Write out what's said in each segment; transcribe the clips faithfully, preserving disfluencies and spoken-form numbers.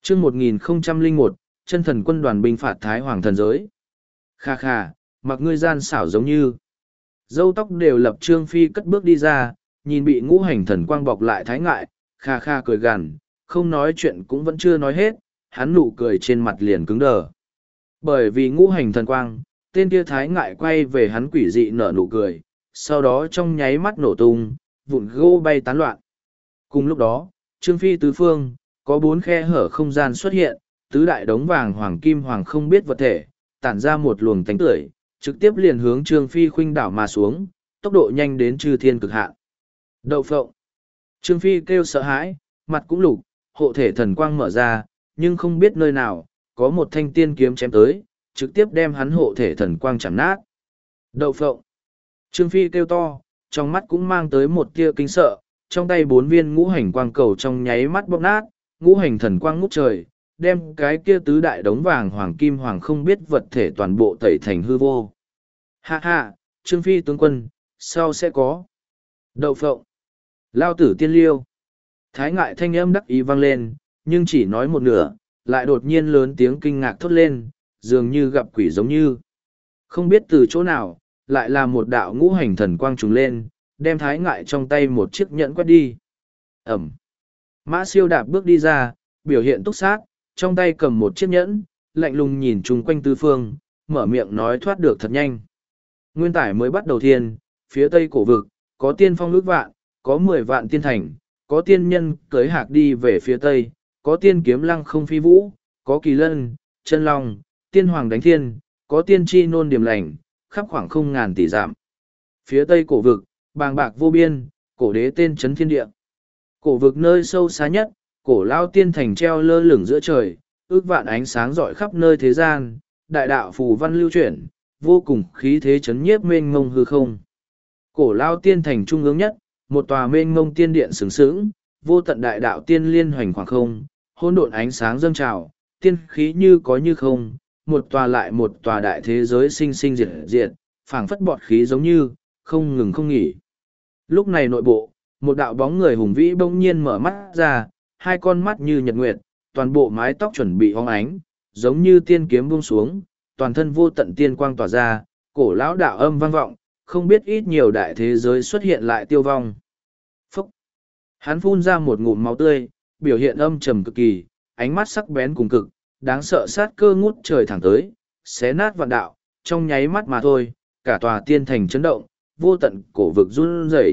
chương một nghìn không trăm lẻ một, chân thần quân đoàn binh phạt Thái Hoàng thần giới. Kha kha, mặc ngươi gian xảo giống như. Dâu tóc đều lập Trương Phi cất bước đi ra, nhìn bị ngũ hành thần quang bọc lại thái ngại, kha kha cười gằn, không nói chuyện cũng vẫn chưa nói hết, hắn nụ cười trên mặt liền cứng đờ. Bởi vì ngũ hành thần quang, tên kia thái ngại quay về hắn quỷ dị nở nụ cười, sau đó trong nháy mắt nổ tung, vụn gỗ bay tán loạn. Cùng lúc đó, Trương Phi tứ phương, có bốn khe hở không gian xuất hiện, tứ đại đống vàng hoàng kim hoàng không biết vật thể, tản ra một luồng tánh tưởi, trực tiếp liền hướng Trương Phi khuynh đảo mà xuống, tốc độ nhanh đến chư thiên cực hạn. Đậu phộng. Trương Phi kêu sợ hãi, mặt cũng lục, hộ thể thần quang mở ra, nhưng không biết nơi nào, có một thanh tiên kiếm chém tới, trực tiếp đem hắn hộ thể thần quang chảm nát. Đậu phộng. Trương Phi kêu to, trong mắt cũng mang tới một tia kinh sợ, trong tay bốn viên ngũ hành quang cầu trong nháy mắt bóp nát, ngũ hành thần quang ngút trời, đem cái kia tứ đại đống vàng hoàng kim hoàng không biết vật thể toàn bộ tẩy thành hư vô. Ha ha, Trương Phi tướng quân, sau sẽ có. Đậu phộng. Lao tử tiên liêu. Thái ngại thanh âm đắc ý vang lên, nhưng chỉ nói một nửa, lại đột nhiên lớn tiếng kinh ngạc thốt lên, dường như gặp quỷ giống như. Không biết từ chỗ nào, lại là một đạo ngũ hành thần quang trùng lên, đem thái ngại trong tay một chiếc nhẫn quét đi. Ẩm. Mã siêu đạp bước đi ra, biểu hiện túc sát, trong tay cầm một chiếc nhẫn, lạnh lùng nhìn chung quanh tư phương, mở miệng nói thoát được thật nhanh. Nguyên tải mới bắt đầu thiên, phía tây cổ vực, có tiên phong ước vạn, có mười vạn tiên thành, có tiên nhân cưới hạc đi về phía tây, có tiên kiếm lăng không phi vũ, có kỳ lân, chân long, tiên hoàng đánh thiên, có tiên tri nôn điểm lành, khắp khoảng không ngàn tỷ dặm. Phía tây cổ vực, bàng bạc vô biên, cổ đế tên chấn thiên địa. Cổ vực nơi sâu xa nhất, cổ lao tiên thành treo lơ lửng giữa trời, ước vạn ánh sáng rọi khắp nơi thế gian, đại đạo phù văn lưu chuyển, vô cùng khí thế chấn nhiếp mênh mông hư không. Cổ lao tiên thành trung ương nhất, một tòa mênh mông tiên điện sừng sững, vô tận đại đạo tiên liên hoành khoảng không, hỗn độn ánh sáng dâng trào, tiên khí như có như không, một tòa lại một tòa đại thế giới sinh sinh diệt diệt, phảng phất bọt khí giống như, không ngừng không nghỉ. Lúc này nội bộ, một đạo bóng người hùng vĩ bỗng nhiên mở mắt ra, hai con mắt như nhật nguyệt, toàn bộ mái tóc chuẩn bị hóng ánh, giống như tiên kiếm buông xuống, toàn thân vô tận tiên quang tỏa ra, cổ lão đạo âm vang vọng, không biết ít nhiều đại thế giới xuất hiện lại tiêu vong. Phúc! Hắn phun ra một ngụm máu tươi, biểu hiện âm trầm cực kỳ, ánh mắt sắc bén cùng cực, đáng sợ sát cơ ngút trời thẳng tới, xé nát vạn đạo, trong nháy mắt mà thôi, cả tòa tiên thành chấn động, vô tận cổ vực run rẩy.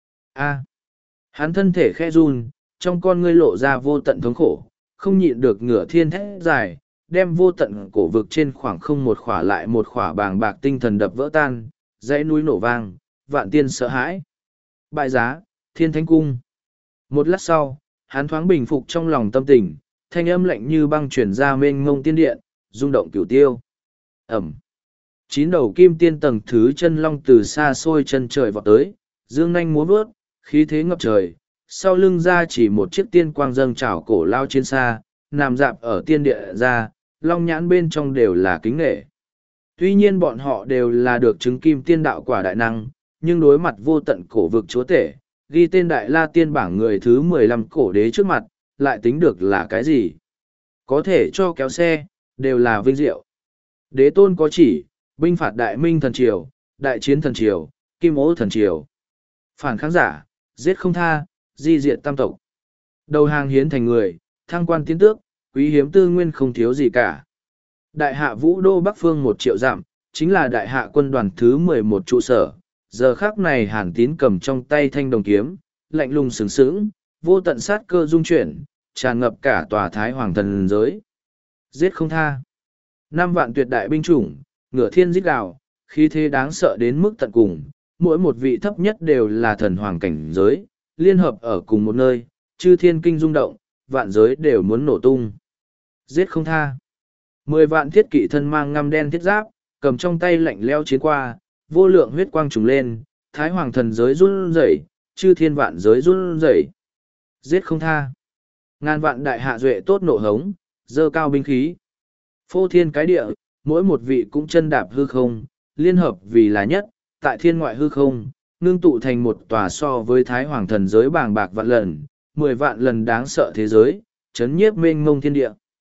A! Hắn thân thể khẽ run, trong con ngươi lộ ra vô tận thống khổ, không nhịn được ngửa thiên thét dài, đem vô tận cổ vực trên khoảng không một khỏa lại một khỏa bàng bạc tinh thần đập vỡ tan, dãy núi nổ vang, vạn tiên sợ hãi. Bại giá, thiên thánh cung. Một lát sau, hắn thoáng bình phục trong lòng tâm tình, thanh âm lạnh như băng chuyển ra mênh ngông tiên điện, rung động cửu tiêu. Ẩm. Chín đầu kim tiên tầng thứ chân long từ xa xôi chân trời vọt tới, dương nanh múa vớt, khí thế ngập trời. Sau lưng ra chỉ một chiếc tiên quang dâng trào cổ lao trên xa, nằm dạp ở tiên địa ra, long nhãn bên trong đều là kính nghệ. Tuy nhiên bọn họ đều là được chứng kim tiên đạo quả đại năng, nhưng đối mặt vô tận cổ vực chúa tể, ghi tên đại la tiên bảng người thứ mười lăm cổ đế trước mặt, lại tính được là cái gì? Có thể cho kéo xe, đều là vinh diệu. Đế tôn có chỉ, binh phạt đại minh thần triều, đại chiến thần triều, kim ố thần triều. Phản kháng giả, giết không tha, di diệt tam tộc. Đầu hàng hiến thành người, thăng quan tiến tước, quý hiếm tư nguyên không thiếu gì cả. Đại hạ vũ đô Bắc Phương một triệu dặm, chính là đại hạ quân đoàn thứ mười một trụ sở. Giờ khắc này Hàn Tín cầm trong tay thanh đồng kiếm, lạnh lùng sừng sững, vô tận sát cơ dung chuyển, tràn ngập cả tòa Thái Hoàng thần giới. Giết không tha. Năm vạn tuyệt đại binh chủng, ngửa thiên giết gào, khí thế đáng sợ đến mức tận cùng, mỗi một vị thấp nhất đều là thần hoàng cảnh giới, liên hợp ở cùng một nơi, chư thiên kinh rung động, vạn giới đều muốn nổ tung. Giết không tha. Mười vạn thiết kỵ thân mang ngăm đen thiết giáp, cầm trong tay lạnh leo chiến qua, vô lượng huyết quang trùng lên, Thái Hoàng thần giới run rẩy, chư thiên vạn giới run rẩy. Giết không tha. Ngàn vạn đại hạ duệ tốt nộ hống, dơ cao binh khí. Phô thiên cái địa, mỗi một vị cũng chân đạp hư không, liên hợp vì là nhất, tại thiên ngoại hư không, ngưng tụ thành một tòa so với Thái Hoàng thần giới bàng bạc vạn lần, mười vạn lần đáng sợ thế giới, chấn nhiếp mênh mông thiên địa.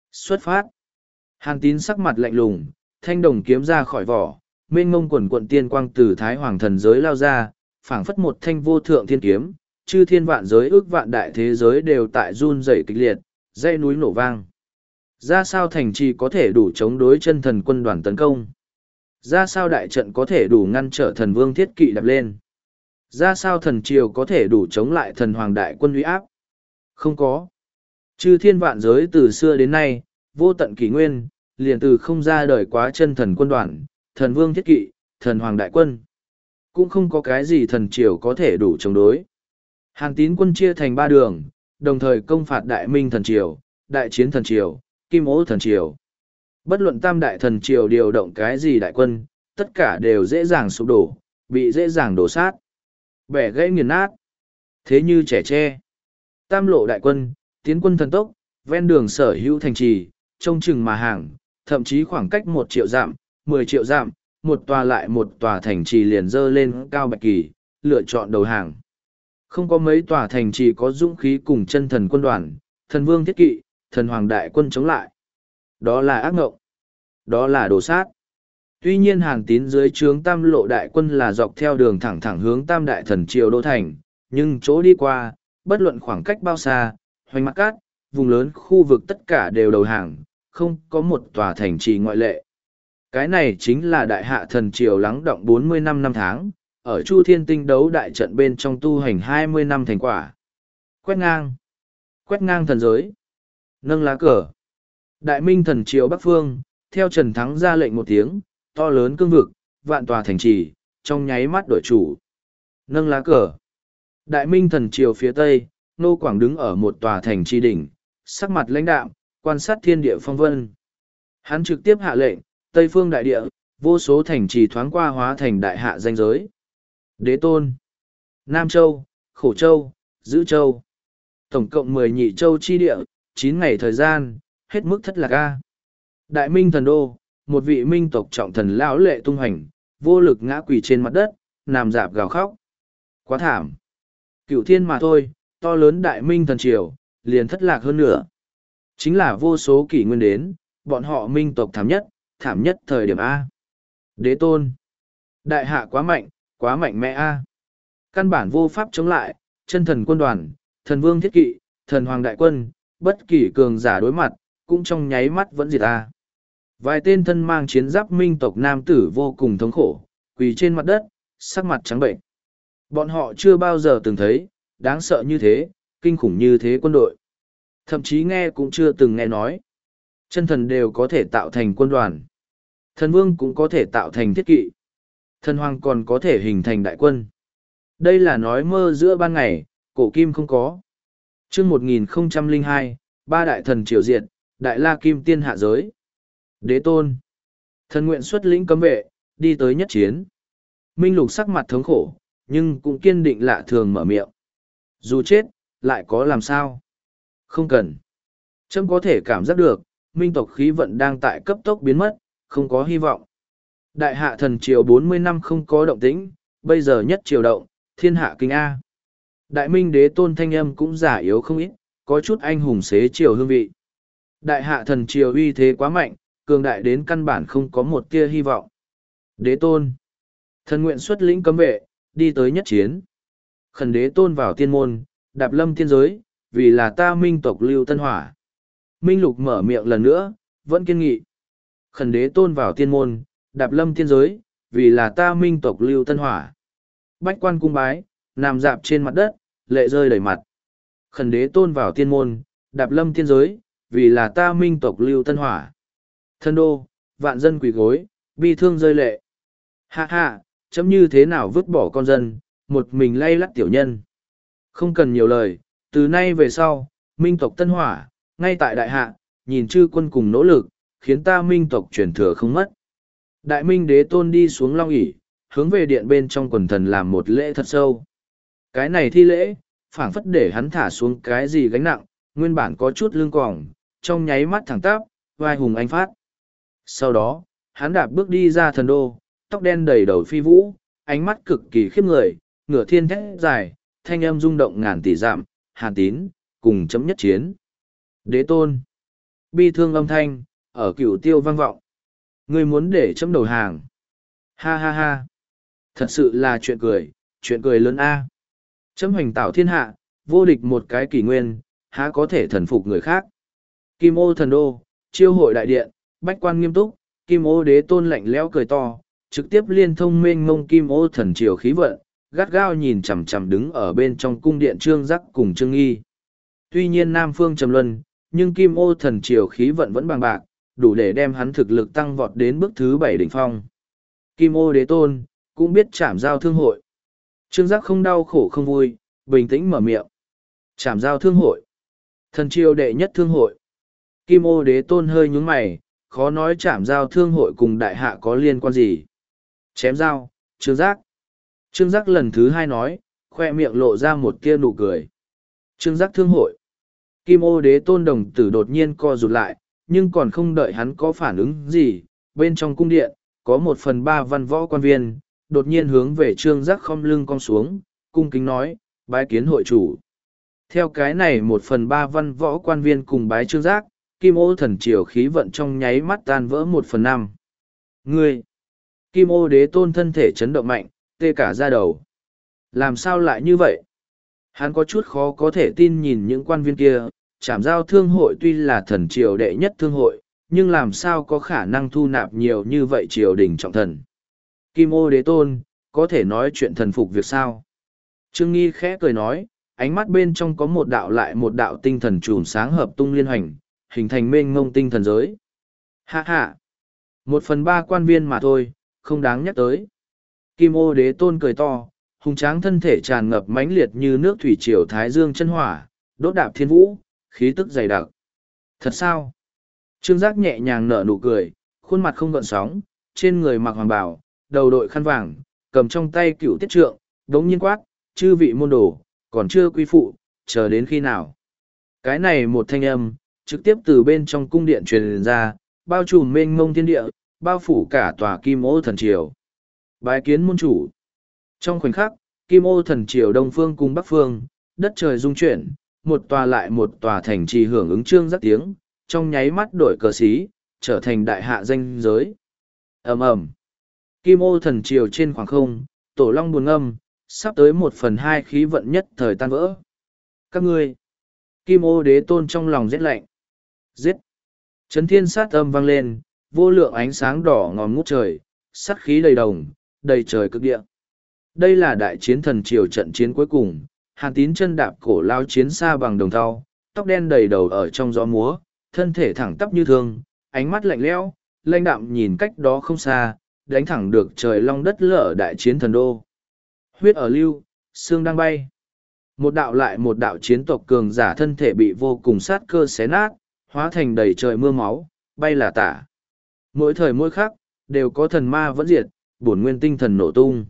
Xuất phát. Hàn Tín sắc mặt lạnh lùng, thanh đồng kiếm ra khỏi vỏ, mênh mông quần quận tiên quang từ Thái Hoàng thần giới lao ra, phảng phất một thanh vô thượng thiên kiếm, chư thiên vạn giới ước vạn đại thế giới đều tại run rẩy kịch liệt, dãy núi nổ vang. Ra sao thành trì có thể đủ chống đối chân thần quân đoàn tấn công? Ra sao đại trận có thể đủ ngăn trở thần vương thiết kỵ đập lên? Ra sao thần triều có thể đủ chống lại thần hoàng đại quân uy áp? Không có. Chư thiên vạn giới từ xưa đến nay, vô tận kỷ nguyên, liền từ không ra đời quá chân thần quân đoàn, thần vương thiết kỵ, thần hoàng đại quân. Cũng không có cái gì thần triều có thể đủ chống đối. Hàn Tín quân chia thành ba đường, đồng thời công phạt đại minh thần triều, đại chiến thần triều, kim ố thần triều. Bất luận tam đại thần triều điều động cái gì đại quân, tất cả đều dễ dàng sụp đổ, bị dễ dàng đổ sát. Bẻ gãy nghiền nát. Thế như trẻ tre. Tam lộ đại quân, tiến quân thần tốc, ven đường sở hữu thành trì, trông chừng mà hàng, thậm chí khoảng cách một triệu dặm, mười triệu dặm, một tòa lại một tòa thành trì liền dơ lên cao bạch kỳ, lựa chọn đầu hàng. Không có mấy tòa thành trì có dũng khí cùng chân thần quân đoàn, thần vương thiết kỵ, thần hoàng đại quân chống lại. Đó là ác ngộng. Đó là đồ sát. Tuy nhiên Hàn Tín dưới trướng tam lộ đại quân là dọc theo đường thẳng thẳng hướng tam đại thần triều đô thành, nhưng chỗ đi qua, bất luận khoảng cách bao xa, hoành mặt cát, vùng lớn khu vực tất cả đều đầu hàng, không có một tòa thành trì ngoại lệ. Cái này chính là đại hạ thần triều lắng động bốn mươi năm năm tháng, ở Chu Thiên Tinh đấu đại trận bên trong tu hành hai mươi năm thành quả. Quét ngang. Quét ngang thần giới. Nâng lá cờ. Đại minh thần triều Bắc Phương, theo Trần Thắng ra lệnh một tiếng, to lớn cương vực, vạn tòa thành trì, trong nháy mắt đổi chủ. Nâng lá cờ. Đại minh thần triều phía Tây, Nô Quảng đứng ở một tòa thành trì đỉnh, sắc mặt lãnh đạm, quan sát thiên địa phong vân. Hắn trực tiếp hạ lệnh, Tây phương đại địa, vô số thành trì thoáng qua hóa thành đại hạ danh giới. Đế Tôn, Nam Châu, Khổ Châu, Dữ Châu. Tổng cộng mười nhị châu chi địa, chín ngày thời gian, hết mức thất lạc a. Đại minh thần đô, một vị minh tộc trọng thần lão lệ tung hành, vô lực ngã quỳ trên mặt đất, nằm dạp gào khóc. Quá thảm. Cựu thiên mà thôi, to lớn đại minh thần triều, liền thất lạc hơn nữa. Chính là vô số kỷ nguyên đến, bọn họ minh tộc thảm nhất, thảm nhất thời điểm A. Đế Tôn. Đại hạ quá mạnh, quá mạnh mẽ A. Căn bản vô pháp chống lại, chân thần quân đoàn, thần vương thiết kỵ, thần hoàng đại quân, bất kỳ cường giả đối mặt, cũng trong nháy mắt vẫn diệt A. Vài tên thân mang chiến giáp minh tộc nam tử vô cùng thống khổ, quỳ trên mặt đất, sắc mặt trắng bệnh. Bọn họ chưa bao giờ từng thấy, đáng sợ như thế, kinh khủng như thế quân đội. Thậm chí nghe cũng chưa từng nghe nói. Chân thần đều có thể tạo thành quân đoàn. Thần vương cũng có thể tạo thành thiết kỵ. Thần hoàng còn có thể hình thành đại quân. Đây là nói mơ giữa ban ngày, cổ kim không có. chương một nghìn không trăm lẻ hai, ba đại thần triều diệt, đại la kim tiên hạ giới. Đế Tôn. Thần nguyện xuất lĩnh cấm vệ, đi tới nhất chiến. Minh Lục sắc mặt thống khổ, nhưng cũng kiên định lạ thường mở miệng. Dù chết, lại có làm sao? Không cần. Trâm có thể cảm giác được, minh tộc khí vận đang tại cấp tốc biến mất, không có hy vọng. Đại hạ thần triều bốn mươi năm không có động tĩnh, bây giờ nhất triều động, thiên hạ kinh A. Đại minh đế tôn thanh âm cũng giả yếu không ít, có chút anh hùng xế triều hương vị. Đại hạ thần triều uy thế quá mạnh, cường đại đến căn bản không có một tia hy vọng. Đế tôn. Thần nguyện xuất lĩnh cấm vệ, đi tới nhất chiến. Khẩn đế tôn vào tiên môn, đạp lâm tiên giới, vì là ta minh tộc lưu tân hỏa. Minh Lục mở miệng lần nữa, vẫn kiên nghị. Khẩn đế tôn vào tiên môn, đạp lâm tiên giới, vì là ta minh tộc lưu tân hỏa. Bách quan cung bái, nằm dạp trên mặt đất, lệ rơi đầy mặt. Khẩn đế tôn vào tiên môn, đạp lâm tiên giới, vì là ta minh tộc lưu tân hỏa. Thân đô, vạn dân quỳ gối, bi thương rơi lệ. Ha ha, chấm như thế nào vứt bỏ con dân, một mình lay lắt tiểu nhân. Không cần nhiều lời, từ nay về sau, minh tộc tân hỏa, ngay tại đại hạ, nhìn chư quân cùng nỗ lực, khiến ta minh tộc truyền thừa không mất. Đại minh đế tôn đi xuống long ỷ, hướng về điện bên trong quần thần làm một lễ thật sâu. Cái này thi lễ, phảng phất để hắn thả xuống cái gì gánh nặng, nguyên bản có chút lưng còng, trong nháy mắt thẳng tắp, vai hùng anh phát. Sau đó, hắn đạp bước đi ra thần đô, tóc đen đầy đầu phi vũ, ánh mắt cực kỳ khiếp người, ngửa thiên thét dài, thanh âm rung động ngàn tỷ dặm, Hàn Tín, cùng chấm nhất chiến. Đế tôn. Bi thương âm thanh, ở cửu tiêu vang vọng. Ngươi muốn để chấm đầu hàng. Ha ha ha. Thật sự là chuyện cười, chuyện cười lớn a. Chấm hoành tạo thiên hạ, vô địch một cái kỷ nguyên, há có thể thần phục người khác. Kim ô thần đô, chiêu hội đại điện, bách quan nghiêm túc, kim ô đế tôn lạnh lẽo cười to, trực tiếp liên thông mênh mông kim ô thần triều khí vận, gắt gao nhìn chằm chằm đứng ở bên trong cung điện trương giác cùng trương nghi. Tuy nhiên Nam Phương trầm luân, nhưng kim ô thần triều khí vận vẫn bằng bạc, đủ để đem hắn thực lực tăng vọt đến bước thứ bảy đỉnh phong. Kim ô đế tôn, cũng biết chạm giao thương hội. Trương giác không đau khổ không vui, bình tĩnh mở miệng. Chạm giao thương hội. Thần triều đệ nhất thương hội. Kim ô đế tôn hơi nhúng mày, khó nói chạm giao thương hội cùng đại hạ có liên quan gì. Chém giao, trương giác. Trương giác lần thứ hai nói, khoe miệng lộ ra một tia nụ cười. Trương giác thương hội. Kim ô đế tôn đồng tử đột nhiên co rụt lại, nhưng còn không đợi hắn có phản ứng gì. Bên trong cung điện, có một phần ba văn võ quan viên, đột nhiên hướng về trương giác khom lưng cong xuống, cung kính nói, bái kiến hội chủ. Theo cái này một phần ba văn võ quan viên cùng bái trương giác, kim ô thần triều khí vận trong nháy mắt tan vỡ một phần năm. Ngươi! Kim ô đế tôn thân thể chấn động mạnh, tê cả da đầu. Làm sao lại như vậy? Hắn có chút khó có thể tin nhìn những quan viên kia, trảm giao thương hội tuy là thần triều đệ nhất thương hội, nhưng làm sao có khả năng thu nạp nhiều như vậy triều đình trọng thần. Kim ô đế tôn, có thể nói chuyện thần phục việc sao? Trương Nghi khẽ cười nói, ánh mắt bên trong có một đạo lại một đạo tinh thần trùm sáng hợp tung liên hoành, hình thành mênh mông tinh thần giới. Ha ha! Một phần ba quan viên mà thôi, không đáng nhắc tới. Kim ô đế tôn cười to, hùng tráng thân thể tràn ngập mãnh liệt như nước thủy triều thái dương chân hỏa, đốt đạp thiên vũ, khí tức dày đặc. Thật sao? Trương giác nhẹ nhàng nở nụ cười, khuôn mặt không gợn sóng, trên người mặc hoàng bào, đầu đội khăn vàng, cầm trong tay cựu tiết trượng, đống nhiên quát, chư vị môn đồ, còn chưa quy phụ, chờ đến khi nào? Cái này một thanh âm, trực tiếp từ bên trong cung điện truyền ra, bao trùm mênh mông thiên địa, bao phủ cả tòa kim ô thần triều. Bái kiến môn chủ. Trong khoảnh khắc, kim ô thần triều đông phương cùng bắc phương, đất trời rung chuyển, một tòa lại một tòa thành trì hưởng ứng trương giác tiếng, trong nháy mắt đổi cờ xí, trở thành đại hạ danh giới. Ầm ầm. Kim ô thần triều trên khoảng không, tổ long buồn ngâm, sắp tới một phần hai khí vận nhất thời tan vỡ. Các ngươi. Kim ô đế tôn trong lòng rét lạnh. Giết. Chấn thiên sát âm vang lên, vô lượng ánh sáng đỏ ngòm ngút trời, sát khí đầy đồng, đầy trời cực địa. Đây là đại chiến thần triều trận chiến cuối cùng, Hàn Tín chân đạp cổ lao chiến xa bằng đồng thau, tóc đen đầy đầu ở trong gió múa, thân thể thẳng tắp như thương, ánh mắt lạnh lẽo, lãnh đạm nhìn cách đó không xa, đánh thẳng được trời long đất lở đại chiến thần đô. Huyết ở lưu, xương đang bay. Một đạo lại một đạo chiến tộc cường giả thân thể bị vô cùng sát cơ xé nát, hóa thành đầy trời mưa máu, bay là tả. Mỗi thời mỗi khắc, đều có thần ma vẫn diệt, bổn nguyên tinh thần nổ tung.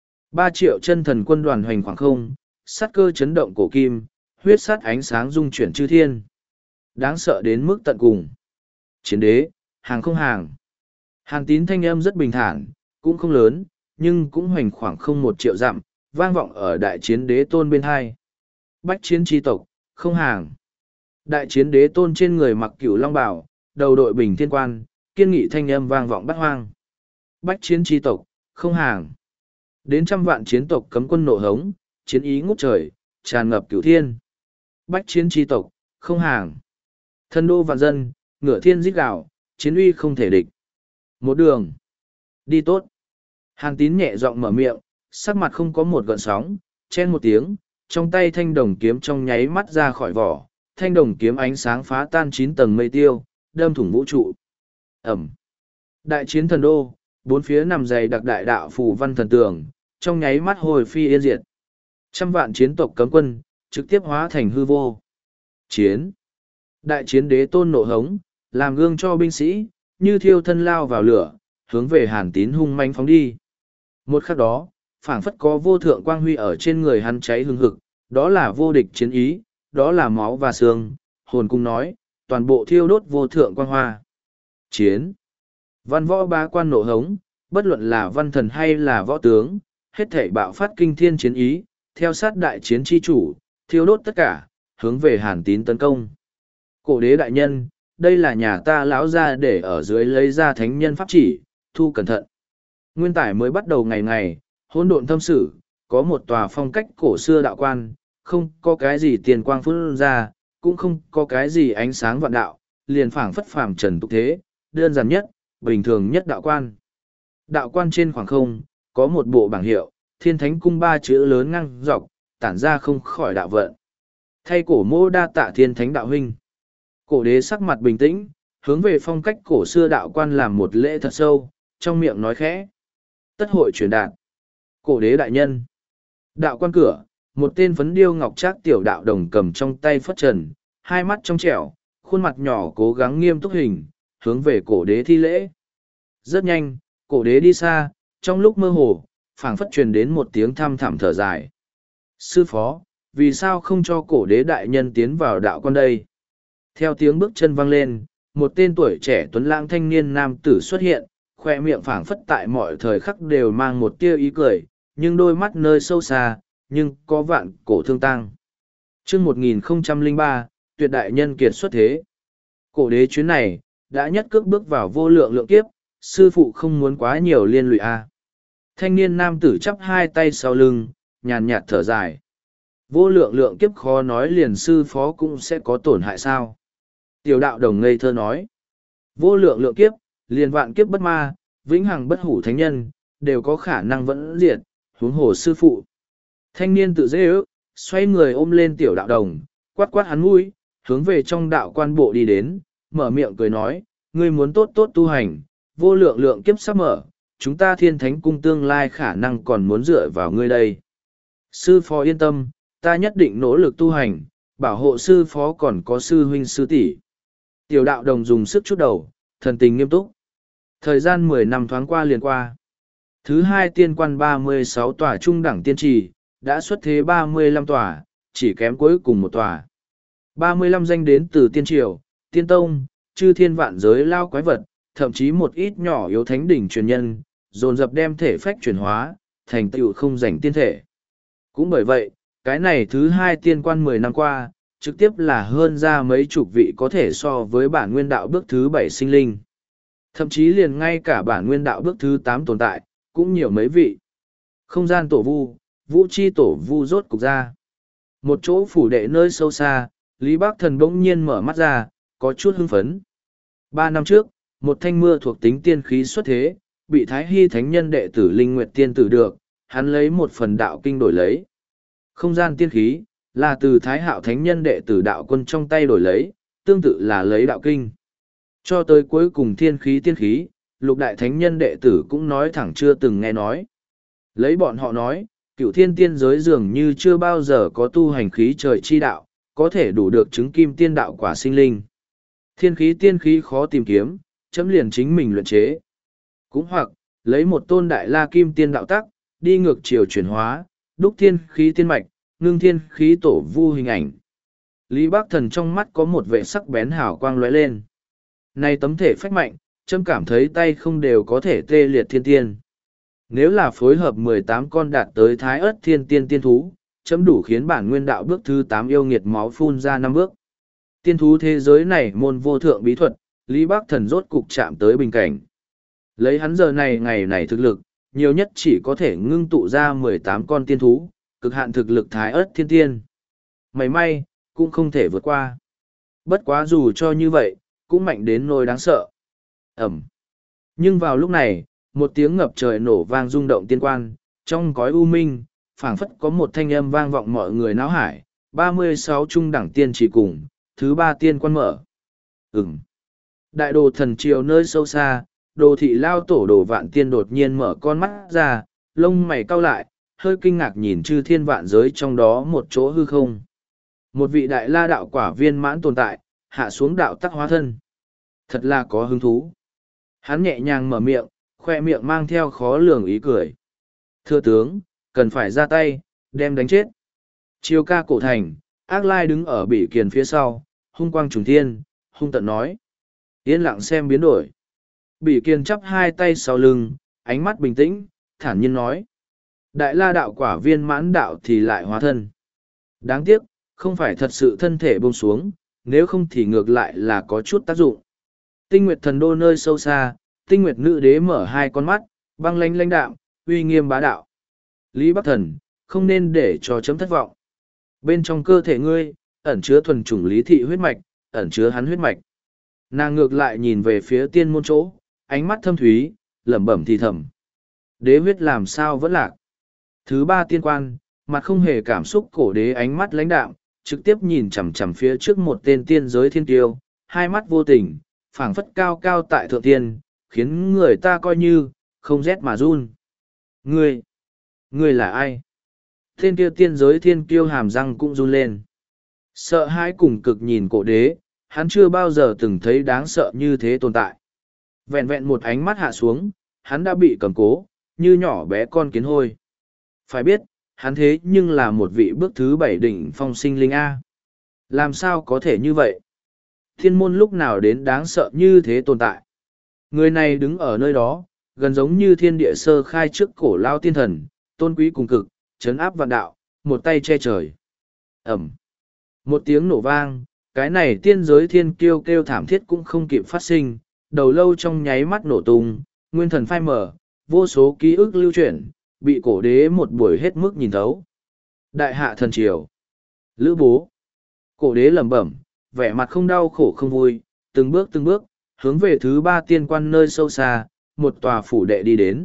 Ba triệu chân thần quân đoàn hoành khoảng không, sát cơ chấn động cổ kim, huyết sát ánh sáng dung chuyển chư thiên. Đáng sợ đến mức tận cùng. Chiến đế, hàng không hàng. Hàn Tín thanh âm rất bình thản, cũng không lớn, nhưng cũng hoành khoảng không một triệu dặm, vang vọng ở đại chiến đế tôn bên hai. Bách chiến tri tộc, không hàng. Đại chiến đế tôn trên người mặc cửu long bào, đầu đội bình thiên quan, kiên nghị thanh âm vang vọng bát hoang. Bách chiến tri tộc, không hàng. Đến trăm vạn chiến tộc cấm quân nộ hống, chiến ý ngút trời, tràn ngập cửu thiên. Bách chiến tri tộc, không hàng. Thân đô vạn dân, ngựa thiên giết gạo, chiến uy không thể địch. Một đường. Đi tốt. Hàn Tín nhẹ giọng mở miệng, sắc mặt không có một gợn sóng, chen một tiếng, trong tay thanh đồng kiếm trong nháy mắt ra khỏi vỏ, thanh đồng kiếm ánh sáng phá tan chín tầng mây tiêu, đâm thủng vũ trụ. Ẩm. Đại chiến thần đô, bốn phía nằm dày đặc đại đạo phù văn thần tường, trong nháy mắt hồi phi yên diệt. Trăm vạn chiến tộc cấm quân, trực tiếp hóa thành hư vô. Chiến. Đại chiến đế tôn nộ hống, làm gương cho binh sĩ, như thiêu thân lao vào lửa, hướng về Hàn Tín hung manh phóng đi. Một khắc đó, phảng phất có vô thượng quang huy ở trên người hắn cháy hừng hực, đó là vô địch chiến ý, đó là máu và xương, hồn cung nói, toàn bộ thiêu đốt vô thượng quang hoa. Chiến. Văn võ bá quan nộ hống, bất luận là văn thần hay là võ tướng, hết thảy bạo phát kinh thiên chiến ý, theo sát đại chiến chi chủ, thiêu đốt tất cả, hướng về Hàn Tín tấn công. Cổ đế đại nhân, đây là nhà ta lão ra để ở dưới lấy ra thánh nhân pháp chỉ, thu cẩn thận. Nguyên tải mới bắt đầu ngày ngày, hỗn độn thâm sử, có một tòa phong cách cổ xưa đạo quan, không có cái gì tiền quang phun ra, cũng không có cái gì ánh sáng vạn đạo, liền phảng phất phàm trần tục thế, đơn giản nhất, bình thường nhất đạo quan. Đạo quan trên khoảng không, có một bộ bảng hiệu, thiên thánh cung ba chữ lớn ngang dọc, tản ra không khỏi đạo vận. Thay cổ mô đa tạ thiên thánh đạo huynh. Cổ đế sắc mặt bình tĩnh, hướng về phong cách cổ xưa đạo quan làm một lễ thật sâu, trong miệng nói khẽ. Tất hội truyền đạt. Cổ đế đại nhân. Đạo quan cửa, một tên phấn điêu ngọc trác tiểu đạo đồng cầm trong tay phất trần, hai mắt trong trẻo, khuôn mặt nhỏ cố gắng nghiêm túc hình, hướng về cổ đế thi lễ. Rất nhanh, cổ đế đi xa, trong lúc mơ hồ, phảng phất truyền đến một tiếng thăm thẳm thở dài. Sư phó, vì sao không cho cổ đế đại nhân tiến vào đạo quan đây? Theo tiếng bước chân vang lên, một tên tuổi trẻ tuấn lãng thanh niên nam tử xuất hiện, khoe miệng phảng phất tại mọi thời khắc đều mang một tia ý cười, nhưng đôi mắt nơi sâu xa, nhưng có vạn cổ thương tăng. Chương một nghìn không trăm lẻ ba, tuyệt đại nhân kiệt xuất thế. Cổ đế chuyến này, đã nhất cước bước vào vô lượng lượng kiếp, sư phụ không muốn quá nhiều liên lụy a. Thanh niên nam tử chắp hai tay sau lưng, nhàn nhạt thở dài. Vô lượng lượng kiếp khó nói liền sư phó cũng sẽ có tổn hại sao. Tiểu đạo đồng ngây thơ nói. Vô lượng lượng kiếp, liền vạn kiếp bất ma, vĩnh hằng bất hủ thánh nhân, đều có khả năng vẫn diệt, huống hồ sư phụ. Thanh niên tự dễ ước, xoay người ôm lên tiểu đạo đồng, quát quát hắn mũi, hướng về trong đạo quan bộ đi đến, mở miệng cười nói, ngươi muốn tốt tốt tu hành, vô lượng lượng kiếp sắp mở, chúng ta thiên thánh cung tương lai khả năng còn muốn dựa vào ngươi đây. Sư phó yên tâm, ta nhất định nỗ lực tu hành, bảo hộ sư phó còn có sư huynh sư tỷ. Tiểu đạo đồng dùng sức chút đầu, thần tình nghiêm túc. Thời gian mười năm thoáng qua liền qua. Thứ hai tiên quan ba mươi sáu tòa trung đẳng tiên trì, đã xuất thế ba mươi lăm tòa, chỉ kém cuối cùng một tòa. ba mươi lăm danh đến từ tiên triều, tiên tông, chư thiên vạn giới lao quái vật, thậm chí một ít nhỏ yếu thánh đỉnh truyền nhân, dồn dập đem thể phách chuyển hóa, thành tựu không giành tiên thể. Cũng bởi vậy, cái này thứ hai tiên quan mười năm qua, trực tiếp là hơn ra mấy chục vị có thể so với bản nguyên đạo bước thứ bảy sinh linh. Thậm chí liền ngay cả bản nguyên đạo bước thứ tám tồn tại, cũng nhiều mấy vị. Không gian tổ vu, vũ chi tổ vu rốt cục ra. Một chỗ phủ đệ nơi sâu xa, Lý Bác Thần bỗng nhiên mở mắt ra, có chút hưng phấn. Ba năm trước, một thanh mưa thuộc tính tiên khí xuất thế, bị Thái Hy Thánh Nhân đệ tử Linh Nguyệt Tiên tử được, hắn lấy một phần đạo kinh đổi lấy. Không gian tiên khí, là từ Thái Hạo Thánh Nhân đệ tử đạo quân trong tay đổi lấy, tương tự là lấy đạo kinh. Cho tới cuối cùng thiên khí tiên khí, lục đại thánh nhân đệ tử cũng nói thẳng chưa từng nghe nói. Lấy bọn họ nói, cựu thiên tiên giới dường như chưa bao giờ có tu hành khí trời chi đạo, có thể đủ được chứng kim tiên đạo quả sinh linh. Thiên khí tiên khí khó tìm kiếm, chấm liền chính mình luyện chế. Cũng hoặc, lấy một tôn đại la kim tiên đạo tắc, đi ngược chiều chuyển hóa, đúc thiên khí tiên mạch, ngưng thiên khí tổ vu hình ảnh. Lý Bác Thần trong mắt có một vệ sắc bén hào quang lóe lên. Này tấm thể phách mạnh, chấm cảm thấy tay không đều có thể tê liệt thiên tiên. Nếu là phối hợp mười tám con đạt tới thái ớt thiên tiên tiên thú, chấm đủ khiến bản nguyên đạo bước thứ tám yêu nghiệt máu phun ra năm bước. Tiên thú thế giới này môn vô thượng bí thuật, Lý Bác Thần rốt cục chạm tới bình cảnh. Lấy hắn giờ này ngày này thực lực, nhiều nhất chỉ có thể ngưng tụ ra mười tám con tiên thú, cực hạn thực lực thái ớt thiên tiên. May may, cũng không thể vượt qua. Bất quá dù cho như vậy, cũng mạnh đến nỗi đáng sợ. Ẩm. Nhưng vào lúc này, một tiếng ngập trời nổ vang rung động tiên quan, trong cõi u minh, phảng phất có một thanh âm vang vọng mọi người náo hải, ba mươi sáu trung đẳng tiên chỉ cùng, thứ ba tiên quan mở. Ừm. Đại đồ thần triều nơi sâu xa, đồ thị lao tổ đồ vạn tiên đột nhiên mở con mắt ra, lông mày cau lại, hơi kinh ngạc nhìn chư thiên vạn giới trong đó một chỗ hư không. Một vị đại la đạo quả viên mãn tồn tại, hạ xuống đạo tắc hóa thân. Thật là có hứng thú. Hắn nhẹ nhàng mở miệng, khoe miệng mang theo khó lường ý cười. Thưa tướng, cần phải ra tay, đem đánh chết. Chiêu ca cổ thành, ác lai đứng ở bỉ kiền phía sau, hung quang trùng thiên, hung tận nói. Yên lặng xem biến đổi. Bỉ kiền chắp hai tay sau lưng, ánh mắt bình tĩnh, thản nhiên nói. Đại la đạo quả viên mãn đạo thì lại hóa thân. Đáng tiếc, không phải thật sự thân thể buông xuống, nếu không thì ngược lại là có chút tác dụng. Tinh Nguyệt Thần Đô nơi sâu xa, Tinh Nguyệt Nữ Đế mở hai con mắt, băng lanh lãnh đạm, uy nghiêm bá đạo. Lý Bắc Thần, không nên để cho chấm thất vọng. Bên trong cơ thể ngươi, ẩn chứa thuần chủng lý thị huyết mạch, ẩn chứa hắn huyết mạch. Nàng ngược lại nhìn về phía tiên môn chỗ, ánh mắt thâm thúy, lẩm bẩm thì thầm. Đế huyết làm sao vẫn lạc. Thứ ba tiên quan, mặt không hề cảm xúc cổ đế ánh mắt lãnh đạm, trực tiếp nhìn chằm chằm phía trước một tên tiên giới thiên tiêu, hai mắt vô tình, phảng phất cao cao tại thượng tiên, khiến người ta coi như, không rét mà run. Ngươi, ngươi là ai? Tên kia tiên giới thiên kiêu hàm răng cũng run lên. Sợ hãi cùng cực nhìn cổ đế, hắn chưa bao giờ từng thấy đáng sợ như thế tồn tại. Vẹn vẹn một ánh mắt hạ xuống, hắn đã bị cầm cố, như nhỏ bé con kiến hôi. Phải biết, hắn thế nhưng là một vị bước thứ bảy đỉnh phong sinh linh A. Làm sao có thể như vậy? Thiên môn lúc nào đến đáng sợ như thế tồn tại? Người này đứng ở nơi đó, gần giống như thiên địa sơ khai trước cổ lao tiên thần, tôn quý cùng cực, chấn áp vạn đạo, một tay che trời. Ẩm. Một tiếng nổ vang, cái này tiên giới thiên kiêu kêu thảm thiết cũng không kịp phát sinh, đầu lâu trong nháy mắt nổ tung, nguyên thần phai mở, vô số ký ức lưu chuyển, bị cổ đế một buổi hết mức nhìn thấu. Đại hạ thần triều. Lữ bố. Cổ đế lẩm bẩm, vẻ mặt không đau khổ không vui, từng bước từng bước, hướng về thứ ba tiên quan nơi sâu xa, một tòa phủ đệ đi đến.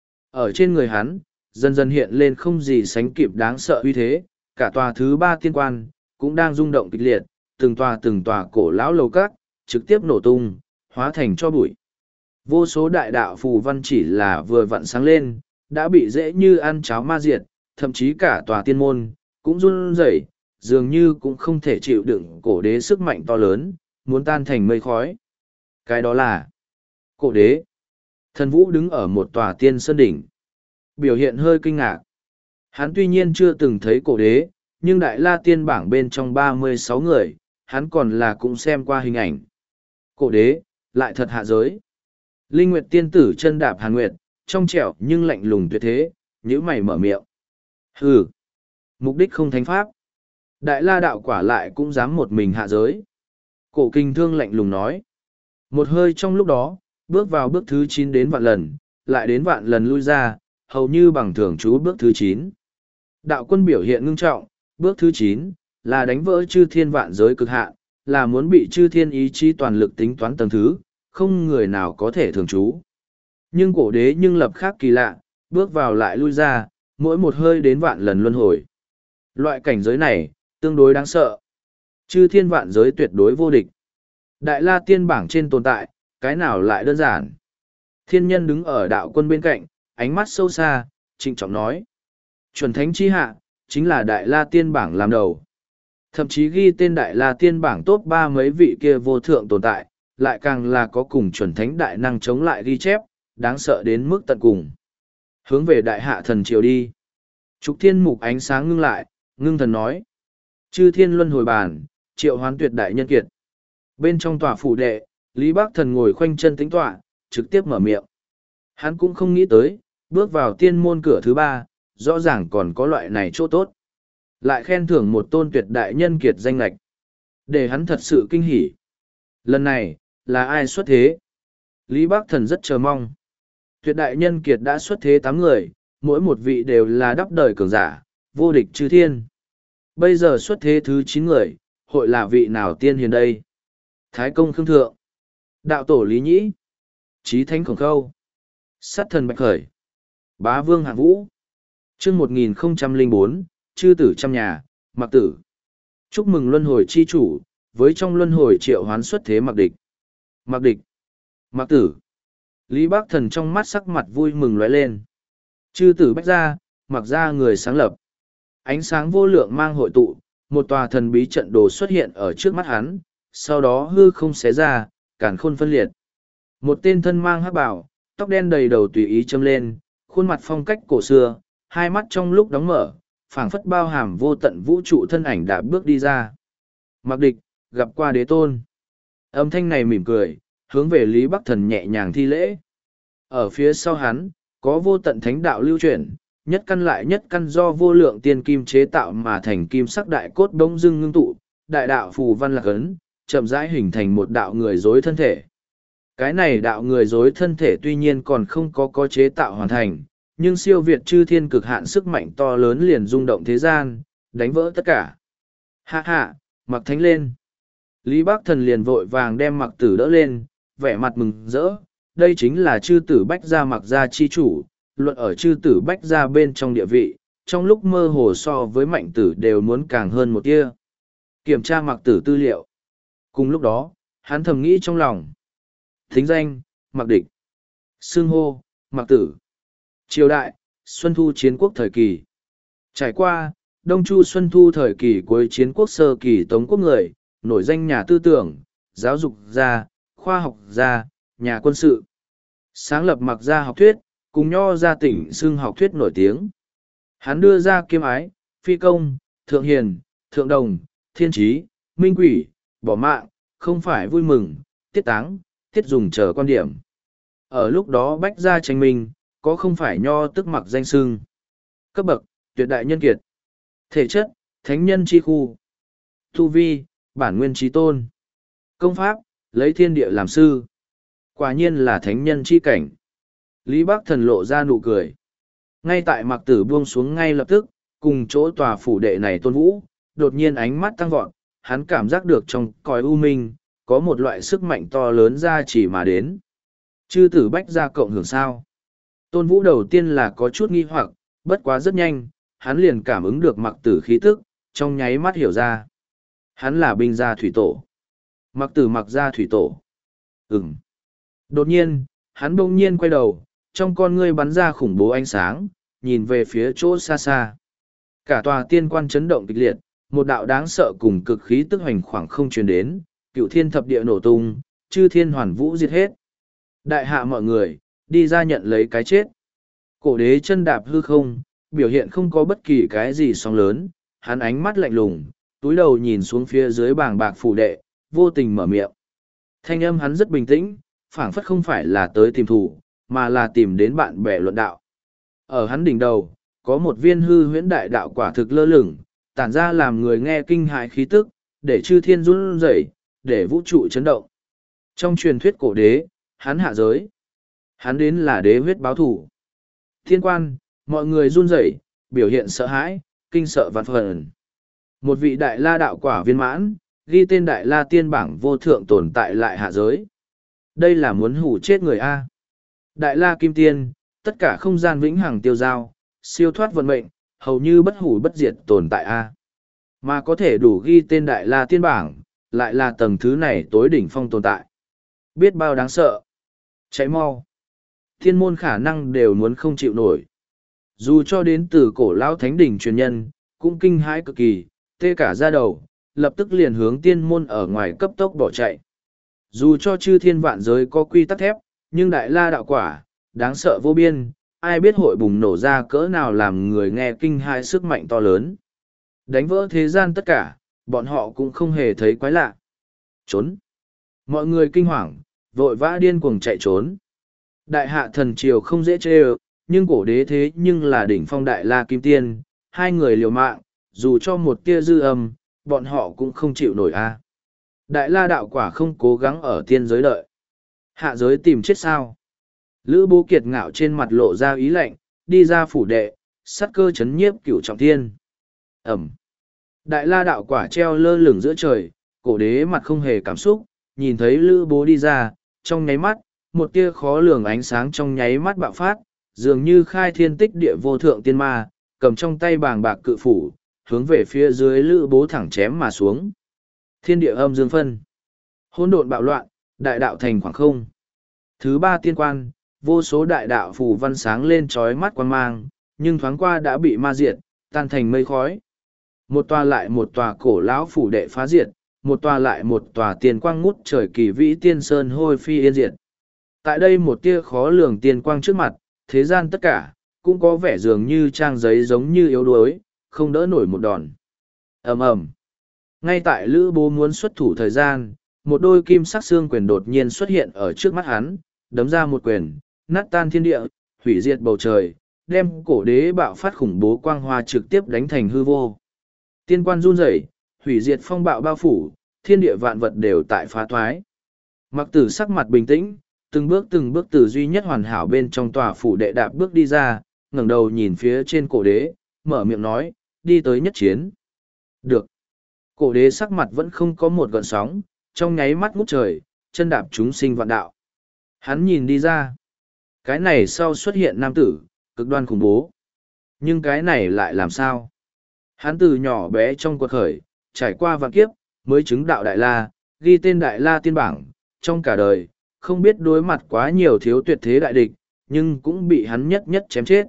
Ở trên người hắn, dần dần hiện lên không gì sánh kịp đáng sợ uy thế, cả tòa thứ ba tiên quan, cũng đang rung động kịch liệt, từng tòa từng tòa cổ lão lầu các, trực tiếp nổ tung, hóa thành cho bụi. Vô số đại đạo phù văn chỉ là vừa vặn sáng lên, đã bị dễ như ăn cháo ma diệt, thậm chí cả tòa tiên môn, cũng run rẩy, dường như cũng không thể chịu đựng cổ đế sức mạnh to lớn, muốn tan thành mây khói. Cái đó là cổ đế. Thần Vũ đứng ở một tòa tiên sơn đỉnh. Biểu hiện hơi kinh ngạc. Hắn tuy nhiên chưa từng thấy cổ đế, nhưng đại la tiên bảng bên trong ba mươi sáu người, hắn còn là cũng xem qua hình ảnh. Cổ đế, lại thật hạ giới. Linh Nguyệt tiên tử chân đạp Hàn Nguyệt, trong trẻo nhưng lạnh lùng tuyệt thế, nhíu mày mở miệng. Hừ, mục đích không thánh pháp. Đại la đạo quả lại cũng dám một mình hạ giới. Cổ kinh thương lạnh lùng nói. Một hơi trong lúc đó, bước vào bước thứ chín đến vạn lần, lại đến vạn lần lui ra, hầu như bằng thường chú bước thứ chín. Đạo quân biểu hiện ngưng trọng, bước thứ chín là đánh vỡ chư thiên vạn giới cực hạn, là muốn bị chư thiên ý chí toàn lực tính toán tầng thứ, không người nào có thể thường trú. Nhưng cổ đế nhưng lập khác kỳ lạ, bước vào lại lui ra, mỗi một hơi đến vạn lần luân hồi. Loại cảnh giới này, tương đối đáng sợ. Chư thiên vạn giới tuyệt đối vô địch. Đại la tiên bảng trên tồn tại, cái nào lại đơn giản. Thiên nhân đứng ở đạo quân bên cạnh, ánh mắt sâu xa, trịnh trọng nói. Chuẩn thánh chi hạ, chính là đại la tiên bảng làm đầu. Thậm chí ghi tên đại la tiên bảng top ba mấy vị kia vô thượng tồn tại, lại càng là có cùng chuẩn thánh đại năng chống lại ghi chép, đáng sợ đến mức tận cùng. Hướng về đại hạ thần triều đi. Trục thiên mục ánh sáng ngưng lại, ngưng thần nói. Chư thiên luân hồi bàn, triệu hoán tuyệt đại nhân kiệt. Bên trong tòa phủ đệ, Lý Bắc Thần ngồi khoanh chân tĩnh tọa, trực tiếp mở miệng. Hắn cũng không nghĩ tới, bước vào tiên môn cửa thứ ba, rõ ràng còn có loại này chỗ tốt. Lại khen thưởng một tôn tuyệt đại nhân kiệt danh lạch. Để hắn thật sự kinh hỉ. Lần này, là ai xuất thế? Lý Bắc Thần rất chờ mong. Tuyệt đại nhân kiệt đã xuất thế tám người, mỗi một vị đều là đắp đời cường giả, vô địch chư thiên. Bây giờ xuất thế thứ chín người, hội là vị nào tiên hiền đây? Thái công khương thượng, đạo tổ Lý Nhĩ, Chí thánh khổng khâu, sát thần bạch khởi, bá vương hạng vũ. Chương một nghìn không trăm lẻ bốn, chư tử trăm nhà, mặc tử. Chúc mừng luân hồi chi chủ, với trong luân hồi triệu hoán xuất thế mặc địch. Mặc địch, mặc tử. Lý Bắc Thần trong mắt sắc mặt vui mừng lóe lên. Chư tử bách gia, mặc gia người sáng lập. Ánh sáng vô lượng mang hội tụ, một tòa thần bí trận đồ xuất hiện ở trước mắt hắn, sau đó hư không xé ra, càn khôn phân liệt. Một tên thân mang hắc bảo, tóc đen đầy đầu tùy ý châm lên, khuôn mặt phong cách cổ xưa, hai mắt trong lúc đóng mở, phảng phất bao hàm vô tận vũ trụ thân ảnh đã bước đi ra. Mặc địch, gặp qua đế tôn. Âm thanh này mỉm cười, hướng về Lý Bắc Thần nhẹ nhàng thi lễ. Ở phía sau hắn, có vô tận thánh đạo lưu chuyển, nhất căn lại nhất căn do vô lượng tiên kim chế tạo mà thành kim sắc đại cốt đông dưng ngưng tụ, đại đạo phù văn lạc ấn, chậm rãi hình thành một đạo người dối thân thể. Cái này đạo người dối thân thể tuy nhiên còn không có có chế tạo hoàn thành, nhưng siêu việt chư thiên cực hạn sức mạnh to lớn liền rung động thế gian, đánh vỡ tất cả. Hạ hạ, Mặc Thánh lên. Lý Bắc Thần liền vội vàng đem Mặc Tử đỡ lên, vẻ mặt mừng rỡ. Đây chính là chư tử Bách Gia Mặc Gia chi chủ, luận ở chư tử Bách Gia bên trong địa vị, trong lúc mơ hồ so với Mạnh Tử đều muốn càng hơn một tia. Kiểm tra Mặc Tử tư liệu. Cùng lúc đó, hắn thầm nghĩ trong lòng. Thính danh, Mặc Địch. Xưng hô, Mặc Tử. Triều đại, Xuân Thu Chiến Quốc thời kỳ. Trải qua, Đông Chu Xuân Thu thời kỳ cuối Chiến Quốc sơ kỳ Tống Quốc người, nổi danh nhà tư tưởng, giáo dục gia, khoa học gia, nhà quân sự. Sáng lập Mặc Gia học thuyết, cùng Nho gia tỉnh xưng học thuyết nổi tiếng. Hắn đưa ra kiêm ái, phi công, thượng hiền, thượng đồng, thiên trí, minh quỷ, bỏ mạng, không phải vui mừng, tiết táng, tiết dùng chờ quan điểm. Ở lúc đó Bách Gia tranh minh, có không phải Nho tức Mặc danh xưng. Cấp bậc, tuyệt đại nhân kiệt. Thể chất, thánh nhân chi khu. Tu vi, bản nguyên trí tôn. Công pháp, lấy thiên địa làm sư. Quả nhiên là thánh nhân chi cảnh. Lý Bắc Thần lộ ra nụ cười. Ngay tại Mặc Tử buông xuống ngay lập tức, cùng chỗ tòa phủ đệ này tôn vũ, đột nhiên ánh mắt tăng vọt, hắn cảm giác được trong cõi u minh, có một loại sức mạnh to lớn ra chỉ mà đến. Chư tử Bách Gia cộng hưởng sao? Tôn vũ đầu tiên là có chút nghi hoặc, bất quá rất nhanh, hắn liền cảm ứng được Mặc Tử khí tức, trong nháy mắt hiểu ra. Hắn là binh gia thủy tổ. Mặc Tử Mặc Gia thủy tổ. Ừm. Đột nhiên, hắn bỗng nhiên quay đầu, trong con ngươi bắn ra khủng bố ánh sáng, nhìn về phía chỗ xa xa. Cả tòa tiên quan chấn động kịch liệt, một đạo đáng sợ cùng cực khí tức hoành khoảng không truyền đến, cựu thiên thập địa nổ tung, chư thiên hoàn vũ diệt hết. Đại hạ mọi người, đi ra nhận lấy cái chết. Cổ đế chân đạp hư không, biểu hiện không có bất kỳ cái gì sóng lớn, hắn ánh mắt lạnh lùng, túi đầu nhìn xuống phía dưới bảng bạc phủ đệ, vô tình mở miệng. Thanh âm hắn rất bình tĩnh, phảng phất không phải là tới tìm thủ, mà là tìm đến bạn bè luận đạo. Ở hắn đỉnh đầu, có một viên hư huyễn đại đạo quả thực lơ lửng, tản ra làm người nghe kinh hại khí tức, để chư thiên run rẩy, để vũ trụ chấn động. Trong truyền thuyết cổ đế, hắn hạ giới. Hắn đến là đế huyết báo thủ. Thiên quan, mọi người run rẩy, biểu hiện sợ hãi, kinh sợ vạn phần. Một vị đại la đạo quả viên mãn, ghi tên đại la tiên bảng vô thượng tồn tại lại hạ giới. Đây là muốn hủ chết người A. Đại la kim tiên, tất cả không gian vĩnh hằng tiêu giao, siêu thoát vận mệnh, hầu như bất hủ bất diệt tồn tại A. Mà có thể đủ ghi tên đại la tiên bảng, lại là tầng thứ này tối đỉnh phong tồn tại. Biết bao đáng sợ. Cháy mau. Thiên môn khả năng đều muốn không chịu nổi. Dù cho đến từ cổ lão thánh đỉnh truyền nhân, cũng kinh hãi cực kỳ, tê cả da đầu, lập tức liền hướng tiên môn ở ngoài cấp tốc bỏ chạy. Dù cho chư thiên vạn giới có quy tắc thép, nhưng đại la đạo quả, đáng sợ vô biên, ai biết hội bùng nổ ra cỡ nào làm người nghe kinh hai sức mạnh to lớn. Đánh vỡ thế gian tất cả, bọn họ cũng không hề thấy quái lạ. Trốn. Mọi người kinh hoàng, vội vã điên cuồng chạy trốn. Đại hạ thần triều không dễ chê ơ, nhưng cổ đế thế nhưng là đỉnh phong đại la kim tiên, hai người liều mạng, dù cho một tia dư âm, bọn họ cũng không chịu nổi a. Đại la đạo quả không cố gắng ở tiên giới đợi. Hạ giới tìm chết sao. Lữ Bố Kiệt ngạo trên mặt lộ ra ý lạnh, đi ra phủ đệ, sắt cơ chấn nhiếp cửu trọng thiên. Ẩm. Đại la đạo quả treo lơ lửng giữa trời, cổ đế mặt không hề cảm xúc, nhìn thấy Lữ Bố đi ra, trong nháy mắt, một tia khó lường ánh sáng trong nháy mắt bạo phát, dường như khai thiên tích địa vô thượng tiên ma, cầm trong tay bàng bạc cự phủ, hướng về phía dưới Lữ Bố thẳng chém mà xuống. Thiên địa âm dương phân. Hỗn độn bạo loạn, đại đạo thành khoảng không. Thứ ba tiên quan, vô số đại đạo phù văn sáng lên trói mắt quan mang, nhưng thoáng qua đã bị ma diệt, tan thành mây khói. Một tòa lại một tòa cổ lão phủ đệ phá diệt, một tòa lại một tòa tiên quang ngút trời kỳ vĩ tiên sơn hôi phi yên diệt. Tại đây một tia khó lường tiên quang trước mặt, thế gian tất cả, cũng có vẻ dường như trang giấy giống như yếu đuối, không đỡ nổi một đòn. Ầm ầm. Ngay tại Lữ Bố muốn xuất thủ thời gian, một đôi kim sắc xương quyền đột nhiên xuất hiện ở trước mắt hắn, đấm ra một quyền, nát tan thiên địa, hủy diệt bầu trời, đem cổ đế bạo phát khủng bố quang hoa trực tiếp đánh thành hư vô. Tiên quan run rẩy, hủy diệt phong bạo bao phủ, thiên địa vạn vật đều tại phá thoái. Mặc tử sắc mặt bình tĩnh, từng bước từng bước từ duy nhất hoàn hảo bên trong tòa phủ đệ đạp bước đi ra, ngẩng đầu nhìn phía trên cổ đế, mở miệng nói, đi tới nhất chiến. Được. Cổ đế sắc mặt vẫn không có một gợn sóng, trong nháy mắt ngút trời, chân đạp chúng sinh vạn đạo. Hắn nhìn đi ra. Cái này sau xuất hiện nam tử, cực đoan khủng bố. Nhưng cái này lại làm sao? Hắn từ nhỏ bé trong quật khởi, trải qua vạn kiếp, mới chứng đạo Đại La, ghi tên Đại La tiên bảng, trong cả đời, không biết đối mặt quá nhiều thiếu tuyệt thế đại địch, nhưng cũng bị hắn nhất nhất chém chết.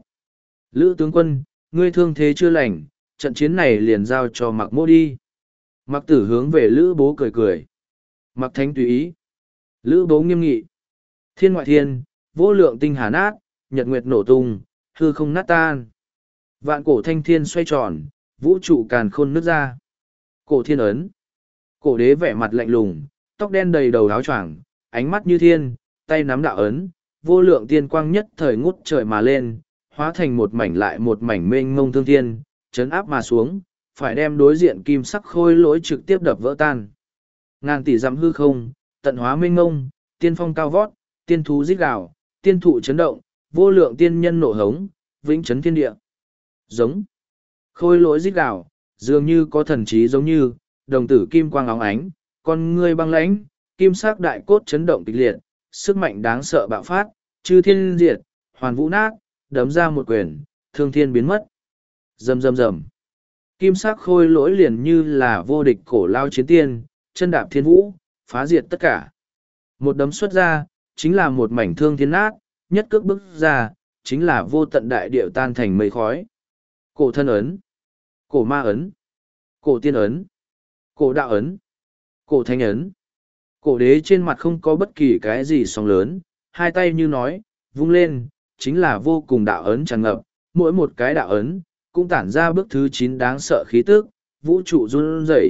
Lữ tướng quân, ngươi thương thế chưa lành, trận chiến này liền giao cho Mặc Mỗ đi. Mặc tử hướng về Lữ bố cười cười. Mặc thánh tùy ý. Lữ bố nghiêm nghị. Thiên ngoại thiên, vô lượng tinh hà nát, nhật nguyệt nổ tung, hư không nát tan. Vạn cổ thanh thiên xoay tròn, vũ trụ càn khôn nứt ra. Cổ thiên ấn. Cổ đế vẻ mặt lạnh lùng, tóc đen đầy đầu áo choàng, ánh mắt như thiên, tay nắm đạo ấn, vô lượng tiên quang nhất thời ngút trời mà lên, hóa thành một mảnh lại một mảnh mênh mông thương thiên, chấn áp mà xuống, phải đem đối diện kim sắc khôi lỗi trực tiếp đập vỡ tan. Ngàn tỷ dặm hư không, tận hóa mênh mông, tiên phong cao vót, tiên thú rít gào, tiên thụ chấn động, vô lượng tiên nhân nộ hống, vĩnh chấn thiên địa. Giống. Khôi lỗi rít gào, dường như có thần trí giống như, đồng tử kim quang óng ánh, con ngươi băng lãnh, kim sắc đại cốt chấn động kịch liệt, sức mạnh đáng sợ bạo phát, chư thiên diệt, hoàn vũ nát, đấm ra một quyền, thương thiên biến mất. Rầm rầm rầm. Kim sắc khôi lỗi liền như là vô địch cổ lao chiến tiên, chân đạp thiên vũ, phá diệt tất cả. Một đấm xuất ra, chính là một mảnh thương thiên nát, nhất cước bước ra, chính là vô tận đại điệu tan thành mây khói. Cổ thân ấn, cổ ma ấn, cổ tiên ấn, cổ đạo ấn, cổ thánh ấn. Cổ đế trên mặt không có bất kỳ cái gì sóng lớn, hai tay như nói, vung lên, chính là vô cùng đạo ấn tràn ngập, mỗi một cái đạo ấn, cũng tản ra bước thứ chín đáng sợ khí tức, vũ trụ run rẩy.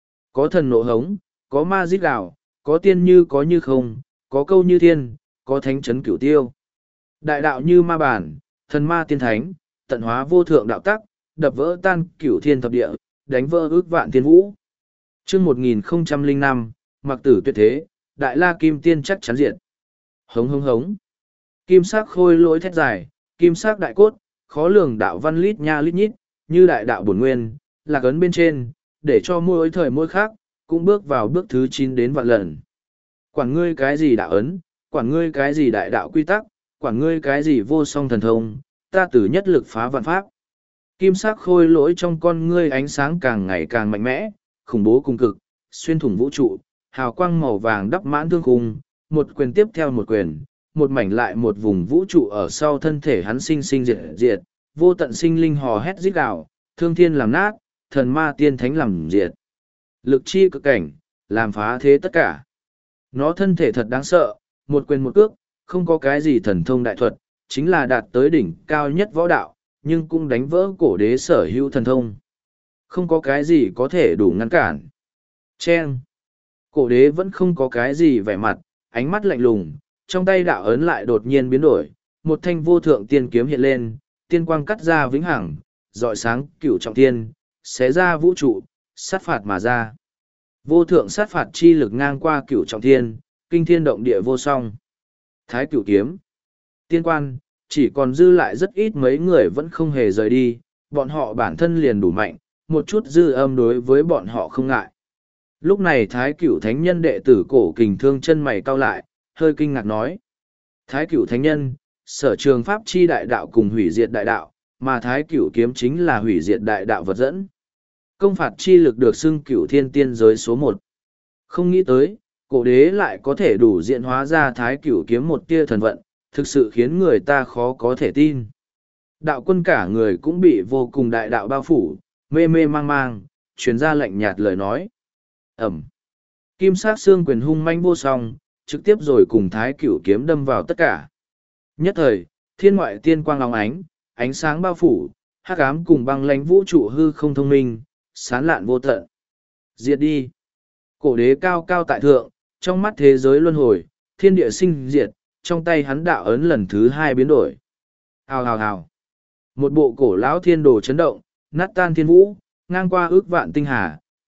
Có thần nộ hống, có ma giết gào, có tiên như có như không, có câu như thiên, có thánh chấn cửu tiêu. Đại đạo như ma bản, thần ma tiên thánh, tận hóa vô thượng đạo tắc, đập vỡ tan cửu thiên thập địa, đánh vỡ ước vạn thiên vũ. Chương một nghìn không trăm lẻ năm, Mặc tử tuyệt thế, Đại La Kim Tiên chắc chắn diệt. Hống hống hống. Kim sắc khôi lỗi thét dài, kim sắc đại cốt, khó lường đạo văn lít nha lít nhít, như đại đạo bổn nguyên, lạc ấn bên trên, để cho mỗi thời mỗi khác, cũng bước vào bước thứ chín đến vạn lần. Quản ngươi cái gì đạo ấn, quản ngươi cái gì đại đạo quy tắc, quản ngươi cái gì vô song thần thông, ta từ nhất lực phá vạn pháp. Kim sắc khôi lỗi trong con ngươi ánh sáng càng ngày càng mạnh mẽ, khủng bố cùng cực, xuyên thủng vũ trụ, hào quang màu vàng đắp mãn thương khung, một quyền tiếp theo một quyền, một mảnh lại một vùng vũ trụ ở sau thân thể hắn sinh sinh diệt diệt, vô tận sinh linh hò hét rít gào, thương thiên làm nát, thần ma tiên thánh làm diệt. Lực chi cực cảnh, làm phá thế tất cả. Nó thân thể thật đáng sợ, một quyền một cước, không có cái gì thần thông đại thuật, chính là đạt tới đỉnh cao nhất võ đạo, nhưng cũng đánh vỡ cổ đế sở hữu thần thông. Không có cái gì có thể đủ ngăn cản. Chen. Cổ đế vẫn không có cái gì vẻ mặt, ánh mắt lạnh lùng, trong tay đạo ấn lại đột nhiên biến đổi, một thanh vô thượng tiên kiếm hiện lên, tiên quang cắt ra vĩnh hằng, rọi sáng cửu trọng tiên, xé ra vũ trụ, sát phạt mà ra. Vô thượng sát phạt chi lực ngang qua cửu trọng thiên, kinh thiên động địa vô song. Thái cửu kiếm. Tiên quan, chỉ còn dư lại rất ít mấy người vẫn không hề rời đi, bọn họ bản thân liền đủ mạnh, một chút dư âm đối với bọn họ không ngại. Lúc này thái cửu thánh nhân đệ tử cổ kình thương chân mày cau lại, hơi kinh ngạc nói. Thái cửu thánh nhân, sở trường pháp chi đại đạo cùng hủy diệt đại đạo, mà thái cửu kiếm chính là hủy diệt đại đạo vật dẫn. Công phạt chi lực được xưng cửu thiên tiên giới số một. Không nghĩ tới, cổ đế lại có thể đủ diện hóa ra thái cửu kiếm một tia thần vận, thực sự khiến người ta khó có thể tin. Đạo quân cả người cũng bị vô cùng đại đạo bao phủ, mê mê mang mang, truyền ra lạnh nhạt lời nói. Ẩm. Kim sát xương quyền hung manh vô song, trực tiếp rồi cùng thái cửu kiếm đâm vào tất cả. Nhất thời, thiên ngoại tiên quang long ánh, ánh sáng bao phủ, hắc ám cùng băng lãnh vũ trụ hư không thông minh, sán lạn vô tận. Diệt đi. Cổ đế cao cao tại thượng, trong mắt thế giới luân hồi, thiên địa sinh diệt, trong tay hắn đạo ấn lần thứ hai biến đổi. Hào hào hào. Một bộ cổ lão thiên đồ chấn động, nát tan thiên vũ, ngang qua ước vạn tinh hà,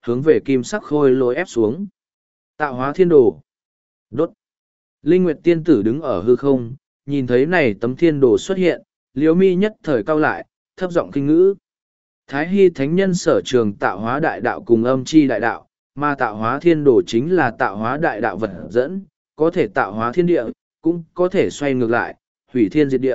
hướng về kim sắc khôi lỗi ép xuống. Tạo hóa thiên đồ. Đốt. Linh Nguyệt tiên tử đứng ở hư không, nhìn thấy này tấm thiên đồ xuất hiện, liễu mi nhất thời cau lại, thấp giọng kinh ngữ. Thái Hy thánh nhân sở trường tạo hóa đại đạo cùng âm chi đại đạo, mà tạo hóa thiên đồ chính là tạo hóa đại đạo vật dẫn, có thể tạo hóa thiên địa, cũng có thể xoay ngược lại, hủy thiên diệt địa.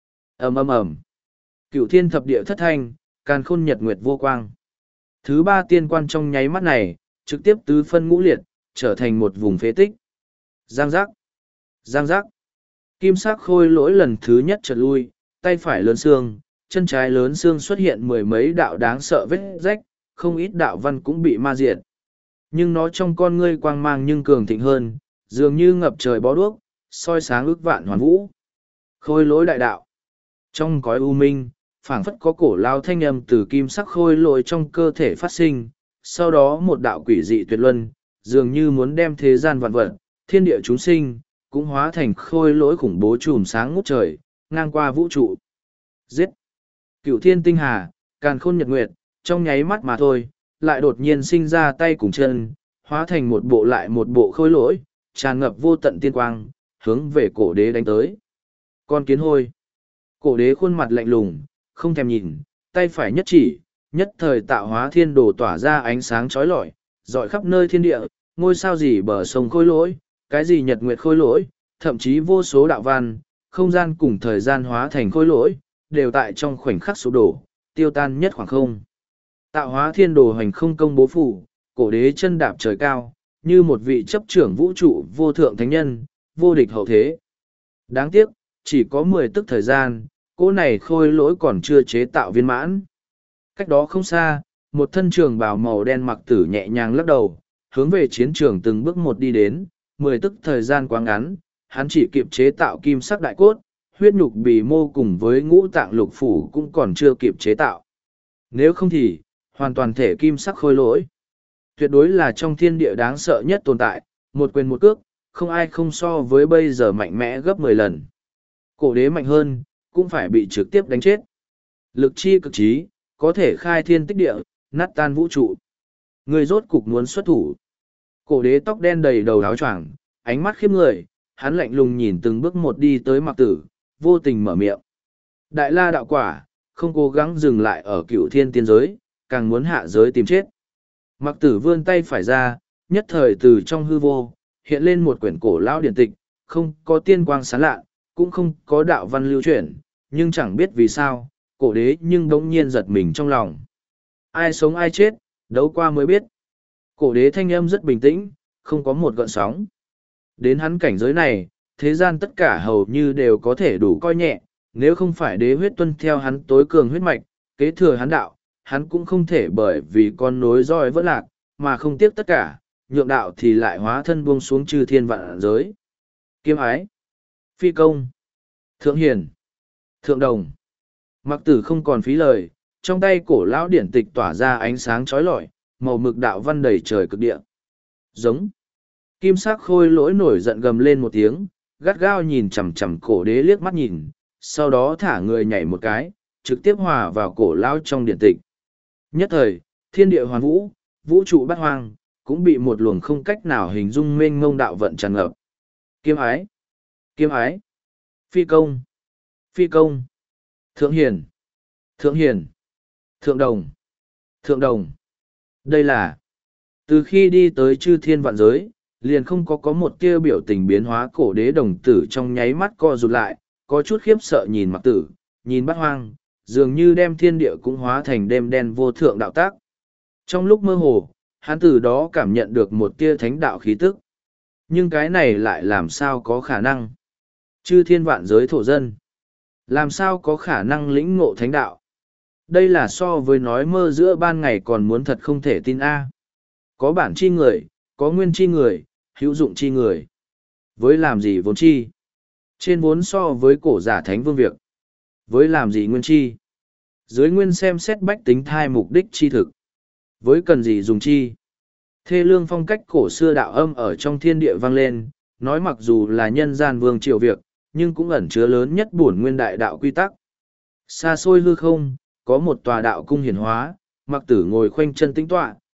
Ầm ầm ầm. Cửu thiên thập địa thất thanh, càn khôn nhật nguyệt vô quang. Thứ ba tiên quan trong nháy mắt này, trực tiếp tứ phân ngũ liệt, trở thành một vùng phế tích. Giang giác. Giang giác. Kim sắc khôi lỗi lần thứ nhất chợt lui, tay phải lớn xương, chân trái lớn xương xuất hiện mười mấy đạo đáng sợ vết rách, không ít đạo văn cũng bị ma diệt. Nhưng nó trong con ngươi quang mang nhưng cường thịnh hơn, dường như ngập trời bó đuốc, soi sáng ước vạn hoàn vũ. Khôi lỗi đại đạo. Trong cõi u minh, phảng phất có cổ lao thanh âm từ kim sắc khôi lỗi trong cơ thể phát sinh, sau đó một đạo quỷ dị tuyệt luân, dường như muốn đem thế gian vạn vật, thiên địa chúng sinh, cũng hóa thành khôi lỗi khủng bố chùm sáng ngút trời, ngang qua vũ trụ. Giết! Cửu thiên tinh hà, càn khôn nhật nguyệt, trong nháy mắt mà thôi, lại đột nhiên sinh ra tay cùng chân, hóa thành một bộ lại một bộ khôi lỗi, tràn ngập vô tận tiên quang, hướng về cổ đế đánh tới. Con kiến hôi! Cổ đế khuôn mặt lạnh lùng, không thèm nhìn, tay phải nhất chỉ, nhất thời tạo hóa thiên đồ tỏa ra ánh sáng chói lọi, rọi khắp nơi thiên địa, ngôi sao gì bờ sông khôi lỗi, cái gì nhật nguyệt khôi lỗi, thậm chí vô số đạo văn, không gian cùng thời gian hóa thành khôi lỗi, đều tại trong khoảnh khắc sụp đổ, tiêu tan nhất khoảng không. Tạo hóa thiên đồ hành không công bố phủ, cổ đế chân đạp trời cao, như một vị chấp trưởng vũ trụ vô thượng thánh nhân, vô địch hậu thế. Đáng tiếc, chỉ có mười tức thời gian, cỗ này khôi lỗi còn chưa chế tạo viên mãn. Cách đó không xa, một thân trường bào màu đen mặc tử nhẹ nhàng lắc đầu, hướng về chiến trường từng bước một đi đến, mười tức thời gian quá ngắn, hắn chỉ kịp chế tạo kim sắc đại cốt, huyết nhục bì mô cùng với ngũ tạng lục phủ cũng còn chưa kịp chế tạo. Nếu không thì, hoàn toàn thể kim sắc khôi lỗi. Tuyệt đối là trong thiên địa đáng sợ nhất tồn tại, một quyền một cước, không ai không so với bây giờ mạnh mẽ gấp mười lần. Cổ đế mạnh hơn, cũng phải bị trực tiếp đánh chết. Lực chi cực trí, có thể khai thiên tích địa, nát tan vũ trụ. Người rốt cục muốn xuất thủ. Cổ đế tóc đen đầy đầu áo choàng, ánh mắt khiếp người, hắn lạnh lùng nhìn từng bước một đi tới mặc tử, vô tình mở miệng. Đại la đạo quả, không cố gắng dừng lại ở cựu thiên tiên giới, càng muốn hạ giới tìm chết. Mặc tử vươn tay phải ra, nhất thời từ trong hư vô, hiện lên một quyển cổ lão điển tịch, không có tiên quang sáng lạ, cũng không có đạo văn lưu chuyển, nhưng chẳng biết vì sao, cổ đế nhưng đống nhiên giật mình trong lòng. Ai sống ai chết, đấu qua mới biết. Cổ đế thanh âm rất bình tĩnh, không có một gợn sóng. Đến hắn cảnh giới này, thế gian tất cả hầu như đều có thể đủ coi nhẹ, nếu không phải đế huyết tuân theo hắn tối cường huyết mạch, kế thừa hắn đạo, hắn cũng không thể bởi vì con nối roi vỡ lạc, mà không tiếc tất cả, nhượng đạo thì lại hóa thân buông xuống chư thiên vạn giới. Kiếm ái, phi công, thượng hiền, thượng đồng. Mặc tử không còn phí lời, trong tay cổ lão điển tịch tỏa ra ánh sáng chói lọi, màu mực đạo văn đầy trời cực địa. Giống. Kim sắc khôi lỗi nổi giận gầm lên một tiếng, gắt gao nhìn chằm chằm cổ đế liếc mắt nhìn, sau đó thả người nhảy một cái, trực tiếp hòa vào cổ lão trong điển tịch. Nhất thời, thiên địa hoàn vũ, vũ trụ bát hoang, cũng bị một luồng không cách nào hình dung mênh mông đạo vận tràn ngập. Kiếm ái, kiếm ái, phi công, phi công, thượng hiền, thượng hiền, thượng đồng, thượng đồng. Đây là, từ khi đi tới chư thiên vạn giới, liền không có có một tia biểu tình biến hóa. Cổ đế đồng tử trong nháy mắt co rụt lại, có chút khiếp sợ nhìn mặc tử, nhìn bát hoang, dường như đem thiên địa cũng hóa thành đêm đen vô thượng đạo tác. Trong lúc mơ hồ, hắn từ đó cảm nhận được một tia thánh đạo khí tức. Nhưng cái này lại làm sao có khả năng? Chư thiên vạn giới thổ dân, làm sao có khả năng lĩnh ngộ thánh đạo? Đây là so với nói mơ giữa ban ngày còn muốn thật không thể tin a. Có bản chi người, có nguyên chi người, hữu dụng chi người. Với làm gì vốn chi? Trên vốn so với cổ giả thánh vương việc. Với làm gì nguyên chi? Dưới nguyên xem xét bách tính thai mục đích chi thực. Với cần gì dùng chi? Thê lương phong cách cổ xưa đạo âm ở trong thiên địa vang lên, nói mặc dù là nhân gian vương triều việc, nhưng cũng ẩn chứa lớn nhất bổn nguyên đại đạo quy tắc. Xa xôi hư không, có một tòa đạo cung hiển hóa, mặc tử ngồi khoanh chân tĩnh tọa,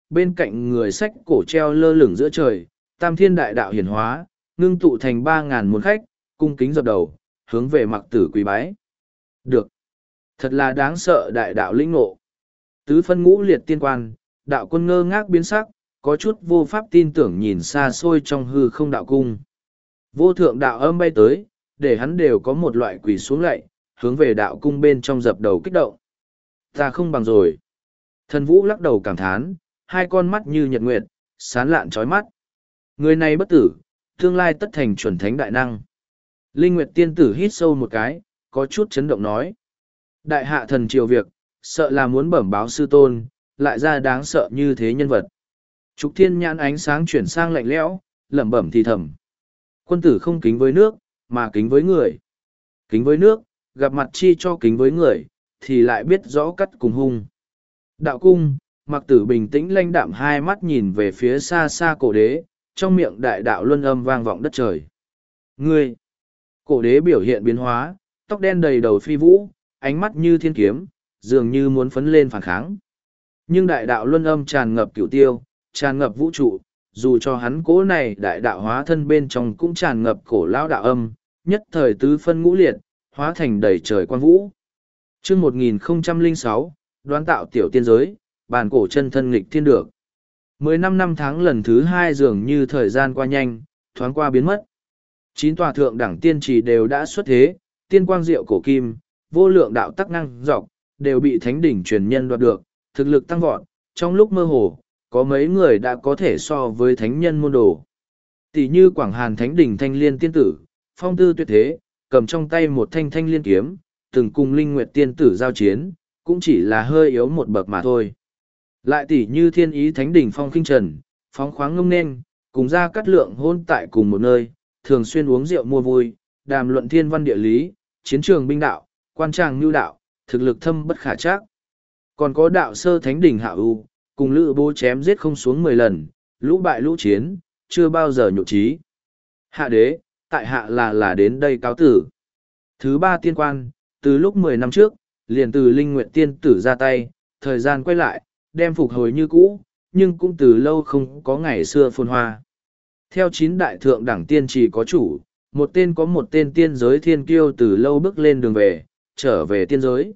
bên cạnh người sách cổ treo lơ lửng giữa trời, tam thiên đại đạo hiển hóa, ngưng tụ thành ba ngàn môn khách, cung kính dập đầu, hướng về mặc tử quý bái. Được. Thật là đáng sợ đại đạo lĩnh ngộ. Tứ phân ngũ liệt tiên quan, đạo quân ngơ ngác biến sắc, có chút vô pháp tin tưởng nhìn xa xôi trong hư không đạo cung. Vô thượng đạo âm bay tới, để hắn đều có một loại quỳ xuống lạy, hướng về đạo cung bên trong dập đầu kích động. Ta không bằng rồi. Thần vũ lắc đầu cảm thán, hai con mắt như nhật nguyệt, sán lạn trói mắt. Người này bất tử, tương lai tất thành chuẩn thánh đại năng. Linh Nguyệt tiên tử hít sâu một cái, có chút chấn động nói. Đại hạ thần triều việc, sợ là muốn bẩm báo sư tôn, lại ra đáng sợ như thế nhân vật. Trục thiên nhãn ánh sáng chuyển sang lạnh lẽo, lẩm bẩm thì thầm. Quân tử không kính với nước, mà kính với người. Kính với nước, gặp mặt chi cho kính với người, thì lại biết rõ cắt cùng hung. Đạo cung, mặc tử bình tĩnh lãnh đạm hai mắt nhìn về phía xa xa cổ đế, trong miệng đại đạo luân âm vang vọng đất trời. Ngươi! Cổ đế biểu hiện biến hóa, tóc đen đầy đầu phi vũ, ánh mắt như thiên kiếm, dường như muốn phấn lên phản kháng. Nhưng đại đạo luân âm tràn ngập cửu tiêu, tràn ngập vũ trụ, dù cho hắn cố này đại đạo hóa thân bên trong cũng tràn ngập cổ lão đạo âm, nhất thời tứ phân ngũ liệt, hóa thành đầy trời quan vũ. Chương một nghìn không trăm lẻ sáu, đoán tạo tiểu tiên giới, bàn cổ chân thân nghịch thiên được. Mười năm năm tháng lần thứ hai dường như thời gian qua nhanh, thoáng qua biến mất. Chín tòa thượng đẳng tiên trì đều đã xuất thế, tiên quang diệu cổ kim, vô lượng đạo tắc năng dọc, đều bị thánh đỉnh truyền nhân đoạt được, thực lực tăng vọt, trong lúc mơ hồ, có mấy người đã có thể so với thánh nhân môn đồ. Tỷ như Quảng Hàn Thánh đỉnh Thanh Liên tiên tử, phong tư tuyệt thế, cầm trong tay một thanh thanh liên kiếm, từng cùng Linh Nguyệt tiên tử giao chiến, cũng chỉ là hơi yếu một bậc mà thôi. Lại tỷ như Thiên Ý Thánh đỉnh Phong Khinh Trần, phóng khoáng ngông nên, cùng ra cắt lượng hôn tại cùng một nơi, thường xuyên uống rượu mua vui, đàm luận thiên văn địa lý, chiến trường binh đạo, quan tràng nhu đạo, thực lực thâm bất khả trắc. Còn có đạo sơ Thánh đỉnh Hạ U, cùng Lữ Bố chém giết không xuống mười lần, lũ bại lũ chiến, chưa bao giờ nhụ trí. Hạ đế, tại hạ là là đến đây cáo tử. Thứ ba tiên quan, từ lúc mười năm trước, liền từ Linh Nguyệt tiên tử ra tay, thời gian quay lại, đem phục hồi như cũ, nhưng cũng từ lâu không có ngày xưa phồn hoa. Theo chín đại thượng đẳng tiên chỉ có chủ, một tên có một tên tiên giới thiên kiêu từ lâu bước lên đường về, trở về tiên giới.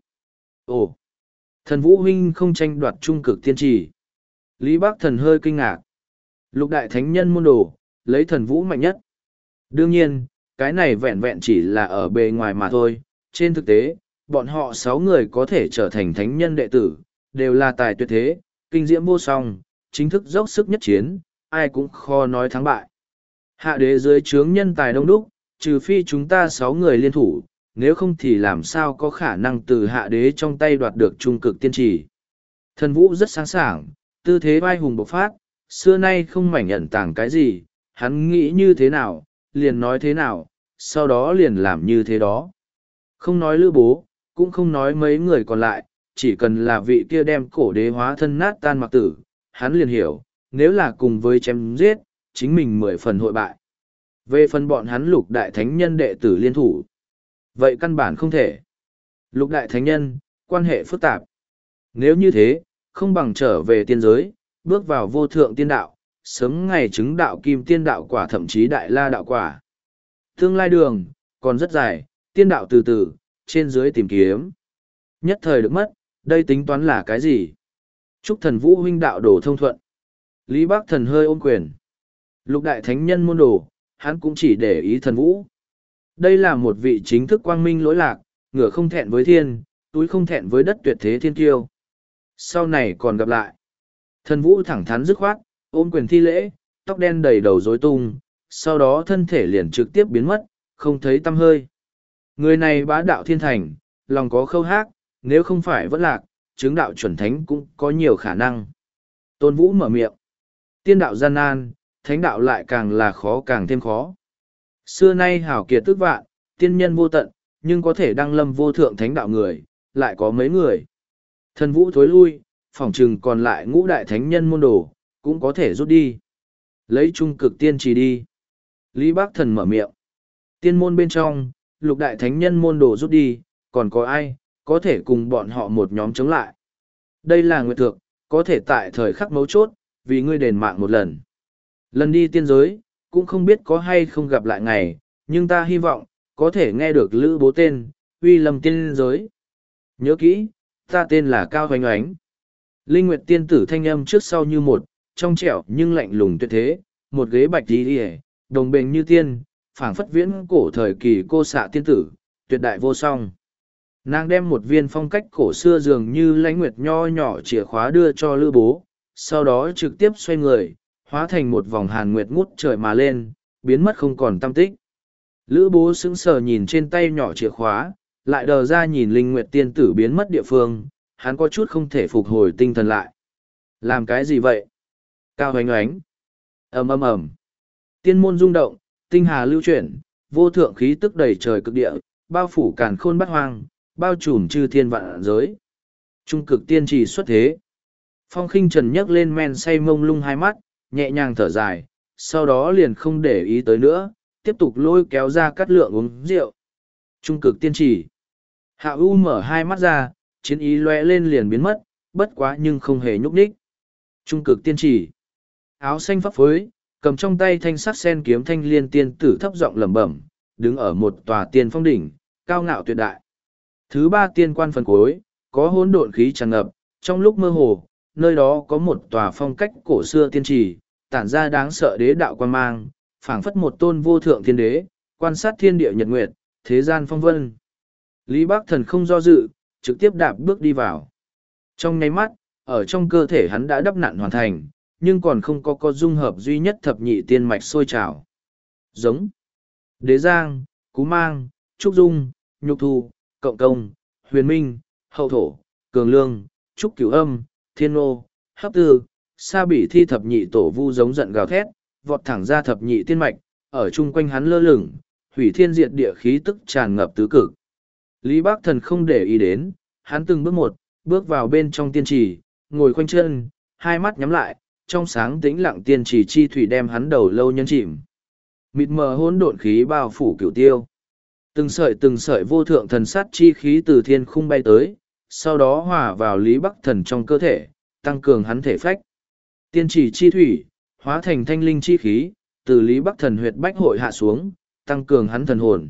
Ồ! Thần Vũ huynh không tranh đoạt trung cực tiên trì. Lý Bác Thần hơi kinh ngạc. Lục đại thánh nhân môn đồ, lấy thần Vũ mạnh nhất. Đương nhiên, cái này vẹn vẹn chỉ là ở bề ngoài mà thôi. Trên thực tế, bọn họ sáu người có thể trở thành thánh nhân đệ tử, đều là tài tuyệt thế, kinh diễm vô song, chính thức dốc sức nhất chiến, ai cũng khó nói thắng bại. Hạ đế dưới trướng nhân tài đông đúc, trừ phi chúng ta sáu người liên thủ, nếu không thì làm sao có khả năng từ hạ đế trong tay đoạt được trung cực tiên trì. Thần Vũ rất sáng sảng, tư thế vai hùng bộc phát, xưa nay không mảnh ẩn tàng cái gì, hắn nghĩ như thế nào, liền nói thế nào, sau đó liền làm như thế đó. Không nói Lữ Bố, cũng không nói mấy người còn lại, chỉ cần là vị kia đem cổ đế hóa thân nát tan mặc tử, hắn liền hiểu, nếu là cùng với chém giết, chính mình mười phần hội bại. Về phần bọn hắn lục đại thánh nhân đệ tử liên thủ, vậy căn bản không thể. Lục đại thánh nhân, quan hệ phức tạp. Nếu như thế, không bằng trở về tiên giới, bước vào vô thượng tiên đạo, sớm ngày chứng đạo kim tiên đạo quả thậm chí đại la đạo quả. Tương lai đường, còn rất dài, tiên đạo từ từ, trên dưới tìm kiếm. Nhất thời được mất, đây tính toán là cái gì? Chúc thần Vũ huynh đạo đổ thông thuận. Lý Bác Thần hơi ôm quyền. Lục đại thánh nhân môn đồ, hắn cũng chỉ để ý thần Vũ. Đây là một vị chính thức quang minh lỗi lạc, ngửa không thẹn với thiên, túi không thẹn với đất tuyệt thế thiên kiêu. Sau này còn gặp lại. Thần Vũ thẳng thắn dứt khoát, ôm quyền thi lễ, tóc đen đầy đầu rối tung, sau đó thân thể liền trực tiếp biến mất, không thấy tăm hơi. Người này bá đạo thiên thành, lòng có khâu hát, nếu không phải vẫn lạc, chứng đạo chuẩn thánh cũng có nhiều khả năng. Tôn Vũ mở miệng. Tiên đạo gian nan, thánh đạo lại càng là khó càng thêm khó. Xưa nay hảo kiệt tức vạn, tiên nhân vô tận, nhưng có thể đăng lâm vô thượng thánh đạo người, lại có mấy người. Thần Vũ thối lui, phỏng chừng còn lại ngũ đại thánh nhân môn đồ, cũng có thể rút đi. Lấy trung cực tiên trì đi. Lý Bác Thần mở miệng. Tiên môn bên trong, lục đại thánh nhân môn đồ rút đi, còn có ai, có thể cùng bọn họ một nhóm chống lại. Đây là nguyệt thực, có thể tại thời khắc mấu chốt, vì ngươi đền mạng một lần. Lần đi tiên giới, cũng không biết có hay không gặp lại ngày, nhưng ta hy vọng, có thể nghe được lữ bố tên, uy lâm tiên giới. Nhớ kỹ, ta tên là Cao Hoánh Oánh. Linh Nguyệt tiên tử thanh âm trước sau như một, trong trẻo nhưng lạnh lùng tuyệt thế, một ghế bạch đi đi đồng bền như tiên, phảng phất viễn cổ thời kỳ cô xạ tiên tử, tuyệt đại vô song. Nàng đem một viên phong cách cổ xưa dường như lãnh nguyệt nho nhỏ chìa khóa đưa cho lữ bố, sau đó trực tiếp xoay người, hóa thành một vòng hàn nguyệt ngút trời mà lên, biến mất không còn tăm tích. Lữ bố sững sờ nhìn trên tay nhỏ chìa khóa, lại đờ ra nhìn linh nguyệt tiên tử biến mất địa phương, hắn có chút không thể phục hồi tinh thần lại. Làm cái gì vậy? Cao Hoánh Oánh. Ầm ầm ầm. Tiên môn rung động, tinh hà lưu chuyển, vô thượng khí tức đầy trời cực địa, bao phủ càn khôn bát hoang, bao trùm chư thiên vạn giới. Trung cực tiên trì xuất thế. Phong Khinh Trần nhấc lên men say mông lung hai mắt, nhẹ nhàng thở dài, sau đó liền không để ý tới nữa, tiếp tục lôi kéo ra cắt lượng uống rượu. Trung cực tiên trì. Hạ U mở hai mắt ra, chiến ý lóe lên liền biến mất, bất quá nhưng không hề nhúc nhích. Trung cực tiên trì. Áo xanh phấp phới, cầm trong tay thanh sắc sen kiếm thanh liên tiên tử thấp giọng lẩm bẩm, đứng ở một tòa tiên phong đỉnh, cao ngạo tuyệt đại. Thứ ba tiên quan phần cuối, có hỗn độn khí tràn ngập, trong lúc mơ hồ, nơi đó có một tòa phong cách cổ xưa tiên trì, tản ra đáng sợ đế đạo quan mang, phảng phất một tôn vô thượng thiên đế, quan sát thiên địa nhật nguyệt, thế gian phong vân. Lý Bắc Thần không do dự, trực tiếp đạp bước đi vào. Trong nháy mắt, ở trong cơ thể hắn đã đắp nặn hoàn thành, nhưng còn không có có dung hợp duy nhất thập nhị tiên mạch sôi trào. Giống Đế Giang, Cú Mang, Trúc Dung, Nhục Thu, Cộng Công, Huyền Minh, Hậu Thổ, Cường Lương, Trúc Cửu Âm, Thiên Nô, Hấp Tư, Sa Bỉ thi thập nhị tổ vu giống giận gào thét, vọt thẳng ra thập nhị tiên mạch, ở chung quanh hắn lơ lửng, hủy thiên diệt địa khí tức tràn ngập tứ cực. Lý Bắc Thần không để ý đến, hắn từng bước một, bước vào bên trong tiên trì, ngồi khoanh chân, hai mắt nhắm lại, trong sáng tĩnh lặng tiên trì chi thủy đem hắn đầu lâu nhân chìm. Mịt mờ hỗn độn khí bao phủ cửu tiêu. Từng sợi từng sợi vô thượng thần sát chi khí từ thiên khung bay tới, sau đó hòa vào Lý Bắc Thần trong cơ thể, tăng cường hắn thể phách. Tiên trì chi thủy, hóa thành thanh linh chi khí, từ Lý Bắc Thần huyệt bách hội hạ xuống, tăng cường hắn thần hồn.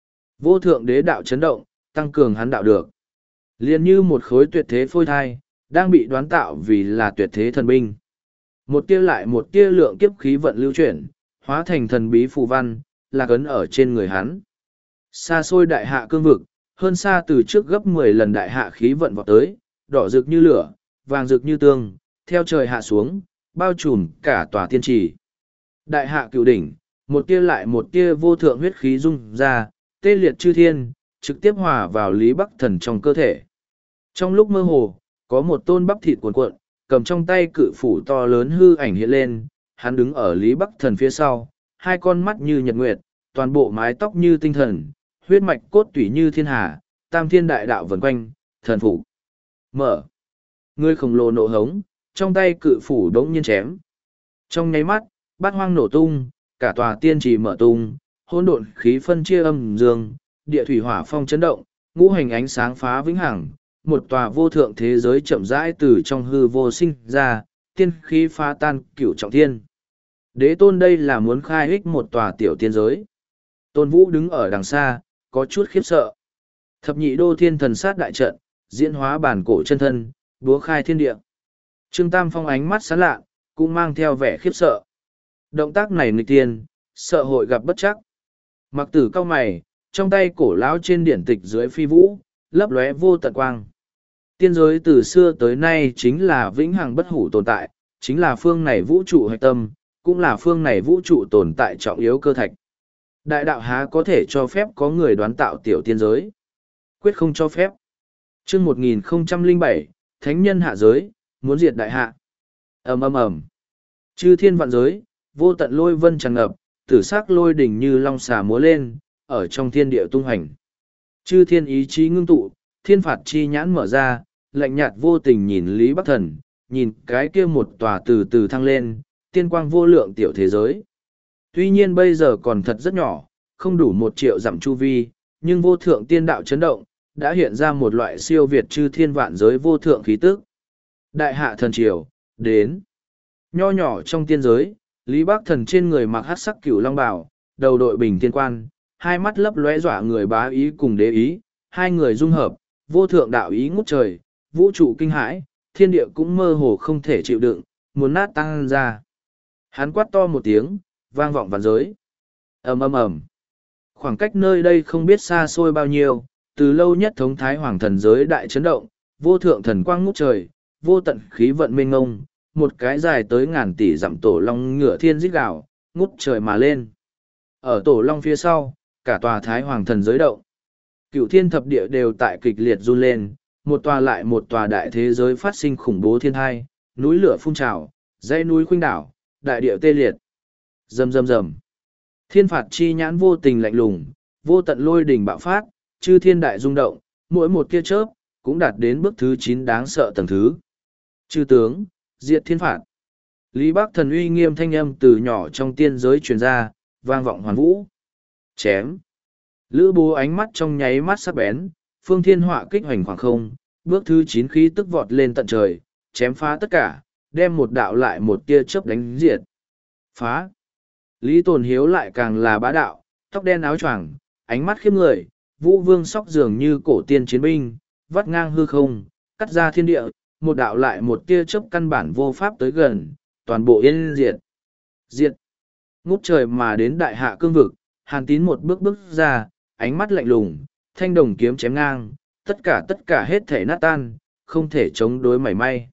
Vô thượng đế đạo chấn động, tăng cường hắn đạo được. Liền như một khối tuyệt thế phôi thai, đang bị đoán tạo vì là tuyệt thế thần binh. Một tia lại một tia lượng kiếp khí vận lưu chuyển, hóa thành thần bí phù văn, lạc ấn ở trên người hắn. Xa xôi đại hạ cương vực, hơn xa từ trước gấp mười lần đại hạ khí vận vọt tới, đỏ rực như lửa, vàng rực như tương, theo trời hạ xuống, bao trùm cả tòa tiên trì. Đại hạ cửu đỉnh, một tia lại một tia vô thượng huyết khí rung ra, tê liệt chư thiên, trực tiếp hòa vào Lý Bắc Thần trong cơ thể. Trong lúc mơ hồ, có một tôn bắp thịt cuồn cuộn, cầm trong tay cự phủ to lớn hư ảnh hiện lên, hắn đứng ở Lý Bắc Thần phía sau, hai con mắt như nhật nguyệt, toàn bộ mái tóc như tinh thần, huyết mạch cốt tủy như thiên hà, tam thiên đại đạo vần quanh, thần phủ. Mở. Người khổng lồ nộ hống, trong tay cự phủ đống nhiên chém. Trong nháy mắt, bát hoang nổ tung, cả tòa tiên trì mở tung, hỗn độn khí phân chia âm dương, địa thủy hỏa phong chấn động, ngũ hành ánh sáng phá vĩnh hằng, một tòa vô thượng thế giới chậm rãi từ trong hư vô sinh ra, tiên khí phá tan cửu trọng thiên. Đế tôn đây là muốn khai ích một tòa tiểu tiên giới. Tôn Vũ đứng ở đằng xa, có chút khiếp sợ. Thập nhị đô thiên thần sát đại trận, diễn hóa bản cổ chân thân, búa khai thiên địa. Trương Tam Phong ánh mắt sáng lạ, cũng mang theo vẻ khiếp sợ. Động tác này nghịch tiên, sợ hội gặp bất chắc. Mặc tử cao mày, trong tay cổ lão trên điển tịch dưới phi vũ, lấp lóe vô tận quang. Tiên giới từ xưa tới nay chính là vĩnh hằng bất hủ tồn tại, chính là phương này vũ trụ hạch tâm, cũng là phương này vũ trụ tồn tại trọng yếu cơ thạch. Đại đạo há có thể cho phép có người đoán tạo tiểu tiên giới? Quyết không cho phép. Chương một nghìn không trăm lẻ bảy, Thánh nhân hạ giới, muốn diệt đại hạ. Ầm ầm ầm. Chư thiên vạn giới, vô tận lôi vân tràn ngập, tử sắc lôi đỉnh như long xà múa lên, ở trong thiên địa tung hành. Chư thiên ý chí ngưng tụ, thiên phạt chi nhãn mở ra, lạnh nhạt vô tình nhìn Lý Bắc Thần, nhìn cái kia một tòa từ từ thăng lên, tiên quang vô lượng tiểu thế giới. Tuy nhiên bây giờ còn thật rất nhỏ, không đủ một triệu dặm chu vi, nhưng vô thượng tiên đạo chấn động, đã hiện ra một loại siêu việt chư thiên vạn giới vô thượng khí tức. Đại hạ thần triều, đến. Nho nhỏ trong tiên giới, Lý Bác Thần trên người mặc hắc sắc cửu long bào, đầu đội bình thiên quan, hai mắt lấp lóe dọa người bá ý cùng đế ý, hai người dung hợp, vô thượng đạo ý ngút trời, vũ trụ kinh hãi, thiên địa cũng mơ hồ không thể chịu đựng, muốn nát tăng ra. Hắn quát to một tiếng, vang vọng vạn giới. Ầm ầm ầm. Khoảng cách nơi đây không biết xa xôi bao nhiêu, từ lâu nhất thống thái hoàng thần giới đại chấn động, vô thượng thần quang ngút trời, vô tận khí vận mênh ngông, một cái dài tới ngàn tỷ dặm tổ long ngựa thiên rít gào, ngút trời mà lên. Ở tổ long phía sau, cả tòa thái hoàng thần giới động. Cựu thiên thập địa đều tại kịch liệt run lên, một tòa lại một tòa đại thế giới phát sinh khủng bố thiên thai, núi lửa phun trào, dãy núi khuynh đảo, đại địa tê liệt. Rầm rầm rầm. Thiên phạt chi nhãn vô tình lạnh lùng, vô tận lôi đỉnh bạo phát, chư thiên đại rung động, mỗi một tia chớp cũng đạt đến bước thứ chín đáng sợ tầng thứ. Chư tướng, diệt thiên phạt. Lý Bác Thần uy nghiêm thanh âm từ nhỏ trong tiên giới truyền ra, vang vọng hoàn vũ. Chém. Lữ Bố ánh mắt trong nháy mắt sắc bén, phương thiên họa kích hoành khoảng không, bước thứ chín khí tức vọt lên tận trời, chém phá tất cả, đem một đạo lại một tia chớp đánh diệt. Phá. Lý Tồn Hiếu lại càng là bá đạo, tóc đen áo choàng, ánh mắt khiếp người, vũ vương sóc dường như cổ tiên chiến binh, vắt ngang hư không, cắt ra thiên địa, một đạo lại một tia chớp căn bản vô pháp tới gần, toàn bộ yên diệt. Diệt. Ngút trời mà đến đại hạ cương vực, Hàn Tín một bước bước ra, ánh mắt lạnh lùng, thanh đồng kiếm chém ngang, tất cả tất cả hết thể nát tan, không thể chống đối mảy may.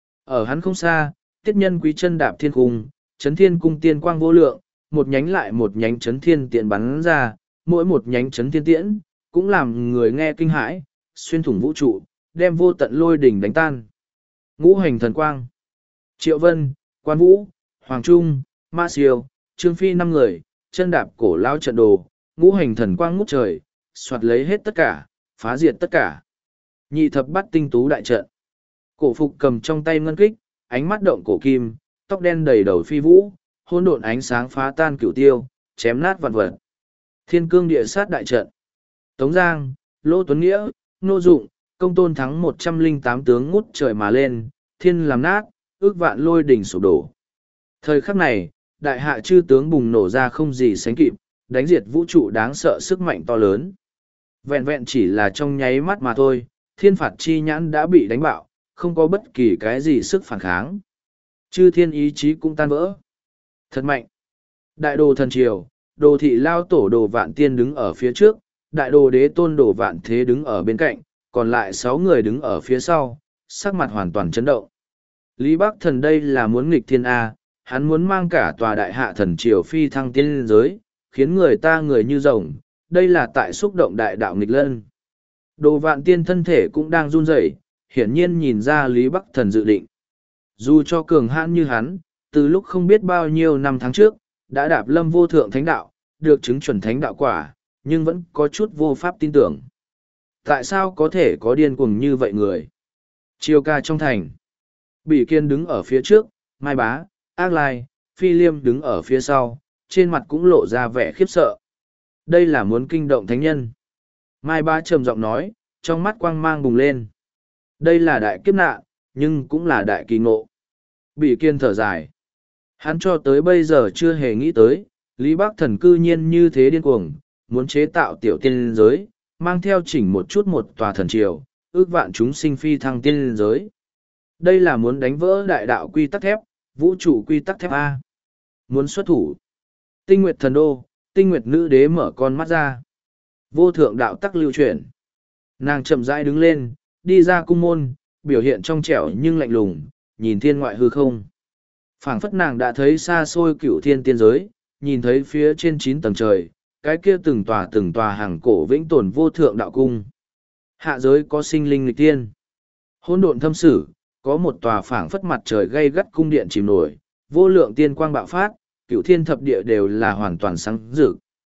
Ở hắn không xa, tiết nhân quý chân đạp thiên cung, chấn thiên cung tiên quang vô lượng, một nhánh lại một nhánh chấn thiên tiện bắn ra, mỗi một nhánh chấn thiên tiễn, cũng làm người nghe kinh hãi, xuyên thủng vũ trụ, đem vô tận lôi đỉnh đánh tan. Ngũ hành thần quang. Triệu Vân, Quan Vũ, Hoàng Trung, Ma Siêu, Trương Phi năm người, chân đạp cổ lao trận đồ, ngũ hành thần quang ngút trời, soạt lấy hết tất cả, phá diệt tất cả. Nhị thập bắt tinh tú đại trận. Cổ phục cầm trong tay ngân kích, ánh mắt động cổ kim, tóc đen đầy đầu phi vũ, hỗn độn ánh sáng phá tan cửu tiêu, chém nát vạn vật. Thiên cương địa sát đại trận. Tống Giang, Lô Tuấn Nghĩa, Nô Dụng, Công Tôn thắng một trăm linh tám tướng ngút trời mà lên, thiên làm nát, ước vạn lôi đỉnh sụp đổ. Thời khắc này, đại hạ chư tướng bùng nổ ra không gì sánh kịp, đánh diệt vũ trụ đáng sợ sức mạnh to lớn. Vẹn vẹn chỉ là trong nháy mắt mà thôi, thiên phạt chi nhãn đã bị đánh bạo, không có bất kỳ cái gì sức phản kháng. Chư thiên ý chí cũng tan vỡ. Thật mạnh. Đại đồ thần triều, đồ thị lao tổ đồ vạn tiên đứng ở phía trước, đại đồ đế tôn đồ vạn thế đứng ở bên cạnh, còn lại sáu người đứng ở phía sau, sắc mặt hoàn toàn chấn động. Lý Bắc Thần đây là muốn nghịch thiên A, hắn muốn mang cả tòa đại hạ thần triều phi thăng tiên giới, khiến người ta người như rồng, đây là tại xúc động đại đạo nghịch lân. Đồ vạn tiên thân thể cũng đang run rẩy, hiển nhiên nhìn ra Lý Bắc Thần dự định. Dù cho cường hãn như hắn, từ lúc không biết bao nhiêu năm tháng trước, đã đạp lâm vô thượng thánh đạo, được chứng chuẩn thánh đạo quả, nhưng vẫn có chút vô pháp tin tưởng. Tại sao có thể có điên cuồng như vậy người? Chiêu ca trong thành. Bỉ Kiên đứng ở phía trước, Mai Bá, Ác Lai, Phi Liêm đứng ở phía sau, trên mặt cũng lộ ra vẻ khiếp sợ. Đây là muốn kinh động thánh nhân. Mai Bá trầm giọng nói, trong mắt quang mang bùng lên. Đây là đại kiếp nạn, nhưng cũng là đại kỳ ngộ. Bỉ Kiên thở dài. Hắn cho tới bây giờ chưa hề nghĩ tới, Lý Bắc Thần cư nhiên như thế điên cuồng, muốn chế tạo tiểu tiên giới, mang theo chỉnh một chút một tòa thần triều, ước vạn chúng sinh phi thăng tiên giới. Đây là muốn đánh vỡ đại đạo quy tắc thép, vũ trụ quy tắc thép A. Muốn xuất thủ. Tinh Nguyệt Thần Đô, Tinh Nguyệt Nữ Đế mở con mắt ra. Vô thượng đạo tắc lưu chuyển. Nàng chậm rãi đứng lên, đi ra cung môn, biểu hiện trong trẻo nhưng lạnh lùng, nhìn thiên ngoại hư không. Phảng phất nàng đã thấy xa xôi cửu thiên tiên giới, nhìn thấy phía trên chín tầng trời, cái kia từng tòa từng tòa hàng cổ vĩnh tồn vô thượng đạo cung. Hạ giới có sinh linh nghịch tiên. Hỗn độn thâm sử, có một tòa phảng phất mặt trời gây gắt cung điện chìm nổi, vô lượng tiên quang bạo phát, cửu thiên thập địa đều là hoàn toàn sáng rực.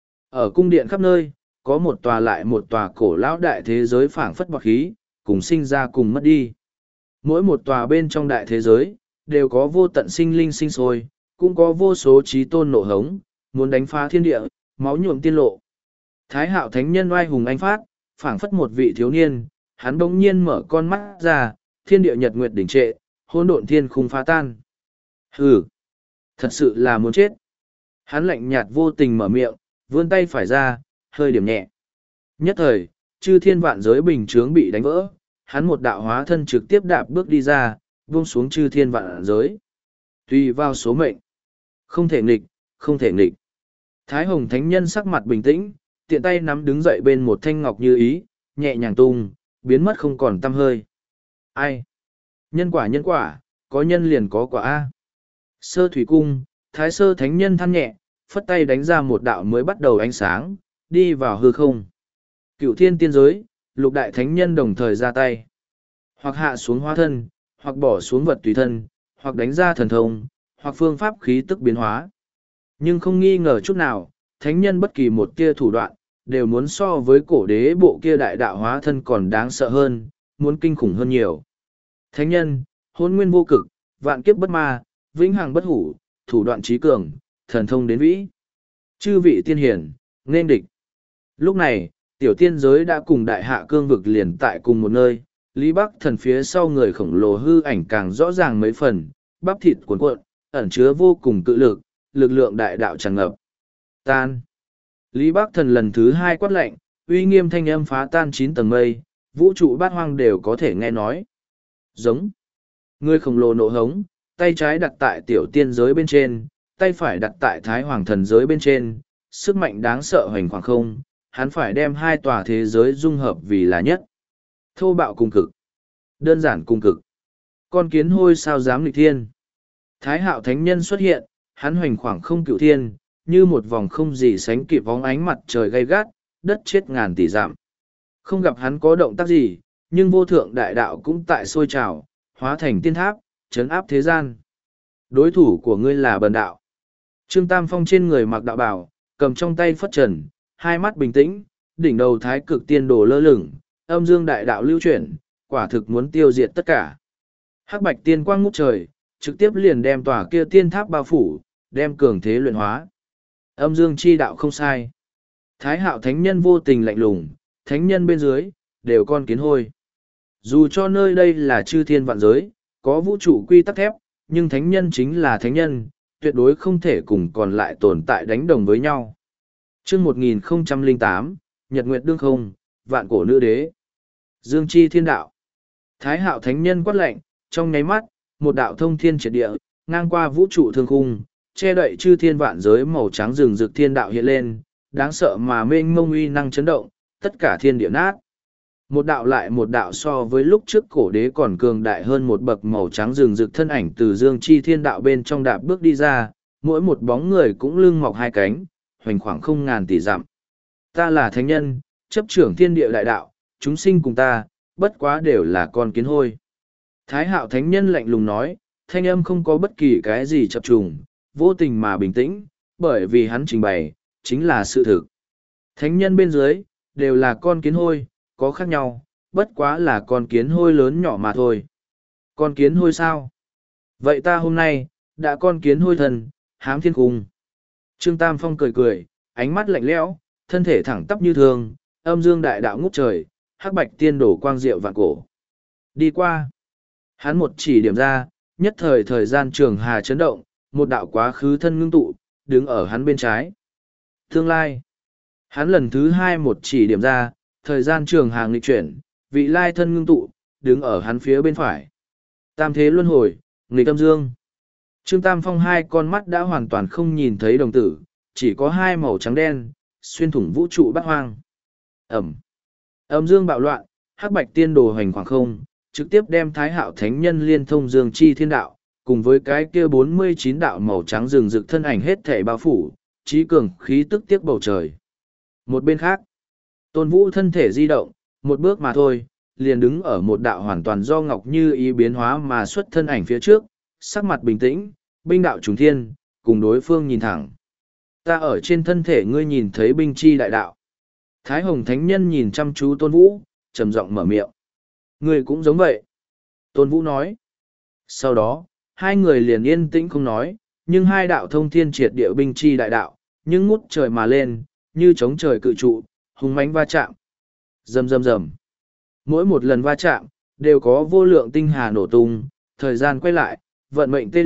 Ở cung điện khắp nơi, có một tòa lại một tòa cổ lão đại thế giới phảng phất bọt khí, cùng sinh ra cùng mất đi. Mỗi một tòa bên trong đại thế giới, đều có vô tận sinh linh sinh sôi, cũng có vô số trí tôn nộ hống, muốn đánh phá thiên địa, máu nhuộm tiên lộ. Thái hạo thánh nhân oai hùng anh phát, phảng phất một vị thiếu niên, hắn bỗng nhiên mở con mắt ra, thiên địa nhật nguyệt đỉnh trệ, hỗn độn thiên khung phá tan. Hừ, thật sự là muốn chết. Hắn lạnh nhạt vô tình mở miệng, vươn tay phải ra, hơi điểm nhẹ. Nhất thời, chư thiên vạn giới bình chướng bị đánh vỡ, hắn một đạo hóa thân trực tiếp đạp bước đi ra, buông xuống chư thiên vạn giới. Tùy vào số mệnh. Không thể nghịch, không thể nghịch. Thái Hồng Thánh Nhân sắc mặt bình tĩnh, tiện tay nắm đứng dậy bên một thanh ngọc như ý, nhẹ nhàng tung, biến mất không còn tăm hơi. Ai? Nhân quả nhân quả, có nhân liền có quả A. Sơ thủy cung, Thái Sơ Thánh Nhân than nhẹ, phất tay đánh ra một đạo mới bắt đầu ánh sáng, đi vào hư không. Cựu thiên tiên giới, lục đại thánh nhân đồng thời ra tay. Hoặc hạ xuống hóa thân, hoặc bỏ xuống vật tùy thân, hoặc đánh ra thần thông, hoặc phương pháp khí tức biến hóa. Nhưng không nghi ngờ chút nào, thánh nhân bất kỳ một kia thủ đoạn, đều muốn so với cổ đế bộ kia đại đạo hóa thân còn đáng sợ hơn, muốn kinh khủng hơn nhiều. Thánh nhân, hôn nguyên vô cực, vạn kiếp bất ma, vĩnh hằng bất hủ, thủ đoạn trí cường, thần thông đến vĩ. Chư vị tiên hiển, nên địch. Lúc này, tiểu tiên giới đã cùng đại hạ cương vực liền tại cùng một nơi, Lý Bắc Thần phía sau người khổng lồ hư ảnh càng rõ ràng mấy phần, bắp thịt cuồn cuộn, ẩn chứa vô cùng cự lực, lực lượng đại đạo tràn ngập. Tan. Lý Bắc Thần lần thứ hai quát lệnh, uy nghiêm thanh âm phá tan chín tầng mây, vũ trụ bát hoang đều có thể nghe nói. Giống. Người khổng lồ nộ hống, tay trái đặt tại tiểu tiên giới bên trên, tay phải đặt tại thái hoàng thần giới bên trên, sức mạnh đáng sợ hoành khoảng không, hắn phải đem hai tòa thế giới dung hợp vì là nhất. Thô bạo cùng cực. Đơn giản cùng cực. Con kiến hôi sao dám nghịch thiên. Thái hạo thánh nhân xuất hiện, hắn hoành khoảng không cựu thiên, như một vòng không gì sánh kịp bóng ánh mặt trời gay gắt, đất chết ngàn tỷ dặm. Không gặp hắn có động tác gì, nhưng vô thượng đại đạo cũng tại sôi trào, hóa thành tiên tháp, chấn áp thế gian. Đối thủ của ngươi là bần đạo. Trương Tam Phong trên người mặc đạo bào, cầm trong tay phất trần, hai mắt bình tĩnh, đỉnh đầu thái cực tiên đồ lơ lửng, âm dương đại đạo lưu chuyển, quả thực muốn tiêu diệt tất cả. Hắc bạch tiên quang ngút trời, trực tiếp liền đem tòa kia tiên tháp bao phủ, đem cường thế luyện hóa. Âm dương chi đạo không sai. Thái hạo thánh nhân vô tình lạnh lùng, thánh nhân bên dưới, đều con kiến hôi. Dù cho nơi đây là chư thiên vạn giới, có vũ trụ quy tắc thép, nhưng thánh nhân chính là thánh nhân, tuyệt đối không thể cùng còn lại tồn tại đánh đồng với nhau. Chương một nghìn không trăm lẻ tám, Nhật Nguyệt Đương Không, Vạn Cổ Nữ Đế. Dương chi thiên đạo. Thái hạo thánh nhân quát lệnh, trong nháy mắt, một đạo thông thiên triệt địa, ngang qua vũ trụ thương khung, che đậy chư thiên vạn giới màu trắng rừng rực thiên đạo hiện lên, đáng sợ mà mênh mông uy năng chấn động, tất cả thiên địa nát. Một đạo lại một đạo so với lúc trước cổ đế còn cường đại hơn một bậc màu trắng rừng rực thân ảnh từ dương chi thiên đạo bên trong đạp bước đi ra, mỗi một bóng người cũng lưng mọc hai cánh, hoành khoảng không ngàn tỷ dặm. Ta là thánh nhân, chấp trưởng thiên địa đại đạo, chúng sinh cùng ta, bất quá đều là con kiến hôi. Thái hạo thánh nhân lạnh lùng nói, thanh âm không có bất kỳ cái gì chập trùng, vô tình mà bình tĩnh, bởi vì hắn trình bày, chính là sự thực. Thánh nhân bên dưới, đều là con kiến hôi, có khác nhau, bất quá là con kiến hôi lớn nhỏ mà thôi. Con kiến hôi sao? Vậy ta hôm nay, đã con kiến hôi thần, hám thiên cung. Trương Tam Phong cười cười, ánh mắt lạnh lẽo, thân thể thẳng tắp như thường, âm dương đại đạo ngút trời, hắc bạch tiên đổ quang diệu vạn cổ. Đi qua. Hắn một chỉ điểm ra, nhất thời thời gian trường hà chấn động, một đạo quá khứ thân ngưng tụ, đứng ở hắn bên trái. Tương lai. Hắn lần thứ hai một chỉ điểm ra, thời gian trường hà nghịch chuyển, vị lai thân ngưng tụ, đứng ở hắn phía bên phải. Tam thế luân hồi, nghịch âm dương. Trương Tam Phong hai con mắt đã hoàn toàn không nhìn thấy đồng tử, chỉ có hai màu trắng đen, xuyên thủng vũ trụ bát hoang. Ẩm. Âm dương bạo loạn, hắc bạch tiên đồ hành khoảng không, trực tiếp đem thái hạo thánh nhân liên thông dương chi thiên đạo, cùng với cái kia bốn mươi chín đạo màu trắng rừng rực thân ảnh hết thể bao phủ, trí cường khí tức tiếc bầu trời. Một bên khác, Tôn Vũ thân thể di động, một bước mà thôi, liền đứng ở một đạo hoàn toàn do ngọc như ý biến hóa mà xuất thân ảnh phía trước, sắc mặt bình tĩnh, binh đạo trùng thiên, cùng đối phương nhìn thẳng. Ta ở trên thân thể ngươi nhìn thấy binh chi đại đạo. Thái Hồng Thánh Nhân nhìn chăm chú Tôn Vũ, trầm giọng mở miệng. Ngươi cũng giống vậy. Tôn Vũ nói. Sau đó, hai người liền yên tĩnh không nói, nhưng hai đạo thông thiên triệt địa binh chi đại đạo, nhưng ngút trời mà lên, như chống trời cự trụ, hùng mãnh va chạm. Rầm rầm rầm. Mỗi một lần va chạm, đều có vô lượng tinh hà nổ tung, thời gian quay lại, vận mệnh tê liệt,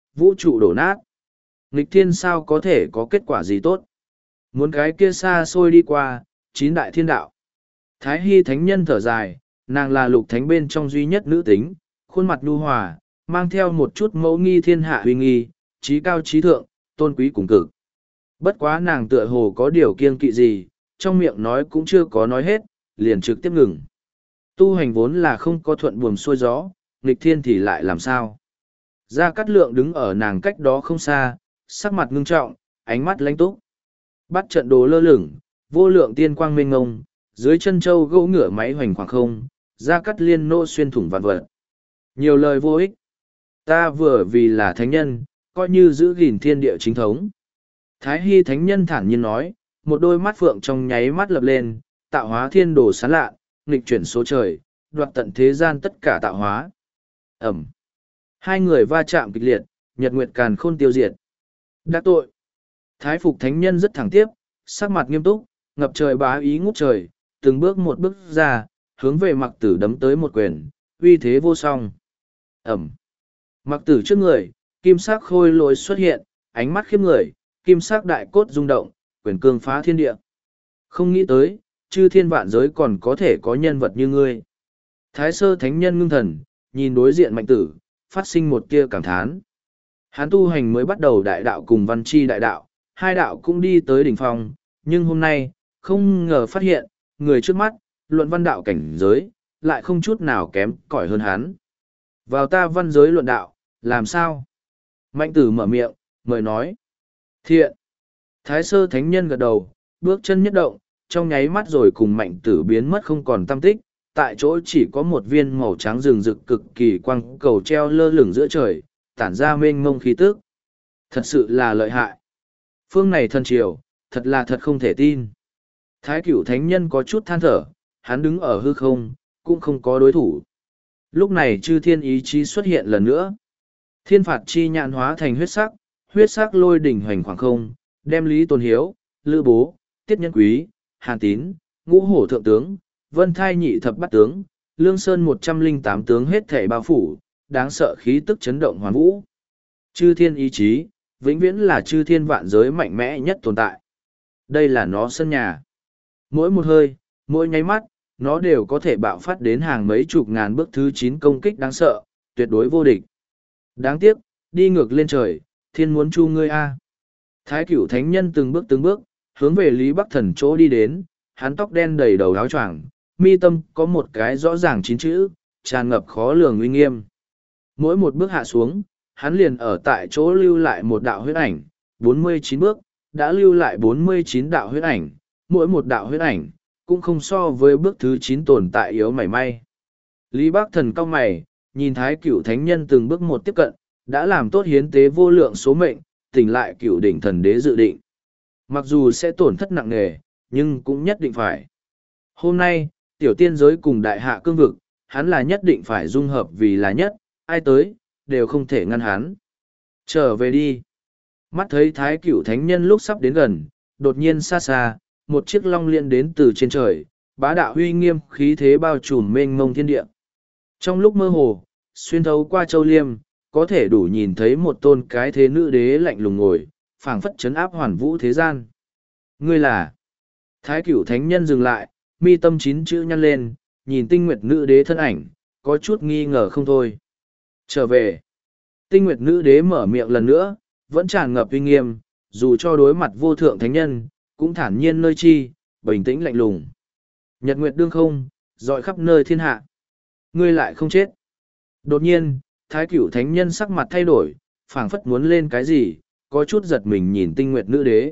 vũ trụ đổ nát. Nghịch thiên sao có thể có kết quả gì tốt? Muốn cái kia xa xôi đi qua, chín đại thiên đạo. Thái Hy thánh nhân thở dài, nàng là lục thánh bên trong duy nhất nữ tính, khuôn mặt nhu hòa, mang theo một chút mẫu nghi thiên hạ uy nghi, trí cao trí thượng, tôn quý cùng cực. Bất quá nàng tựa hồ có điều kiêng kỵ gì, trong miệng nói cũng chưa có nói hết, liền trực tiếp ngừng. Tu hành vốn là không có thuận buồm xuôi gió, nghịch thiên thì lại làm sao? Gia Cát Lượng đứng ở nàng cách đó không xa, sắc mặt ngưng trọng, ánh mắt lãnh túc. Bắt trận đồ lơ lửng, vô lượng tiên quang mênh ngông, dưới chân châu gỗ ngựa máy hoành khoảng không, Gia Cát Liên nô xuyên thủng vạn vật. Nhiều lời vô ích. Ta vừa vì là thánh nhân, coi như giữ gìn thiên địa chính thống. Thái Hy thánh nhân thản nhiên nói, một đôi mắt phượng trong nháy mắt lập lên, tạo hóa thiên đồ sáng lạ, nghịch chuyển số trời, đoạt tận thế gian tất cả tạo hóa. Ẩm. Hai người va chạm kịch liệt, nhật nguyệt càn khôn tiêu diệt. Đắc tội. Thái Phục thánh nhân rất thẳng tiếp, sắc mặt nghiêm túc, ngập trời bá ý ngút trời, từng bước một bước ra, hướng về mặc tử đấm tới một quyền, uy thế vô song. Ẩm. Mặc tử trước người, kim sắc khôi lỗi xuất hiện, ánh mắt khiếp người, kim sắc đại cốt rung động, quyền cương phá thiên địa. Không nghĩ tới, chư thiên vạn giới còn có thể có nhân vật như ngươi. Thái sơ thánh nhân ngưng thần, nhìn đối diện mạnh tử, phát sinh một tia cảm thán. Hắn tu hành mới bắt đầu đại đạo cùng văn chi đại đạo, hai đạo cũng đi tới đỉnh phong, nhưng hôm nay, không ngờ phát hiện, người trước mắt, luận văn đạo cảnh giới, lại không chút nào kém cỏi hơn hắn. Vào ta văn giới luận đạo, làm sao? Mạnh tử mở miệng, mời nói. Thiện. Thái sơ thánh nhân gật đầu, bước chân nhất động, trong nháy mắt rồi cùng mạnh tử biến mất không còn tâm tích, tại chỗ chỉ có một viên màu trắng rừng rực cực kỳ quang cầu treo lơ lửng giữa trời, tản ra mênh mông khí tức. Thật sự là lợi hại. Phương này thân triều, thật là thật không thể tin. Thái cửu thánh nhân có chút than thở, hắn đứng ở hư không, cũng không có đối thủ. Lúc này chư thiên ý chí xuất hiện lần nữa. Thiên phạt chi nhãn hóa thành huyết sắc, huyết sắc lôi đỉnh hoành khoảng không, đem Lý Tôn Hiếu, Lữ Bố, Tiết Nhân Quý, Hàn Tín, Ngũ Hổ Thượng Tướng, Vân Thai Nhị Thập Bát Tướng, Lương Sơn một trăm linh tám tướng hết thể bao phủ, đáng sợ khí tức chấn động hoàn vũ. Chư thiên ý chí, vĩnh viễn là chư thiên vạn giới mạnh mẽ nhất tồn tại. Đây là nó sân nhà. Mỗi một hơi, mỗi nháy mắt, nó đều có thể bạo phát đến hàng mấy chục ngàn bước thứ chín công kích đáng sợ, tuyệt đối vô địch. Đáng tiếc, đi ngược lên trời, thiên muốn chu ngươi a. Thái cửu thánh nhân từng bước từng bước, hướng về Lý Bắc Thần chỗ đi đến, hắn tóc đen đầy đầu áo choàng, mi tâm có một cái rõ ràng chín chữ, tràn ngập khó lường uy nghiêm. Mỗi một bước hạ xuống, hắn liền ở tại chỗ lưu lại một đạo huyết ảnh, bốn mươi chín bước, đã lưu lại bốn mươi chín đạo huyết ảnh, mỗi một đạo huyết ảnh, cũng không so với bước thứ chín tồn tại yếu mảy may. Lý Bắc Thần cau mày, nhìn Thái cửu thánh nhân từng bước một tiếp cận, đã làm tốt hiến tế vô lượng số mệnh, tỉnh lại cửu đỉnh thần đế dự định. Mặc dù sẽ tổn thất nặng nề, nhưng cũng nhất định phải. Hôm nay, tiểu tiên giới cùng đại hạ cương vực, hắn là nhất định phải dung hợp vì là nhất, ai tới, đều không thể ngăn hắn. Trở về đi. Mắt thấy thái cửu thánh nhân lúc sắp đến gần, đột nhiên xa xa, một chiếc long liên đến từ trên trời, bá đạo huy nghiêm khí thế bao trùm mênh mông thiên địa. Trong lúc mơ hồ, xuyên thấu qua châu liêm, có thể đủ nhìn thấy một tôn cái thế nữ đế lạnh lùng ngồi, phảng phất chấn áp hoàn vũ thế gian. Ngươi là... Thái cửu thánh nhân dừng lại, mi tâm chín chữ nhăn lên, nhìn tinh nguyệt nữ đế thân ảnh, có chút nghi ngờ không thôi. Trở về. Tinh nguyệt nữ đế mở miệng lần nữa, vẫn tràn ngập uy nghiêm, dù cho đối mặt vô thượng thánh nhân, cũng thản nhiên nơi chi, bình tĩnh lạnh lùng. Nhật nguyệt đương không, dọi khắp nơi thiên hạ. Ngươi lại không chết. Đột nhiên, thái cửu thánh nhân sắc mặt thay đổi, phảng phất muốn lên cái gì, có chút giật mình nhìn tinh nguyệt nữ đế.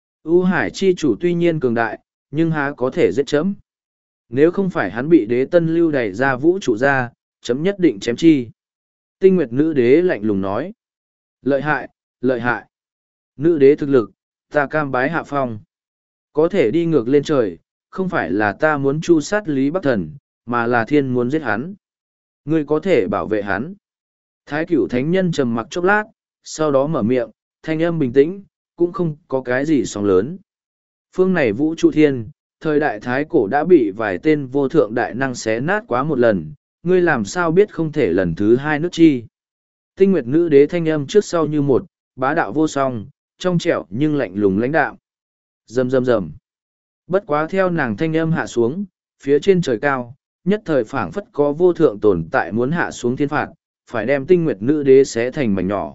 U hải chi chủ tuy nhiên cường đại, nhưng há có thể giết chấm. Nếu không phải hắn bị đế tân lưu đẩy ra vũ trụ ra, chấm nhất định chém chi. Tinh nguyệt nữ đế lạnh lùng nói. Lợi hại, lợi hại. Nữ đế thực lực, ta cam bái hạ phong. Có thể đi ngược lên trời, không phải là ta muốn chu sát Lý Bắc Thần, mà là thiên muốn giết hắn. Ngươi có thể bảo vệ hắn. Thái cửu thánh nhân trầm mặc chốc lát, sau đó mở miệng, thanh âm bình tĩnh, cũng không có cái gì sóng lớn. Phương này vũ trụ thiên, thời đại thái cổ đã bị vài tên vô thượng đại năng xé nát quá một lần, ngươi làm sao biết không thể lần thứ hai nước chi. Tinh Nguyệt Nữ Đế thanh âm trước sau như một, bá đạo vô song, trong trẻo nhưng lạnh lùng lãnh đạm. Rầm rầm rầm. Bất quá theo nàng thanh âm hạ xuống, phía trên trời cao, nhất thời phảng phất có vô thượng tồn tại muốn hạ xuống thiên phạt, phải đem Tinh Nguyệt Nữ Đế xé thành mảnh nhỏ.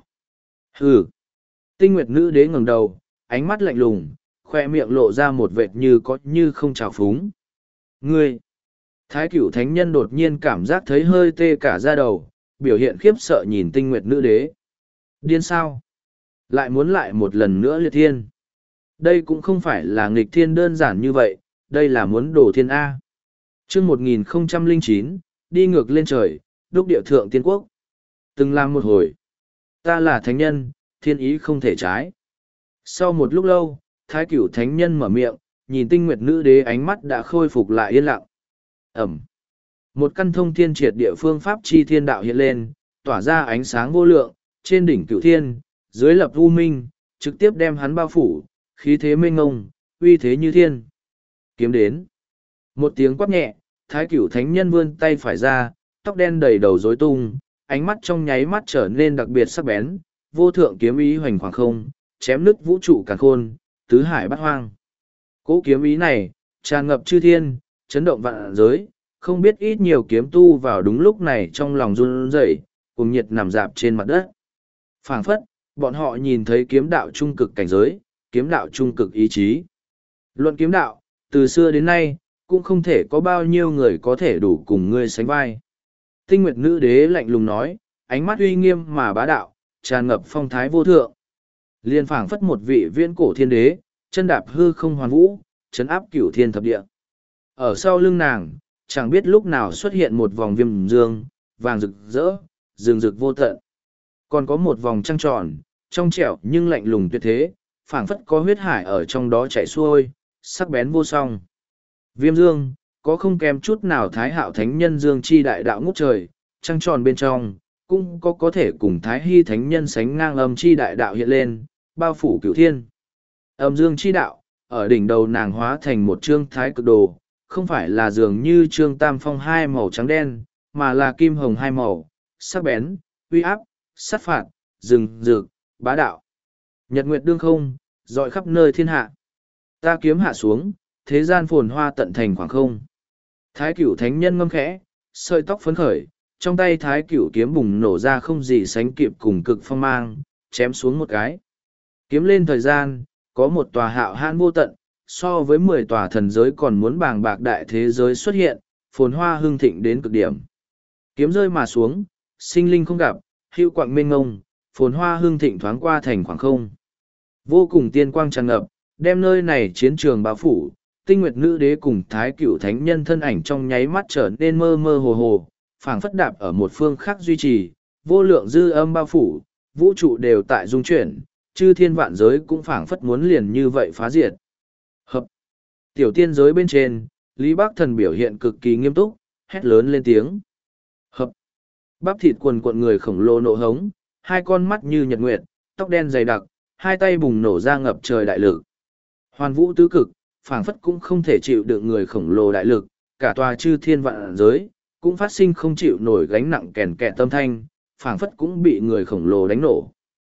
Hừ. Tinh Nguyệt Nữ Đế ngẩng đầu, ánh mắt lạnh lùng, khoe miệng lộ ra một vệt như có như không trào phúng. Ngươi! Thái Cửu Thánh Nhân đột nhiên cảm giác thấy hơi tê cả da đầu, biểu hiện khiếp sợ nhìn Tinh Nguyệt Nữ Đế. Điên sao? Lại muốn lại một lần nữa liệt thiên. Đây cũng không phải là nghịch thiên đơn giản như vậy, đây là muốn đổ thiên A. chương một nghìn không trăm lẻ chín, đi ngược lên trời, đúc địa thượng tiên quốc. Từng làm một hồi. Ta là thánh nhân, thiên ý không thể trái. Sau một lúc lâu, Thái Cửu Thánh Nhân mở miệng, nhìn Tinh Nguyệt Nữ Đế ánh mắt đã khôi phục lại yên lặng. Ẩm. Một căn thông thiên triệt địa phương pháp chi thiên đạo hiện lên, tỏa ra ánh sáng vô lượng, trên đỉnh cửu thiên, dưới lập u minh, trực tiếp đem hắn bao phủ, khí thế mênh ngông, uy thế như thiên. Kiếm đến. Một tiếng quát nhẹ, Thái Cửu Thánh Nhân vươn tay phải ra, tóc đen đầy đầu rối tung, ánh mắt trong nháy mắt trở nên đặc biệt sắc bén, vô thượng kiếm ý hoành khoảng không, chém nứt vũ trụ càn khôn, tứ hải bát hoang. Cỗ kiếm ý này, tràn ngập chư thiên, chấn động vạn giới, không biết ít nhiều kiếm tu vào đúng lúc này trong lòng run rẩy, cùng nhiệt nằm dạp trên mặt đất. Phảng phất, bọn họ nhìn thấy kiếm đạo trung cực cảnh giới, kiếm đạo trung cực ý chí. Luận kiếm đạo, từ xưa đến nay, cũng không thể có bao nhiêu người có thể đủ cùng ngươi sánh vai. Tinh Nguyệt Nữ Đế lạnh lùng nói, ánh mắt uy nghiêm mà bá đạo, tràn ngập phong thái vô thượng. Liên phảng phất một vị viễn cổ thiên đế, chân đạp hư không hoàn vũ, chấn áp cửu thiên thập địa. Ở sau lưng nàng, chẳng biết lúc nào xuất hiện một vòng viêm dương, vàng rực rỡ, rừng rực vô tận. Còn có một vòng trăng tròn, trong trẻo nhưng lạnh lùng tuyệt thế, phảng phất có huyết hải ở trong đó chảy xuôi, sắc bén vô song. Viêm dương, có không kém chút nào Thái Hạo Thánh Nhân dương chi đại đạo ngút trời, trăng tròn bên trong, cũng có có thể cùng Thái Hy Thánh Nhân sánh ngang âm chi đại đạo hiện lên, bao phủ cửu thiên. Âm dương chi đạo, ở đỉnh đầu nàng hóa thành một trương thái cực đồ, không phải là dường như trương tam phong hai màu trắng đen, mà là kim hồng hai màu, sắc bén, uy áp, sát phạt, rừng rực, bá đạo. Nhật nguyệt đương không, dọi khắp nơi thiên hạ. Ta kiếm hạ xuống, thế gian phồn hoa tận thành khoảng không. Thái Cửu Thánh Nhân ngâm khẽ, sợi tóc phấn khởi, trong tay Thái Cửu kiếm bùng nổ ra không gì sánh kịp cùng cực phong mang, chém xuống một cái. Kiếm lên thời gian, có một tòa hạo hãn vô tận, so với mười tòa thần giới còn muốn bàng bạc đại thế giới xuất hiện, phồn hoa hưng thịnh đến cực điểm. Kiếm rơi mà xuống, sinh linh không gặp, hữu quạng mênh ngông, phồn hoa hưng thịnh thoáng qua thành khoảng không. Vô cùng tiên quang tràn ngập, đem nơi này chiến trường bao phủ, Tinh Nguyệt Nữ Đế cùng Thái Cửu Thánh Nhân thân ảnh trong nháy mắt trở nên mơ mơ hồ hồ, phảng phất đạp ở một phương khác duy trì, vô lượng dư âm bao phủ, vũ trụ đều tại dung chuyển, chư thiên vạn giới cũng phảng phất muốn liền như vậy phá diệt. Hợp. Tiểu tiên giới bên trên, Lý Bác Thần biểu hiện cực kỳ nghiêm túc, hét lớn lên tiếng. Hợp. Bắp thịt quần cuộn người khổng lồ nộ hống, hai con mắt như nhật nguyệt, tóc đen dày đặc, hai tay bùng nổ ra ngập trời đại lực. Hoàn vũ tứ cực, phảng phất cũng không thể chịu được người khổng lồ đại lực, cả tòa chư thiên vạn giới, cũng phát sinh không chịu nổi gánh nặng kèn kẹt tâm thanh, phảng phất cũng bị người khổng lồ đánh nổ.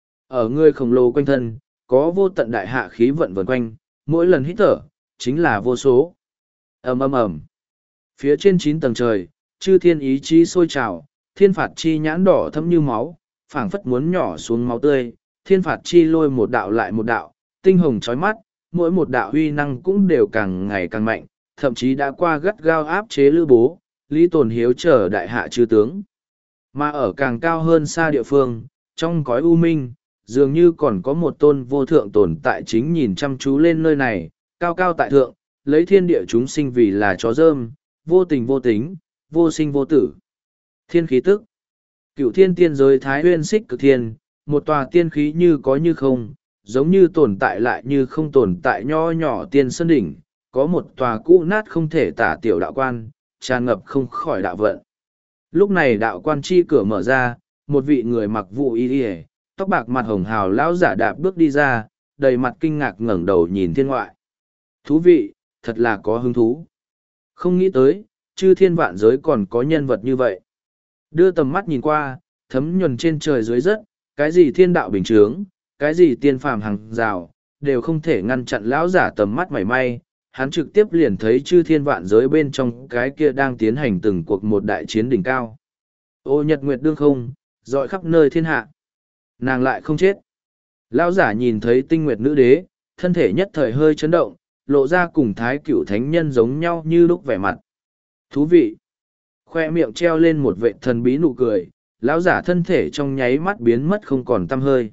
Ở người khổng lồ quanh thân, có vô tận đại hạ khí vận vần quanh, mỗi lần hít thở, chính là vô số. Ầm ầm ầm. Phía trên chín tầng trời, chư thiên ý chí sôi trào, thiên phạt chi nhãn đỏ thẫm như máu, phảng phất muốn nhỏ xuống máu tươi, thiên phạt chi lôi một đạo lại một đạo, tinh hồng chói mắt, mỗi một đạo huy năng cũng đều càng ngày càng mạnh, thậm chí đã qua gắt gao áp chế Lữ Bố, Lý Tồn Hiếu chờ đại hạ chư tướng. Mà ở càng cao hơn xa địa phương, trong cõi u minh, dường như còn có một tôn vô thượng tồn tại chính nhìn chăm chú lên nơi này, cao cao tại thượng, lấy thiên địa chúng sinh vì là chó rơm, vô tình vô tính, vô sinh vô tử. Thiên khí tức. Cựu thiên tiên giới Thái Huyên Xích Cực Thiên, một tòa tiên khí như có như không, giống như tồn tại lại như không tồn tại nho nhỏ tiên sơn đỉnh, có một tòa cũ nát không thể tả tiểu đạo quan, tràn ngập không khỏi đạo vận. Lúc này đạo quan chi cửa mở ra, một vị người mặc vụ y y, tóc bạc mặt hồng hào lão giả đạp bước đi ra, đầy mặt kinh ngạc ngẩng đầu nhìn thiên ngoại. Thú vị, thật là có hứng thú. Không nghĩ tới, chư thiên vạn giới còn có nhân vật như vậy. Đưa tầm mắt nhìn qua, thấm nhuần trên trời dưới đất, cái gì thiên đạo bình chướng, cái gì tiên phàm hàng rào, đều không thể ngăn chặn lão giả tầm mắt mảy may. Hắn trực tiếp liền thấy chư thiên vạn giới bên trong cái kia đang tiến hành từng cuộc một đại chiến đỉnh cao. Ô nhật nguyệt đương không, dọi khắp nơi thiên hạ. Nàng lại không chết. Lão giả nhìn thấy tinh nguyệt nữ đế, thân thể nhất thời hơi chấn động, lộ ra cùng thái cửu thánh nhân giống nhau như lúc vẻ mặt. Thú vị. Khoe miệng treo lên một vệ thần bí nụ cười, lão giả thân thể trong nháy mắt biến mất không còn tăm hơi.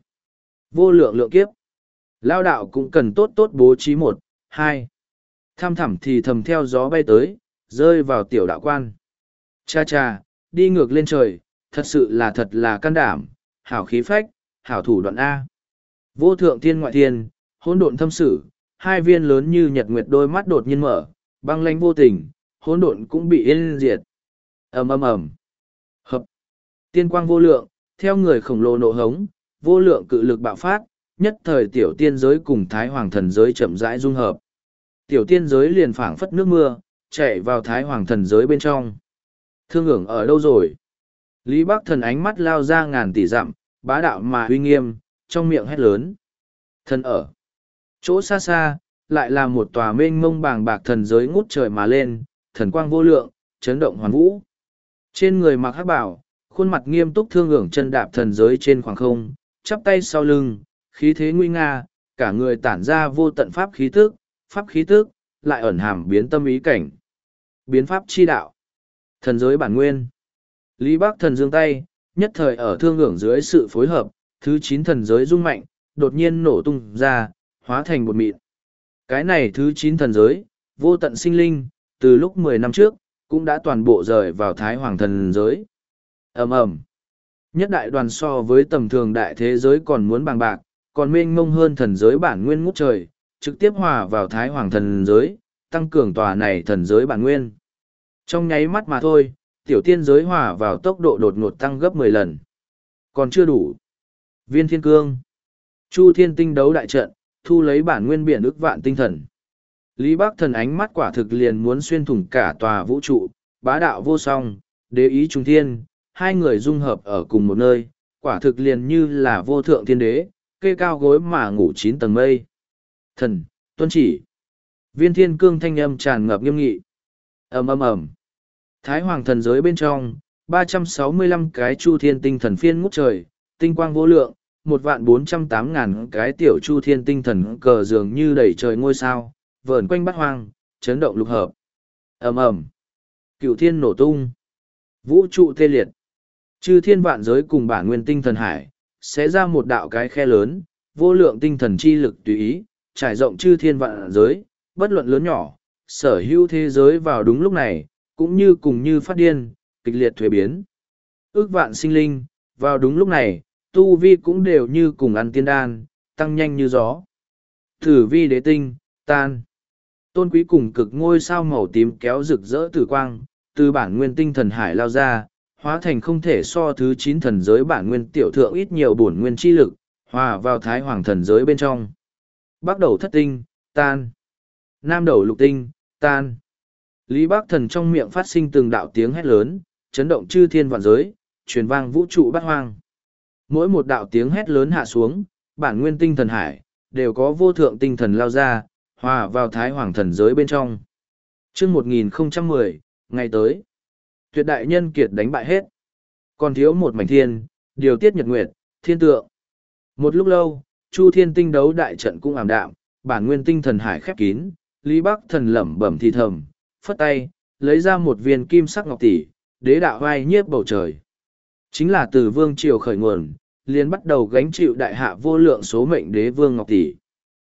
Vô lượng lượng kiếp. Lão đạo cũng cần tốt tốt bố trí một, hai. Tham thẳm thì thầm theo gió bay tới, rơi vào tiểu đạo quan. Cha cha, đi ngược lên trời, thật sự là thật là can đảm, hảo khí phách, hảo thủ đoạn A. Vô thượng thiên ngoại thiên, hỗn độn thâm sử, hai viên lớn như nhật nguyệt đôi mắt đột nhiên mở, băng lanh vô tình, hỗn độn cũng bị yên diệt. ầm ầm ầm, hợp, tiên quang vô lượng, theo người khổng lồ nộ hống, vô lượng cự lực bạo phát, nhất thời tiểu tiên giới cùng thái hoàng thần giới chậm rãi dung hợp. Tiểu tiên giới liền phảng phất nước mưa, chạy vào thái hoàng thần giới bên trong. Thương ưởng ở đâu rồi? Lý Bắc Thần ánh mắt lao ra ngàn tỷ dặm, bá đạo mà uy nghiêm, trong miệng hét lớn. Thần ở. Chỗ xa xa, lại là một tòa mênh mông bàng bạc thần giới ngút trời mà lên, thần quang vô lượng, chấn động hoàn vũ. Trên người mặc hắc bảo, khuôn mặt nghiêm túc thương ưởng chân đạp thần giới trên khoảng không, chắp tay sau lưng, khí thế nguy nga, cả người tản ra vô tận pháp khí tức, pháp khí tức, lại ẩn hàm biến tâm ý cảnh. Biến pháp chi đạo. Thần giới bản nguyên. Lý Bắc Thần giương tay, nhất thời ở thương ưởng dưới sự phối hợp, thứ chín thần giới rung mạnh, đột nhiên nổ tung ra, hóa thành bột mịn. Cái này thứ chín thần giới, vô tận sinh linh, từ lúc mười năm trước, cũng đã toàn bộ rời vào thái hoàng thần giới. ầm ầm, nhất đại đoàn so với tầm thường đại thế giới còn muốn bằng bạc, còn mênh mông hơn thần giới bản nguyên ngút trời, trực tiếp hòa vào thái hoàng thần giới, tăng cường tòa này thần giới bản nguyên. Trong nháy mắt mà thôi, tiểu tiên giới hòa vào tốc độ đột ngột tăng gấp mười lần. Còn chưa đủ. Viên thiên cương. Chu thiên tinh đấu đại trận, thu lấy bản nguyên biển ức vạn tinh thần. Lý Bắc Thần ánh mắt quả thực liền muốn xuyên thủng cả tòa vũ trụ, bá đạo vô song, đế ý trung thiên, hai người dung hợp ở cùng một nơi, quả thực liền như là vô thượng thiên đế, kê cao gối mà ngủ chín tầng mây. Thần, tuân chỉ. Viên thiên cương thanh âm tràn ngập nghiêm nghị. ầm ầm ầm. Thái hoàng thần giới bên trong, ba trăm sáu mươi lăm cái chu thiên tinh thần phiên ngút trời, tinh quang vô lượng, một vạn bốn trăm tám ngàn cái tiểu chu thiên tinh thần cờ dường như đầy trời ngôi sao, vờn quanh bát hoang, chấn động lục hợp. ầm ầm, cựu thiên nổ tung, vũ trụ tê liệt, chư thiên vạn giới cùng bản nguyên tinh thần hải, sẽ ra một đạo cái khe lớn, vô lượng tinh thần chi lực tùy ý, trải rộng chư thiên vạn giới, bất luận lớn nhỏ, sở hữu thế giới vào đúng lúc này, cũng như cùng như phát điên, kịch liệt thuế biến. Ước vạn sinh linh, vào đúng lúc này, tu vi cũng đều như cùng ăn tiên đan, tăng nhanh như gió. Thử vi đế tinh, tan. Tôn quý cùng cực ngôi sao màu tím kéo rực rỡ tử quang, từ bản nguyên tinh thần hải lao ra, hóa thành không thể so thứ chín thần giới bản nguyên tiểu thượng ít nhiều bổn nguyên chi lực, hòa vào thái hoàng thần giới bên trong. Bắc đầu thất tinh, tan. Nam đầu lục tinh, tan. Lý Bắc Thần trong miệng phát sinh từng đạo tiếng hét lớn, chấn động chư thiên vạn giới, truyền vang vũ trụ bát hoang. Mỗi một đạo tiếng hét lớn hạ xuống, bản nguyên tinh thần hải, đều có vô thượng tinh thần lao ra, hòa vào thái hoàng thần giới bên trong. chương một nghìn không trăm mười, ngày tới, tuyệt đại nhân kiệt đánh bại hết. Còn thiếu một mảnh thiên, điều tiết nhật nguyệt, thiên tượng. Một lúc lâu, chu thiên tinh đấu đại trận cũng ảm đạm, bản nguyên tinh thần hải khép kín, Lý Bắc Thần lẩm bẩm thì thầm, phất tay, lấy ra một viên kim sắc ngọc tỷ, đế đạo vai nhiếp bầu trời. Chính là từ vương triều khởi nguồn, liền bắt đầu gánh chịu đại hạ vô lượng số mệnh đế vương ngọc tỷ.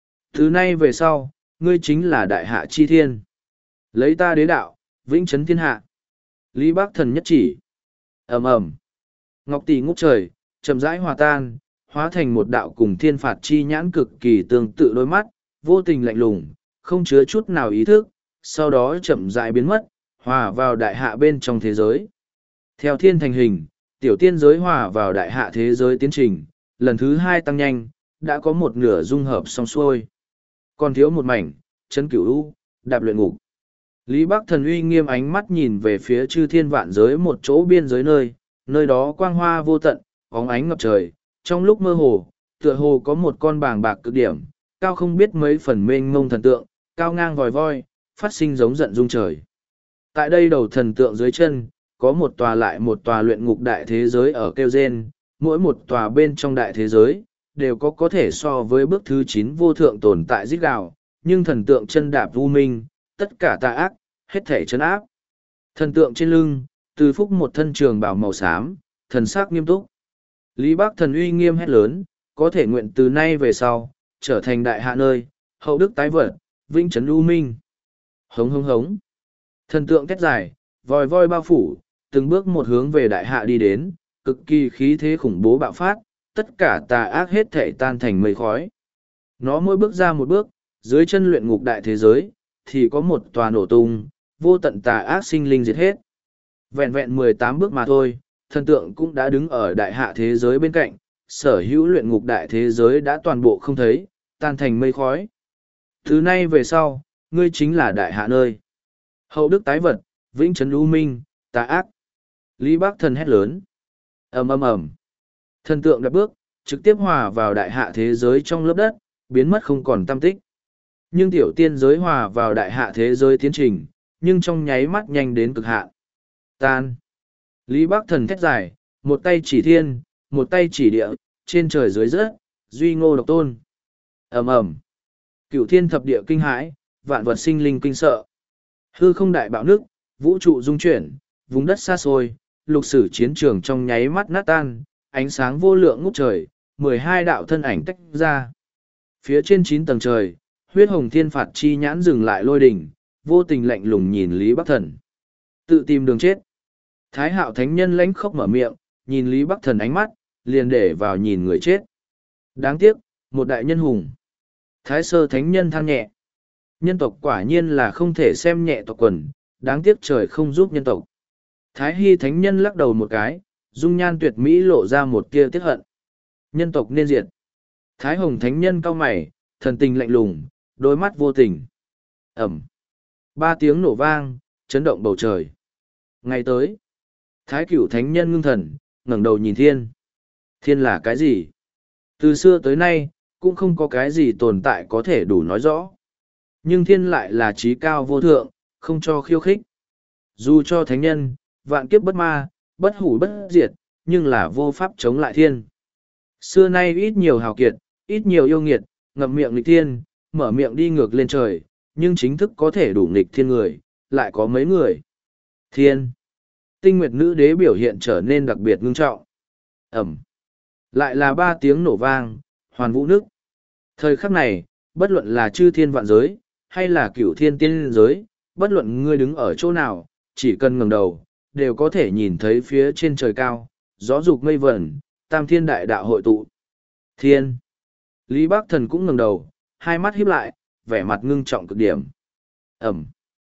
Từ nay về sau, ngươi chính là đại hạ chi thiên. Lấy ta đế đạo, vĩnh chấn thiên hạ. Lý Bắc Thần nhất chỉ. ầm ầm, ngọc tỷ ngút trời, chậm rãi hòa tan, hóa thành một đạo cùng thiên phạt chi nhãn cực kỳ tương tự đôi mắt, vô tình lạnh lùng, không chứa chút nào ý thức, sau đó chậm rãi biến mất, hòa vào đại hạ bên trong thế giới. Theo thiên thành hình, tiểu tiên giới hòa vào đại hạ thế giới tiến trình, lần thứ hai tăng nhanh, đã có một nửa dung hợp xong xuôi. Còn thiếu một mảnh, chân cửu u, đạp luyện ngục. Lý Bắc Thần uy nghiêm ánh mắt nhìn về phía chư thiên vạn giới một chỗ biên giới nơi, nơi đó quang hoa vô tận, óng ánh ngập trời, trong lúc mơ hồ, tựa hồ có một con bàng bạc cực điểm, cao không biết mấy phần mênh mông thần tượng, cao ngang vòi voi, phát sinh giống giận rung trời. Tại đây đầu thần tượng dưới chân, có một tòa lại một tòa luyện ngục đại thế giới ở kêu rên, mỗi một tòa bên trong đại thế giới, đều có có thể so với bước thứ chín vô thượng tồn tại giết gào, nhưng thần tượng chân đạp vu minh, tất cả tà ác, hết thể chấn áp. Thần tượng trên lưng, từ phúc một thân trường bào màu xám, thần sắc nghiêm túc. Lý Bắc Thần uy nghiêm hét lớn, có thể nguyện từ nay về sau, trở thành đại hạ nơi, hậu đức tái vật, vĩnh trấn u minh. Hống hống hống. Thần tượng thét dài, vòi voi bao phủ, từng bước một hướng về đại hạ đi đến, cực kỳ khí thế khủng bố bạo phát, tất cả tà ác hết thể tan thành mây khói. Nó mỗi bước ra một bước, dưới chân luyện ngục đại thế giới, thì có một tòa nổ tung, vô tận tà ác sinh linh diệt hết. Vẹn vẹn mười tám bước mà thôi, thần tượng cũng đã đứng ở đại hạ thế giới bên cạnh, sở hữu luyện ngục đại thế giới đã toàn bộ không thấy, tan thành mây khói. Từ nay về sau, ngươi chính là đại hạ nơi. Hậu đức tái vật, vĩnh trấn u minh, tà ác. Lý Bắc Thần hét lớn. Ầm ầm ầm. Thần tượng đạp bước, trực tiếp hòa vào đại hạ thế giới trong lớp đất, biến mất không còn tăm tích. Nhưng tiểu tiên giới hòa vào đại hạ thế giới tiến trình, nhưng trong nháy mắt nhanh đến cực hạn. Tan. Lý Bắc Thần thét dài, một tay chỉ thiên, một tay chỉ địa, trên trời dưới rớt, duy ngô độc tôn. Ầm ầm. Cửu thiên thập địa kinh hãi, vạn vật sinh linh kinh sợ. Hư không đại bạo nước, vũ trụ dung chuyển, vùng đất xa xôi, lục sử chiến trường trong nháy mắt nát tan, ánh sáng vô lượng ngút trời, mười hai đạo thân ảnh tách ra. Phía trên chín tầng trời, huyết hồng thiên phạt chi nhãn dừng lại lôi đỉnh, vô tình lạnh lùng nhìn Lý Bắc Thần. Tự tìm đường chết. Thái hạo thánh nhân lãnh khốc mở miệng, nhìn Lý Bắc Thần ánh mắt, liền để vào nhìn người chết. Đáng tiếc, một đại nhân hùng. Thái sơ thánh nhân than nhẹ. Nhân tộc quả nhiên là không thể xem nhẹ tộc quần, đáng tiếc trời không giúp nhân tộc. Thái hy thánh nhân lắc đầu một cái, dung nhan tuyệt mỹ lộ ra một tia tiếc hận. Nhân tộc nên diệt. Thái hồng thánh nhân cau mày, thần tình lạnh lùng, đôi mắt vô tình. Ẩm. Ba tiếng nổ vang, chấn động bầu trời. Ngày tới, Thái cửu thánh nhân ngưng thần, ngẩng đầu nhìn thiên. Thiên là cái gì? Từ xưa tới nay, cũng không có cái gì tồn tại có thể đủ nói rõ. Nhưng thiên lại là trí cao vô thượng, không cho khiêu khích. Dù cho thánh nhân, vạn kiếp bất ma, bất hủ bất diệt, nhưng là vô pháp chống lại thiên. Xưa nay ít nhiều hào kiệt, ít nhiều yêu nghiệt, ngậm miệng nghịch thiên, mở miệng đi ngược lên trời, nhưng chính thức có thể đủ nghịch thiên người, lại có mấy người. Thiên. Tinh nguyệt nữ đế biểu hiện trở nên đặc biệt ngưng trọng. Ẩm. Lại là ba tiếng nổ vang, hoàn vũ nước. Thời khắc này, bất luận là chư thiên vạn giới, hay là cửu thiên tiên giới, bất luận ngươi đứng ở chỗ nào, chỉ cần ngẩng đầu, đều có thể nhìn thấy phía trên trời cao, gió dục mây vẩn, tam thiên đại đạo hội tụ. Thiên. Lý Bắc Thần cũng ngẩng đầu, hai mắt híp lại, vẻ mặt ngưng trọng cực điểm. Ẩm.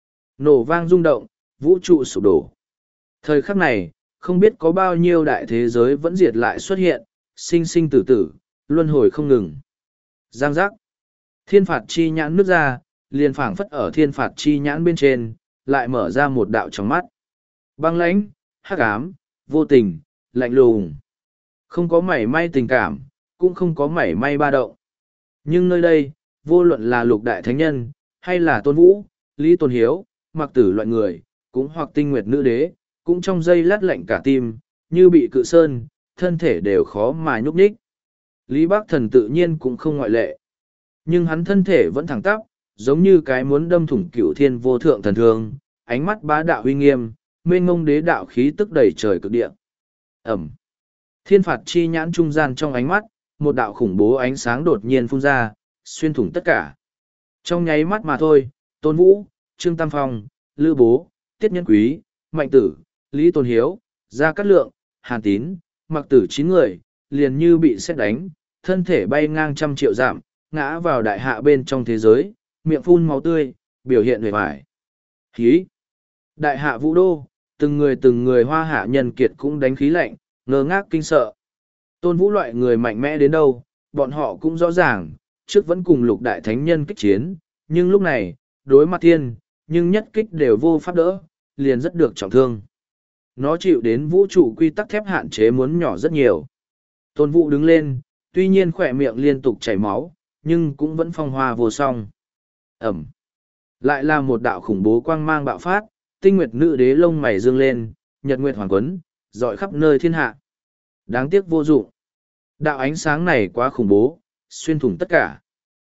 Nổ vang rung động, vũ trụ sụp đổ. Thời khắc này, không biết có bao nhiêu đại thế giới vẫn diệt lại xuất hiện, sinh sinh tử tử, luân hồi không ngừng. Giang giác. Thiên phạt chi nhãn nứt ra, liền phảng phất ở thiên phạt chi nhãn bên trên, lại mở ra một đạo trong mắt. Băng lãnh, hắc ám, vô tình, lạnh lùng. Không có mảy may tình cảm, cũng không có mảy may ba động. Nhưng nơi đây, vô luận là lục đại thánh nhân, hay là tôn vũ, lý tôn hiếu, mặc tử loại người, cũng hoặc tinh nguyệt nữ đế, cũng trong giây lát lạnh cả tim, như bị cự sơn, thân thể đều khó mà nhúc nhích. Lý Bắc Thần tự nhiên cũng không ngoại lệ. Nhưng hắn thân thể vẫn thẳng tắp, giống như cái muốn đâm thủng cửu thiên vô thượng thần thương, ánh mắt bá đạo uy nghiêm, mênh ngông đế đạo khí tức đầy trời cực địa. Ẩm. Thiên phạt chi nhãn trung gian trong ánh mắt, một đạo khủng bố ánh sáng đột nhiên phun ra, xuyên thủng tất cả. Trong nháy mắt mà thôi, Tôn Vũ, Trương Tam Phong, Lữ Bố, Tiết Nhân Quý, Mạnh Tử, Lý Tôn Hiếu, Gia Cát Lượng, Hàn Tín, Mặc Tử chín người, liền như bị sét đánh, thân thể bay ngang trăm triệu dặm, ngã vào đại hạ bên trong thế giới, miệng phun máu tươi, biểu hiện hề vải. Khí. Đại hạ vũ đô, từng người từng người hoa hạ nhân kiệt cũng đánh khí lạnh, ngơ ngác kinh sợ. Tôn Vũ loại người mạnh mẽ đến đâu, bọn họ cũng rõ ràng, trước vẫn cùng lục đại thánh nhân kích chiến, nhưng lúc này, đối mặt thiên, nhưng nhất kích đều vô pháp đỡ, liền rất được trọng thương. Nó chịu đến vũ trụ quy tắc thép hạn chế muốn nhỏ rất nhiều. Tôn Vũ đứng lên, tuy nhiên khỏe miệng liên tục chảy máu, nhưng cũng vẫn phong hoa vô song. Ẩm. Lại là một đạo khủng bố quang mang bạo phát, tinh nguyệt nữ đế lông mày dương lên, nhật nguyệt hoàng quấn, dọi khắp nơi thiên hạ. Đáng tiếc vô dụng. Đạo ánh sáng này quá khủng bố, xuyên thủng tất cả.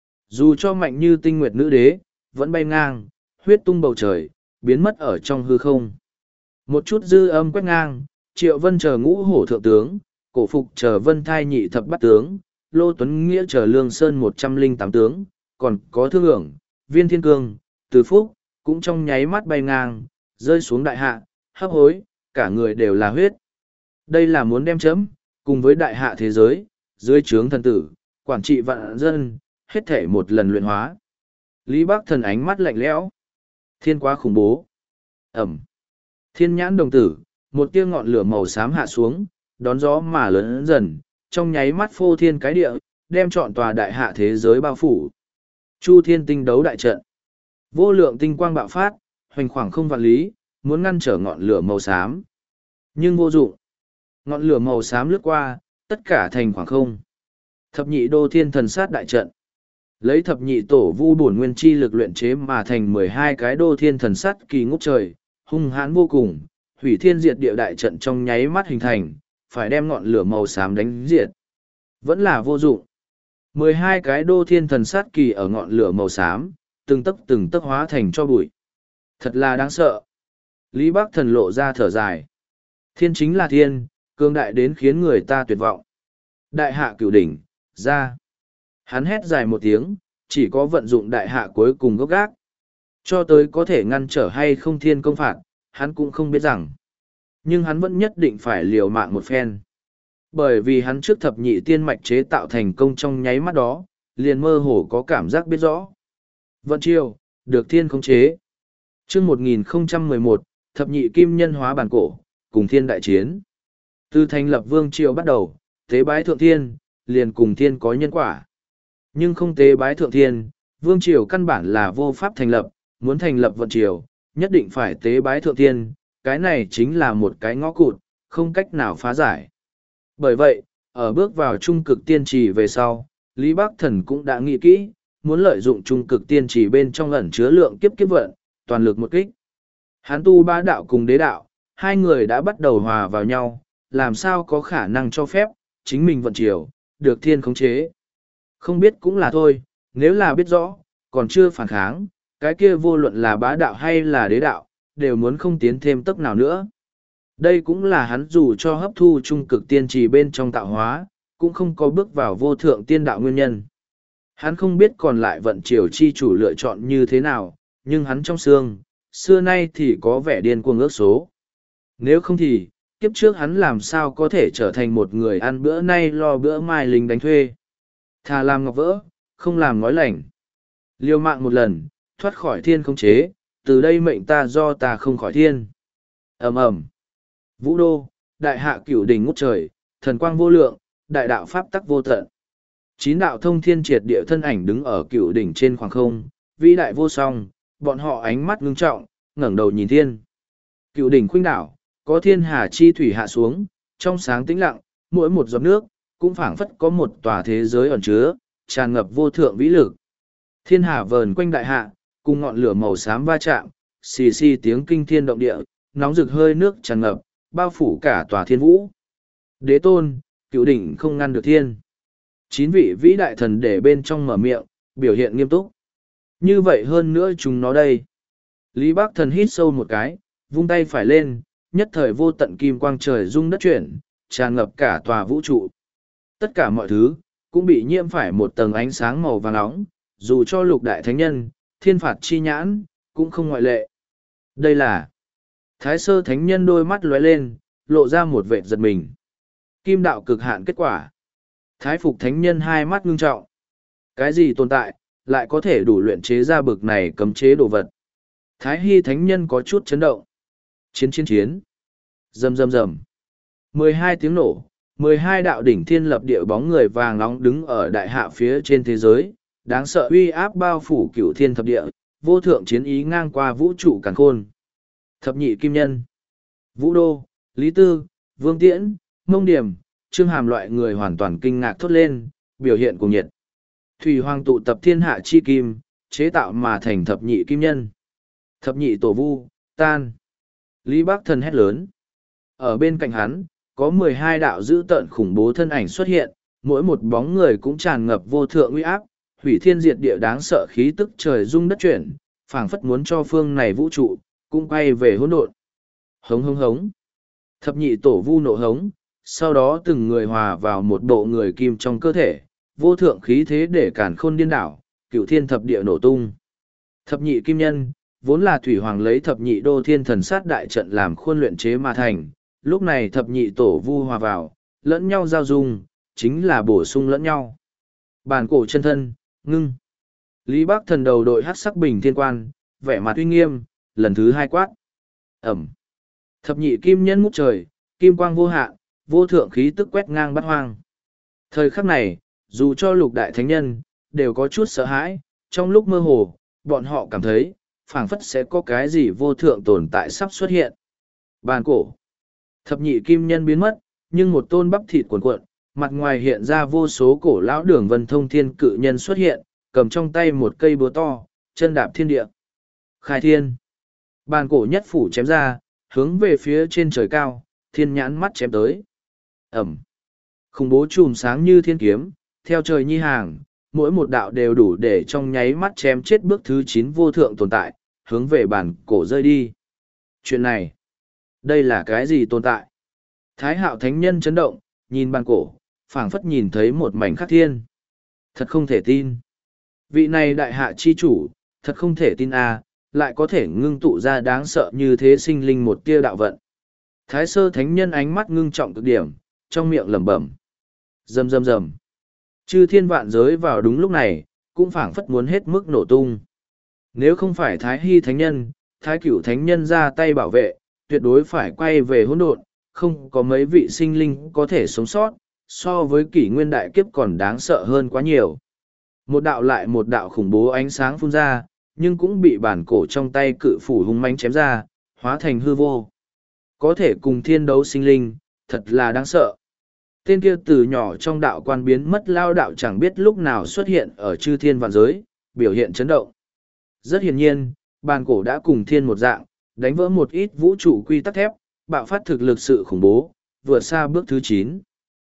Dù cho mạnh như tinh nguyệt nữ đế, vẫn bay ngang, huyết tung bầu trời, biến mất ở trong hư không. Một chút dư âm quét ngang, Triệu Vân chờ ngũ hổ thượng tướng, Cổ Phục chờ Vân Thai nhị thập bát tướng, Lô Tuấn Nghĩa chờ Lương Sơn một trăm linh tám tướng, còn có Thương ưởng, Viên Thiên Cương, Từ Phúc, cũng trong nháy mắt bay ngang, rơi xuống đại hạ, hấp hối, cả người đều là huyết. Đây là muốn đem chấm, cùng với đại hạ thế giới, dưới trướng thần tử, quản trị vạn dân, hết thể một lần luyện hóa. Lý Bắc Thần ánh mắt lạnh lẽo. Thiên quá khủng bố. Ẩm. Thiên nhãn đồng tử, một tia ngọn lửa màu xám hạ xuống, đón gió mà lớn dần, trong nháy mắt phô thiên cái địa, đem trọn tòa đại hạ thế giới bao phủ. Chu thiên tinh đấu đại trận. Vô lượng tinh quang bạo phát, hoành khoảng không vạn lý, muốn ngăn trở ngọn lửa màu xám. Nhưng vô dụng. Ngọn lửa màu xám lướt qua, tất cả thành khoảng không. Thập nhị đô thiên thần sát đại trận. Lấy thập nhị tổ vu bổn nguyên chi lực luyện chế mà thành mười hai cái đô thiên thần sát kỳ ngút trời, hung hãn vô cùng, hủy thiên diệt địa đại trận trong nháy mắt hình thành, phải đem ngọn lửa màu xám đánh diệt. Vẫn là vô dụng. mười hai cái đô thiên thần sát kỳ ở ngọn lửa màu xám, từng tấc từng tấc hóa thành cho bụi. Thật là đáng sợ. Lý Bắc Thần lộ ra thở dài. Thiên chính là thiên, cương đại đến khiến người ta tuyệt vọng. Đại hạ cửu đỉnh, ra. Hắn hét dài một tiếng, chỉ có vận dụng đại hạ cuối cùng gốc gác. Cho tới có thể ngăn trở hay không thiên công phạt, hắn cũng không biết rằng. Nhưng hắn vẫn nhất định phải liều mạng một phen. Bởi vì hắn trước thập nhị tiên mạch chế tạo thành công trong nháy mắt đó, liền mơ hồ có cảm giác biết rõ. Vận chiêu, được thiên khống chế. chương một nghìn không trăm mười một, thập nhị kim nhân hóa bản cổ, cùng thiên đại chiến. Từ thành lập vương triều bắt đầu, tế bái thượng thiên, liền cùng thiên có nhân quả. Nhưng không tế bái thượng thiên, vương triều căn bản là vô pháp thành lập, muốn thành lập vận triều, nhất định phải tế bái thượng thiên, cái này chính là một cái ngõ cụt, không cách nào phá giải. Bởi vậy, ở bước vào trung cực tiên trì về sau, Lý Bắc Thần cũng đã nghĩ kỹ, muốn lợi dụng trung cực tiên trì bên trong ẩn chứa lượng kiếp kiếp vận, toàn lực một kích. Hán tu bá đạo cùng đế đạo, hai người đã bắt đầu hòa vào nhau, làm sao có khả năng cho phép, chính mình vận triều, được thiên khống chế. Không biết cũng là thôi, nếu là biết rõ, còn chưa phản kháng, cái kia vô luận là bá đạo hay là đế đạo, đều muốn không tiến thêm tốc nào nữa. Đây cũng là hắn dù cho hấp thu trung cực tiên trì bên trong tạo hóa, cũng không có bước vào vô thượng tiên đạo nguyên nhân. Hắn không biết còn lại vận triều chi chủ lựa chọn như thế nào, nhưng hắn trong xương, xưa nay thì có vẻ điên cuồng ước số. Nếu không thì, kiếp trước hắn làm sao có thể trở thành một người ăn bữa nay lo bữa mai lính đánh thuê. Thà làm ngọc vỡ, không làm ngói lành. Liều mạng một lần, thoát khỏi thiên khống chế, từ đây mệnh ta do ta không khỏi thiên. Ầm ầm. Vũ đô, đại hạ cửu đỉnh ngút trời, thần quang vô lượng, đại đạo pháp tắc vô tận. Chín đạo thông thiên triệt địa thân ảnh đứng ở cửu đỉnh trên khoảng không, vĩ đại vô song, bọn họ ánh mắt ngưng trọng, ngẩng đầu nhìn thiên. Cửu đỉnh khuynh đảo, có thiên hà chi thủy hạ xuống, trong sáng tĩnh lặng, mỗi một giọt nước, cũng phảng phất có một tòa thế giới ẩn chứa, tràn ngập vô thượng vĩ lực. Thiên hà vờn quanh đại hạ, cùng ngọn lửa màu xám va chạm, xì xì tiếng kinh thiên động địa, nóng rực hơi nước tràn ngập, bao phủ cả tòa thiên vũ. Đế tôn, cửu đỉnh không ngăn được thiên. Chín vị vĩ đại thần để bên trong mở miệng, biểu hiện nghiêm túc. Như vậy hơn nữa chúng nó đây. Lý Bắc Thần hít sâu một cái, vung tay phải lên, nhất thời vô tận kim quang trời rung đất chuyển, tràn ngập cả tòa vũ trụ. Tất cả mọi thứ, cũng bị nhiễm phải một tầng ánh sáng màu vàng nóng, dù cho lục đại thánh nhân, thiên phạt chi nhãn, cũng không ngoại lệ. Đây là Thái sơ thánh nhân đôi mắt lóe lên, lộ ra một vẻ giật mình. Kim đạo cực hạn kết quả. Thái phục thánh nhân hai mắt ngưng trọng. Cái gì tồn tại, lại có thể đủ luyện chế ra bực này cấm chế đồ vật. Thái hy thánh nhân có chút chấn động. Chiến chiến chiến. Rầm rầm rầm. Mười hai tiếng nổ, mười hai đạo đỉnh thiên lập địa bóng người vàng nóng đứng ở đại hạ phía trên thế giới, đáng sợ uy áp bao phủ cửu thiên thập địa, vô thượng chiến ý ngang qua vũ trụ càn khôn. Thập nhị kim nhân, Vũ Đô, Lý Tư, Vương Tiễn, Mông Điểm, Trương Hàm loại người hoàn toàn kinh ngạc thốt lên, biểu hiện cùng nhiệt. Thủy Hoàng tụ tập thiên hạ chi kim, chế tạo mà thành thập nhị kim nhân. Thập nhị tổ vu, tan. Lý Bắc Thần hét lớn. Ở bên cạnh hắn, có mười hai đạo dữ tợn khủng bố thân ảnh xuất hiện, mỗi một bóng người cũng tràn ngập vô thượng uy áp, hủy thiên diệt địa đáng sợ khí tức trời rung đất chuyển, phảng phất muốn cho phương này vũ trụ, cũng quay về hỗn độn. Hống hống hống. Thập nhị tổ vu nộ hống, sau đó từng người hòa vào một bộ người kim trong cơ thể, vô thượng khí thế để cản khôn điên đảo, cửu thiên thập địa nổ tung. Thập nhị kim nhân, vốn là Thủy Hoàng lấy thập nhị đô thiên thần sát đại trận làm khuôn luyện chế mà thành, lúc này thập nhị tổ vu hòa vào, lẫn nhau giao dung, chính là bổ sung lẫn nhau. Bản cổ chân thân, ngưng. Lý Bắc Thần đầu đội hắc sắc bình thiên quan, vẻ mặt uy nghiêm, lần thứ hai quát. Ẩm. Thập nhị kim nhân ngút trời, kim quang vô hạn, vô thượng khí tức quét ngang bát hoang. Thời khắc này, dù cho lục đại thánh nhân, đều có chút sợ hãi, trong lúc mơ hồ, bọn họ cảm thấy, phảng phất sẽ có cái gì vô thượng tồn tại sắp xuất hiện. Bàn cổ. Thập nhị kim nhân biến mất, nhưng một tôn bắp thịt cuồn cuộn, mặt ngoài hiện ra vô số cổ lão đường vân thông thiên cự nhân xuất hiện, cầm trong tay một cây búa to, chân đạp thiên địa. Khai thiên. Bàn cổ nhất phủ chém ra, hướng về phía trên trời cao, thiên nhãn mắt chém tới. Ẩm. Khủng bố chùm sáng như thiên kiếm, theo trời nhi hàng, mỗi một đạo đều đủ để trong nháy mắt chém chết bước thứ chín vô thượng tồn tại, hướng về bàn cổ rơi đi. Chuyện này, đây là cái gì tồn tại? Thái Hạo Thánh Nhân chấn động, nhìn bàn cổ, phảng phất nhìn thấy một mảnh khắc thiên. Thật không thể tin. Vị này đại hạ chi chủ, thật không thể tin à, lại có thể ngưng tụ ra đáng sợ như thế sinh linh một tia đạo vận. Thái Sơ Thánh Nhân ánh mắt ngưng trọng cực điểm, trong miệng lẩm bẩm. Rầm rầm rầm. Chư thiên vạn giới vào đúng lúc này, cũng phảng phất muốn hết mức nổ tung. Nếu không phải Thái Hy Thánh Nhân, Thái Cửu Thánh Nhân ra tay bảo vệ, tuyệt đối phải quay về hỗn độn, không có mấy vị sinh linh có thể sống sót, so với kỷ nguyên đại kiếp còn đáng sợ hơn quá nhiều. Một đạo lại một đạo khủng bố ánh sáng phun ra, nhưng cũng bị bản cổ trong tay cự phủ hung mãnh chém ra, hóa thành hư vô. Có thể cùng thiên đấu sinh linh, thật là đáng sợ. Tên kia từ nhỏ trong đạo quan biến mất lao đạo chẳng biết lúc nào xuất hiện ở chư thiên vạn giới, biểu hiện chấn động. Rất hiển nhiên, bàn cổ đã cùng thiên một dạng, đánh vỡ một ít vũ trụ quy tắc thép, bạo phát thực lực sự khủng bố, vượt xa bước thứ chín.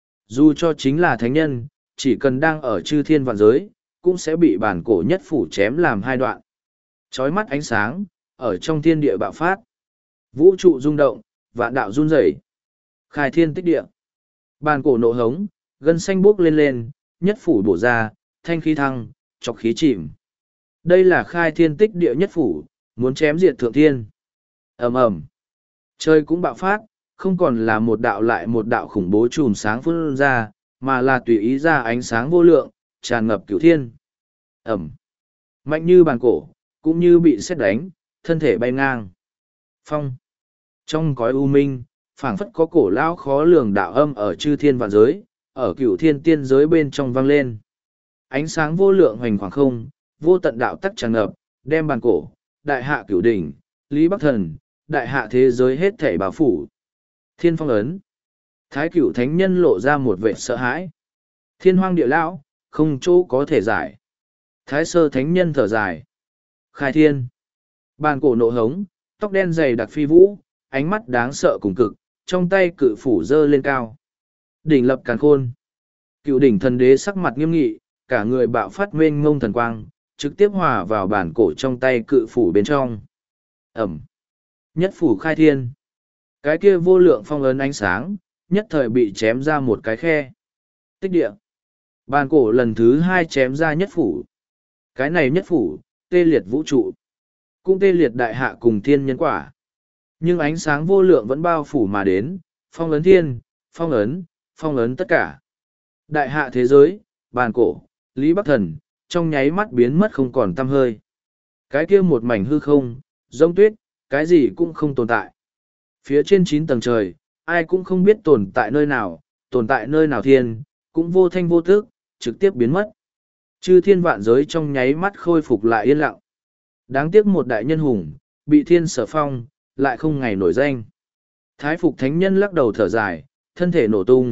Dù cho chính là thánh nhân, chỉ cần đang ở chư thiên vạn giới, cũng sẽ bị bàn cổ nhất phủ chém làm hai đoạn. Chói mắt ánh sáng, ở trong thiên địa bạo phát. Vũ trụ rung động, vạn đạo run rẩy. Khai thiên tích địa. Bàn cổ nộ hống, gân xanh buốc lên lên, nhất phủ bổ ra, thanh khí thăng, chọc khí chìm. Đây là khai thiên tích địa nhất phủ, muốn chém diệt thượng thiên. Ầm ầm. Trời cũng bạo phát, không còn là một đạo lại một đạo khủng bố chùm sáng phun ra, mà là tùy ý ra ánh sáng vô lượng, tràn ngập cửu thiên. Ầm. Mạnh như bàn cổ, cũng như bị sét đánh, thân thể bay ngang. Phong. Trong cõi u minh, phảng phất có cổ lão khó lường đạo âm ở chư thiên vạn giới, ở cửu thiên tiên giới bên trong vang lên. Ánh sáng vô lượng hoành khoảng không, vô tận đạo tắc tràn ngập, đem bàn cổ, đại hạ cửu đỉnh, Lý Bắc Thần, đại hạ thế giới hết thảy bao phủ. Thiên phong ấn. Thái cửu thánh nhân lộ ra một vẻ sợ hãi. Thiên hoang địa lão, không chỗ có thể giải. Thái sơ thánh nhân thở dài. Khai thiên. Bàn cổ nộ hống, tóc đen dày đặc phi vũ, ánh mắt đáng sợ cùng cực, trong tay cự phủ dơ lên cao. Đỉnh lập càn khôn. Cựu đỉnh thần đế sắc mặt nghiêm nghị, cả người bạo phát mênh ngông thần quang, trực tiếp hòa vào bản cổ trong tay cự phủ bên trong. Ẩm. Nhất phủ khai thiên. Cái kia vô lượng phong ấn ánh sáng, nhất thời bị chém ra một cái khe. Tích địa. Bản cổ lần thứ hai chém ra nhất phủ. Cái này nhất phủ, tê liệt vũ trụ. Cũng tê liệt đại hạ cùng thiên nhân quả. Nhưng ánh sáng vô lượng vẫn bao phủ mà đến, phong ấn thiên, phong ấn, phong ấn tất cả. Đại hạ thế giới, bàn cổ, Lý Bắc Thần, trong nháy mắt biến mất không còn tăm hơi. Cái kia một mảnh hư không, rông tuyết, cái gì cũng không tồn tại. Phía trên chín tầng trời, ai cũng không biết tồn tại nơi nào, tồn tại nơi nào thiên, cũng vô thanh vô tức, trực tiếp biến mất. Chư thiên vạn giới trong nháy mắt khôi phục lại yên lặng. Đáng tiếc một đại nhân hùng, bị thiên sở phong, lại không ngày nổi danh. Thái phục thánh nhân lắc đầu thở dài, thân thể nổ tung,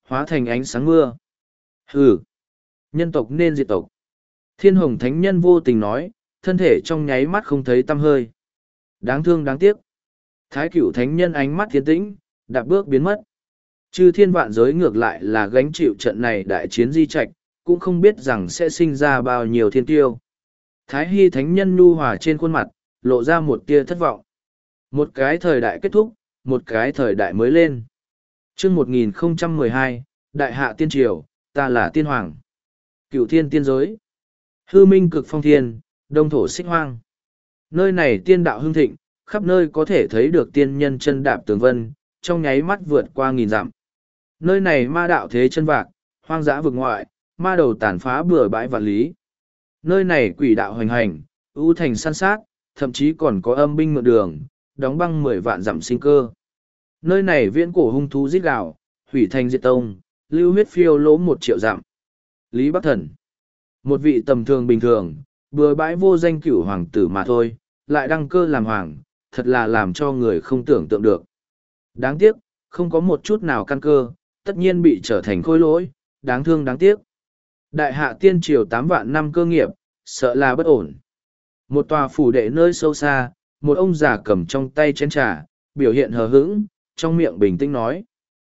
hóa thành ánh sáng mưa. Hừ, nhân tộc nên diệt tộc. Thiên Hồng Thánh Nhân vô tình nói, thân thể trong nháy mắt không thấy tăm hơi. Đáng thương đáng tiếc. Thái Cửu Thánh Nhân ánh mắt thiên tĩnh, đạp bước biến mất. Chư thiên vạn giới ngược lại là gánh chịu trận này đại chiến di trạch, cũng không biết rằng sẽ sinh ra bao nhiêu thiên tiêu. Thái Hy Thánh Nhân nhu hòa trên khuôn mặt, lộ ra một tia thất vọng. Một cái thời đại kết thúc, một cái thời đại mới lên. Chương một nghìn không trăm mười hai, Đại Hạ Tiên Triều, ta là Tiên Hoàng. Cửu Thiên Tiên Giới. Hư Minh Cực Phong Thiên, Đông Thổ Xích Hoang. Nơi này tiên đạo hưng thịnh, khắp nơi có thể thấy được tiên nhân chân đạp tường vân, trong nháy mắt vượt qua nghìn dặm. Nơi này ma đạo thế chân vạc, hoang dã vực ngoại, ma đầu tàn phá bừa bãi vạn lý. Nơi này quỷ đạo hoành hành, ưu thành săn sát, thậm chí còn có âm binh mượn đường, đóng băng mười vạn dặm sinh cơ. Nơi này viễn cổ hung thú giết gào, hủy thành diệt tông, lưu huyết phiêu lỗ một triệu dặm. Lý Bắc Thần, một vị tầm thường bình thường, bừa bãi vô danh cửu hoàng tử mà thôi, lại đăng cơ làm hoàng, thật là làm cho người không tưởng tượng được. Đáng tiếc, không có một chút nào căn cơ, tất nhiên bị trở thành khôi lỗi, đáng thương đáng tiếc. Đại Hạ Tiên Triều tám vạn năm cơ nghiệp, sợ là bất ổn. Một tòa phủ đệ nơi sâu xa, một ông già cầm trong tay chén trà, biểu hiện hờ hững, trong miệng bình tĩnh nói.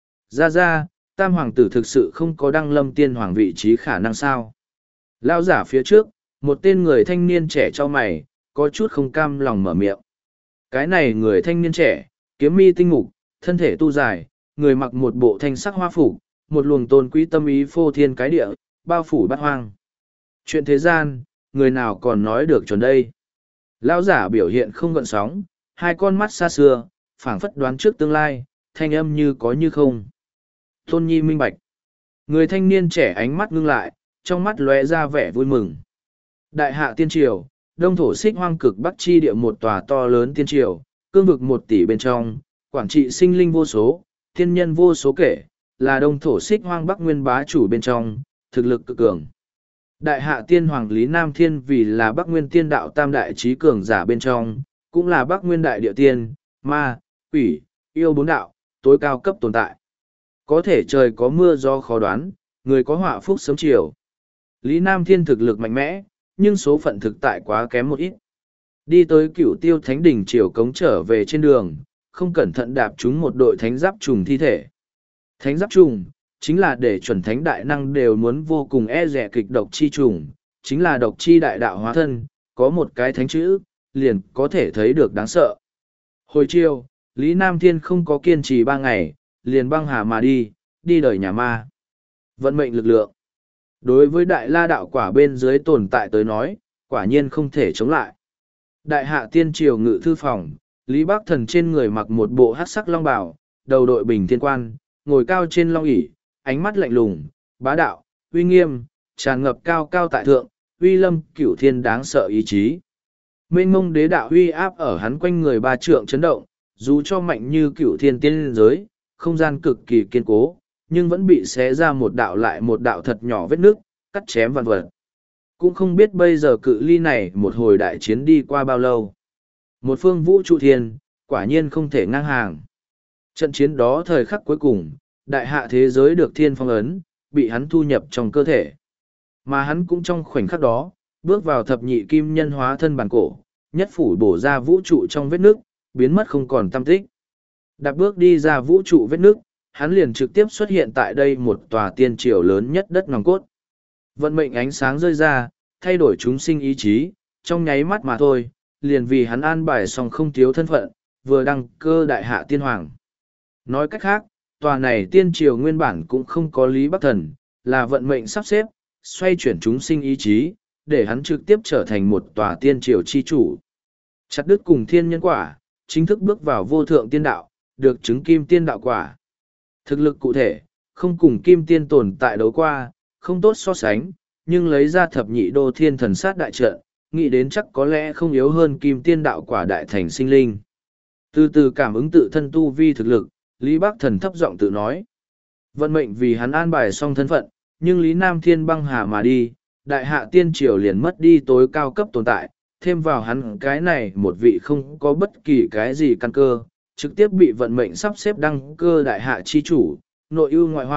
Ra ra, tam hoàng tử thực sự không có đăng lâm tiên hoàng vị trí khả năng sao. Lao giả phía trước, một tên người thanh niên trẻ cho mày, có chút không cam lòng mở miệng. Cái này người thanh niên trẻ, kiếm mi tinh mục, thân thể tu dài, người mặc một bộ thanh sắc hoa phục, một luồng tôn quý tâm ý phô thiên cái địa, bao phủ bát hoang. Chuyện thế gian, người nào còn nói được chuẩn đây. Lão giả biểu hiện không gợn sóng, hai con mắt xa xưa, phảng phất đoán trước tương lai, thanh âm như có như không. Tôn Nhi minh bạch. Người thanh niên trẻ ánh mắt ngưng lại, trong mắt lóe ra vẻ vui mừng. Đại Hạ Tiên Triều, Đông Thổ Xích Hoang cực Bắc chi địa một tòa to lớn tiên triều, cương vực một tỷ bên trong, quản trị sinh linh vô số, thiên nhân vô số kể, là Đông Thổ Xích Hoang Bắc Nguyên bá chủ bên trong, thực lực cực cường. Đại Hạ Tiên Hoàng Lý Nam Thiên vì là Bắc Nguyên tiên đạo tam đại trí cường giả bên trong, cũng là Bắc Nguyên đại địa tiên, ma, quỷ, yêu bốn đạo, tối cao cấp tồn tại. Có thể trời có mưa do khó đoán, người có họa phúc sớm chiều. Lý Nam Thiên thực lực mạnh mẽ, nhưng số phận thực tại quá kém một ít. Đi tới Cửu Tiêu Thánh đỉnh triều cống trở về trên đường, không cẩn thận đạp trúng một đội thánh giáp trùng thi thể. Thánh giáp trùng, chính là để chuẩn thánh đại năng đều muốn vô cùng e rẻ kịch độc chi trùng, chính là độc chi đại đạo hóa thân, có một cái thánh chữ, liền có thể thấy được đáng sợ. Hồi chiều, Lý Nam Thiên không có kiên trì ba ngày, liền băng hà mà đi, đi đời nhà ma. Vận mệnh lực lượng. Đối với đại la đạo quả bên dưới tồn tại tới nói, quả nhiên không thể chống lại. Đại Hạ Tiên Triều ngự thư phòng, Lý Bắc Thần trên người mặc một bộ hắc sắc long bào, đầu đội bình thiên quan, ngồi cao trên long ỷ, ánh mắt lạnh lùng, bá đạo, uy nghiêm, tràn ngập cao cao tại thượng, uy lâm cửu thiên đáng sợ ý chí. Mênh mông đế đạo uy áp ở hắn quanh người ba trượng chấn động, dù cho mạnh như cửu thiên tiên giới, không gian cực kỳ kiên cố, nhưng vẫn bị xé ra một đạo lại một đạo thật nhỏ vết nước, cắt chém vạn vật. Cũng không biết bây giờ cự ly này một hồi đại chiến đi qua bao lâu. Một phương vũ trụ thiên, quả nhiên không thể ngang hàng. Trận chiến đó thời khắc cuối cùng, đại hạ thế giới được thiên phong ấn, bị hắn thu nhập trong cơ thể. Mà hắn cũng trong khoảnh khắc đó, bước vào thập nhị kim nhân hóa thân bản cổ, nhất phủ bổ ra vũ trụ trong vết nước, biến mất không còn tăm tích. Đạp bước đi ra vũ trụ vết nước, hắn liền trực tiếp xuất hiện tại đây một tòa tiên triều lớn nhất đất nòng cốt. Vận mệnh ánh sáng rơi ra, thay đổi chúng sinh ý chí, trong nháy mắt mà thôi, liền vì hắn an bài xong không thiếu thân phận, vừa đăng cơ đại hạ tiên hoàng. Nói cách khác, tòa này tiên triều nguyên bản cũng không có Lý Bắc Thần, là vận mệnh sắp xếp, xoay chuyển chúng sinh ý chí, để hắn trực tiếp trở thành một tòa tiên triều chi chủ. Chặt đứt cùng thiên nhân quả, chính thức bước vào vô thượng tiên đạo, được chứng kim tiên đạo quả. Thực lực cụ thể, không cùng kim tiên tồn tại đấu qua, không tốt so sánh, nhưng lấy ra thập nhị đô thiên thần sát đại trận, nghĩ đến chắc có lẽ không yếu hơn kim tiên đạo quả đại thành sinh linh. Từ từ cảm ứng tự thân tu vi thực lực, Lý Bắc Thần thấp giọng tự nói. Vận mệnh vì hắn an bài xong thân phận, nhưng Lý Nam Thiên băng hà mà đi, đại hạ tiên triều liền mất đi tối cao cấp tồn tại, thêm vào hắn cái này một vị không có bất kỳ cái gì căn cơ, trực tiếp bị vận mệnh sắp xếp đăng cơ đại hạ chi chủ, nội ưu ngoại hoạn,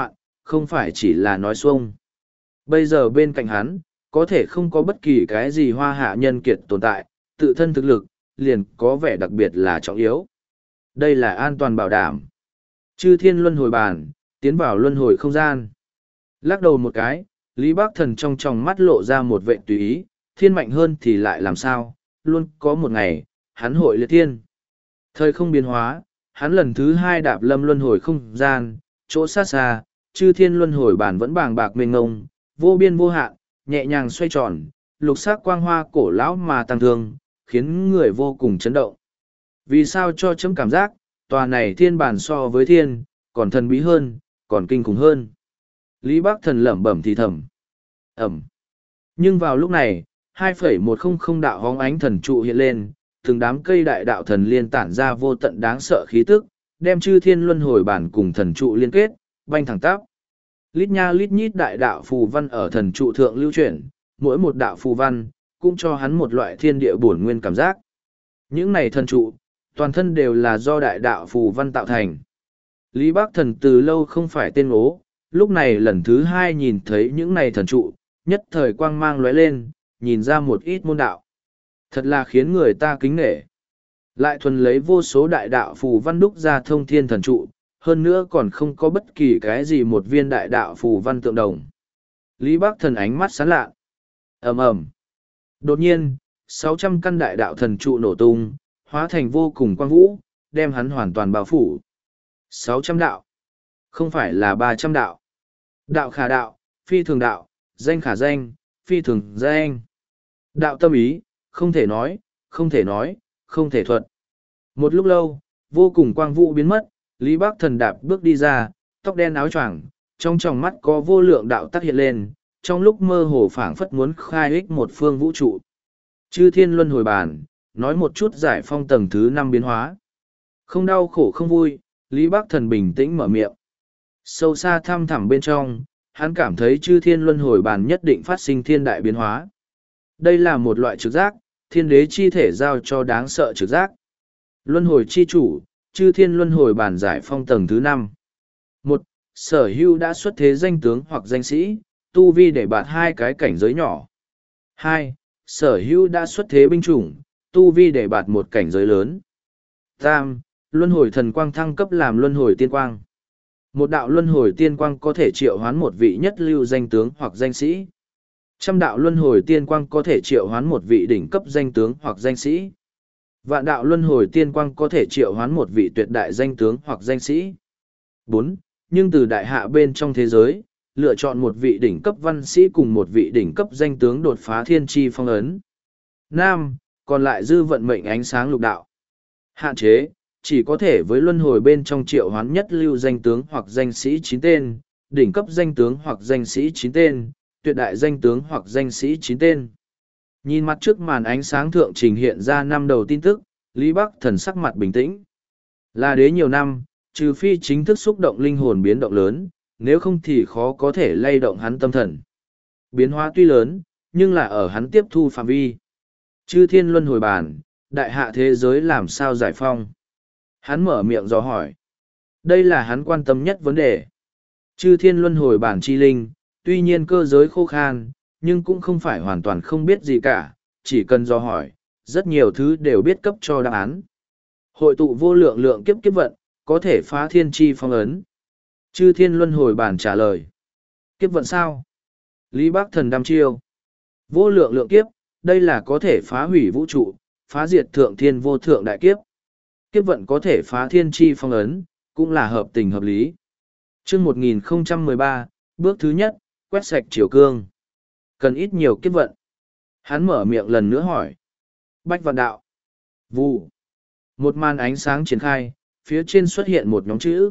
không phải chỉ là nói xuông. Bây giờ bên cạnh hắn, có thể không có bất kỳ cái gì hoa hạ nhân kiệt tồn tại, tự thân thực lực, liền có vẻ đặc biệt là trọng yếu. Đây là an toàn bảo đảm. Chư thiên luân hồi bàn, tiến vào luân hồi không gian. Lắc đầu một cái, Lý Bác Thần trong tròng mắt lộ ra một vệ tùy ý, thiên mạnh hơn thì lại làm sao, luôn có một ngày, hắn hội liệt thiên. Thời không biến hóa, hắn lần thứ hai đạp lâm luân hồi không gian, chỗ xa xa, chư thiên luân hồi bản vẫn bàng bạc mênh ngông, vô biên vô hạn, nhẹ nhàng xoay tròn, lục sắc quang hoa cổ lão mà tăng thương, khiến người vô cùng chấn động. Vì sao cho chấm cảm giác, tòa này thiên bản so với thiên, còn thần bí hơn, còn kinh khủng hơn. Lý Bác Thần lẩm bẩm thì thầm. Ẩm. Nhưng vào lúc này, hai phẩy một không đạo hóng ánh thần trụ hiện lên, từng đám cây đại đạo thần liên tản ra vô tận đáng sợ khí tức, đem chư thiên luân hồi bản cùng thần trụ liên kết, banh thẳng tắp. Lít nha lít nhít đại đạo phù văn ở thần trụ thượng lưu chuyển, mỗi một đạo phù văn, cũng cho hắn một loại thiên địa bổn nguyên cảm giác. Những này thần trụ, toàn thân đều là do đại đạo phù văn tạo thành. Lý Bác Thần từ lâu không phải tên ố, lúc này lần thứ hai nhìn thấy những này thần trụ, nhất thời quang mang lóe lên, nhìn ra một ít môn đạo. Thật là khiến người ta kính nể. Lại thuần lấy vô số đại đạo phù văn đúc ra thông thiên thần trụ, hơn nữa còn không có bất kỳ cái gì một viên đại đạo phù văn tượng đồng. Lý Bác Thần ánh mắt sáng lạ. Ầm ầm. Đột nhiên, sáu trăm căn đại đạo thần trụ nổ tung, hóa thành vô cùng quang vũ, đem hắn hoàn toàn bao phủ. sáu trăm đạo. Không phải là ba trăm đạo. Đạo khả đạo, phi thường đạo, danh khả danh, phi thường danh. Đạo tâm ý, không thể nói, không thể nói, không thể thuật. Một lúc lâu, vô cùng quang vũ biến mất, Lý Bác Thần đạp bước đi ra, tóc đen áo choàng, trong tròng mắt có vô lượng đạo tác hiện lên, trong lúc mơ hồ phảng phất muốn khai ích một phương vũ trụ. Chư thiên luân hồi bàn, nói một chút giải phong tầng thứ năm biến hóa. Không đau khổ không vui, Lý Bác Thần bình tĩnh mở miệng. Sâu xa thăm thẳm bên trong, hắn cảm thấy chư thiên luân hồi bàn nhất định phát sinh thiên đại biến hóa. Đây là một loại trực giác, thiên đế chi thể giao cho đáng sợ trực giác. Luân hồi chi chủ, chư thiên luân hồi bàn giải phong tầng thứ năm. Một, sở hữu đã xuất thế danh tướng hoặc danh sĩ, tu vi để bạt hai cái cảnh giới nhỏ. Hai, sở hữu đã xuất thế binh chủng, tu vi để bạt một cảnh giới lớn. Tam, luân hồi thần quang thăng cấp làm luân hồi tiên quang. Một đạo luân hồi tiên quang có thể triệu hoán một vị nhất lưu danh tướng hoặc danh sĩ. Trăm đạo luân hồi tiên quang có thể triệu hoán một vị đỉnh cấp danh tướng hoặc danh sĩ. Vạn đạo luân hồi tiên quang có thể triệu hoán một vị tuyệt đại danh tướng hoặc danh sĩ. Bốn, nhưng từ đại hạ bên trong thế giới, lựa chọn một vị đỉnh cấp văn sĩ cùng một vị đỉnh cấp danh tướng đột phá thiên tri phong ấn. Năm, còn lại dư vận mệnh ánh sáng lục đạo. Hạn chế, chỉ có thể với luân hồi bên trong triệu hoán nhất lưu danh tướng hoặc danh sĩ chín tên, đỉnh cấp danh tướng hoặc danh sĩ chín tên, tuyệt đại danh tướng hoặc danh sĩ chín tên. Nhìn mặt trước màn ánh sáng thượng trình hiện ra năm đầu tin tức, Lý Bắc Thần sắc mặt bình tĩnh. Là đế nhiều năm, trừ phi chính thức xúc động linh hồn biến động lớn, nếu không thì khó có thể lay động hắn tâm thần. Biến hóa tuy lớn, nhưng là ở hắn tiếp thu phạm vi. Chư thiên luân hồi bàn, đại hạ thế giới làm sao giải phong? Hắn mở miệng dò hỏi. Đây là hắn quan tâm nhất vấn đề. Chư thiên luân hồi bản chi linh, tuy nhiên cơ giới khô khan, nhưng cũng không phải hoàn toàn không biết gì cả, chỉ cần dò hỏi, rất nhiều thứ đều biết cấp cho đáp án. Hội tụ vô lượng lượng kiếp kiếp vận, có thể phá thiên chi phong ấn. Chư thiên luân hồi bản trả lời. Kiếp vận sao? Lý Bác Thần đăm chiêu. Vô lượng lượng kiếp, đây là có thể phá hủy vũ trụ, phá diệt thượng thiên vô thượng đại kiếp. Kiếp vận có thể phá thiên chi phong ấn, cũng là hợp tình hợp lý. Chương một nghìn không trăm mười ba, bước thứ nhất, quét sạch triều cương. Cần ít nhiều kiếp vận. Hắn mở miệng lần nữa hỏi. Bách vạn đạo. Vụ. Một màn ánh sáng triển khai, phía trên xuất hiện một nhóm chữ.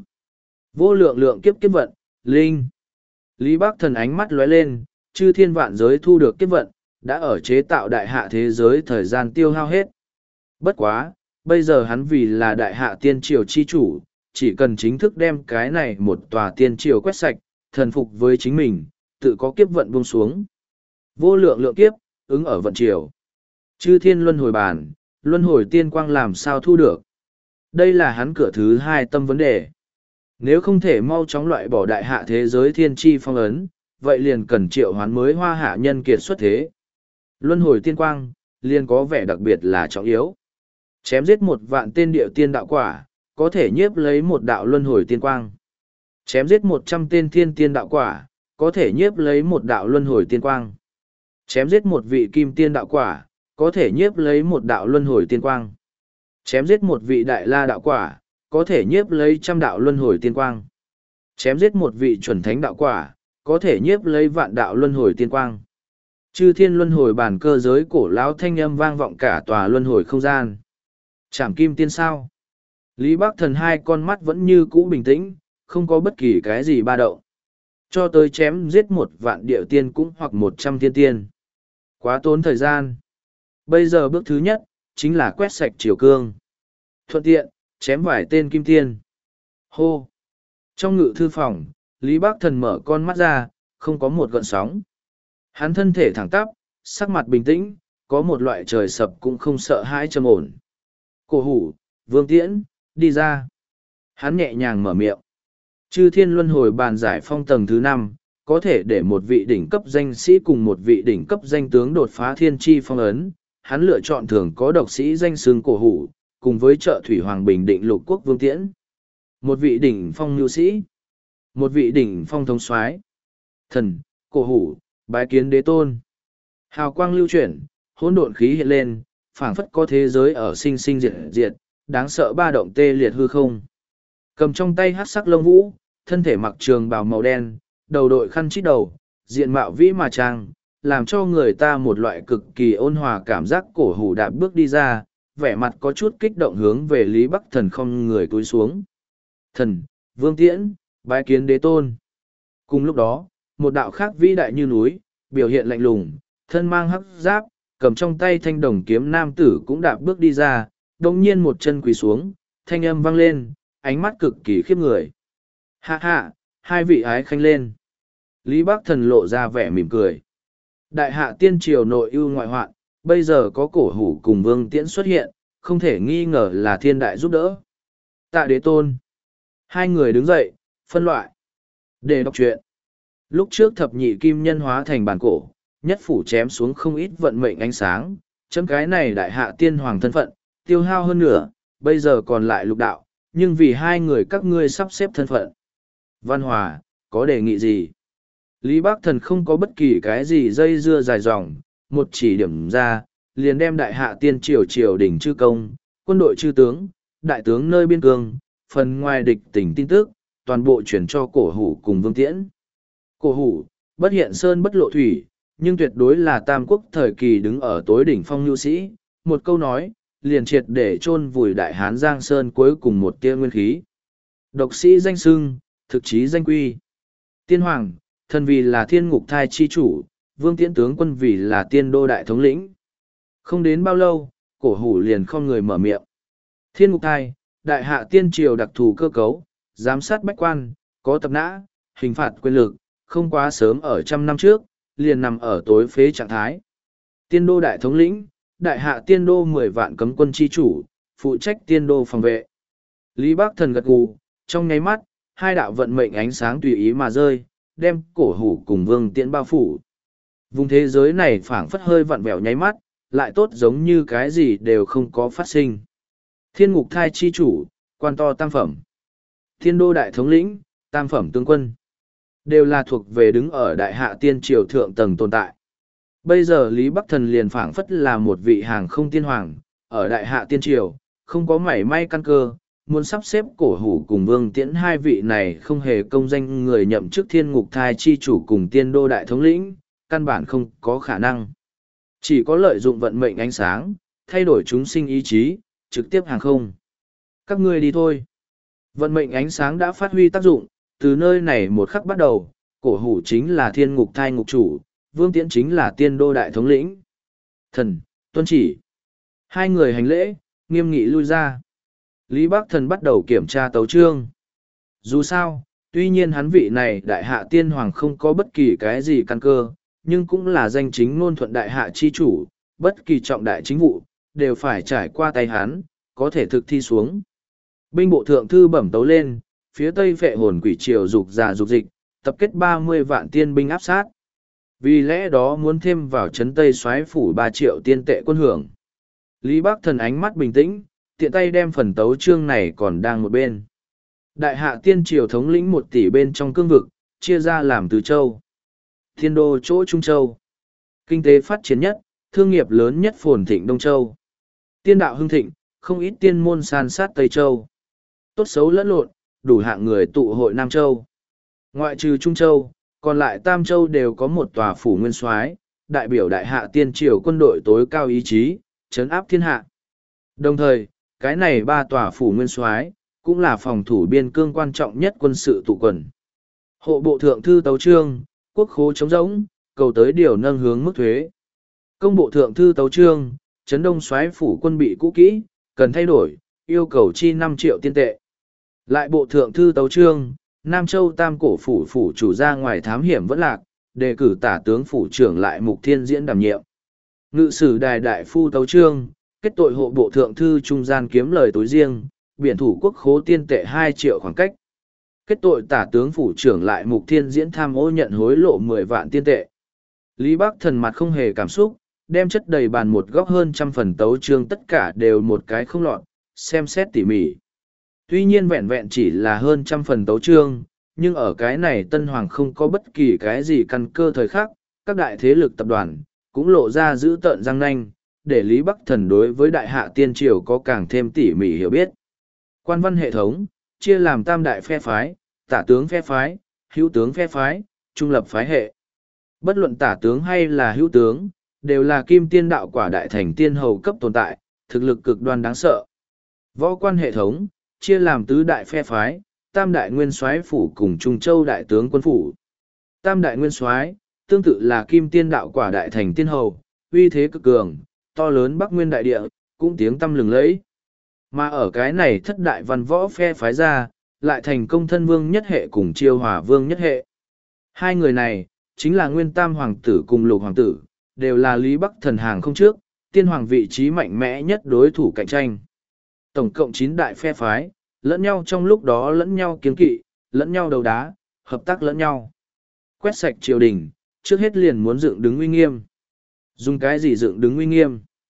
Vô lượng lượng kiếp kiếp vận, linh. Lý Bác Thần ánh mắt lóe lên, chư thiên vạn giới thu được kiếp vận, đã ở chế tạo đại hạ thế giới thời gian tiêu hao hết. Bất quá, bây giờ hắn vì là đại hạ tiên triều chi chủ, chỉ cần chính thức đem cái này một tòa tiên triều quét sạch, thần phục với chính mình, tự có kiếp vận buông xuống. Vô lượng lượng kiếp, ứng ở vận triều. Chư thiên luân hồi bàn, luân hồi tiên quang làm sao thu được. Đây là hắn cửa thứ hai tâm vấn đề. Nếu không thể mau chóng loại bỏ đại hạ thế giới thiên tri phong ấn, vậy liền cần triệu hoán mới hoa hạ nhân kiệt xuất thế. Luân hồi tiên quang, liền có vẻ đặc biệt là trọng yếu. Chém giết một vạn tên địa tiên đạo quả, có thể nhiếp lấy một đạo luân hồi tiên quang. Chém giết một trăm tên thiên tiên đạo quả, có thể nhiếp lấy một đạo luân hồi tiên quang. Chém giết một vị kim tiên đạo quả, có thể nhiếp lấy một đạo luân hồi tiên quang. Chém giết một vị đại la đạo quả, có thể nhiếp lấy trăm đạo luân hồi tiên quang. Chém giết một vị chuẩn thánh đạo quả, có thể nhiếp lấy vạn đạo luân hồi tiên quang. Chư thiên luân hồi bản cơ giới cổ lão thanh âm vang vọng cả tòa luân hồi không gian. Trảm kim tiên sao? Lý Bắc Thần hai con mắt vẫn như cũ bình tĩnh, không có bất kỳ cái gì ba động. Cho tới chém giết một vạn địa tiên cũng hoặc một trăm thiên tiên. Quá tốn thời gian. Bây giờ bước thứ nhất, chính là quét sạch triều cương. Thuận tiện, chém vài tên kim tiên. Hô! Trong ngự thư phòng, Lý Bắc Thần mở con mắt ra, không có một gợn sóng. Hắn thân thể thẳng tắp, sắc mặt bình tĩnh, có một loại trời sập cũng không sợ hãi trầm ổn. Cổ hủ, Vương Tiễn, đi ra. Hắn nhẹ nhàng mở miệng. Chư thiên luân hồi bàn giải phong tầng thứ năm, có thể để một vị đỉnh cấp danh sĩ cùng một vị đỉnh cấp danh tướng đột phá thiên tri phong ấn. Hắn lựa chọn thường có độc sĩ danh xưng cổ hủ, cùng với trợ thủy hoàng bình định lục quốc Vương Tiễn. Một vị đỉnh phong nhu sĩ. Một vị đỉnh phong thống soái. Thần, cổ hủ, bái kiến đế tôn. Hào quang lưu chuyển, hỗn độn khí hiện lên, phảng phất có thế giới ở sinh sinh diệt diệt, đáng sợ ba động tê liệt hư không. Cầm trong tay hắc sắc lông vũ, thân thể mặc trường bào màu đen, đầu đội khăn chít đầu, diện mạo vĩ mà trang, làm cho người ta một loại cực kỳ ôn hòa cảm giác. Cổ hủ đạp bước đi ra, vẻ mặt có chút kích động hướng về Lý Bắc Thần không người cúi xuống. Thần, Vương Tiễn, bái kiến đế tôn. Cùng lúc đó, một đạo khác vĩ đại như núi, biểu hiện lạnh lùng, thân mang hắc giáp, cầm trong tay thanh đồng kiếm nam tử cũng đạp bước đi ra, đồng nhiên một chân quỳ xuống, thanh âm vang lên, ánh mắt cực kỳ khiếp người. Hạ hạ, hai vị ái khanh lên. Lý Bắc Thần lộ ra vẻ mỉm cười. Đại hạ tiên triều nội ưu ngoại hoạn, bây giờ có cổ hủ cùng Vương Tiễn xuất hiện, không thể nghi ngờ là thiên đại giúp đỡ. Tạ đế tôn. Hai người đứng dậy, phân loại. Để đọc truyện. Lúc trước thập nhị kim nhân hóa thành bản cổ, nhất phủ chém xuống không ít vận mệnh ánh sáng, chấm cái này đại hạ tiên hoàng thân phận, tiêu hao hơn nửa, bây giờ còn lại lục đạo, nhưng vì hai người các ngươi sắp xếp thân phận. Văn Hòa, có đề nghị gì? Lý Bắc Thần không có bất kỳ cái gì dây dưa dài dòng, một chỉ điểm ra, liền đem đại hạ tiên triều triều đỉnh chư công, quân đội chư tướng, đại tướng nơi biên cương, phần ngoài địch tỉnh tin tức, toàn bộ chuyển cho cổ hủ cùng Vương Tiễn. Cổ hủ, bất hiện sơn bất lộ thủy, nhưng tuyệt đối là tam quốc thời kỳ đứng ở tối đỉnh phong nhu sĩ, một câu nói, liền triệt để chôn vùi đại hán Giang Sơn cuối cùng một tia nguyên khí. Độc sĩ danh sưng, thực chí danh quy. Tiên hoàng, thần vì là thiên ngục thai chi chủ, Vương Tiễn tướng quân vì là tiên đô đại thống lĩnh. Không đến bao lâu, cổ hủ liền không người mở miệng. Thiên ngục thai, đại hạ tiên triều đặc thù cơ cấu, giám sát bách quan, có tập nã, hình phạt quyền lực, không quá sớm ở trăm năm trước, liền nằm ở tối phế trạng thái. Tiên đô đại thống lĩnh, đại hạ tiên đô mười vạn cấm quân chi chủ, phụ trách tiên đô phòng vệ. Lý Bắc Thần gật gù, trong nháy mắt, hai đạo vận mệnh ánh sáng tùy ý mà rơi, đem cổ hủ cùng Vương Tiễn bao phủ. Vùng thế giới này phảng phất hơi vặn vẹo nháy mắt, lại tốt giống như cái gì đều không có phát sinh. Thiên ngục thai chi chủ, quan to tam phẩm. Thiên đô đại thống lĩnh, tam phẩm tướng quân. Đều là thuộc về đứng ở đại hạ tiên triều thượng tầng tồn tại. Bây giờ Lý Bắc Thần liền phảng phất là một vị hàng không tiên hoàng, ở đại hạ tiên triều, không có mảy may căn cơ, muốn sắp xếp cổ hủ cùng Vương Tiễn hai vị này không hề công danh người nhậm chức thiên ngục thai chi chủ cùng tiên đô đại thống lĩnh, căn bản không có khả năng. Chỉ có lợi dụng vận mệnh ánh sáng, thay đổi chúng sinh ý chí, trực tiếp hàng không. Các ngươi đi thôi. Vận mệnh ánh sáng đã phát huy tác dụng, từ nơi này một khắc bắt đầu, cổ hủ chính là thiên ngục thai ngục chủ, Vương Tiễn chính là tiên đô đại thống lĩnh. Thần, tuân chỉ. Hai người hành lễ, nghiêm nghị lui ra. Lý Bắc Thần bắt đầu kiểm tra tấu chương. Dù sao, tuy nhiên hắn vị này đại hạ tiên hoàng không có bất kỳ cái gì căn cơ, nhưng cũng là danh chính ngôn thuận đại hạ chi chủ, bất kỳ trọng đại chính vụ, đều phải trải qua tay hắn, có thể thực thi xuống. Binh bộ thượng thư bẩm tấu lên, phía tây phệ hồn quỷ triều dục già dục dịch, tập kết ba mươi vạn tiên binh áp sát. Vì lẽ đó muốn thêm vào trấn Tây soái phủ ba triệu tiên tệ quân hưởng. Lý Bắc Thần ánh mắt bình tĩnh, tiện tay đem phần tấu chương này còn đang một bên. Đại hạ tiên triều thống lĩnh một tỷ bên trong cương vực, chia ra làm tứ châu. Thiên đô chỗ Trung Châu. Kinh tế phát triển nhất, thương nghiệp lớn nhất phồn thịnh Đông Châu. Tiên đạo hưng thịnh, không ít tiên môn san sát Tây Châu. Tốt xấu lẫn lộn, đủ hạng người tụ hội Nam Châu. Ngoại trừ Trung Châu, còn lại Tam Châu đều có một tòa phủ nguyên soái, đại biểu đại hạ tiên triều quân đội tối cao ý chí, trấn áp thiên hạ. Đồng thời, cái này ba tòa phủ nguyên soái cũng là phòng thủ biên cương quan trọng nhất quân sự tụ quần. Hộ bộ thượng thư tấu chương, quốc khố trống rỗng, cầu tới điều nâng hướng mức thuế. Công bộ thượng thư tấu chương, trấn đông soái phủ quân bị cũ kỹ, cần thay đổi, yêu cầu chi năm triệu tiên tệ. Lại bộ thượng thư tấu chương, Nam Châu Tam cổ phủ phủ chủ ra ngoài thám hiểm vẫn lạc, đề cử tả tướng phủ trưởng lại Mục Thiên Diễn đảm nhiệm. Ngự sử đài đại phu tấu chương, kết tội hộ bộ thượng thư trung gian kiếm lời tối riêng, biển thủ quốc khố tiên tệ hai triệu khoảng cách. Kết tội tả tướng phủ trưởng lại Mục Thiên Diễn tham ô nhận hối lộ mười vạn tiên tệ. Lý Bắc Thần mặt không hề cảm xúc, đem chất đầy bàn một góc hơn trăm phần tấu chương tất cả đều một cái không lọt, xem xét tỉ mỉ. Tuy nhiên vẹn vẹn chỉ là hơn trăm phần tấu chương, nhưng ở cái này Tân Hoàng không có bất kỳ cái gì căn cơ thời khắc, các đại thế lực tập đoàn cũng lộ ra giữ tợn răng nanh, để Lý Bắc Thần đối với đại hạ tiên triều có càng thêm tỉ mỉ hiểu biết. Quan văn hệ thống, chia làm tam đại phe phái, tả tướng phe phái, hữu tướng phe phái, trung lập phái hệ. Bất luận tả tướng hay là hữu tướng, đều là kim tiên đạo quả đại thành tiên hầu cấp tồn tại, thực lực cực đoan đáng sợ. Võ quan hệ thống, chia làm tứ đại phe phái, tam đại nguyên soái phủ cùng Trung Châu đại tướng quân phủ. Tam đại nguyên soái tương tự là kim tiên đạo quả đại thành tiên hầu, uy thế cực cường, to lớn Bắc Nguyên đại địa, cũng tiếng tăm lừng lẫy. Mà ở cái này thất đại văn võ phe phái ra, lại thành công thân vương nhất hệ cùng chiêu hòa vương nhất hệ. Hai người này, chính là nguyên tam hoàng tử cùng lục hoàng tử, đều là Lý Bắc Thần hàng không trước, tiên hoàng vị trí mạnh mẽ nhất đối thủ cạnh tranh. Tổng cộng chín đại phe phái, lẫn nhau trong lúc đó lẫn nhau kiến kỵ, lẫn nhau đầu đá, hợp tác lẫn nhau. Quét sạch triều đình, trước hết liền muốn dựng đứng uy nghiêm. Dùng cái gì dựng đứng uy nghiêm?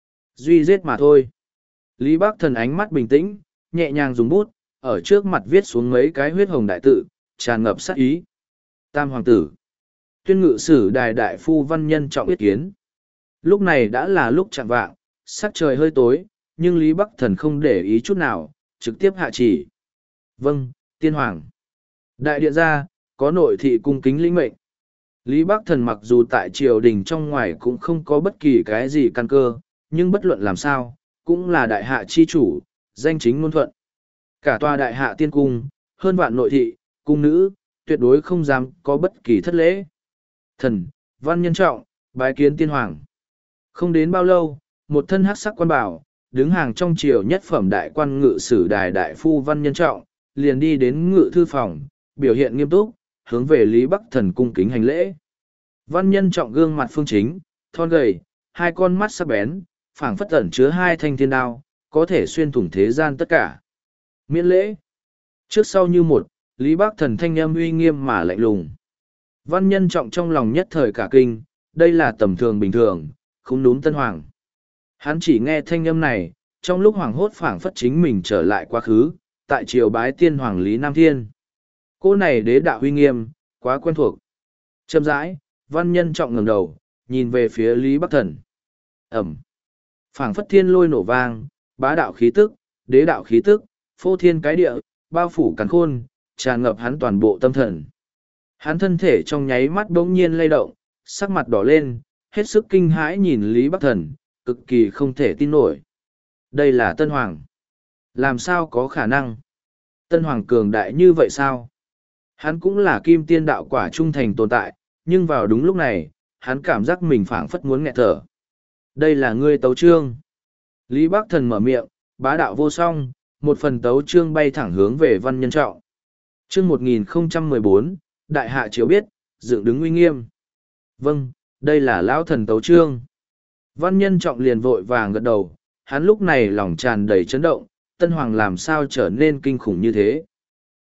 Duy giết mà thôi. Lý Bắc Thần ánh mắt bình tĩnh, nhẹ nhàng dùng bút, ở trước mặt viết xuống mấy cái huyết hồng đại tự, tràn ngập sát ý. Tam hoàng tử. Tuyên ngự sử đài đại phu văn nhân trọng yết kiến. Lúc này đã là lúc chạng vạng, sắc trời hơi tối, nhưng Lý Bắc Thần không để ý chút nào, trực tiếp hạ chỉ. Vâng, tiên hoàng. Đại điện ra, có nội thị cung kính lĩnh mệnh. Lý Bắc Thần mặc dù tại triều đình trong ngoài cũng không có bất kỳ cái gì căn cơ, nhưng bất luận làm sao, cũng là đại hạ chi chủ, danh chính ngôn thuận. Cả tòa đại hạ tiên cung, hơn vạn nội thị, cung nữ, tuyệt đối không dám có bất kỳ thất lễ. Thần, văn nhân trọng, bái kiến tiên hoàng. Không đến bao lâu, một thân hắc sắc quan bảo, đứng hàng trong triều nhất phẩm đại quan ngự sử đài đại phu văn nhân trọng, liền đi đến ngự thư phòng, biểu hiện nghiêm túc, hướng về Lý Bắc Thần cung kính hành lễ. Văn nhân trọng gương mặt phương chính, thon gầy, hai con mắt sắc bén, phảng phất ẩn chứa hai thanh thiên đao, có thể xuyên thủng thế gian tất cả. Miễn lễ. Trước sau như một, Lý Bắc Thần thanh âm uy nghiêm mà lạnh lùng. Văn nhân trọng trong lòng nhất thời cả kinh, đây là tầm thường bình thường, không đúng tân hoàng. Hắn chỉ nghe thanh âm này, trong lúc hoàng hốt phảng phất chính mình trở lại quá khứ, tại triều bái tiên hoàng Lý Nam Thiên. Cô này đế đạo uy nghiêm, quá quen thuộc. Chậm rãi, văn nhân trọng ngẩng đầu, nhìn về phía Lý Bắc Thần. Ẩm. Phảng phất thiên lôi nổ vang, bá đạo khí tức, đế đạo khí tức, phô thiên cái địa, bao phủ càn khôn, tràn ngập hắn toàn bộ tâm thần. Hắn thân thể trong nháy mắt bỗng nhiên lay động, sắc mặt đỏ lên, hết sức kinh hãi nhìn Lý Bắc Thần, cực kỳ không thể tin nổi. Đây là Tân Hoàng. Làm sao có khả năng? Tân Hoàng cường đại như vậy sao? Hắn cũng là kim tiên đạo quả trung thành tồn tại, nhưng vào đúng lúc này, hắn cảm giác mình phảng phất muốn nghẹt thở. Đây là ngươi tấu chương. Lý Bắc Thần mở miệng, bá đạo vô song, một phần tấu chương bay thẳng hướng về văn nhân trọng. Chương một nghìn không trăm mười bốn, Đại hạ chiếu biết, dựng đứng uy nghiêm. Vâng, đây là lão thần tấu chương. Văn nhân trọng liền vội vàng gật đầu, hắn lúc này lòng tràn đầy chấn động, Tân Hoàng làm sao trở nên kinh khủng như thế.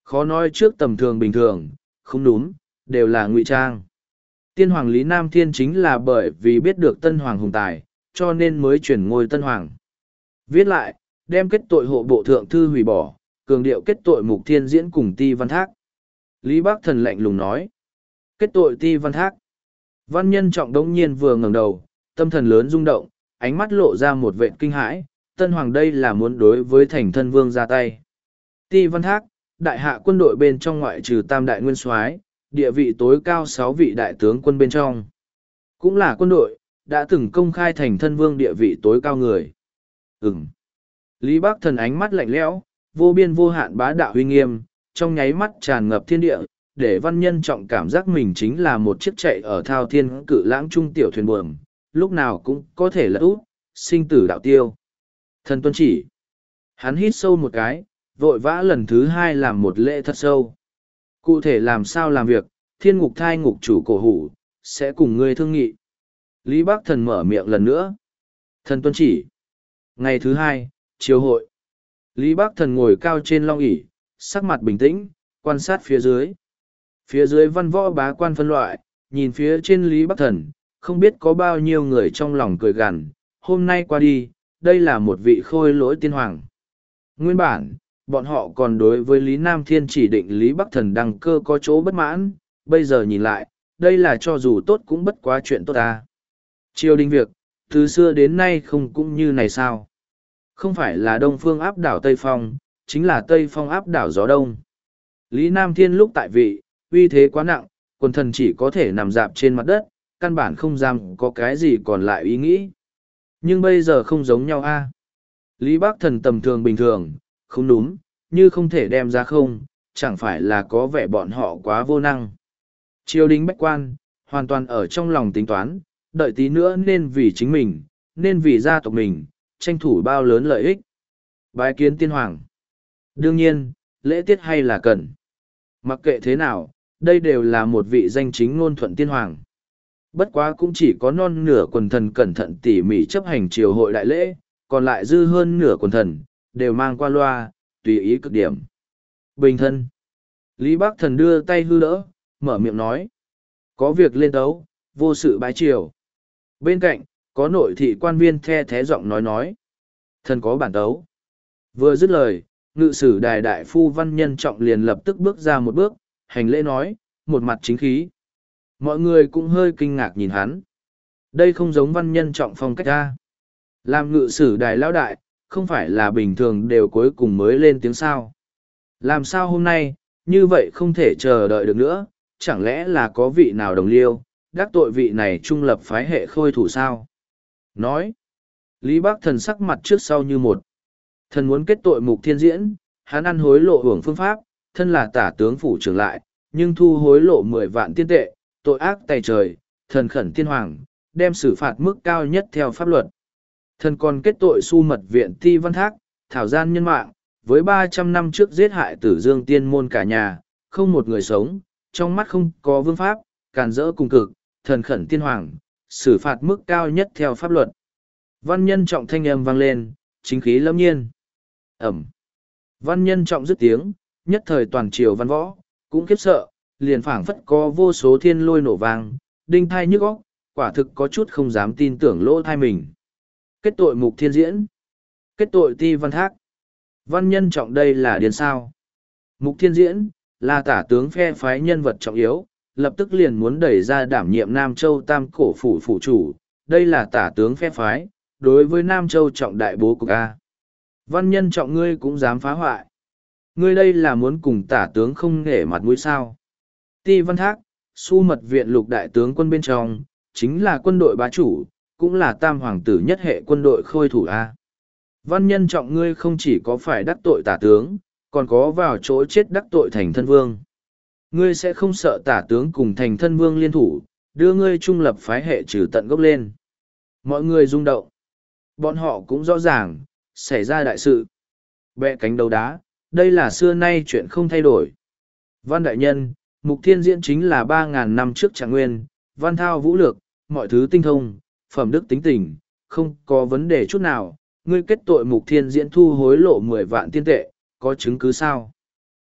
Khó nói trước tầm thường bình thường, không đúng, đều là ngụy trang. Tiên hoàng Lý Nam Thiên chính là bởi vì biết được Tân Hoàng hùng tài, cho nên mới chuyển ngôi Tân Hoàng. Viết lại, đem kết tội hộ bộ thượng thư hủy bỏ, cường điệu kết tội Mục Thiên Diễn cùng Ti Văn Thác. Lý Bắc Thần lạnh lùng nói. Kết tội Ti Văn Thác. Văn Nhân Trọng đống nhiên vừa ngẩng đầu, tâm thần lớn rung động, ánh mắt lộ ra một vệt kinh hãi, Tân Hoàng đây là muốn đối với thành thân vương ra tay. Ti Văn Thác, đại hạ quân đội bên trong ngoại trừ tam đại nguyên soái, địa vị tối cao sáu vị đại tướng quân bên trong. Cũng là quân đội, đã từng công khai thành thân vương địa vị tối cao người. Ừm. Lý Bắc Thần ánh mắt lạnh lẽo, vô biên vô hạn bá đạo uy nghiêm, trong nháy mắt tràn ngập thiên địa, để Văn Nhân Trọng cảm giác mình chính là một chiếc chạy ở thao thiên cự lãng trung tiểu thuyền buồm, lúc nào cũng có thể lật úp, sinh tử đạo tiêu. Thần tuân chỉ. Hắn hít sâu một cái, vội vã lần thứ hai làm một lễ thật sâu. Cụ thể làm sao làm việc, thiên ngục thai ngục chủ cổ hủ, sẽ cùng ngươi thương nghị. Lý Bắc Thần mở miệng lần nữa. Thần tuân chỉ. Ngày thứ hai, chiều hội. Lý Bắc Thần ngồi cao trên long ỷ, sắc mặt bình tĩnh, quan sát phía dưới. Phía dưới văn võ bá quan phân loại, nhìn phía trên Lý Bắc Thần, không biết có bao nhiêu người trong lòng cười gằn. Hôm nay qua đi, đây là một vị khôi lỗi tiên hoàng. Nguyên bản, bọn họ còn đối với Lý Nam Thiên chỉ định Lý Bắc Thần đăng cơ có chỗ bất mãn, bây giờ nhìn lại, đây là cho dù tốt cũng bất quá chuyện tốt ta. Triều đình việc, từ xưa đến nay không cũng như này sao? Không phải là Đông Phương áp đảo Tây Phong, chính là Tây Phong áp đảo gió Đông. Lý Nam Thiên lúc tại vị, uy thế quá nặng, quần thần chỉ có thể nằm dạp trên mặt đất, căn bản không dám có cái gì còn lại ý nghĩ. Nhưng bây giờ không giống nhau a. Lý Bắc Thần tầm thường bình thường, không đúng, như không thể đem ra không, chẳng phải là có vẻ bọn họ quá vô năng. Triều đình bách quan, hoàn toàn ở trong lòng tính toán, đợi tí nữa nên vì chính mình, nên vì gia tộc mình, tranh thủ bao lớn lợi ích. Bái kiến tiên hoàng. Đương nhiên, lễ tiết hay là cần. Mặc kệ thế nào, đây đều là một vị danh chính ngôn thuận tiên hoàng. Bất quá cũng chỉ có non nửa quần thần cẩn thận tỉ mỉ chấp hành triều hội đại lễ, còn lại dư hơn nửa quần thần, đều mang qua loa, tùy ý cực điểm. Bình thân. Lý Bắc Thần đưa tay hư đỡ, mở miệng nói. Có việc lên tấu, vô sự bái triều. Bên cạnh, có nội thị quan viên the thé giọng nói nói. Thần có bản tấu. Vừa dứt lời, ngự sử đài đại phu Văn Nhân Trọng liền lập tức bước ra một bước, hành lễ nói, một mặt chính khí. Mọi người cũng hơi kinh ngạc nhìn hắn. Đây không giống Văn Nhân Trọng phong cách ra. Làm ngự sử đài lão đại, không phải là bình thường đều cuối cùng mới lên tiếng sao. Làm sao hôm nay, như vậy không thể chờ đợi được nữa, chẳng lẽ là có vị nào đồng liêu, đắc tội vị này trung lập phái hệ khôi thủ sao? Nói, Lý Bắc Thần sắc mặt trước sau như một. Thần muốn kết tội Mục Thiên Diễn, hắn ăn hối lộ hưởng phương pháp, thân là tả tướng phủ trưởng lại, nhưng thu hối lộ mười vạn tiên tệ, tội ác tày trời, thần khẩn tiên hoàng, đem xử phạt mức cao nhất theo pháp luật. Thần còn kết tội su mật viện Ti Văn Thác, thảo gian nhân mạng, với ba trăm năm trước giết hại tử dương tiên môn cả nhà, không một người sống, trong mắt không có vương pháp, càn rỡ cùng cực, thần khẩn tiên hoàng, xử phạt mức cao nhất theo pháp luật. Văn Nhân Trọng thanh âm vang lên, chính khí lâm nhiên. Ẩm. Văn Nhân Trọng dứt tiếng, nhất thời toàn triều văn võ, cũng khiếp sợ, liền phảng phất có vô số thiên lôi nổ vang, đinh thai nhức óc, quả thực có chút không dám tin tưởng lỗ thai mình. Kết tội Mục Thiên Diễn. Kết tội Ti Văn Thác. Văn Nhân Trọng đây là điên sao. Mục Thiên Diễn, là tả tướng phe phái nhân vật trọng yếu, lập tức liền muốn đẩy ra đảm nhiệm Nam Châu Tam Cổ Phủ Phủ Chủ. Đây là tả tướng phe phái, đối với Nam Châu trọng đại bố cục A. Văn Nhân Trọng ngươi cũng dám phá hoại. Ngươi đây là muốn cùng tả tướng không nể mặt mũi sao. Ti Văn Thác, su mật viện lục đại tướng quân bên trong, chính là quân đội bá chủ, cũng là tam hoàng tử nhất hệ quân đội khôi thủ A. Văn Nhân Trọng ngươi không chỉ có phải đắc tội tả tướng, còn có vào chỗ chết đắc tội thành thân vương. Ngươi sẽ không sợ tả tướng cùng thành thân vương liên thủ, đưa ngươi trung lập phái hệ trừ tận gốc lên. Mọi người rung động. Bọn họ cũng rõ ràng, xảy ra đại sự. Bẹ cánh đầu đá, đây là xưa nay chuyện không thay đổi. Văn đại nhân, Mục Thiên Diễn chính là ba ngàn năm trước Trạng Nguyên, văn thao vũ lược, mọi thứ tinh thông, phẩm đức tính tình, không có vấn đề chút nào. Ngươi kết tội Mục Thiên Diễn thu hối lộ mười vạn tiên tệ, có chứng cứ sao?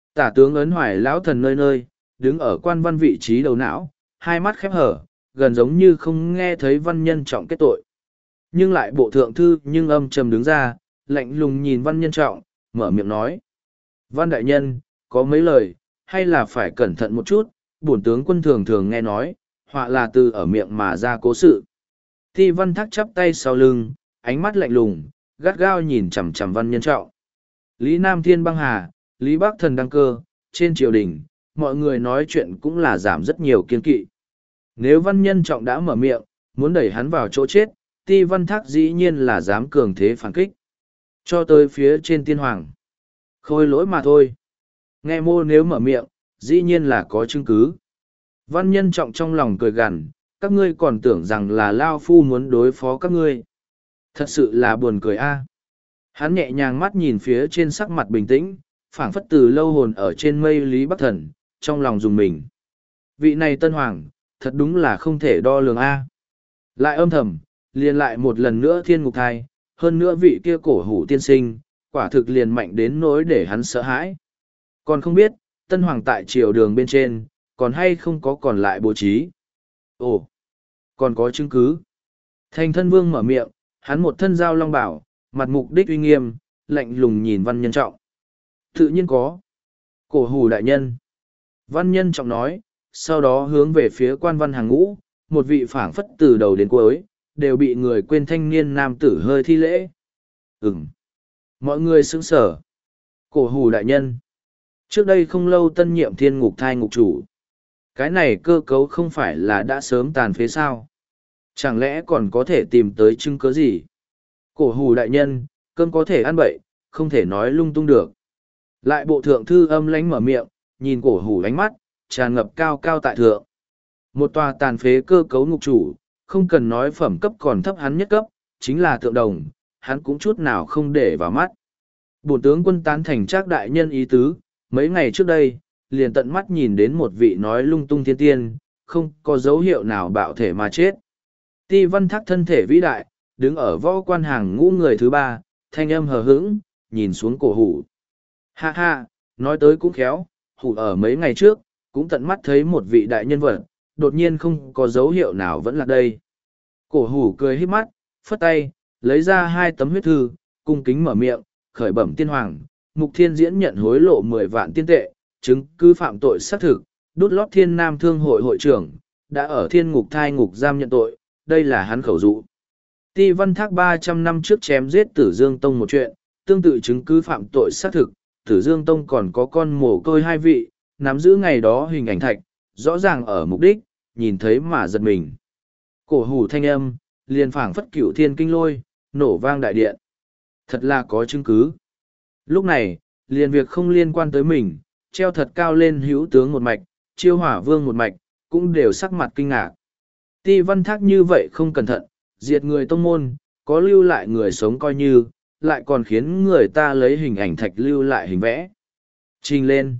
Tả tướng ấn hoài lão thần nơi nơi, đứng ở quan văn vị trí đầu não, hai mắt khép hở, gần giống như không nghe thấy văn nhân trọng kết tội. Nhưng lại bộ thượng thư nhưng âm trầm đứng ra, lạnh lùng nhìn văn nhân trọng, mở miệng nói. Văn đại nhân, có mấy lời, hay là phải cẩn thận một chút, bổn tướng quân thường thường nghe nói, họa là từ ở miệng mà ra cố sự. Thi văn thác chắp tay sau lưng, ánh mắt lạnh lùng, gắt gao nhìn chằm chằm văn nhân trọng. Lý Nam Thiên băng hà, Lý Bắc Thần đăng cơ, trên triều đình, mọi người nói chuyện cũng là giảm rất nhiều kiên kỵ. Nếu văn nhân trọng đã mở miệng, muốn đẩy hắn vào chỗ chết, Ti Văn Thác dĩ nhiên là dám cường thế phản kích. Cho tới phía trên tiên hoàng. Khôi lỗi mà thôi. Nghe mô nếu mở miệng, dĩ nhiên là có chứng cứ. Văn nhân trọng trong lòng cười gằn, các ngươi còn tưởng rằng là Lao Phu muốn đối phó các ngươi. Thật sự là buồn cười a. Hắn nhẹ nhàng mắt nhìn phía trên sắc mặt bình tĩnh, phảng phất từ lâu hồn ở trên mây Lý Bắc Thần, trong lòng dùng mình. Vị này tân hoàng, thật đúng là không thể đo lường a. Lại âm thầm, liền lại một lần nữa thiên ngục thai, hơn nữa vị kia cổ hủ tiên sinh, quả thực liền mạnh đến nỗi để hắn sợ hãi. Còn không biết, tân hoàng tại triều đường bên trên, còn hay không có còn lại bố trí. Ồ, còn có chứng cứ. Thành thân vương mở miệng, hắn một thân giao long bảo, mặt mục đích uy nghiêm, lạnh lùng nhìn văn nhân trọng. Tự nhiên có. Cổ hủ đại nhân. Văn nhân trọng nói, sau đó hướng về phía quan văn hàng ngũ, một vị phảng phất từ đầu đến cuối, đều bị người quên thanh niên nam tử hơi thi lễ. Ừm. Mọi người sững sở. Cổ hủ đại nhân. Trước đây không lâu tân nhiệm thiên ngục thai ngục chủ. Cái này cơ cấu không phải là đã sớm tàn phế sao? Chẳng lẽ còn có thể tìm tới chứng cứ gì? Cổ hủ đại nhân, cơm có thể ăn bậy, không thể nói lung tung được. Lại bộ thượng thư âm lánh mở miệng, nhìn cổ hủ ánh mắt, tràn ngập cao cao tại thượng. Một tòa tàn phế cơ cấu ngục chủ, không cần nói phẩm cấp còn thấp hắn nhất cấp, chính là thượng đồng, hắn cũng chút nào không để vào mắt. Bổn tướng quân tán thành Trác đại nhân ý tứ, mấy ngày trước đây, liền tận mắt nhìn đến một vị nói lung tung thiên tiên, không có dấu hiệu nào bạo thể mà chết. Ti Văn Thác thân thể vĩ đại, đứng ở võ quan hàng ngũ người thứ ba, thanh âm hờ hững, nhìn xuống cổ hủ. Ha ha, nói tới cũng khéo, hủ ở mấy ngày trước, cũng tận mắt thấy một vị đại nhân vật, đột nhiên không có dấu hiệu nào vẫn là đây. Cổ hủ cười híp mắt, phất tay, lấy ra hai tấm huyết thư, cung kính mở miệng, khởi bẩm tiên hoàng, Mục Thiên Diễn nhận hối lộ mười vạn tiên tệ, chứng cứ phạm tội xác thực, đút lót Thiên Nam Thương hội hội trưởng, đã ở thiên ngục thai ngục giam nhận tội, đây là hắn khẩu dụ. Ti Văn Thác ba trăm năm trước chém giết Tử Dương Tông một chuyện, tương tự chứng cứ phạm tội xác thực, Tử Dương Tông còn có con mồ côi hai vị, nắm giữ ngày đó hình ảnh thạch, rõ ràng ở mục đích, nhìn thấy mà giật mình. Cổ hủ thanh âm, liền phảng phất cửu thiên kinh lôi, nổ vang đại điện. Thật là có chứng cứ. Lúc này, liền việc không liên quan tới mình, treo thật cao lên hữu tướng một mạch, chiêu hỏa vương một mạch, cũng đều sắc mặt kinh ngạc. Ti Văn Thác như vậy không cẩn thận, diệt người tông môn, có lưu lại người sống coi như, lại còn khiến người ta lấy hình ảnh thạch lưu lại hình vẽ. Trình lên.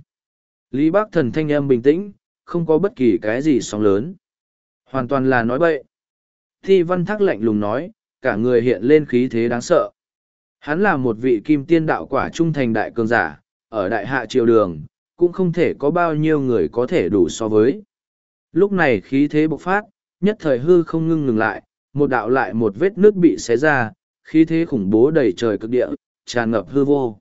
Lý Bắc Thần thanh âm bình tĩnh, không có bất kỳ cái gì sóng lớn. Hoàn toàn là nói bậy. Ti Văn Thác lạnh lùng nói, cả người hiện lên khí thế đáng sợ. Hắn là một vị kim tiên đạo quả trung thành đại cường giả, ở đại hạ triều đường, cũng không thể có bao nhiêu người có thể đủ so với. Lúc này khí thế bộc phát, nhất thời hư không ngưng ngừng lại, một đạo lại một vết nước bị xé ra, khí thế khủng bố đầy trời cực địa, tràn ngập hư vô.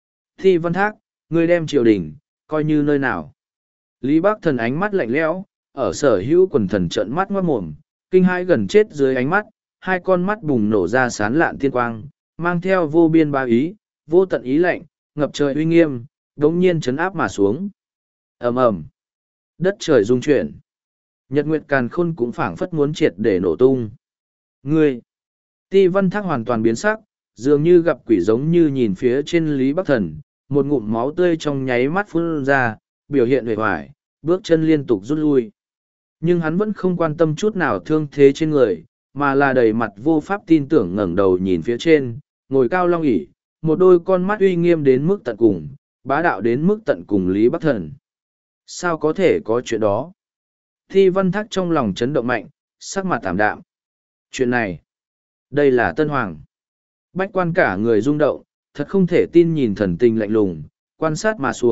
Ti Văn Thác, ngươi đem triều đình, coi như nơi nào. Lý Bắc Thần ánh mắt lạnh lẽo, ở sở hữu quần thần trợn mắt ngoát mồm, kinh hãi gần chết dưới ánh mắt, hai con mắt bùng nổ ra sán lạn thiên quang, mang theo vô biên ba ý, vô tận ý lạnh, ngập trời uy nghiêm, đống nhiên chấn áp mà xuống. ầm ầm, đất trời rung chuyển. Nhật Nguyệt Càn Khôn cũng phảng phất muốn triệt để nổ tung. Ngươi! Ti Văn Thác hoàn toàn biến sắc, dường như gặp quỷ giống như nhìn phía trên Lý Bắc Thần, một ngụm máu tươi trong nháy mắt phun ra, biểu hiện vẻ hoài, bước chân liên tục rút lui. Nhưng hắn vẫn không quan tâm chút nào thương thế trên người, mà là đầy mặt vô pháp tin tưởng ngẩng đầu nhìn phía trên, ngồi cao long ỷ, một đôi con mắt uy nghiêm đến mức tận cùng, bá đạo đến mức tận cùng Lý Bắc Thần. Sao có thể có chuyện đó? Thi Văn Thác trong lòng chấn động mạnh, sắc mặt tảm đạm. Chuyện này, đây là Tân Hoàng. Bách quan cả người rung động, thật không thể tin nhìn thần tình lạnh lùng, quan sát mà xuống,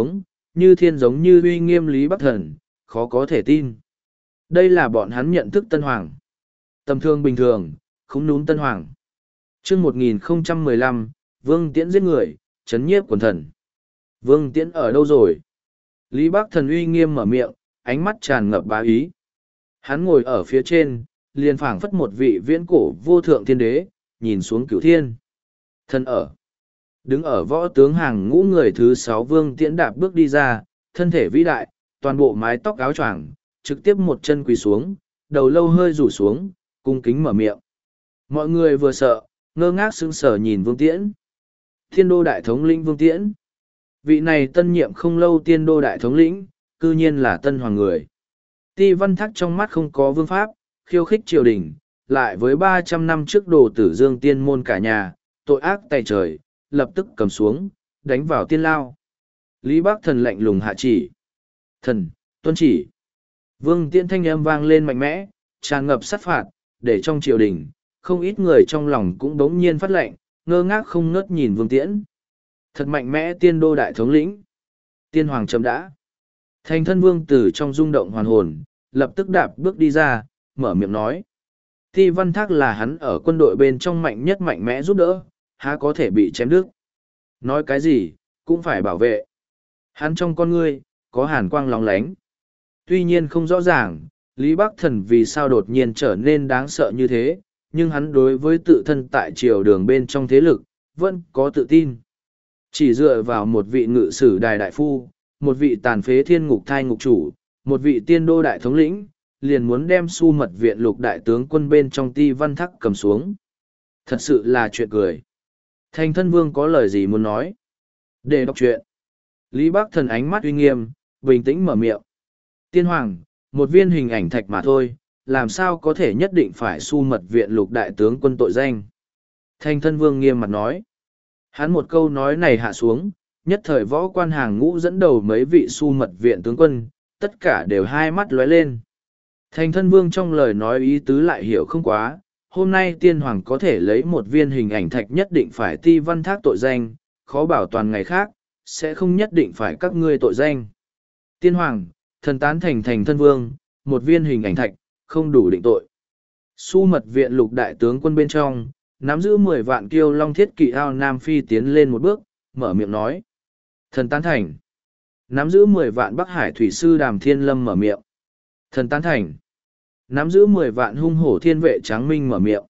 như thiên giống như uy nghiêm Lý Bắc Thần, khó có thể tin. Đây là bọn hắn nhận thức Tân Hoàng. Tầm thường bình thường, không núm Tân Hoàng. chương một nghìn không trăm mười lăm, Vương Tiễn giết người, chấn nhiếp quần thần. Vương Tiễn ở đâu rồi? Lý Bắc Thần uy nghiêm mở miệng, ánh mắt tràn ngập bá ý. Hắn ngồi ở phía trên, liền phảng phất một vị viễn cổ vô thượng thiên đế, nhìn xuống cửu thiên. Thân ở. Đứng ở võ tướng hàng ngũ người thứ sáu Vương Tiễn đạp bước đi ra, thân thể vĩ đại, toàn bộ mái tóc áo choàng, trực tiếp một chân quỳ xuống, đầu lâu hơi rủ xuống, cung kính mở miệng. Mọi người vừa sợ, ngơ ngác sững sờ nhìn Vương Tiễn. Thiên đô đại thống lĩnh Vương Tiễn. Vị này tân nhiệm không lâu tiên đô đại thống lĩnh, cư nhiên là tân hoàng người. Ti Văn Thác trong mắt không có vương pháp, khiêu khích triều đình, lại với ba trăm năm trước đồ tử dương tiên môn cả nhà, tội ác tày trời, lập tức cầm xuống, đánh vào tiên lao. Lý Bắc Thần lạnh lùng hạ chỉ. Thần, tuân chỉ. Vương Tiễn thanh âm vang lên mạnh mẽ, tràn ngập sát phạt, để trong triều đình, không ít người trong lòng cũng đống nhiên phát lệnh, ngơ ngác không ngớt nhìn Vương Tiễn. Thật mạnh mẽ tiên đô đại thống lĩnh. Tiên hoàng chấm đã. Thành thân vương tử trong rung động hoàn hồn, lập tức đạp bước đi ra, mở miệng nói. Ti Văn Thác là hắn ở quân đội bên trong mạnh nhất mạnh mẽ giúp đỡ, há có thể bị chém đứt. Nói cái gì, cũng phải bảo vệ. Hắn trong con ngươi, có hàn quang lóng lánh. Tuy nhiên không rõ ràng, Lý Bắc Thần vì sao đột nhiên trở nên đáng sợ như thế, nhưng hắn đối với tự thân tại triều đường bên trong thế lực, vẫn có tự tin. Chỉ dựa vào một vị ngự sử đài đại phu, một vị tàn phế thiên ngục thai ngục chủ, một vị tiên đô đại thống lĩnh, liền muốn đem su mật viện lục đại tướng quân bên trong Ti Văn Thác cầm xuống. Thật sự là chuyện cười. Thành thân vương có lời gì muốn nói? Để đọc chuyện. Lý Bắc Thần ánh mắt uy nghiêm, bình tĩnh mở miệng. Tiên hoàng, một viên hình ảnh thạch mà thôi, làm sao có thể nhất định phải su mật viện lục đại tướng quân tội danh? Thành thân vương nghiêm mặt nói. Hắn một câu nói này hạ xuống, nhất thời võ quan hàng ngũ dẫn đầu mấy vị su mật viện tướng quân, tất cả đều hai mắt lóe lên. Thành thân vương trong lời nói ý tứ lại hiểu không quá, hôm nay tiên hoàng có thể lấy một viên hình ảnh thạch nhất định phải Ti Văn Thác tội danh, khó bảo toàn ngày khác, sẽ không nhất định phải các ngươi tội danh. Tiên hoàng, thần tán thành thành thân vương, một viên hình ảnh thạch, không đủ định tội. Su mật viện lục đại tướng quân bên trong, nắm giữ mười vạn kiêu long thiết kỵ ao Nam Phi tiến lên một bước, mở miệng nói. Thần tán thành. Nắm giữ mười vạn Bắc Hải thủy sư Đàm Thiên Lâm mở miệng. Thần tán thành. Nắm giữ mười vạn hung hổ thiên vệ Tráng Minh mở miệng.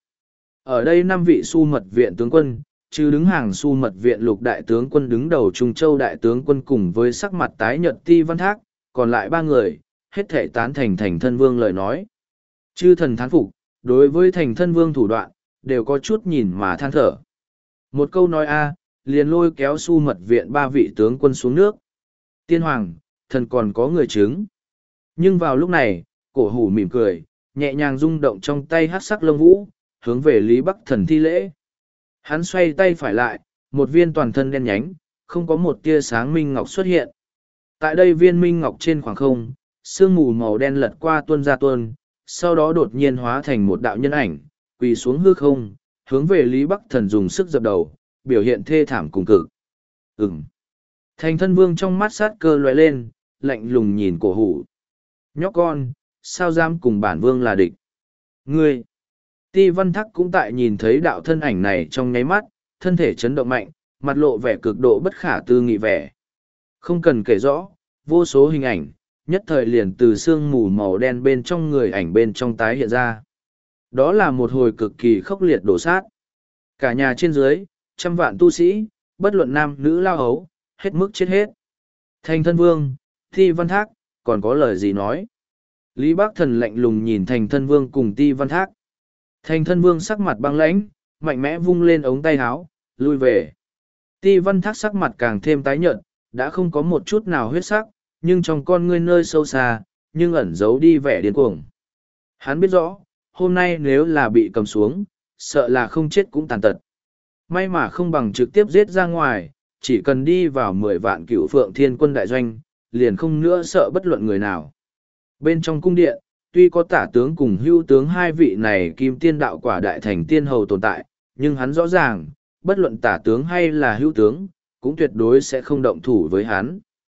Ở đây năm vị su mật viện tướng quân, trừ đứng hàng su mật viện lục đại tướng quân đứng đầu Trung Châu đại tướng quân cùng với sắc mặt tái nhợt Ti Văn Thác, còn lại ba người, hết thể tán thành thành thân vương lời nói. Chư thần thán phục, đối với thành thân vương thủ đoạn, đều có chút nhìn mà than thở. Một câu nói a, liền lôi kéo su mật viện ba vị tướng quân xuống nước. Tiên hoàng, thần còn có người chứng. Nhưng vào lúc này, cổ hủ mỉm cười, nhẹ nhàng rung động trong tay hát sắc lông vũ, hướng về Lý Bắc Thần thi lễ. Hắn xoay tay phải lại, một viên toàn thân đen nhánh, không có một tia sáng minh ngọc xuất hiện. Tại đây viên minh ngọc trên khoảng không, sương mù màu đen lật qua tuôn ra tuôn, sau đó đột nhiên hóa thành một đạo nhân ảnh, quỳ xuống hư không, hướng về Lý Bắc Thần dùng sức dập đầu, biểu hiện thê thảm cùng cực. Ừm. Thành thân vương trong mắt sát cơ lóe lên, lạnh lùng nhìn cổ hủ. Nhóc con, sao dám cùng bản vương là địch? Ngươi! Ti Văn Thác cũng tại nhìn thấy đạo thân ảnh này trong nháy mắt, thân thể chấn động mạnh, mặt lộ vẻ cực độ bất khả tư nghị vẻ. Không cần kể rõ, vô số hình ảnh, nhất thời liền từ sương mù màu đen bên trong người ảnh bên trong tái hiện ra. Đó là một hồi cực kỳ khốc liệt đổ sát. Cả nhà trên dưới, trăm vạn tu sĩ, bất luận nam nữ lao hấu, hết mức chết hết. Thành thân vương, Ti Văn Thác, còn có lời gì nói? Lý Bắc Thần lạnh lùng nhìn thành thân vương cùng Ti Văn Thác. Thành thân vương sắc mặt băng lãnh, mạnh mẽ vung lên ống tay áo, lui về. Ti Văn Thác sắc mặt càng thêm tái nhợt, đã không có một chút nào huyết sắc, nhưng trong con ngươi nơi sâu xa, nhưng ẩn giấu đi vẻ điên cuồng. Hắn biết rõ, hôm nay nếu là bị cầm xuống, sợ là không chết cũng tàn tật. May mà không bằng trực tiếp giết ra ngoài, chỉ cần đi vào mười vạn cựu phượng thiên quân đại doanh, liền không nữa sợ bất luận người nào. Bên trong cung điện, tuy có tả tướng cùng hưu tướng hai vị này kim tiên đạo quả đại thành tiên hầu tồn tại, nhưng hắn rõ ràng, bất luận tả tướng hay là hưu tướng, cũng tuyệt đối sẽ không động thủ với hắn.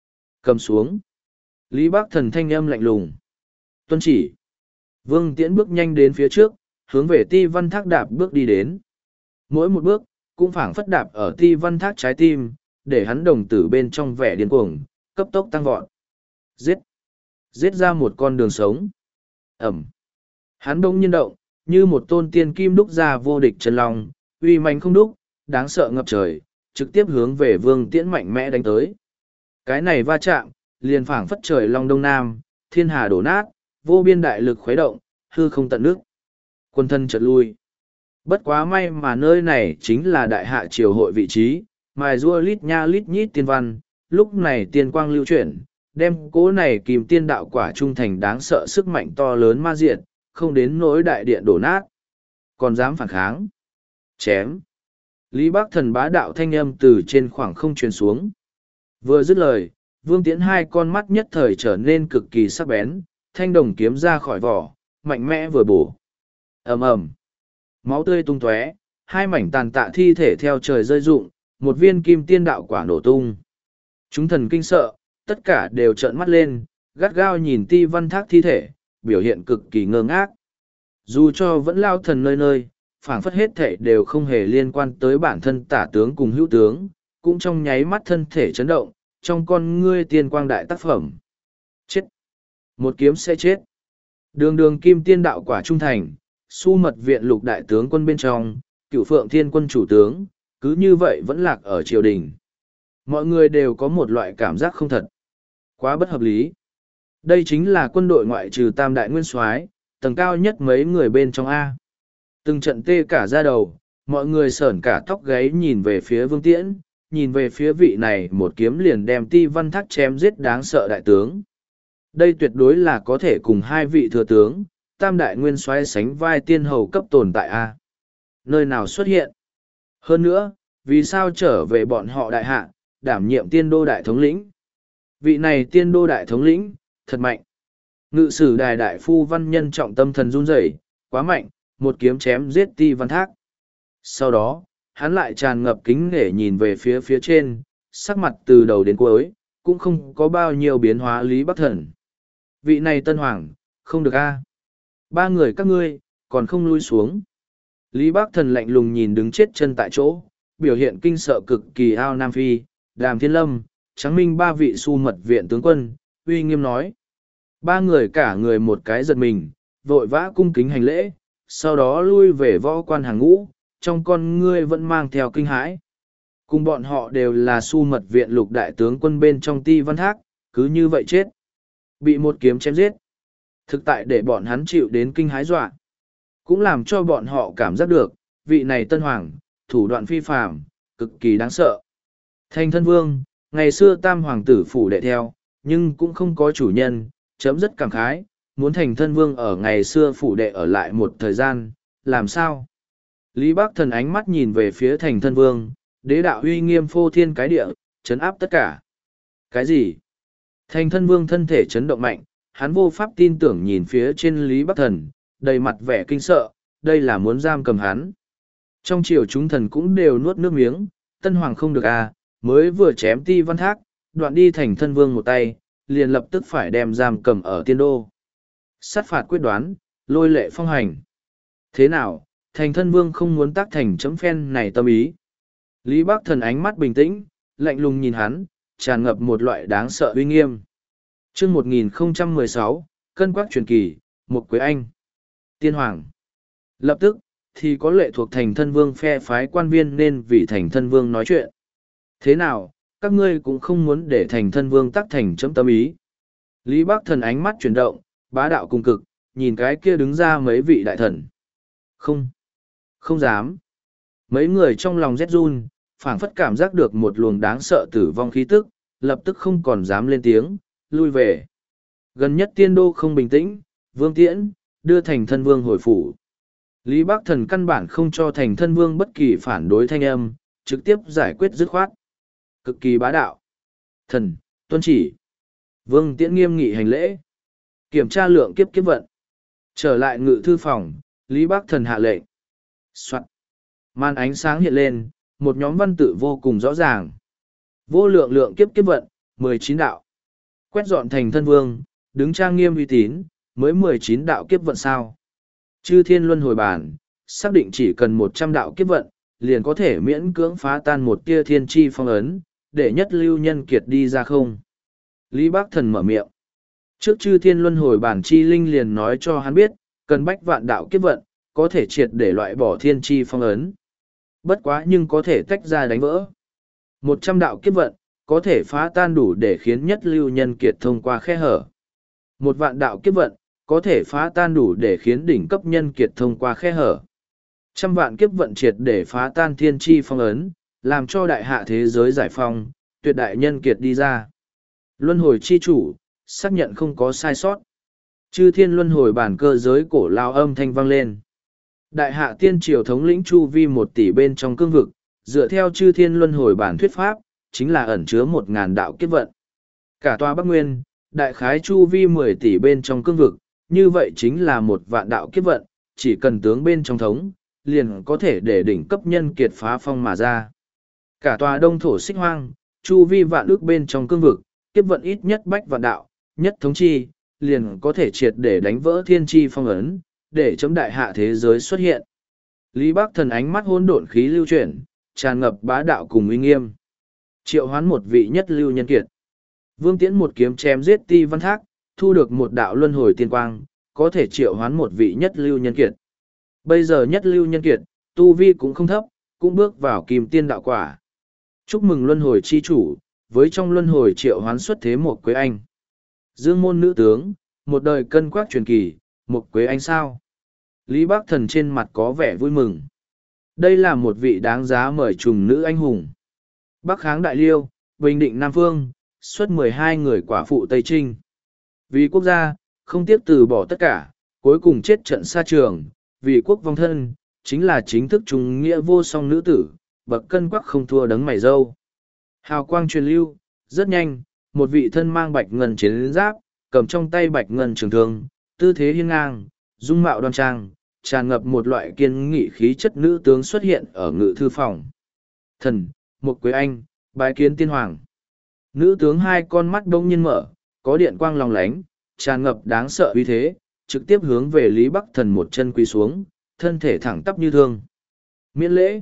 Cầm xuống. Lý Bác Thần thanh âm lạnh lùng. Tuân chỉ. Vương Tiễn bước nhanh đến phía trước, hướng về Ti Văn Thác đạp bước đi đến. Mỗi một bước, cũng phảng phất đạp ở Ti Văn Thác trái tim, để hắn đồng tử bên trong vẻ điên cuồng, cấp tốc tăng vọt. Giết! Giết ra một con đường sống. Ẩm! Hắn đông nhiên động, như một tôn tiên kim đúc ra vô địch chân long, uy mạnh không đúc, đáng sợ ngập trời, trực tiếp hướng về Vương Tiễn mạnh mẽ đánh tới. Cái này va chạm, liền phảng phất trời long đông nam, thiên hà đổ nát, vô biên đại lực khuấy động, hư không tận nước. Quân thân chợt lui. Bất quá may mà nơi này chính là đại hạ triều hội vị trí, mài rua lít nha lít nhít tiên văn, lúc này tiên quang lưu chuyển, đem cố này kìm tiên đạo quả trung thành đáng sợ sức mạnh to lớn ma diệt, không đến nỗi đại điện đổ nát. Còn dám phản kháng. Chém. Lý Bác Thần bá đạo thanh âm từ trên khoảng không truyền xuống. Vừa dứt lời, Vương Tiễn hai con mắt nhất thời trở nên cực kỳ sắc bén, thanh đồng kiếm ra khỏi vỏ, mạnh mẽ vừa bổ. Ầm ầm. Máu tươi tung tóe, hai mảnh tàn tạ thi thể theo trời rơi rụng, một viên kim tiên đạo quả nổ tung. Chúng thần kinh sợ, tất cả đều trợn mắt lên, gắt gao nhìn Ti Văn Thác thi thể, biểu hiện cực kỳ ngơ ngác. Dù cho vẫn lao thần nơi nơi, phảng phất hết thể đều không hề liên quan tới bản thân tả tướng cùng hữu tướng, cũng trong nháy mắt thân thể chấn động, trong con ngươi tiên quang đại tác phẩm. Chết! Một kiếm sẽ chết. Đường đường kim tiên đạo quả trung thành, su mật viện lục đại tướng quân bên trong, cựu phượng thiên quân chủ tướng, cứ như vậy vẫn lạc ở triều đình. Mọi người đều có một loại cảm giác không thật. Quá bất hợp lý. Đây chính là quân đội ngoại trừ tam đại nguyên soái, tầng cao nhất mấy người bên trong A. Từng trận tê cả da đầu, mọi người sởn cả tóc gáy nhìn về phía Vương Tiễn, nhìn về phía vị này một kiếm liền đem Ti Văn Thác chém giết đáng sợ đại tướng. Đây tuyệt đối là có thể cùng hai vị thừa tướng, tam đại nguyên soái sánh vai tiên hầu cấp tồn tại A. Nơi nào xuất hiện? Hơn nữa, vì sao trở về bọn họ đại hạ, đảm nhiệm tiên đô đại thống lĩnh? Vị này tiên đô đại thống lĩnh, thật mạnh. Ngự sử đài đại phu văn nhân trọng tâm thần run rẩy, quá mạnh, một kiếm chém giết Ti Văn Thác. Sau đó, hắn lại tràn ngập kính nể nhìn về phía phía trên, sắc mặt từ đầu đến cuối, cũng không có bao nhiêu biến hóa. Lý Bắc Thần. Vị này tân hoàng, không được a. Ba người các ngươi, còn không lui xuống. Lý Bắc Thần lạnh lùng nhìn đứng chết chân tại chỗ, biểu hiện kinh sợ cực kỳ ao Nam Phi, Đàm Thiên Lâm, Tráng Minh ba vị su mật viện tướng quân, uy nghiêm nói. Ba người cả người một cái giật mình, vội vã cung kính hành lễ, sau đó lui về võ quan hàng ngũ, trong con ngươi vẫn mang theo kinh hãi. Cùng bọn họ đều là su mật viện lục đại tướng quân bên trong Ti Văn Thác, cứ như vậy chết. Bị một kiếm chém giết. Thực tại để bọn hắn chịu đến kinh hãi dọa. Cũng làm cho bọn họ cảm giác được, vị này tân hoàng, thủ đoạn phi phàm, cực kỳ đáng sợ. Thành thân vương, ngày xưa tam hoàng tử phủ đệ theo, nhưng cũng không có chủ nhân, chấm rất cảm khái, muốn thành thân vương ở ngày xưa phủ đệ ở lại một thời gian, làm sao? Lý Bắc Thần ánh mắt nhìn về phía thành thân vương, đế đạo uy nghiêm phô thiên cái địa, chấn áp tất cả. Cái gì? Thành thân vương thân thể chấn động mạnh, hắn vô pháp tin tưởng nhìn phía trên Lý Bắc Thần, đầy mặt vẻ kinh sợ, đây là muốn giam cầm hắn. Trong triều chúng thần cũng đều nuốt nước miếng, tân hoàng không được à, mới vừa chém Ti Văn Thác, đoạn đi thành thân vương một tay, liền lập tức phải đem giam cầm ở tiên đô. Sát phạt quyết đoán, lôi lệ phong hành. Thế nào, thành thân vương không muốn tác thành chấm phen này tâm ý. Lý Bắc Thần ánh mắt bình tĩnh, lạnh lùng nhìn hắn, tràn ngập một loại đáng sợ uy nghiêm. Chương một nghìn không trăm mười sáu, Cân Quắc Truyền Kỳ, Mục Quế Anh. Tiên Hoàng. Lập tức, thì có lệ thuộc thành thân vương phe phái quan viên nên vì thành thân vương nói chuyện. Thế nào, các ngươi cũng không muốn để thành thân vương tác thành chấm tâm ý. Lý Bắc Thần ánh mắt chuyển động, bá đạo cùng cực, nhìn cái kia đứng ra mấy vị đại thần. Không, không dám. Mấy người trong lòng rét run, phảng phất cảm giác được một luồng đáng sợ tử vong khí tức, lập tức không còn dám lên tiếng, lui về. Gần nhất tiên đô không bình tĩnh, Vương Tiễn, đưa thành thân vương hồi phủ. Lý Bắc Thần căn bản không cho thành thân vương bất kỳ phản đối thanh âm, trực tiếp giải quyết dứt khoát. Cực kỳ bá đạo. Thần, tuân chỉ. Vương Tiễn nghiêm nghị hành lễ. Kiểm tra lượng kiếp kiếp vận. Trở lại ngự thư phòng, Lý Bắc Thần hạ lệnh. Soạn. Màn ánh sáng hiện lên, một nhóm văn tự vô cùng rõ ràng. Vô lượng lượng kiếp kiếp vận, mười chín đạo. Quét dọn thành thân vương, đứng trang nghiêm uy tín, mới mười chín đạo kiếp vận sao. Chư thiên luân hồi bản, xác định chỉ cần một trăm đạo kiếp vận, liền có thể miễn cưỡng phá tan một tia thiên chi phong ấn, để nhất lưu nhân kiệt đi ra không. Lý Bác Thần mở miệng. Trước chư thiên luân hồi bản chi linh liền nói cho hắn biết, cần bách vạn đạo kiếp vận, có thể triệt để loại bỏ thiên chi phong ấn. Bất quá nhưng có thể tách ra đánh vỡ. Một trăm đạo kiếp vận, có thể phá tan đủ để khiến nhất lưu nhân kiệt thông qua khe hở. Một vạn đạo kiếp vận, có thể phá tan đủ để khiến đỉnh cấp nhân kiệt thông qua khe hở. Trăm vạn kiếp vận triệt để phá tan thiên chi phong ấn, làm cho đại hạ thế giới giải phong, tuyệt đại nhân kiệt đi ra. Luân hồi chi chủ, xác nhận không có sai sót. Chư thiên luân hồi bản cơ giới cổ lao âm thanh vang lên. Đại hạ tiên triều thống lĩnh chu vi một tỷ bên trong cương vực, dựa theo chư thiên luân hồi bản thuyết pháp, chính là ẩn chứa một ngàn đạo kiếp vận. Cả tòa Bắc Nguyên, đại khái chu vi mười tỷ bên trong cương vực, như vậy chính là một vạn đạo kiếp vận, chỉ cần tướng bên trong thống, liền có thể để đỉnh cấp nhân kiệt phá phong mà ra. Cả tòa đông thổ xích hoang, chu vi vạn ước bên trong cương vực, kiếp vận ít nhất bách vạn đạo, nhất thống chi, liền có thể triệt để đánh vỡ thiên chi phong ấn, để chấm đại hạ thế giới xuất hiện. Lý Bác Thần ánh mắt hỗn độn khí lưu chuyển, tràn ngập bá đạo cùng uy nghiêm. Triệu hoán một vị nhất lưu nhân kiệt. Vương Tiễn một kiếm chém giết Ti Văn Thác, thu được một đạo luân hồi tiên quang, có thể triệu hoán một vị nhất lưu nhân kiệt. Bây giờ nhất lưu nhân kiệt, tu vi cũng không thấp, cũng bước vào kim tiên đạo quả. Chúc mừng luân hồi chi chủ, với trong luân hồi triệu hoán xuất thế một Quế Anh. Dương môn nữ tướng, một đời cân quắc truyền kỳ, một Quế Anh sao? Lý Bác Thần trên mặt có vẻ vui mừng. Đây là một vị đáng giá mời trùng nữ anh hùng. Bắc kháng Đại Liêu, Bình Định Nam Phương, xuất mười hai người quả phụ Tây Trinh. Vì quốc gia, không tiếc từ bỏ tất cả, cuối cùng chết trận xa trường, vì quốc vong thân, chính là chính thức trung nghĩa vô song nữ tử, bậc cân quắc không thua đấng mày râu. Hào quang truyền lưu, rất nhanh, một vị thân mang bạch ngân chiến giáp, cầm trong tay bạch ngân trường thương, tư thế hiên ngang, dung mạo đoan trang, tràn ngập một loại kiên nghị khí chất nữ tướng xuất hiện ở ngự thư phòng. Thần, một Quế Anh, bái kiến tiên hoàng. Nữ tướng hai con mắt đông nhiên mở, có điện quang lòng lánh, tràn ngập đáng sợ uy thế, trực tiếp hướng về Lý Bắc Thần một chân quỳ xuống, thân thể thẳng tắp như thương. Miễn lễ.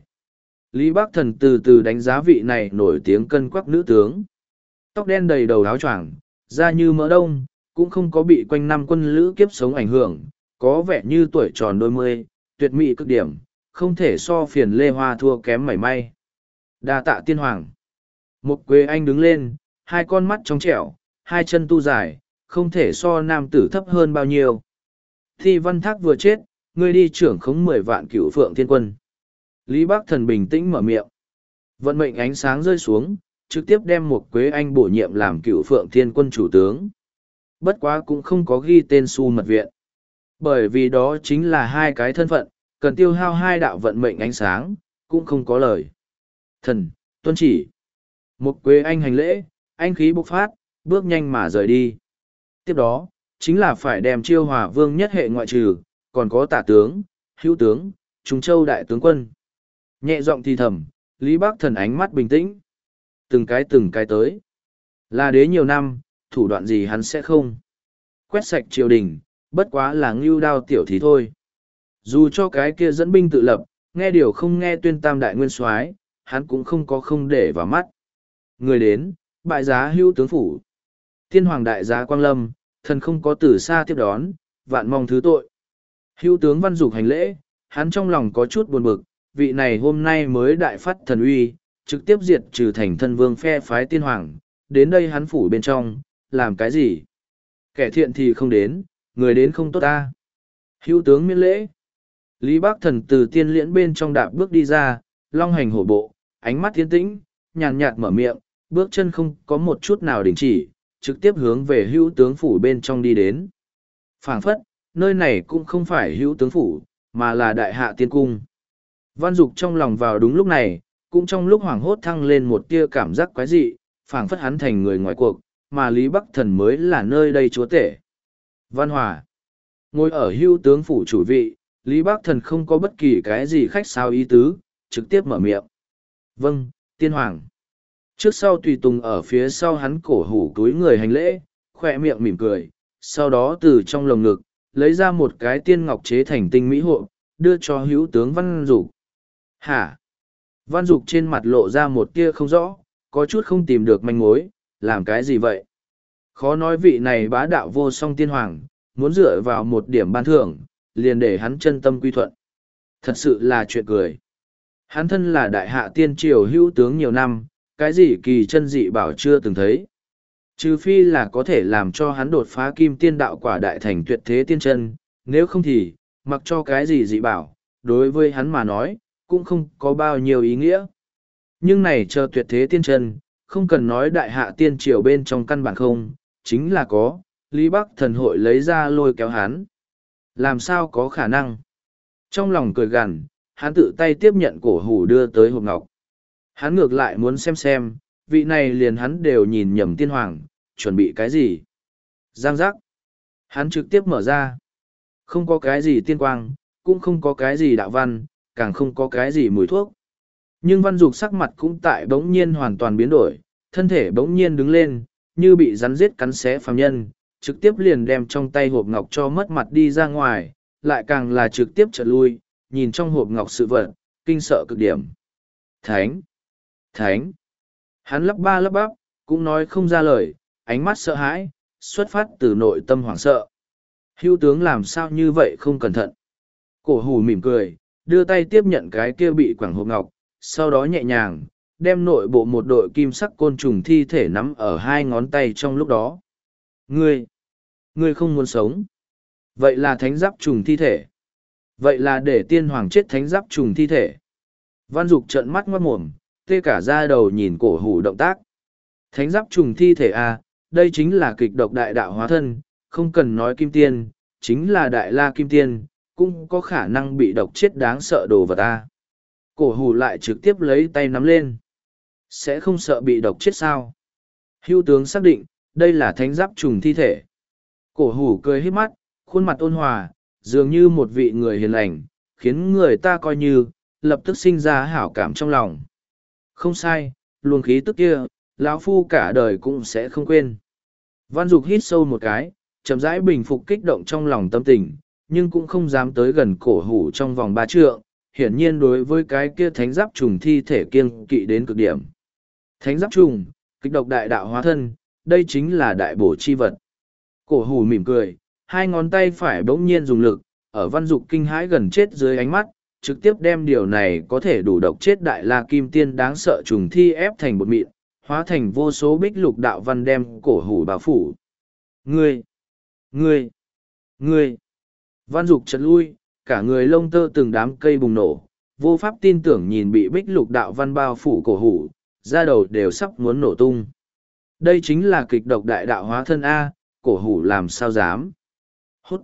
Lý Bắc Thần từ từ đánh giá vị này nổi tiếng cân quắc nữ tướng. Tóc đen đầy đầu áo choàng, da như mỡ đông, cũng không có bị quanh năm quân lữ kiếp sống ảnh hưởng, có vẻ như tuổi tròn đôi mươi, tuyệt mỹ cực điểm, không thể so phiền Lê Hoa thua kém mảy may. Đa tạ tiên hoàng. Một Quế Anh đứng lên, hai con mắt trong trẻo, hai chân tu dài, không thể so nam tử thấp hơn bao nhiêu. Thi Văn Thác vừa chết, ngươi đi trưởng khống mười vạn cựu phượng thiên quân. Lý Bác Thần bình tĩnh mở miệng. Vận mệnh ánh sáng rơi xuống, trực tiếp đem một Quế Anh bổ nhiệm làm cựu phượng thiên quân chủ tướng. Bất quá cũng không có ghi tên su mật viện. Bởi vì đó chính là hai cái thân phận, cần tiêu hao hai đạo vận mệnh ánh sáng, cũng không có lời. Thần, tuân chỉ. Một Quế Anh hành lễ, anh khí bộc phát, bước nhanh mà rời đi. Tiếp đó, chính là phải đem Chiêu Hòa Vương nhất hệ ngoại trừ, còn có tả tướng, hữu tướng, Trung Châu đại tướng quân. Nhẹ giọng thì thầm, Lý Bác Thần ánh mắt bình tĩnh. Từng cái từng cái tới. Là đế nhiều năm, thủ đoạn gì hắn sẽ không. Quét sạch triều đình, bất quá là ngưu đao tiểu thí thôi. Dù cho cái kia dẫn binh tự lập, nghe điều không nghe tuyên tam đại nguyên soái, hắn cũng không có không để vào mắt. Người đến, bại giá hữu tướng phủ. Thiên hoàng đại giá Quang Lâm, thần không có từ xa tiếp đón, vạn mong thứ tội. Hữu tướng Văn Dục hành lễ, hắn trong lòng có chút buồn bực, vị này hôm nay mới đại phát thần uy, trực tiếp diệt trừ thành thân vương phe phái tiên hoàng, đến đây hắn phủ bên trong, làm cái gì? Kẻ thiện thì không đến, người đến không tốt ta. Hữu tướng miễn lễ. Lý Bác Thần từ tiên liễn bên trong đạp bước đi ra, long hành hổ bộ, ánh mắt tiến tĩnh, nhàn nhạt mở miệng, bước chân không có một chút nào đình chỉ, trực tiếp hướng về hữu tướng phủ bên trong đi đến. Phảng phất, nơi này cũng không phải hữu tướng phủ, mà là đại hạ tiên cung. Văn Dục trong lòng vào đúng lúc này, cũng trong lúc hoảng hốt thăng lên một tia cảm giác quái dị, phảng phất hắn thành người ngoài cuộc, mà Lý Bắc Thần mới là nơi đây chúa tể. Văn Hòa. Ngồi ở hữu tướng phủ chủ vị, Lý Bắc Thần không có bất kỳ cái gì khách sáo ý tứ, trực tiếp mở miệng. Vâng, tiên hoàng. Trước sau tùy tùng ở phía sau hắn cổ hủ túi người hành lễ, khoe miệng mỉm cười, sau đó từ trong lồng ngực, lấy ra một cái tiên ngọc chế thành tinh mỹ hộ, đưa cho hữu tướng Văn Dục. Hả? Văn Dục trên mặt lộ ra một tia không rõ, có chút không tìm được manh mối, làm cái gì vậy? Khó nói vị này bá đạo vô song tiên hoàng, muốn dựa vào một điểm ban thưởng, liền để hắn chân tâm quy thuận. Thật sự là chuyện cười. Hắn thân là đại hạ tiên triều hữu tướng nhiều năm, cái gì kỳ chân dị bảo chưa từng thấy. Trừ phi là có thể làm cho hắn đột phá kim tiên đạo quả đại thành tuyệt thế tiên chân, nếu không thì, mặc cho cái gì dị bảo, đối với hắn mà nói, cũng không có bao nhiêu ý nghĩa. Nhưng này chờ tuyệt thế tiên chân, không cần nói đại hạ tiên triều bên trong căn bản không, chính là có, Lý Bắc thần hội lấy ra lôi kéo hắn. Làm sao có khả năng? Trong lòng cười gằn, hắn tự tay tiếp nhận cổ hủ đưa tới hộp ngọc. Hắn ngược lại muốn xem xem, vị này liền hắn đều nhìn nhầm tiên hoàng, chuẩn bị cái gì? Giang giác. Hắn trực tiếp mở ra. Không có cái gì tiên quang, cũng không có cái gì đạo văn, càng không có cái gì mùi thuốc. Nhưng Văn Dục sắc mặt cũng tại bỗng nhiên hoàn toàn biến đổi, thân thể bỗng nhiên đứng lên, như bị rắn giết cắn xé phàm nhân, trực tiếp liền đem trong tay hộp ngọc cho mất mặt đi ra ngoài, lại càng là trực tiếp trật lui, nhìn trong hộp ngọc sự vật, kinh sợ cực điểm. Thánh! Thánh! Hắn lắp ba lắp bắp, cũng nói không ra lời, ánh mắt sợ hãi, xuất phát từ nội tâm hoảng sợ. Hữu tướng làm sao như vậy không cẩn thận. Cổ hủ mỉm cười, đưa tay tiếp nhận cái kia bị quẳng hộp ngọc, sau đó nhẹ nhàng, đem nội bộ một đội kim sắc côn trùng thi thể nắm ở hai ngón tay trong lúc đó. Ngươi! Ngươi không muốn sống. Vậy là thánh giáp trùng thi thể. Vậy là để tiên hoàng chết thánh giáp trùng thi thể. Văn Dục trợn mắt ngoát mồm, tê cả da đầu nhìn cổ hủ động tác. Thánh giáp trùng thi thể à, đây chính là kịch độc đại đạo hóa thân, không cần nói kim tiên, chính là đại la kim tiên, cũng có khả năng bị độc chết đáng sợ đồ vật à. Cổ hủ lại trực tiếp lấy tay nắm lên. Sẽ không sợ bị độc chết sao? Hưu tướng xác định, đây là thánh giáp trùng thi thể. Cổ hủ cười hít mắt, khuôn mặt ôn hòa, dường như một vị người hiền lành, khiến người ta coi như, lập tức sinh ra hảo cảm trong lòng. Không sai, luồng khí tức kia, lão phu cả đời cũng sẽ không quên. Văn Dục hít sâu một cái, chậm rãi bình phục kích động trong lòng tâm tình, nhưng cũng không dám tới gần cổ hủ trong vòng ba trượng, hiển nhiên đối với cái kia thánh giáp trùng thi thể kiêng kỵ đến cực điểm. Thánh giáp trùng, kịch độc đại đạo hóa thân, đây chính là đại bổ chi vật. Cổ hủ mỉm cười, hai ngón tay phải bỗng nhiên dùng lực, ở Văn Dục kinh hãi gần chết dưới ánh mắt, trực tiếp đem điều này có thể đủ độc chết đại la kim tiên đáng sợ trùng thi ép thành bột mịn, hóa thành vô số bích lục đạo văn đem cổ hủ bao phủ. Ngươi! Ngươi! Ngươi! Văn Dục chợt lui, cả người lông tơ từng đám cây bùng nổ, vô pháp tin tưởng nhìn bị bích lục đạo văn bao phủ cổ hủ, da đầu đều sắp muốn nổ tung. Đây chính là kịch độc đại đạo hóa thân A, cổ hủ làm sao dám. Hút!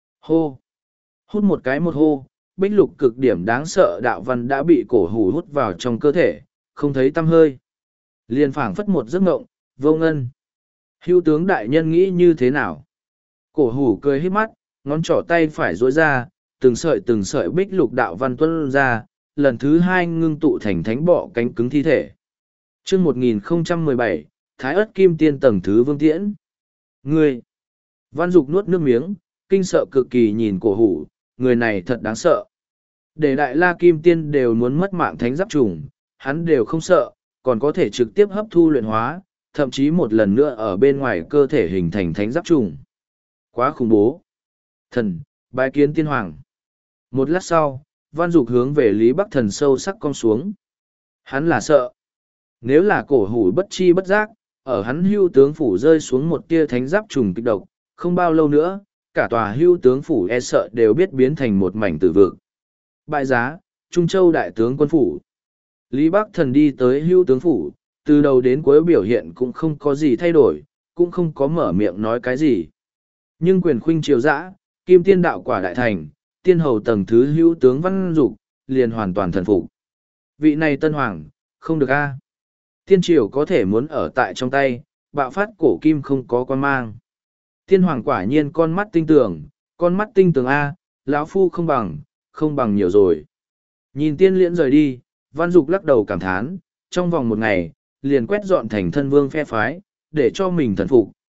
Hô! Hút một cái một hô, bích lục cực điểm đáng sợ đạo văn đã bị cổ hủ hút vào trong cơ thể, không thấy tăm hơi. Liền phảng phất một giấc ngộng, vô ngân. Hưu tướng đại nhân nghĩ như thế nào? Cổ hủ cười hít mắt, ngón trỏ tay phải duỗi ra, từng sợi từng sợi bích lục đạo văn tuôn ra, lần thứ hai ngưng tụ thành thánh bọ cánh cứng thi thể. Chương một nghìn không trăm mười bảy, Thái ất kim tiên tầng thứ vương tiễn. Ngươi! Văn Dục nuốt nước miếng, kinh sợ cực kỳ nhìn cổ hủ, người này thật đáng sợ. Để đại la kim tiên đều muốn mất mạng thánh giáp trùng, hắn đều không sợ, còn có thể trực tiếp hấp thu luyện hóa, thậm chí một lần nữa ở bên ngoài cơ thể hình thành thánh giáp trùng. Quá khủng bố. Thần, bái kiến tiên hoàng. Một lát sau, Văn Dục hướng về Lý Bắc Thần sâu sắc cong xuống. Hắn là sợ. Nếu là cổ hủ bất chi bất giác, ở hắn hưu tướng phủ rơi xuống một tia thánh giáp trùng kịch độc, không bao lâu nữa, cả tòa hưu tướng phủ e sợ đều biết biến thành một mảnh tử vực. Bại giá, Trung Châu đại tướng quân phủ. Lý Bắc Thần đi tới hưu tướng phủ, từ đầu đến cuối biểu hiện cũng không có gì thay đổi, cũng không có mở miệng nói cái gì. Nhưng quyền khuynh triều dã, kim tiên đạo quả đại thành, tiên hầu tầng thứ hưu tướng Văn Dục liền hoàn toàn thần phục. Vị này tân hoàng, không được a. Tiên triều có thể muốn ở tại trong tay, bạo phát cổ kim không có quan mang. Tiên hoàng quả nhiên con mắt tinh tường, con mắt tinh tường a, lão phu không bằng, không bằng nhiều rồi. Nhìn tiên liễn rời đi, Văn Dục lắc đầu cảm thán, trong vòng một ngày, liền quét dọn thành thân vương phe phái, để cho mình thần phục,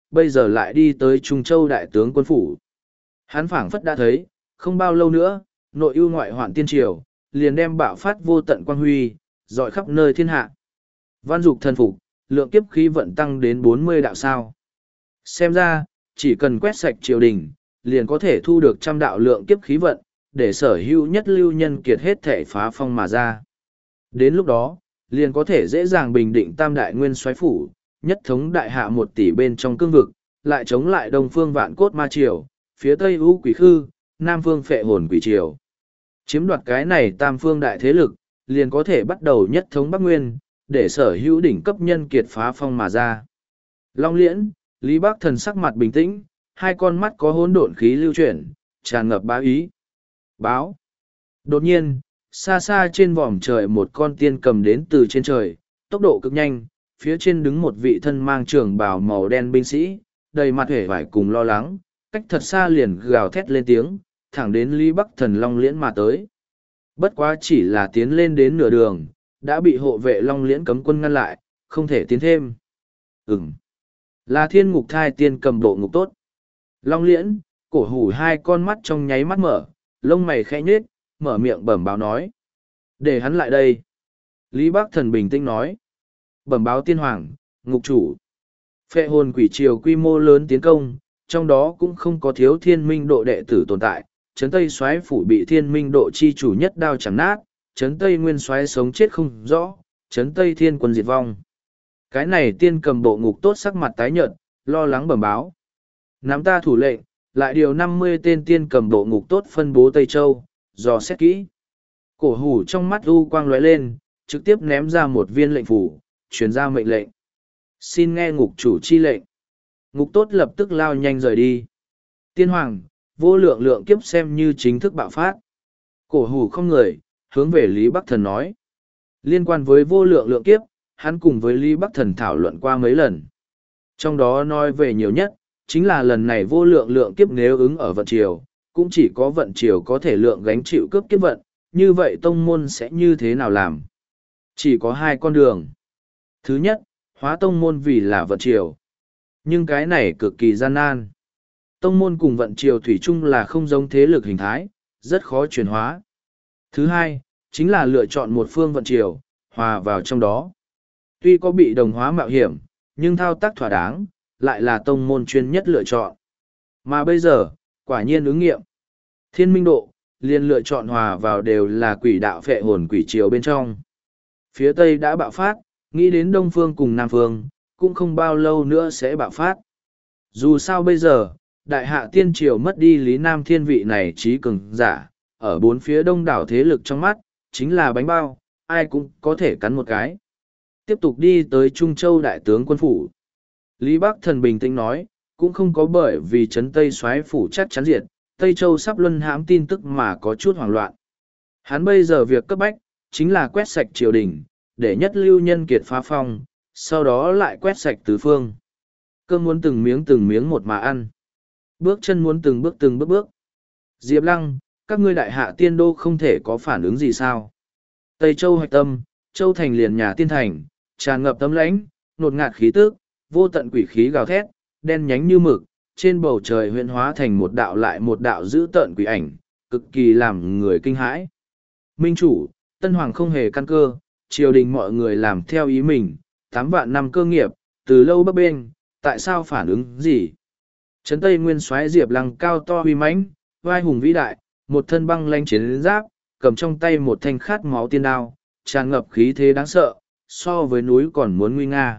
bây giờ lại đi tới Trung Châu đại tướng quân phủ. Hắn phảng phất đã thấy, không bao lâu nữa, nội ưu ngoại hoạn tiên triều, liền đem bạo phát vô tận quang huy, dọi khắp nơi thiên hạ. Văn dục thần phục, lượng kiếp khí vận tăng đến bốn mươi đạo sao. Xem ra, chỉ cần quét sạch triều đình, liền có thể thu được trăm đạo lượng kiếp khí vận, để sở hữu nhất lưu nhân kiệt hết thể phá phong mà ra. Đến lúc đó, liền có thể dễ dàng bình định tam đại nguyên soái phủ, nhất thống đại hạ một tỷ bên trong cương vực, lại chống lại đông phương vạn cốt ma triều, phía tây u quỷ khư, nam phương phệ hồn quỷ triều. Chiếm đoạt cái này tam phương đại thế lực, liền có thể bắt đầu nhất thống Bắc Nguyên, để sở hữu đỉnh cấp nhân kiệt phá phong mà ra. Long Liễn, Lý Bắc Thần sắc mặt bình tĩnh, hai con mắt có hỗn độn khí lưu chuyển, tràn ngập bá ý. Báo. Đột nhiên, xa xa trên vòm trời một con tiên cầm đến từ trên trời, tốc độ cực nhanh, phía trên đứng một vị thân mang trường bào màu đen binh sĩ, đầy mặt hể vải cùng lo lắng, cách thật xa liền gào thét lên tiếng, thẳng đến Lý Bắc Thần Long Liễn mà tới. Bất quá chỉ là tiến lên đến nửa đường, đã bị hộ vệ Long Liễn cấm quân ngăn lại, không thể tiến thêm. Ừm. Là thiên ngục thai tiên cầm bộ ngục tốt. Long Liễn, cổ hủ hai con mắt trong nháy mắt mở, lông mày khẽ nhếch, mở miệng bẩm báo nói. Để hắn lại đây. Lý Bắc Thần bình tĩnh nói. Bẩm báo tiên hoàng, ngục chủ. Phệ hồn quỷ triều quy mô lớn tiến công, trong đó cũng không có thiếu thiên minh độ đệ tử tồn tại. Trấn Tây Soái phủ bị thiên minh độ chi chủ nhất đao chẳng nát, Trấn Tây Nguyên Soái sống chết không rõ, Trấn Tây Thiên quân diệt vong. Cái này tiên cầm bộ ngục tốt sắc mặt tái nhợt, lo lắng bẩm báo. Nắm ta thủ lệnh, lại điều năm mươi tên tiên cầm bộ ngục tốt phân bố Tây Châu, dò xét kỹ. Cổ hủ trong mắt u quang lóe lên, trực tiếp ném ra một viên lệnh phủ, truyền ra mệnh lệnh. Xin nghe ngục chủ chi lệnh. Ngục tốt lập tức lao nhanh rời đi. Tiên hoàng, vô lượng lượng kiếp xem như chính thức bạo phát. Cổ hủ không người, hướng về Lý Bắc Thần nói. Liên quan với vô lượng lượng kiếp, hắn cùng với Lý Bắc Thần thảo luận qua mấy lần. Trong đó nói về nhiều nhất, chính là lần này vô lượng lượng kiếp nếu ứng ở vận triều, cũng chỉ có vận triều có thể lượng gánh chịu cướp kiếp vận, như vậy tông môn sẽ như thế nào làm? Chỉ có hai con đường. Thứ nhất, hóa tông môn vì là vận triều. Nhưng cái này cực kỳ gian nan. Tông môn cùng vận triều thủy chung là không giống thế lực hình thái, rất khó chuyển hóa. Thứ hai, chính là lựa chọn một phương vận triều, hòa vào trong đó. Tuy có bị đồng hóa mạo hiểm, nhưng thao tác thỏa đáng, lại là tông môn chuyên nhất lựa chọn. Mà bây giờ, quả nhiên ứng nghiệm. Thiên minh độ, liền lựa chọn hòa vào đều là quỷ đạo phệ hồn quỷ triều bên trong. Phía Tây đã bạo phát, nghĩ đến Đông Phương cùng Nam Phương, cũng không bao lâu nữa sẽ bạo phát. Dù sao bây giờ, đại hạ tiên triều mất đi Lý Nam Thiên vị này trí cường giả, ở bốn phía đông đảo thế lực trong mắt, chính là bánh bao, ai cũng có thể cắn một cái. Tiếp tục đi tới Trung Châu đại tướng quân phủ. Lý Bắc Thần bình tĩnh nói, cũng không có bởi vì Trấn Tây Soái phủ chắc chắn diệt, Tây Châu sắp luân hãm tin tức mà có chút hoảng loạn. Hắn bây giờ việc cấp bách, chính là quét sạch triều đình, để nhất lưu nhân kiệt phá phong, sau đó lại quét sạch tứ phương. Cơm muốn từng miếng từng miếng một mà ăn. Bước chân muốn từng bước từng bước bước. Diệp Lăng, các ngươi đại hạ tiên đô không thể có phản ứng gì sao? Tây Châu hoạch tâm, Châu thành liền nhà tiên thành, tràn ngập tấm lãnh, nột ngạt khí tức, vô tận quỷ khí gào thét, đen nhánh như mực, trên bầu trời huyễn hóa thành một đạo lại một đạo dữ tợn quỷ ảnh, cực kỳ làm người kinh hãi. Minh chủ, Tân Hoàng không hề căn cơ, triều đình mọi người làm theo ý mình, tám vạn năm cơ nghiệp, từ lâu bấp bênh, tại sao phản ứng gì? Trấn Tây Nguyên Soái Diệp Lăng cao to uy mãnh, vai hùng vĩ đại, một thân băng lanh chiến giáp, cầm trong tay một thanh khát máu tiên đao, tràn ngập khí thế đáng sợ, so với núi còn muốn nguy nga.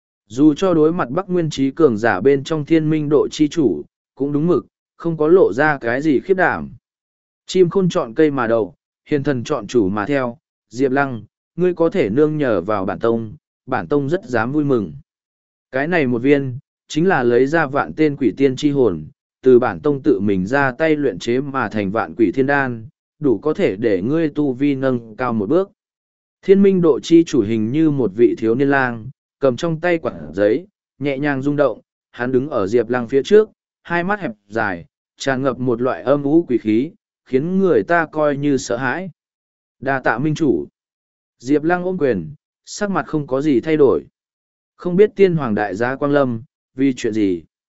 Dù cho đối mặt Bắc Nguyên trí cường giả bên trong thiên minh độ chi chủ, cũng đúng mực, không có lộ ra cái gì khiếp đảm. Chim khôn chọn cây mà đậu, hiền thần chọn chủ mà theo, Diệp Lăng, ngươi có thể nương nhờ vào bản tông, bản tông rất dám vui mừng. Cái này một viên, chính là lấy ra vạn tên quỷ tiên chi hồn, từ bản tông tự mình ra tay luyện chế mà thành vạn quỷ thiên đan, đủ có thể để ngươi tu vi nâng cao một bước. Thiên minh độ chi chủ hình như một vị thiếu niên lang, cầm trong tay quạt giấy, nhẹ nhàng rung động, hắn đứng ở Diệp Lăng phía trước, hai mắt hẹp dài, tràn ngập một loại âm u quỷ khí, khiến người ta coi như sợ hãi. Đa tạ minh chủ. Diệp Lăng ôm quyền, sắc mặt không có gì thay đổi. Không biết tiên hoàng đại gia Quang Lâm, vì chuyện gì?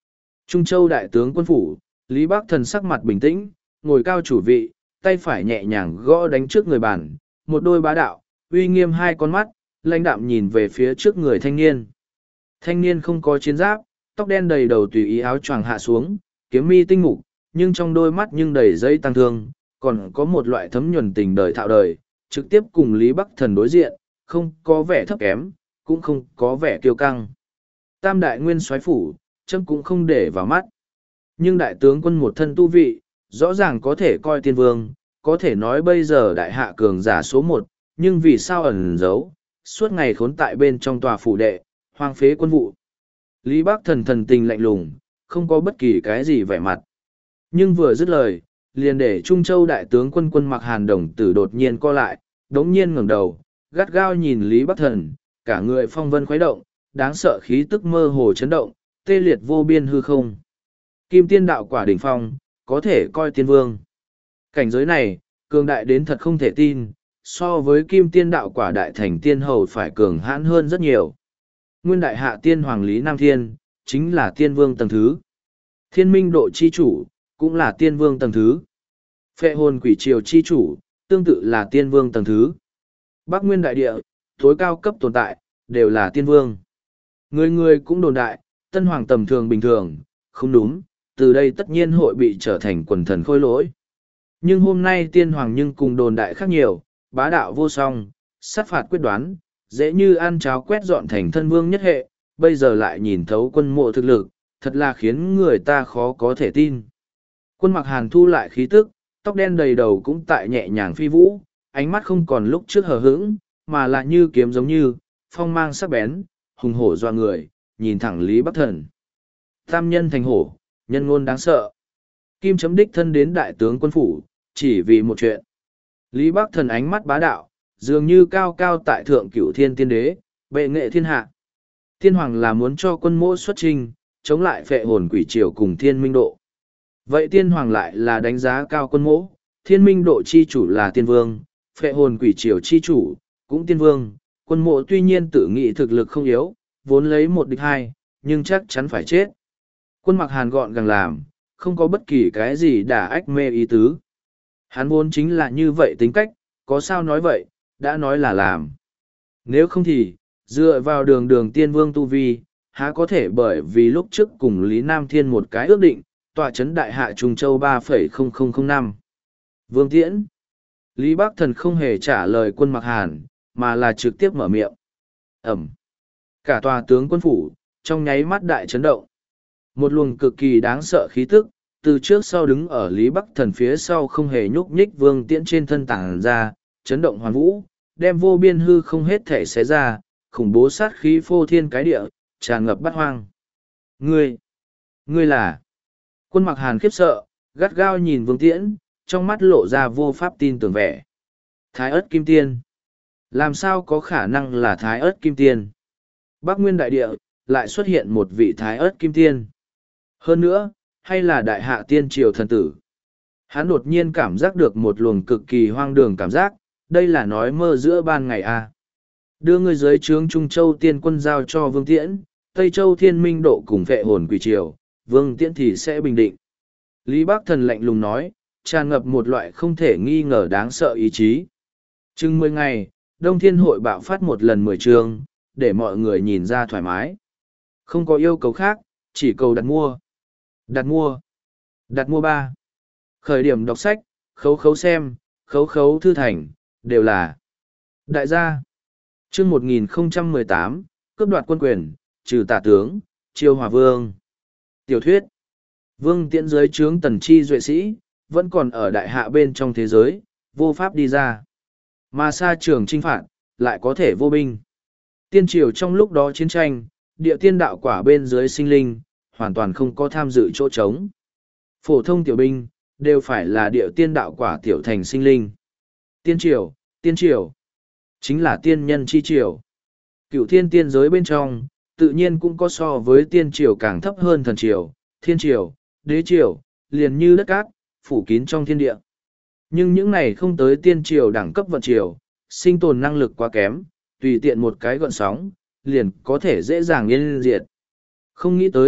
Trung Châu đại tướng quân phủ, Lý Bắc Thần sắc mặt bình tĩnh, ngồi cao chủ vị, tay phải nhẹ nhàng gõ đánh trước người bàn, một đôi bá đạo, uy nghiêm hai con mắt, lãnh đạm nhìn về phía trước người thanh niên. Thanh niên không có chiến giáp, tóc đen đầy đầu tùy ý áo choàng hạ xuống, kiếm mi tinh mục, nhưng trong đôi mắt nhưng đầy dây tăng thương, còn có một loại thấm nhuần tình đời thạo đời, trực tiếp cùng Lý Bắc Thần đối diện, không có vẻ thấp kém, cũng không có vẻ kiêu căng. Tam đại nguyên soái phủ, chấm cũng không để vào mắt. Nhưng đại tướng quân một thân tu vị, rõ ràng có thể coi tiên vương, có thể nói bây giờ đại hạ cường giả số một, nhưng vì sao ẩn giấu, suốt ngày khốn tại bên trong tòa phủ đệ, hoang phế quân vụ. Lý Bắc Thần thần tình lạnh lùng, không có bất kỳ cái gì vẻ mặt. Nhưng vừa dứt lời, liền để Trung Châu đại tướng quân quân Mặc Hàn đồng tử đột nhiên co lại, đống nhiên ngẩng đầu, gắt gao nhìn Lý Bắc Thần, cả người phong vân khuấy động, đáng sợ khí tức mơ hồ chấn động, tê liệt vô biên hư không. Kim tiên đạo quả đỉnh phong, có thể coi tiên vương. Cảnh giới này, cường đại đến thật không thể tin, so với kim tiên đạo quả đại thành tiên hầu phải cường hãn hơn rất nhiều. Nguyên đại hạ tiên hoàng Lý Nam Thiên, chính là tiên vương tầng thứ. Thiên minh độ chi chủ, cũng là tiên vương tầng thứ. Phệ hồn quỷ triều chi chủ, tương tự là tiên vương tầng thứ. Bắc Nguyên đại địa, tối cao cấp tồn tại, đều là tiên vương. Người người cũng đồn đại, tân hoàng tầm thường bình thường, không đúng, từ đây tất nhiên hội bị trở thành quần thần khôi lỗi. Nhưng hôm nay tiên hoàng nhưng cùng đồn đại khác nhiều, bá đạo vô song, sát phạt quyết đoán, dễ như ăn cháo quét dọn thành thân vương nhất hệ, bây giờ lại nhìn thấu quân mộ thực lực, thật là khiến người ta khó có thể tin. Quân Mặc Hàn thu lại khí tức, tóc đen đầy đầu cũng tại nhẹ nhàng phi vũ, ánh mắt không còn lúc trước hờ hững, mà là như kiếm giống như, phong mang sắc bén, hùng hổ doa người, nhìn thẳng Lý Bắc Thần. Tam nhân thành hổ, nhân ngôn đáng sợ. Kim chấm đích thân đến đại tướng quân phủ, chỉ vì một chuyện. Lý Bắc Thần ánh mắt bá đạo, dường như cao cao tại thượng cửu thiên tiên đế, bệ nghệ thiên hạ. Tiên hoàng là muốn cho quân mỗ xuất trình, chống lại phệ hồn quỷ triều cùng thiên minh độ. Vậy tiên hoàng lại là đánh giá cao quân mỗ, thiên minh độ chi chủ là tiên vương, phệ hồn quỷ triều chi chủ, cũng tiên vương. Quân mộ tuy nhiên tự nghĩ thực lực không yếu, vốn lấy một địch hai, nhưng chắc chắn phải chết. Quân Mặc Hàn gọn gàng làm, không có bất kỳ cái gì đả ách mê ý tứ. Hắn vốn chính là như vậy tính cách, có sao nói vậy, đã nói là làm. Nếu không thì, dựa vào đường đường tiên vương tu vi, há có thể bởi vì lúc trước cùng Lý Nam Thiên một cái ước định, tòa chấn đại hạ Trung Châu ba phẩy không không không năm. Vương Tiễn. Lý Bắc Thần không hề trả lời quân Mặc Hàn, mà là trực tiếp mở miệng. Ẩm. Cả tòa tướng quân phủ, trong nháy mắt đại chấn động. Một luồng cực kỳ đáng sợ khí tức, từ trước sau đứng ở Lý Bắc Thần phía sau không hề nhúc nhích Vương Tiễn trên thân tảng ra, chấn động hoàn vũ, đem vô biên hư không hết thể xé ra, khủng bố sát khí phô thiên cái địa, tràn ngập bát hoang. Ngươi, ngươi là... Quân Mặc Hàn khiếp sợ, gắt gao nhìn Vương Tiễn, trong mắt lộ ra vô pháp tin tưởng vẻ. Thái ớt kim tiên. Làm sao có khả năng là thái ớt kim tiên? Bắc Nguyên đại địa, lại xuất hiện một vị thái ớt kim tiên. Hơn nữa, hay là đại hạ tiên triều thần tử. Hắn đột nhiên cảm giác được một luồng cực kỳ hoang đường cảm giác, đây là nói mơ giữa ban ngày à. Đưa người dưới trướng Trung Châu tiên quân giao cho Vương Tiễn, Tây Châu thiên minh độ cùng vệ hồn quỷ triều, Vương Tiễn thì sẽ bình định. Lý Bắc Thần lạnh lùng nói, tràn ngập một loại không thể nghi ngờ đáng sợ ý chí. Chừng mười ngày, Đông Thiên hội bạo phát một lần mười chương, để mọi người nhìn ra thoải mái. Không có yêu cầu khác, chỉ cầu đặt mua. Đặt mua. Đặt mua ba. Khởi điểm đọc sách, khấu khấu xem, khấu khấu thư thành, đều là. Đại gia. Chương một nghìn không trăm mười tám, cướp đoạt quân quyền, trừ tả tướng, chiêu hòa vương. Tiểu thuyết. Vương Tiễn dưới trướng tần chi duệ sĩ, vẫn còn ở đại hạ bên trong thế giới, vô pháp đi ra. Mà xa trường chinh phạt, lại có thể vô binh. Tiên triều trong lúc đó chiến tranh, địa tiên đạo quả bên dưới sinh linh, hoàn toàn không có tham dự chỗ trống. Phổ thông tiểu binh, đều phải là địa tiên đạo quả tiểu thành sinh linh. Tiên triều, tiên triều, chính là tiên nhân chi triều. Cựu thiên tiên giới bên trong, tự nhiên cũng có so với tiên triều càng thấp hơn thần triều, thiên triều, đế triều, liền như đất cát, phủ kín trong thiên địa. Nhưng những này không tới tiên triều đẳng cấp vận triều, sinh tồn năng lực quá kém, tùy tiện một cái gọn sóng, liền có thể dễ dàng yên diệt. Không nghĩ tới,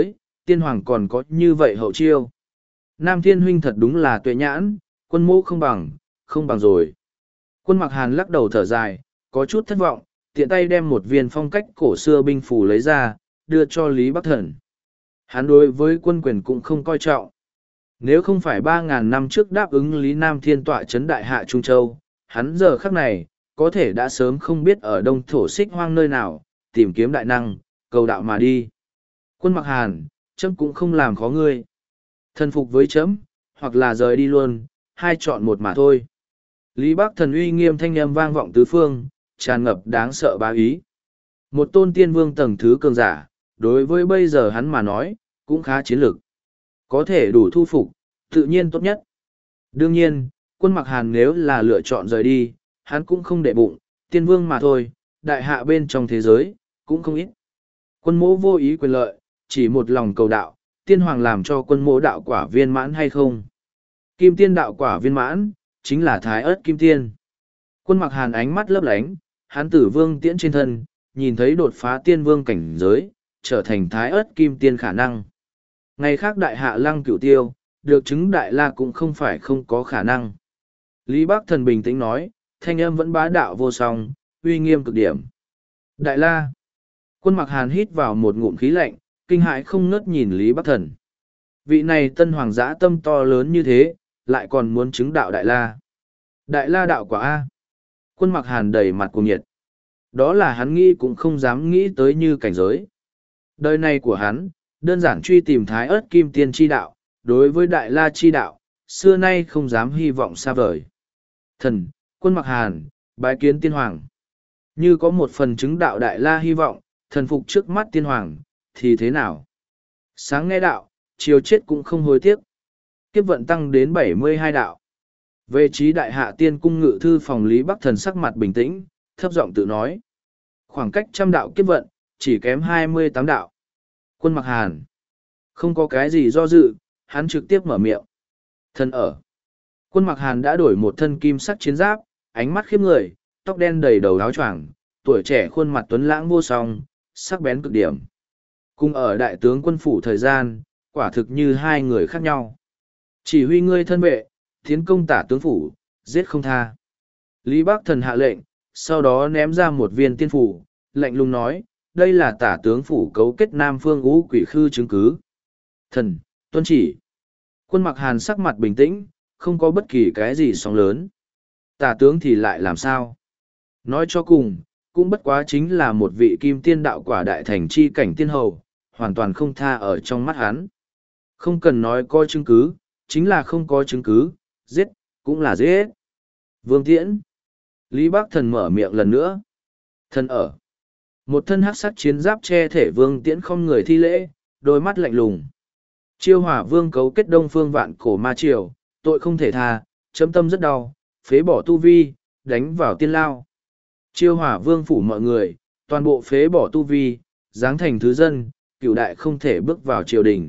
tiên hoàng còn có như vậy hậu chiêu. Nam Thiên huynh thật đúng là tuệ nhãn, quân mỗ không bằng, không bằng rồi. Quân Mặc Hàn lắc đầu thở dài, có chút thất vọng, tiện tay đem một viên phong cách cổ xưa binh phủ lấy ra, đưa cho Lý Bắc Thần. Hắn đối với quân quyền cũng không coi trọng. Nếu không phải ba ngàn năm trước đáp ứng Lý Nam Thiên tọa chấn đại hạ Trung Châu, hắn giờ khắc này, có thể đã sớm không biết ở đông thổ xích hoang nơi nào, tìm kiếm đại năng, cầu đạo mà đi. Quân Mặc Hàn, chấm cũng không làm khó ngươi. Thần phục với chấm, hoặc là rời đi luôn, hai chọn một mà thôi. Lý Bắc Thần uy nghiêm thanh âm vang vọng tứ phương, tràn ngập đáng sợ bá ý. Một tôn tiên vương tầng thứ cường giả, đối với bây giờ hắn mà nói, cũng khá chiến lược. Có thể đủ thu phục, tự nhiên tốt nhất. Đương nhiên, quân Mặc Hàn nếu là lựa chọn rời đi, hắn cũng không để bụng, tiên vương mà thôi, đại hạ bên trong thế giới, cũng không ít. Quân mỗ vô ý quyền lợi, chỉ một lòng cầu đạo, tiên hoàng làm cho quân mỗ đạo quả viên mãn hay không? Kim tiên đạo quả viên mãn, chính là thái ớt kim tiên. Quân Mặc Hàn ánh mắt lấp lánh, hắn tử vương tiễn trên thân, nhìn thấy đột phá tiên vương cảnh giới, trở thành thái ớt kim tiên khả năng. Ngày khác đại hạ lăng cửu tiêu, được chứng đại la cũng không phải không có khả năng. Lý Bắc Thần bình tĩnh nói, thanh âm vẫn bá đạo vô song, uy nghiêm cực điểm. Đại la. Quân Mặc Hàn hít vào một ngụm khí lạnh, kinh hãi không ngớt nhìn Lý Bắc Thần. Vị này tân hoàng dã tâm to lớn như thế, lại còn muốn chứng đạo đại la. Đại la đạo quả A. Quân Mặc Hàn đầy mặt cuồng nhiệt. Đó là hắn nghĩ cũng không dám nghĩ tới như cảnh giới. Đời này của hắn, đơn giản truy tìm thái ớt kim tiên chi đạo, đối với đại la chi đạo, xưa nay không dám hy vọng xa vời. Thần, Quân Mặc Hàn, bái kiến tiên hoàng. Như có một phần chứng đạo đại la hy vọng, thần phục trước mắt tiên hoàng, thì thế nào? Sáng nghe đạo, chiều chết cũng không hối tiếc. Kiếp vận tăng đến bảy mươi hai đạo. Về trí đại hạ tiên cung ngự thư phòng Lý Bắc Thần sắc mặt bình tĩnh, thấp giọng tự nói. Khoảng cách trăm đạo kiếp vận, chỉ kém hai mươi tám đạo. Quân Mặc Hàn. Không có cái gì do dự, hắn trực tiếp mở miệng. Thần ở. Quân Mặc Hàn đã đổi một thân kim sắc chiến giáp, ánh mắt khiếp người, tóc đen đầy đầu áo choàng, tuổi trẻ khuôn mặt tuấn lãng vô song, sắc bén cực điểm. Cùng ở đại tướng quân phủ thời gian, quả thực như hai người khác nhau. Chỉ huy ngươi thân vệ, tiến công tả tướng phủ, giết không tha. Lý Bắc Thần hạ lệnh, sau đó ném ra một viên tiên phủ, lạnh lùng nói, đây là tả tướng phủ cấu kết Nam Phương Ngũ Quỷ Khư chứng cứ. Thần, tuân chỉ. Quân Mặc Hàn sắc mặt bình tĩnh, không có bất kỳ cái gì sóng lớn. Tả tướng thì lại làm sao? Nói cho cùng, cũng bất quá chính là một vị kim tiên đạo quả đại thành chi cảnh tiên hầu, hoàn toàn không tha ở trong mắt hắn. Không cần nói có chứng cứ, chính là không có chứng cứ, giết, cũng là giết. Vương Tiễn. Lý Bắc Thần mở miệng lần nữa. Thần ở. Một thân hắc sắc chiến giáp che thể Vương Tiễn không người thi lễ, đôi mắt lạnh lùng. Chiêu Hỏa Vương cấu kết Đông Phương vạn cổ ma triều, tội không thể tha, chấm tâm rất đau, phế bỏ tu vi, đánh vào tiên lao. Chiêu Hỏa Vương phủ mọi người, toàn bộ phế bỏ tu vi, giáng thành thứ dân, cựu đại không thể bước vào triều đình.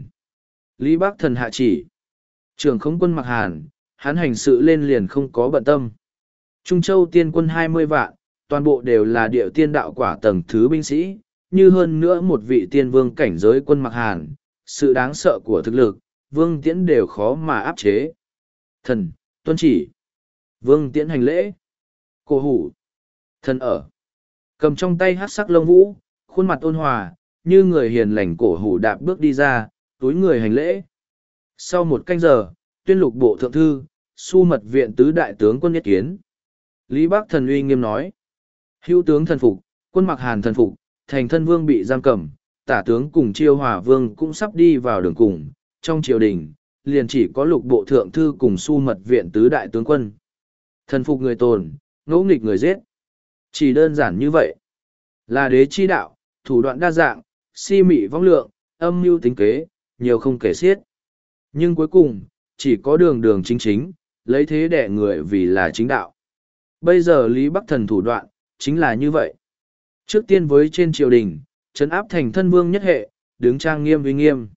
Lý Bắc Thần hạ chỉ. Trưởng không quân Mặc Hàn, hắn hành sự lên liền không có bận tâm. Trung Châu tiên quân hai mươi vạn, toàn bộ đều là địa tiên đạo quả tầng thứ binh sĩ, như hơn nữa một vị tiên vương cảnh giới quân Mặc Hàn, sự đáng sợ của thực lực, Vương Tiễn đều khó mà áp chế. Thần, tuân chỉ. Vương Tiễn hành lễ. Cổ hủ. Thần ở. Cầm trong tay hát sắc lông vũ, khuôn mặt ôn hòa, như người hiền lành cổ hủ đạp bước đi ra, túi người hành lễ. Sau một canh giờ, tuyên lục bộ thượng thư, su mật viện tứ đại tướng quân nhất kiến. Lý Bắc Thần uy nghiêm nói. Hữu tướng thần phục, quân Mặc Hàn thần phục, thành thân vương bị giam cầm, tả tướng cùng Chiêu Hỏa Vương cũng sắp đi vào đường cùng, trong triều đình, liền chỉ có lục bộ thượng thư cùng su mật viện tứ đại tướng quân. Thần phục người tồn, ngỗ nghịch người giết. Chỉ đơn giản như vậy. Là đế chi đạo, thủ đoạn đa dạng, si mị vong lượng, âm mưu tính kế, nhiều không kể xiết. Nhưng cuối cùng, chỉ có đường đường chính chính, lấy thế đẻ người vì là chính đạo. Bây giờ Lý Bắc Thần thủ đoạn, chính là như vậy. Trước tiên với trên triều đình, trấn áp thành thân vương nhất hệ, đứng trang nghiêm uy nghiêm.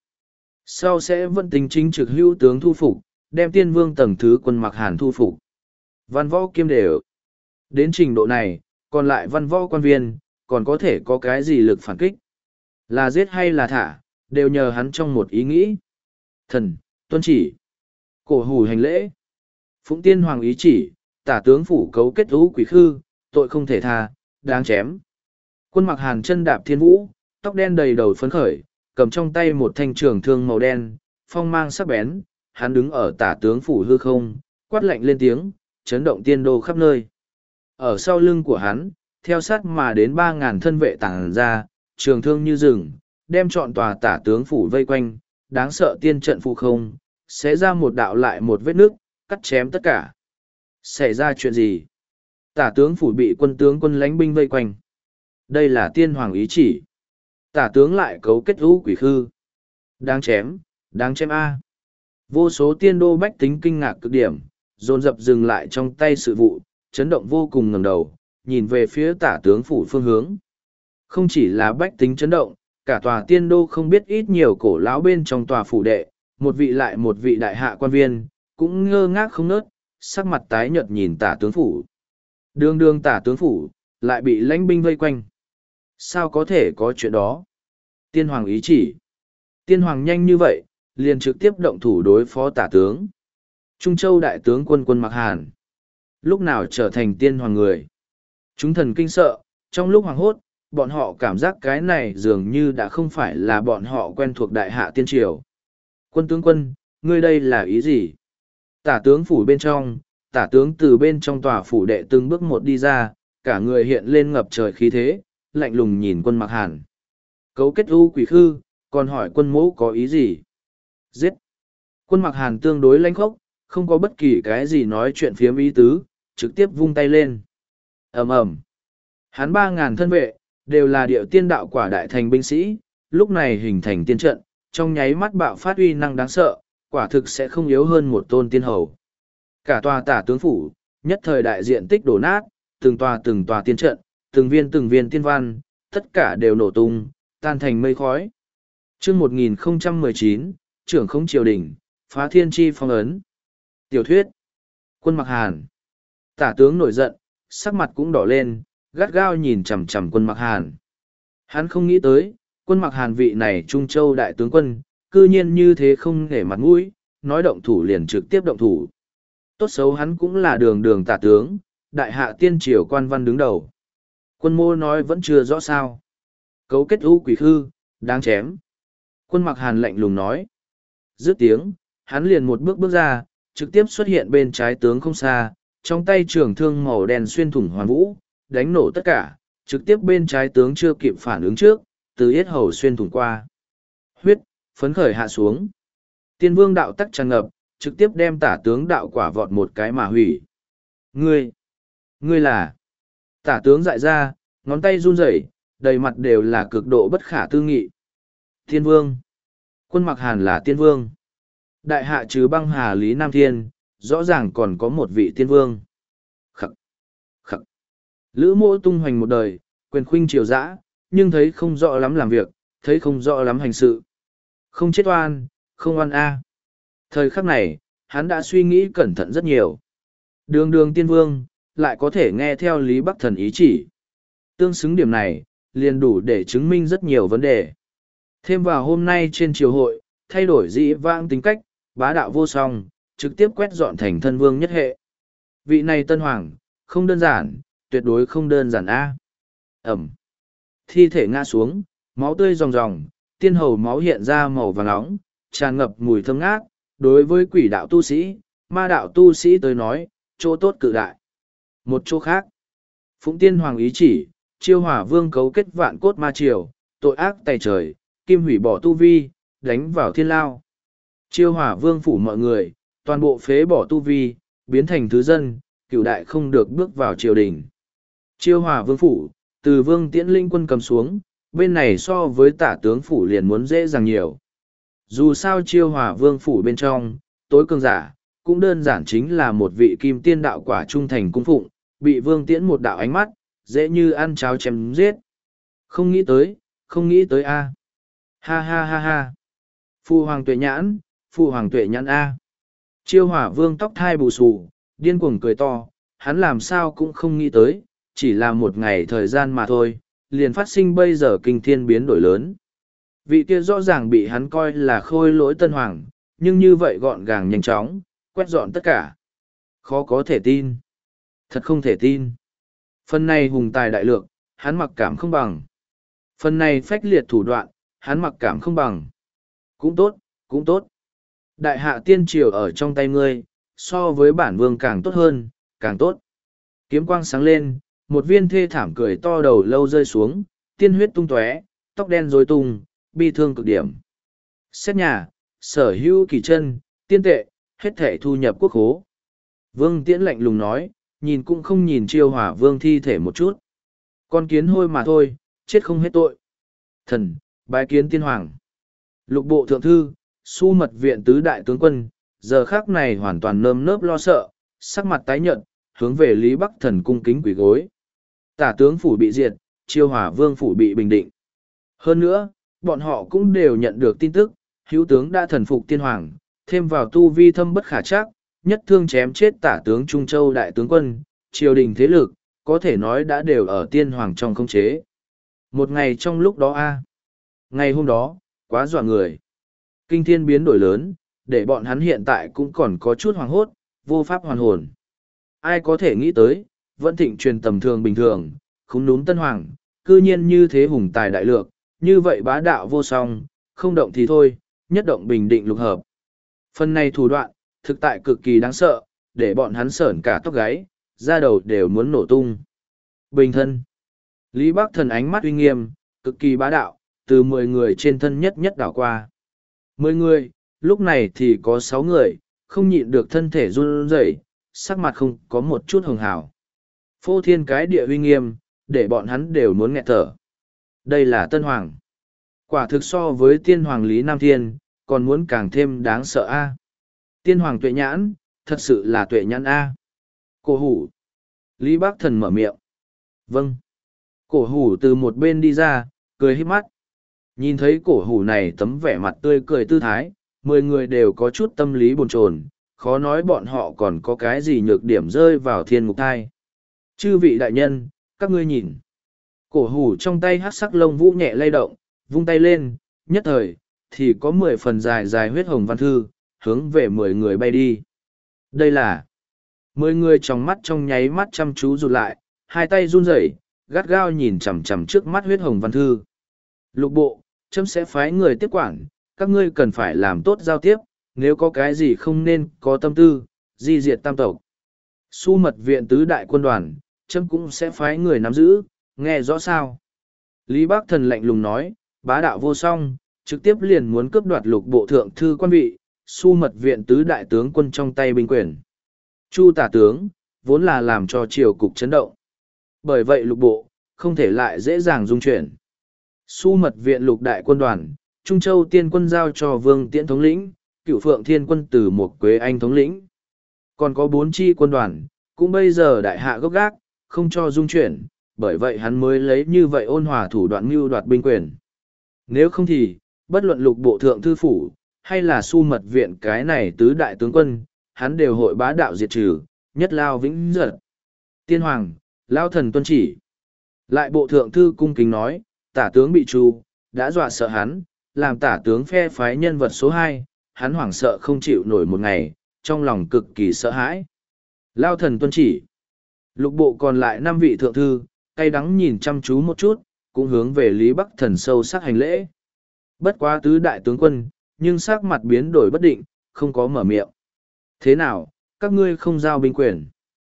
Sau sẽ vận tính chính trực hữu tướng thu phục, đem tiên vương tầng thứ quân Mặc Hàn thu phục. Văn võ kiêm đều. Đến trình độ này, còn lại văn võ quan viên, còn có thể có cái gì lực phản kích. Là giết hay là thả, đều nhờ hắn trong một ý nghĩ. Thần, tuân chỉ. Cổ hủ hành lễ. Phụng tiên hoàng ý chỉ, tả tướng phủ cấu kết lũ quỷ khư, tội không thể tha, đáng chém. Quân mặc hàn chân đạp thiên vũ, tóc đen đầy đầu phấn khởi, cầm trong tay một thanh trường thương màu đen, phong mang sắc bén, hắn đứng ở tả tướng phủ hư không, quát lạnh lên tiếng, chấn động tiên đô khắp nơi. Ở sau lưng của hắn, theo sát mà đến ba ngàn thân vệ tàng ra, trường thương như rừng, đem trọn tòa tả tướng phủ vây quanh, đáng sợ tiên trận phụ không, sẽ ra một đạo lại một vết nước, cắt chém tất cả. Xảy ra chuyện gì? Tả tướng phủ bị quân tướng quân lãnh binh vây quanh. Đây là tiên hoàng ý chỉ. Tả tướng lại cấu kết lũ quỷ khư. Đáng chém, đáng chém A. Vô số tiên đô bách tính kinh ngạc cực điểm, dồn dập dừng lại trong tay sự vụ, chấn động vô cùng ngẩng đầu, nhìn về phía tả tướng phủ phương hướng. Không chỉ là bách tính chấn động, cả tòa tiên đô không biết ít nhiều cổ lão bên trong tòa phủ đệ, một vị lại một vị đại hạ quan viên, cũng ngơ ngác không nớt, sắc mặt tái nhợt nhìn tả tướng phủ. Đường đường tả tướng phủ, lại bị lãnh binh vây quanh. Sao có thể có chuyện đó? Tiên hoàng ý chỉ. Tiên hoàng nhanh như vậy, liền trực tiếp động thủ đối phó tả tướng. Trung Châu đại tướng quân quân Mặc Hàn. Lúc nào trở thành tiên hoàng người? Chúng thần kinh sợ, trong lúc hoàng hốt, bọn họ cảm giác cái này dường như đã không phải là bọn họ quen thuộc đại hạ tiên triều. Quân tướng quân, ngươi đây là ý gì? Tả tướng phủ bên trong, tả tướng từ bên trong tòa phủ đệ từng bước một đi ra, cả người hiện lên ngập trời khí thế, lạnh lùng nhìn quân Mặc Hàn. Cấu kết u quỷ khư, còn hỏi quân mẫu có ý gì? Giết! Quân Mặc Hàn tương đối lãnh khốc, không có bất kỳ cái gì nói chuyện phiếm ý tứ, trực tiếp vung tay lên. ầm ầm, hắn ba ngàn thân vệ, đều là điệu tiên đạo quả đại thành binh sĩ, lúc này hình thành tiên trận, trong nháy mắt bạo phát uy năng đáng sợ, quả thực sẽ không yếu hơn một tôn tiên hầu. Cả tòa tả tướng phủ, nhất thời đại diện tích đổ nát, từng tòa từng tòa tiên trận, từng viên từng viên tiên văn, tất cả đều nổ tung, tan thành mây khói. Chương một nghìn không trăm mười chín, trưởng không triều đình, phá thiên chi phong ấn. Tiểu thuyết. Quân Mặc Hàn. Tả tướng nổi giận, sắc mặt cũng đỏ lên, gắt gao nhìn chằm chằm quân Mặc Hàn. Hắn không nghĩ tới, quân Mặc Hàn vị này Trung Châu đại tướng quân, cư nhiên như thế không nể mặt mũi, nói động thủ liền trực tiếp động thủ. Tốt xấu hắn cũng là đường đường tả tướng, đại hạ tiên triều quan văn đứng đầu. Quân mô nói vẫn chưa rõ sao. Cấu kết u quỷ khư, đáng chém. Quân Mặc Hàn lạnh lùng nói. Dứt tiếng, hắn liền một bước bước ra, trực tiếp xuất hiện bên trái tướng không xa, trong tay trường thương màu đen xuyên thủng hoàn vũ, đánh nổ tất cả, trực tiếp bên trái tướng chưa kịp phản ứng trước, từ yết hầu xuyên thủng qua. Huyết, phấn khởi hạ xuống. Tiên vương đạo tắc tràn ngập, trực tiếp đem tả tướng đạo quả vọt một cái mà hủy. Ngươi, ngươi là... Tả tướng dại ra, ngón tay run rẩy, đầy mặt đều là cực độ bất khả tư nghị. Tiên vương. Quân Mặc Hàn là tiên vương. Đại hạ trừ băng hà Lý Nam Thiên, rõ ràng còn có một vị tiên vương. Khắc, khắc. Lữ Mỗ tung hoành một đời, quyền khuynh triều dã, nhưng thấy không rõ lắm làm việc, thấy không rõ lắm hành sự. Không chết oan, không oan a. Thời khắc này, hắn đã suy nghĩ cẩn thận rất nhiều. Đường đường tiên vương, lại có thể nghe theo Lý Bắc Thần ý chỉ. Tương xứng điểm này, liền đủ để chứng minh rất nhiều vấn đề. Thêm vào hôm nay trên triều hội, thay đổi dĩ vãng tính cách, bá đạo vô song, trực tiếp quét dọn thành thân vương nhất hệ. Vị này tân hoàng, không đơn giản, tuyệt đối không đơn giản a. Ẩm. Thi thể ngã xuống, máu tươi ròng ròng, tiên hầu máu hiện ra màu vàng nóng, tràn ngập mùi thơm ngát. Đối với quỷ đạo tu sĩ, ma đạo tu sĩ tới nói, chỗ tốt cự đại. Một chỗ khác, Phụng Tiên Hoàng ý chỉ, Chiêu Hỏa Vương cấu kết vạn cốt ma triều, tội ác tày trời, kim hủy bỏ tu vi, đánh vào thiên lao. Chiêu Hỏa Vương phủ mọi người, toàn bộ phế bỏ tu vi, biến thành thứ dân, cửu đại không được bước vào triều đình. Chiêu Hỏa Vương phủ, từ Vương Tiễn Linh quân cầm xuống, bên này so với tả tướng phủ liền muốn dễ dàng nhiều. Dù sao Chiêu Hỏa Vương phủ bên trong, tối cường giả, cũng đơn giản chính là một vị kim tiên đạo quả trung thành cung phụng, bị Vương Tiễn một đạo ánh mắt, dễ như ăn cháo chém giết. Không nghĩ tới, không nghĩ tới a. Ha ha ha ha. Phu hoàng tuệ nhãn, phu hoàng tuệ nhãn a. Chiêu Hỏa Vương tóc thai bù xù, điên cuồng cười to, hắn làm sao cũng không nghĩ tới, chỉ là một ngày thời gian mà thôi, liền phát sinh bây giờ kinh thiên biến đổi lớn. Vị kia rõ ràng bị hắn coi là khôi lỗi tân hoàng, nhưng như vậy gọn gàng nhanh chóng, quét dọn tất cả. Khó có thể tin. Thật không thể tin. Phần này hùng tài đại lược, hắn mặc cảm không bằng. Phần này phách liệt thủ đoạn, hắn mặc cảm không bằng. Cũng tốt, cũng tốt. Đại hạ tiên triều ở trong tay ngươi, so với bản vương càng tốt hơn, càng tốt. Kiếm quang sáng lên, một viên thê thảm cười to đầu lâu rơi xuống, tiên huyết tung tóe, tóc đen rối tung, bi thương cực điểm. Xét nhà, sở hữu kỳ chân, tiên tệ, hết thể thu nhập quốc khố. Vương Tiễn lạnh lùng nói, nhìn cũng không nhìn Chiêu Hỏa Vương thi thể một chút. Con kiến hôi mà thôi, chết không hết tội. Thần, bái kiến tiên hoàng. Lục bộ thượng thư, su mật viện tứ đại tướng quân, giờ khác này hoàn toàn nơm nớp lo sợ, sắc mặt tái nhợt, hướng về Lý Bắc Thần cung kính quỳ gối. Tả tướng phủ bị diệt, Chiêu Hỏa Vương phủ bị bình định. Hơn nữa, bọn họ cũng đều nhận được tin tức, hữu tướng đã thần phục tiên hoàng, thêm vào tu vi thâm bất khả trắc, nhất thương chém chết tả tướng Trung Châu đại tướng quân, triều đình thế lực, có thể nói đã đều ở tiên hoàng trong khống chế. Một ngày trong lúc đó a ngày hôm đó, quá dọa người. Kinh thiên biến đổi lớn, để bọn hắn hiện tại cũng còn có chút hoàng hốt, vô pháp hoàn hồn. Ai có thể nghĩ tới, vẫn thịnh truyền tầm thường bình thường, không núm tân hoàng, cư nhiên như thế hùng tài đại lược, như vậy bá đạo vô song, không động thì thôi, nhất động bình định lục hợp. Phần này thủ đoạn, thực tại cực kỳ đáng sợ, để bọn hắn sởn cả tóc gáy, da đầu đều muốn nổ tung. Bình thân. Lý Bắc Thần ánh mắt uy nghiêm, cực kỳ bá đạo, từ mười người trên thân nhất nhất đảo qua. Mười người, lúc này thì có sáu người, không nhịn được thân thể run rẩy, sắc mặt không có một chút hồng hào. Phô thiên cái địa uy nghiêm, để bọn hắn đều muốn nghẹt thở. Đây là Tân Hoàng. Quả thực so với tiên hoàng Lý Nam Thiên, còn muốn càng thêm đáng sợ a. Tiên hoàng tuệ nhãn, thật sự là tuệ nhãn a. Cổ hủ. Lý Bắc Thần mở miệng. Vâng. Cổ hủ từ một bên đi ra, cười híp mắt. Nhìn thấy cổ hủ này tấm vẻ mặt tươi cười tư thái, mười người đều có chút tâm lý bồn chồn, khó nói bọn họ còn có cái gì nhược điểm rơi vào thiên ngục thai. Chư vị đại nhân, các ngươi nhìn. Cổ hủ trong tay hắc sắc lông vũ nhẹ lay động, vung tay lên, nhất thời, thì có mười phần dài dài huyết hồng văn thư, hướng về mười người bay đi. Đây là mười người trong mắt trong nháy mắt chăm chú rụt lại, hai tay run rẩy, gắt gao nhìn chằm chằm trước mắt huyết hồng văn thư. Lục bộ, chấm sẽ phái người tiếp quản, các ngươi cần phải làm tốt giao tiếp, nếu có cái gì không nên có tâm tư, di diệt tam tộc. Su mật viện tứ đại quân đoàn, chấm cũng sẽ phái người nắm giữ, nghe rõ sao? Lý Bắc Thần lạnh lùng nói, bá đạo vô song, trực tiếp liền muốn cướp đoạt lục bộ thượng thư quan vị, su mật viện tứ đại tướng quân trong tay binh quyền. Chu tả tướng, vốn là làm cho triều cục chấn động. Bởi vậy lục bộ, không thể lại dễ dàng dung chuyển. Su mật viện lục đại quân đoàn, Trung Châu tiên quân giao cho Vương Tiễn thống lĩnh, Cửu Phượng thiên quân từ một Quế Anh thống lĩnh. Còn có bốn chi quân đoàn, cũng bây giờ đại hạ gốc gác, không cho dung chuyển, bởi vậy hắn mới lấy như vậy ôn hòa thủ đoạn mưu đoạt binh quyền. Nếu không thì, bất luận lục bộ thượng thư phủ, hay là su mật viện cái này tứ đại tướng quân, hắn đều hội bá đạo diệt trừ, nhất lao vĩnh giật. Tiên hoàng, lao thần tuân chỉ. Lại bộ thượng thư cung kính nói, tả tướng bị trù, đã dọa sợ hắn, làm tả tướng phe phái nhân vật số hai, hắn hoảng sợ không chịu nổi một ngày, trong lòng cực kỳ sợ hãi. Lao thần tuân chỉ. Lục bộ còn lại năm vị thượng thư, cay đắng nhìn chăm chú một chút, cũng hướng về Lý Bắc Thần sâu sắc hành lễ. Bất quá tứ đại tướng quân, nhưng sắc mặt biến đổi bất định, không có mở miệng. Thế nào, các ngươi không giao binh quyền?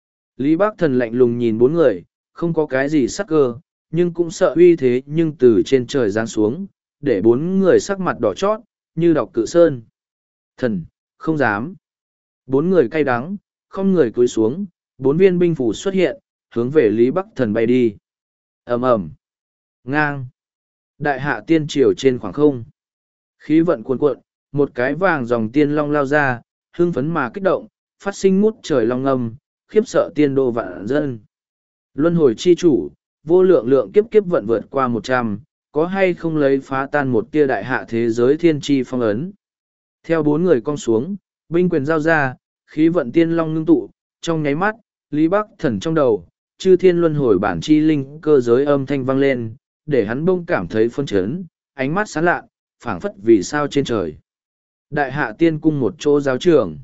Lý Bắc Thần lạnh lùng nhìn bốn người, không có cái gì sắc cơ, nhưng cũng sợ uy thế nhưng từ trên trời giáng xuống, để bốn người sắc mặt đỏ chót, như đọc cự sơn. Thần, không dám. Bốn người cay đắng, không người cúi xuống, bốn viên binh phủ xuất hiện, hướng về Lý Bắc Thần bay đi. Ầm ầm, ngang. Đại hạ tiên triều trên khoảng không. Khí vận cuồn cuộn, một cái vàng dòng tiên long lao ra, hưng phấn mà kích động, phát sinh ngút trời long ngâm, khiếp sợ tiên đô vạn dân. Luân hồi chi chủ, vô lượng lượng kiếp kiếp vận vượt qua một trăm, có hay không lấy phá tan một tia đại hạ thế giới thiên tri phong ấn. Theo bốn người cong xuống, binh quyền giao ra, khí vận tiên long ngưng tụ, trong nháy mắt, Lý Bắc Thần trong đầu, chư thiên luân hồi bản chi linh cơ giới âm thanh vang lên, để hắn bông cảm thấy phân chấn, ánh mắt sáng lạ, phảng phất vì sao trên trời. Đại hạ tiên cung một chỗ giáo trường.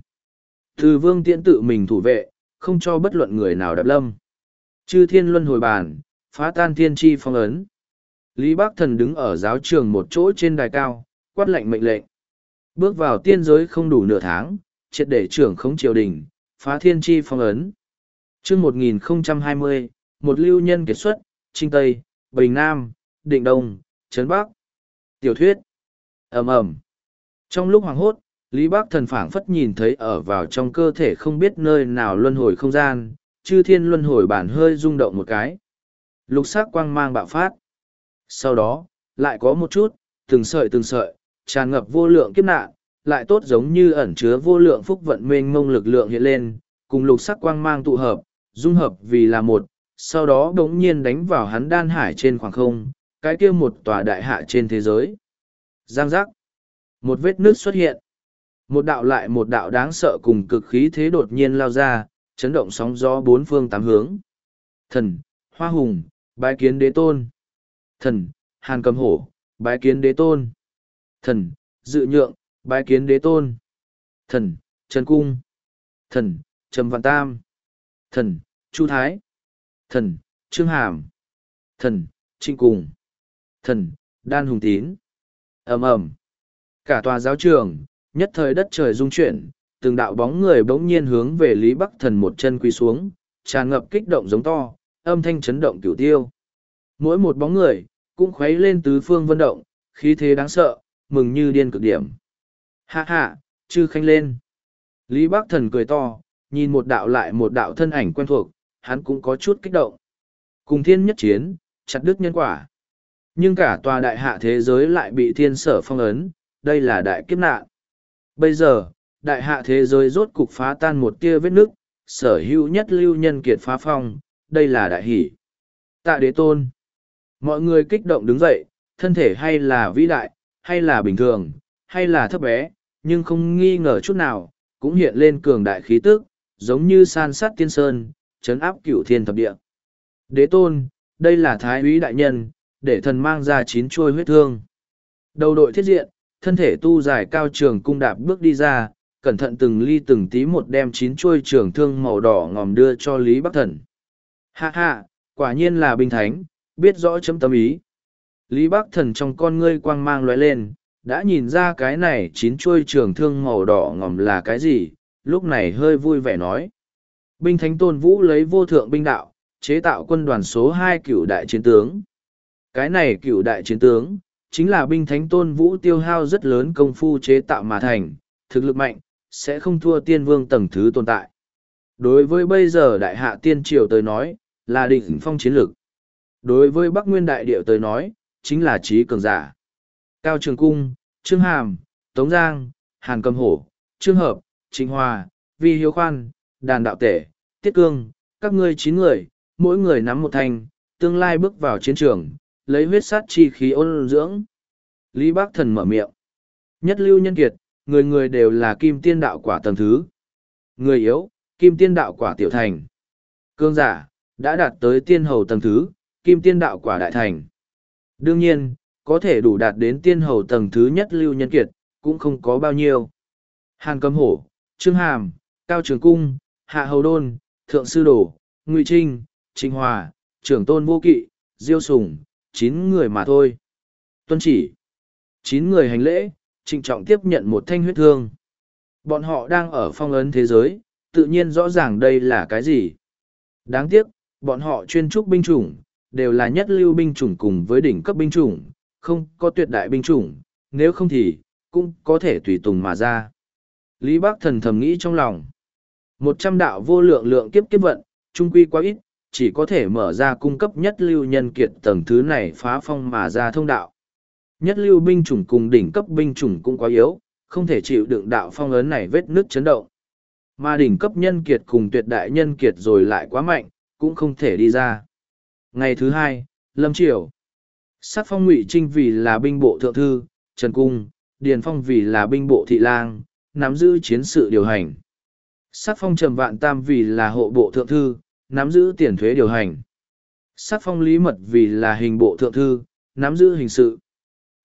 Từ vương tiễn tự mình thủ vệ, không cho bất luận người nào đạp lâm. Chư thiên luân hồi bàn, phá tan thiên tri phong ấn. Lý Bắc Thần đứng ở giáo trường một chỗ trên đài cao, quát lệnh mệnh lệnh. Bước vào tiên giới không đủ nửa tháng, triệt để trưởng khống triều đình, phá thiên tri phong ấn. Chương một nghìn không trăm hai mươi, một lưu nhân kết xuất, Trinh Tây, Bình Nam, Định Đông, Trấn Bắc. Tiểu thuyết. Ầm ầm. Trong lúc hoàng hốt, Lý Bắc Thần phảng phất nhìn thấy ở vào trong cơ thể không biết nơi nào luân hồi không gian, chư thiên luân hồi bản hơi rung động một cái. Lục sắc quang mang bạo phát. Sau đó, lại có một chút, từng sợi từng sợi, tràn ngập vô lượng kiếp nạn, lại tốt giống như ẩn chứa vô lượng phúc vận mênh mông lực lượng hiện lên, cùng lục sắc quang mang tụ hợp, dung hợp vì là một, sau đó đống nhiên đánh vào hắn đan hải trên khoảng không, cái kia một tòa đại hạ trên thế giới. Giang giác. Một vết nước xuất hiện. Một đạo lại một đạo đáng sợ cùng cực khí thế đột nhiên lao ra, chấn động sóng gió bốn phương tám hướng. Thần, Hoa Hùng, bái kiến đế tôn. Thần, Hàn Cầm Hổ, bái kiến đế tôn. Thần, Dự Nhượng, bái kiến đế tôn. Thần, Trần Cung. Thần, Trầm Vạn Tam. Thần, Chu Thái. Thần, Trương Hàm. Thần, Trinh Cùng. Thần, Đan Hùng Tín. Ầm ầm. Cả tòa giáo trường, nhất thời đất trời rung chuyển, từng đạo bóng người bỗng nhiên hướng về Lý Bắc Thần một chân quỳ xuống, tràn ngập kích động giống to, âm thanh chấn động cửu tiêu. Mỗi một bóng người, cũng khuấy lên tứ phương vân động, khí thế đáng sợ, mừng như điên cực điểm. Hạ hạ, chư khanh lên. Lý Bắc Thần cười to, nhìn một đạo lại một đạo thân ảnh quen thuộc, hắn cũng có chút kích động. Cùng thiên nhất chiến, chặt đứt nhân quả. Nhưng cả tòa đại hạ thế giới lại bị thiên sở phong ấn, đây là đại kiếp nạn. Bây giờ, đại hạ thế giới rốt cục phá tan một tia vết nước, sở hữu nhất lưu nhân kiệt phá phong, đây là đại hỷ. Tạ đế tôn. Mọi người kích động đứng dậy, thân thể hay là vĩ đại, hay là bình thường, hay là thấp bé, nhưng không nghi ngờ chút nào, cũng hiện lên cường đại khí tức, giống như san sát tiên sơn, chấn áp cửu thiên thập địa. Đế tôn, đây là thái úy đại nhân, để thần mang ra chín chuôi huyết thương. Đầu đội thiết diện, thân thể tu dài cao trường cung đạp bước đi ra, cẩn thận từng ly từng tí một đem chín chuôi trường thương màu đỏ ngòm đưa cho Lý Bắc Thần. Hạ hạ, quả nhiên là binh thánh, biết rõ chấm tâm ý. Lý Bắc Thần trong con ngươi quang mang lóe lên, đã nhìn ra cái này chín chuôi trường thương màu đỏ ngòm là cái gì, lúc này hơi vui vẻ nói. Binh thánh Tôn Vũ lấy vô thượng binh đạo, chế tạo quân đoàn số hai cửu đại chiến tướng. Cái này cửu đại chiến tướng, chính là binh thánh Tôn Vũ tiêu hao rất lớn công phu chế tạo mà thành, thực lực mạnh, sẽ không thua tiên vương tầng thứ tồn tại. Đối với bây giờ đại hạ tiên triều tới nói, là đỉnh phong chiến lực. Đối với Bắc Nguyên đại điệu tới nói, chính là trí cường giả. Cao Trường Cung, Trương Hàm, Tống Giang, Hàn Cầm Hổ, Trương Hợp, Trịnh Hòa, Vi Hiếu Khoan, Đàn Đạo Tể, Tiết Cương, các ngươi chín người, mỗi người nắm một thanh, tương lai bước vào chiến trường, lấy huyết sát chi khí ôn dưỡng. Lý Bắc Thần mở miệng. Nhất lưu nhân kiệt, người người đều là kim tiên đạo quả tầng thứ. Người yếu, kim tiên đạo quả tiểu thành. Cương giả, đã đạt tới tiên hầu tầng thứ, kim tiên đạo quả đại thành. Đương nhiên, có thể đủ đạt đến tiên hầu tầng thứ nhất lưu nhân kiệt, cũng không có bao nhiêu. Hàn Cầm Hổ, Trương Hàm, Cao Trường Cung, Hạ Hầu Đôn, Thượng Sư Đồ, Ngụy Trinh, Trịnh Hòa, Trưởng Tôn Vô Kỵ, Diêu Sùng, chín người mà thôi. Tuân chỉ. Chín người hành lễ, trịnh trọng tiếp nhận một thanh huyết thương. Bọn họ đang ở phong ấn thế giới, tự nhiên rõ ràng đây là cái gì. Đáng tiếc, bọn họ chuyên trúc binh chủng, đều là nhất lưu binh chủng cùng với đỉnh cấp binh chủng, không có tuyệt đại binh chủng, nếu không thì, cũng có thể tùy tùng mà ra. Lý Bắc Thần thầm nghĩ trong lòng. Một trăm đạo vô lượng lượng kiếp kiếp vận, trung quy quá ít, chỉ có thể mở ra cung cấp nhất lưu nhân kiệt tầng thứ này phá phong mà ra thông đạo. Nhất lưu binh chủng cùng đỉnh cấp binh chủng cũng quá yếu, không thể chịu đựng đạo phong ấn này vết nứt chấn động. Mà đỉnh cấp nhân kiệt cùng tuyệt đại nhân kiệt rồi lại quá mạnh, cũng không thể đi ra. Ngày thứ hai, Lâm Triều. Sắc phong Ngụy Trinh vì là binh bộ thượng thư, Trần Cung, Điền Phong vì là binh bộ thị lang, nắm giữ chiến sự điều hành. Sắc phong Trầm Vạn Tam vì là hộ bộ thượng thư, nắm giữ tiền thuế điều hành. Sắc phong Lý Mật vì là hình bộ thượng thư, nắm giữ hình sự.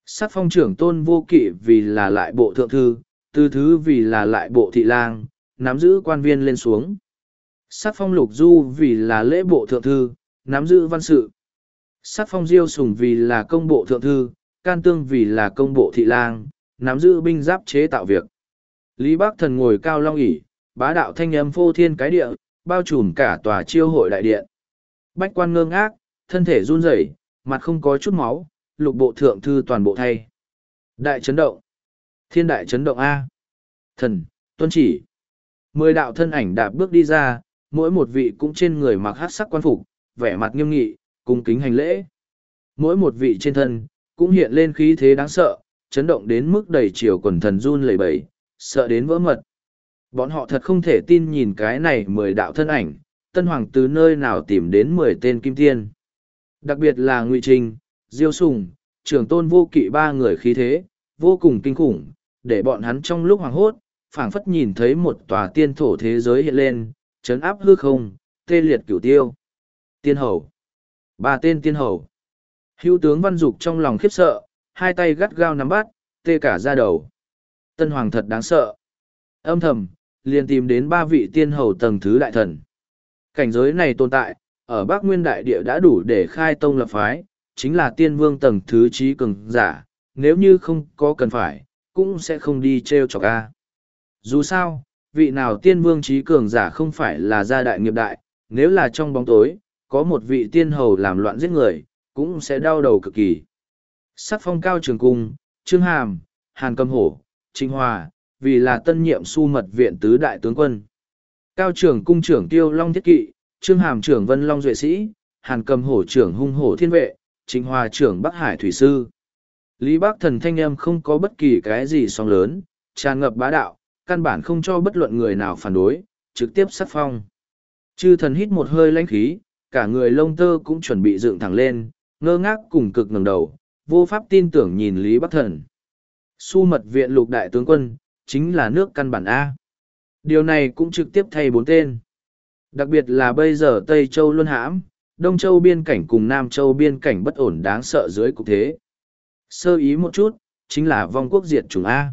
Sắc phong trưởng tôn vô kỵ vì là lại bộ thượng thư, tư thứ vì là lại bộ thị lang, nắm giữ quan viên lên xuống. Sắc phong lục du vì là lễ bộ thượng thư, nắm giữ văn sự. Sắc phong diêu sùng vì là công bộ thượng thư, can tương vì là công bộ thị lang, nắm giữ binh giáp chế tạo việc. Lý Bắc Thần ngồi cao long ỷ, bá đạo thanh âm phô thiên cái địa, bao trùm cả tòa chiêu hội đại điện. Bách quan ngơ ngác, thân thể run rẩy, mặt không có chút máu, lục bộ thượng thư toàn bộ thay. Đại chấn động. Thiên đại chấn động A. Thần, tuân chỉ. Mười đạo thân ảnh đạp bước đi ra, mỗi một vị cũng trên người mặc hắc sắc quan phục, vẻ mặt nghiêm nghị, cung kính hành lễ. Mỗi một vị trên thân, cũng hiện lên khí thế đáng sợ, chấn động đến mức đầy chiều quần thần run lẩy bẩy, sợ đến vỡ mật. Bọn họ thật không thể tin nhìn cái này mười đạo thân ảnh, tân hoàng từ nơi nào tìm đến mười tên kim tiên. Đặc biệt là Ngụy Trinh, Diêu Sùng, trưởng tôn vô kỵ ba người khí thế, vô cùng kinh khủng, để bọn hắn trong lúc hoảng hốt, phảng phất nhìn thấy một tòa tiên thổ thế giới hiện lên, chấn áp hư không, tê liệt cửu tiêu. Tiên hầu. Ba tên tiên hầu. Hữu tướng Văn Dục trong lòng khiếp sợ, hai tay gắt gao nắm bắt, tê cả da đầu. Tân hoàng thật đáng sợ. Âm thầm, liền tìm đến ba vị tiên hầu tầng thứ đại thần. Cảnh giới này tồn tại, ở Bắc Nguyên Đại Địa đã đủ để khai tông lập phái, chính là tiên vương tầng thứ trí cường giả, nếu như không có cần phải, cũng sẽ không đi treo chọc a. Dù sao, vị nào tiên vương trí cường giả không phải là gia đại nghiệp đại, nếu là trong bóng tối, có một vị tiên hầu làm loạn giết người, cũng sẽ đau đầu cực kỳ. Sắc phong cao trường cung, Trương Hàm, Hàn Cầm Hổ, Trịnh Hòa, vì là tân nhiệm su mật viện tứ đại tướng quân. Cao trưởng cung trưởng Tiêu Long Thiết Kỵ, Trương Hàm trưởng Vân Long Duệ Sĩ, Hàn Cầm Hổ trưởng Hung Hổ Thiên Vệ, Trịnh Hòa trưởng Bắc Hải Thủy Sư. Lý Bắc Thần thanh âm không có bất kỳ cái gì song lớn, tràn ngập bá đạo, căn bản không cho bất luận người nào phản đối, trực tiếp sắc phong. Chư thần hít một hơi lãnh khí, cả người lông tơ cũng chuẩn bị dựng thẳng lên, ngơ ngác cùng cực ngẩng đầu, vô pháp tin tưởng nhìn Lý Bắc Thần. Su mật viện lục đại tướng quân, chính là nước căn bản A. Điều này cũng trực tiếp thay bốn tên. Đặc biệt là bây giờ Tây Châu luân hãm, Đông Châu biên cảnh cùng Nam Châu biên cảnh bất ổn đáng sợ dưới cục thế. Sơ ý một chút, chính là vong quốc diệt chủng A.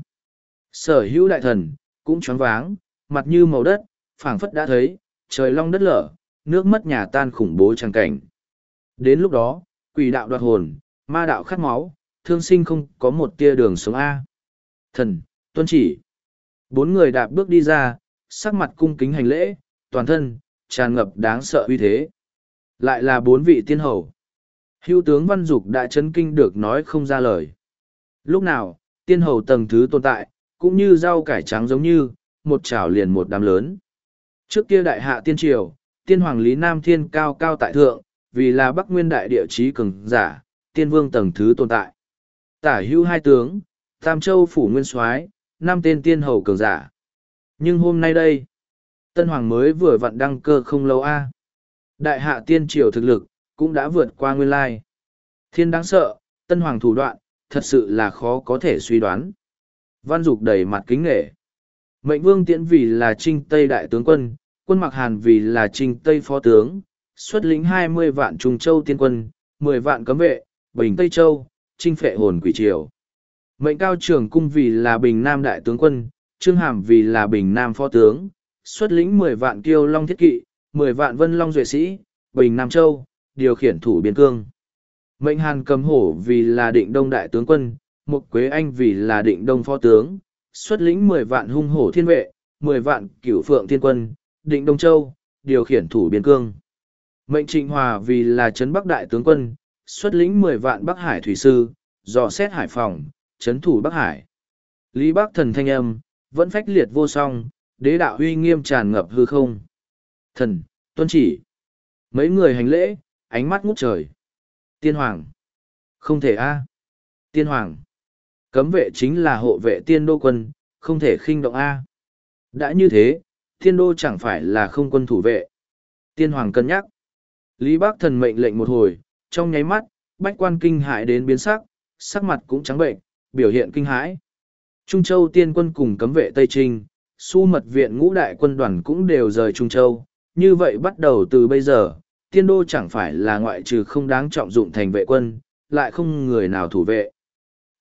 Sở hữu đại thần, cũng choáng váng, mặt như màu đất, phảng phất đã thấy, trời long đất lở, nước mất nhà tan khủng bố tràng cảnh. Đến lúc đó, quỷ đạo đoạt hồn, ma đạo khát máu, thương sinh không có một tia đường sống A. Thần, tuân chỉ. Bốn người đạp bước đi ra, sắc mặt cung kính hành lễ, toàn thân, tràn ngập đáng sợ uy thế. Lại là bốn vị tiên hầu. Hữu tướng Văn Dục đã chấn kinh được nói không ra lời. Lúc nào, tiên hầu tầng thứ tồn tại, cũng như rau cải trắng giống như, một chảo liền một đám lớn. Trước kia đại hạ tiên triều, tiên hoàng Lý Nam Thiên cao cao tại thượng, vì là Bắc Nguyên đại địa chí cường giả, tiên vương tầng thứ tồn tại. Tả hữu hai tướng, Tam Châu phủ nguyên soái, năm tên tiên hầu cường giả. Nhưng hôm nay đây, Tân Hoàng mới vừa vặn đăng cơ không lâu a. Đại hạ tiên triều thực lực, cũng đã vượt qua nguyên lai. Thiên đáng sợ, Tân Hoàng thủ đoạn, thật sự là khó có thể suy đoán. Văn Dục đầy mặt kính nghệ. Mệnh Vương Tiễn vì là Trinh Tây đại tướng quân, Quân Mặc Hàn vì là Trinh Tây phó tướng, xuất lĩnh hai mươi vạn Trung Châu tiên quân, mười vạn cấm vệ, Bình Tây Châu, Trinh phệ hồn quỷ triều. Mệnh Cao Trường Cung vì là Bình Nam đại tướng quân, Trương Hàm vì là Bình Nam phó tướng, xuất lĩnh mười vạn Kiêu Long thiết kỵ, mười vạn Vân Long duệ sĩ, Bình Nam Châu, điều khiển thủ biên cương. Mệnh Hàn Cầm Hổ vì là Định Đông đại tướng quân, Mục Quế Anh vì là Định Đông phó tướng, xuất lĩnh mười vạn Hung Hổ thiên vệ, mười vạn Cửu Phượng thiên quân, Định Đông Châu, điều khiển thủ biên cương. Mệnh Trịnh Hòa vì là Trấn Bắc đại tướng quân, xuất lĩnh mười vạn Bắc Hải thủy sư, dò xét hải phòng, trấn thủ Bắc Hải. Lý Bắc Thần thanh âm, vẫn phách liệt vô song, đế đạo uy nghiêm tràn ngập hư không. Thần, tuân chỉ. Mấy người hành lễ, ánh mắt ngút trời. Tiên Hoàng. Không thể a. Tiên Hoàng. Cấm vệ chính là hộ vệ tiên đô quân, không thể khinh động a. Đã như thế, tiên đô chẳng phải là không quân thủ vệ. Tiên Hoàng cân nhắc. Lý Bắc Thần mệnh lệnh một hồi, trong nháy mắt, bách quan kinh hãi đến biến sắc, sắc mặt cũng trắng bệnh, biểu hiện kinh hãi. Trung Châu tiên quân cùng cấm vệ Tây Trinh, su mật viện ngũ đại quân đoàn cũng đều rời Trung Châu. Như vậy bắt đầu từ bây giờ, tiên đô chẳng phải là ngoại trừ không đáng trọng dụng thành vệ quân, lại không người nào thủ vệ.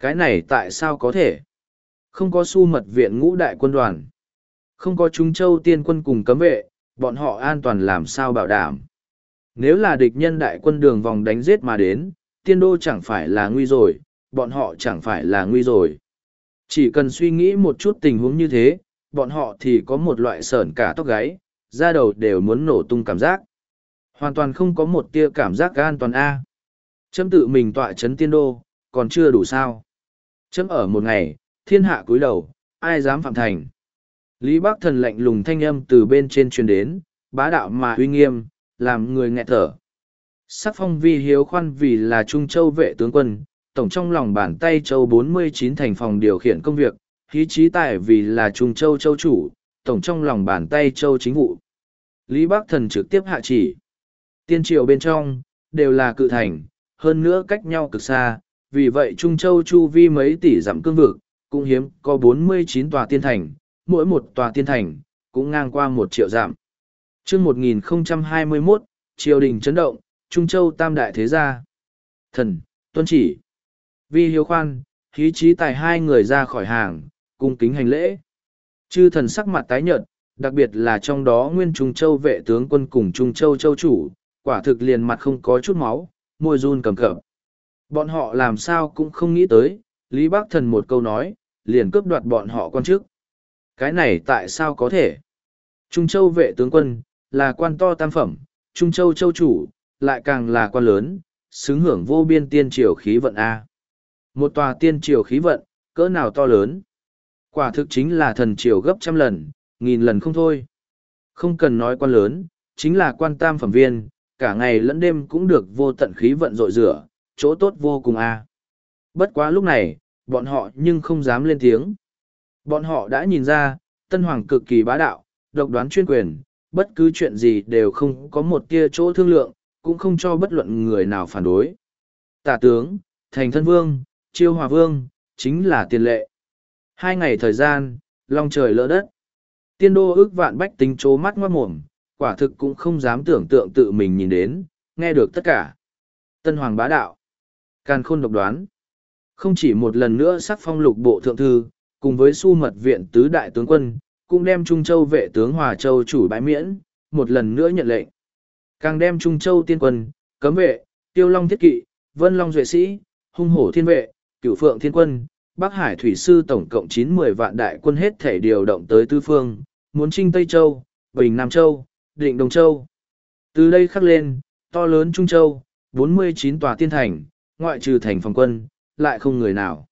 Cái này tại sao có thể? Không có su mật viện ngũ đại quân đoàn. Không có Trung Châu tiên quân cùng cấm vệ, bọn họ an toàn làm sao bảo đảm. Nếu là địch nhân đại quân đường vòng đánh giết mà đến, tiên đô chẳng phải là nguy rồi, bọn họ chẳng phải là nguy rồi. Chỉ cần suy nghĩ một chút tình huống như thế, bọn họ thì có một loại sởn cả tóc gáy, da đầu đều muốn nổ tung cảm giác. Hoàn toàn không có một tia cảm giác an toàn A. Chấm tự mình tọa chấn tiên đô, còn chưa đủ sao. Chấm ở một ngày, thiên hạ cúi đầu, ai dám phạm thành. Lý Bắc Thần lạnh lùng thanh âm từ bên trên truyền đến, bá đạo mà uy nghiêm, làm người nghẹt thở. Sắc phong vi hiếu khoan vì là Trung Châu vệ tướng quân, tổng trong lòng bàn tay châu bốn mươi chín thành phòng điều khiển công việc, khí trí tài vì là Trung Châu châu chủ, tổng trong lòng bàn tay châu chính vụ. Lý Bắc Thần trực tiếp hạ chỉ. Tiên triều bên trong, đều là cự thành, hơn nữa cách nhau cực xa, vì vậy Trung Châu chu vi mấy tỷ dặm cương vực, cũng hiếm có bốn mươi chín tòa tiên thành, mỗi một tòa tiên thành, cũng ngang qua một triệu dặm. chương một nghìn không trăm hai mươi mốt, triều đình chấn động, Trung Châu tam đại thế gia. Thần, tuân chỉ. Vi hiếu khoan, khí trí tài hai người ra khỏi hàng, cung kính hành lễ. Chư thần sắc mặt tái nhợt, đặc biệt là trong đó nguyên Trung Châu vệ tướng quân cùng Trung Châu châu chủ, quả thực liền mặt không có chút máu, môi run cầm cập. Bọn họ làm sao cũng không nghĩ tới, Lý Bắc Thần một câu nói, liền cướp đoạt bọn họ quan chức. Cái này tại sao có thể? Trung Châu vệ tướng quân, là quan to tam phẩm, Trung Châu châu chủ, lại càng là quan lớn, xứng hưởng vô biên tiên triều khí vận A. Một tòa tiên triều khí vận, cỡ nào to lớn? Quả thực chính là thần triều gấp trăm lần, nghìn lần không thôi. Không cần nói quan lớn, chính là quan tam phẩm viên, cả ngày lẫn đêm cũng được vô tận khí vận rội rửa, chỗ tốt vô cùng A. Bất quá lúc này, bọn họ nhưng không dám lên tiếng. Bọn họ đã nhìn ra, Tân Hoàng cực kỳ bá đạo, độc đoán chuyên quyền, bất cứ chuyện gì đều không có một tia chỗ thương lượng, cũng không cho bất luận người nào phản đối. Tả tướng, thành thân vương, chiêu hòa vương, chính là tiền lệ. Hai ngày thời gian, long trời lỡ đất. Tiên đô ước vạn bách tính chố mắt ngoát mồm, quả thực cũng không dám tưởng tượng tự mình nhìn đến, nghe được tất cả. Tân Hoàng bá đạo, càn khôn độc đoán. Không chỉ một lần nữa sắc phong lục bộ thượng thư, cùng với su mật viện tứ đại tướng quân, cũng đem Trung Châu vệ tướng Hòa Châu chủ bãi miễn, một lần nữa nhận lệnh. Càng đem Trung Châu tiên quân, cấm vệ, tiêu long thiết kỵ, vân long duệ sĩ, hung hổ thiên vệ, cửu phượng thiên quân, Bắc Hải thủy sư tổng cộng chín mươi vạn đại quân hết thể điều động tới tư phương, muốn chinh Tây Châu, Bình Nam Châu, Định Đồng Châu. Từ đây khắc lên, to lớn Trung Châu, bốn mươi chín tòa tiên thành, ngoại trừ thành phòng quân, lại không người nào.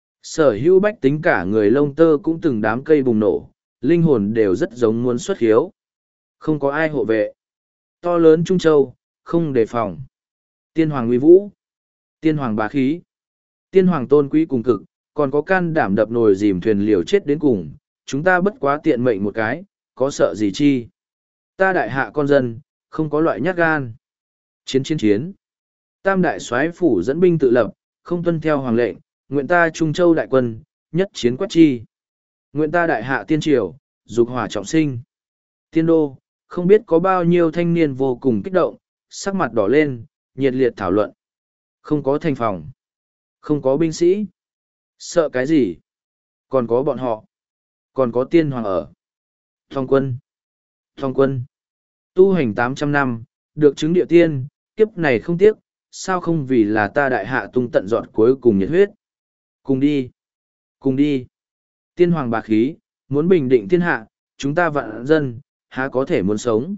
Sở hữu bách tính cả người lông tơ cũng từng đám cây bùng nổ, linh hồn đều rất giống muốn xuất hiếu. Không có ai hộ vệ. To lớn Trung Châu, không đề phòng. Tiên hoàng uy vũ. Tiên hoàng bá khí. Tiên hoàng tôn quý cùng cực, còn có can đảm đập nồi dìm thuyền liều chết đến cùng. Chúng ta bất quá tiện mệnh một cái, có sợ gì chi. Ta đại hạ con dân, không có loại nhát gan. Chiến chiến chiến. Tam đại soái phủ dẫn binh tự lập, không tuân theo hoàng lệnh, nguyện ta Trung Châu đại quân, nhất chiến quét chi. Nguyện ta đại hạ tiên triều, dục hỏa trọng sinh. Tiên đô, không biết có bao nhiêu thanh niên vô cùng kích động, sắc mặt đỏ lên, nhiệt liệt thảo luận. Không có thành phòng, không có binh sĩ. Sợ cái gì? Còn có bọn họ, còn có tiên hoàng ở. Thong quân, thong quân, tu hành tám trăm năm, được chứng địa tiên, kiếp này không tiếc, sao không vì là ta đại hạ tung tận giọt cuối cùng nhiệt huyết. Cùng đi, cùng đi. Tiên hoàng bá khí, muốn bình định thiên hạ, chúng ta vạn dân, há có thể muốn sống.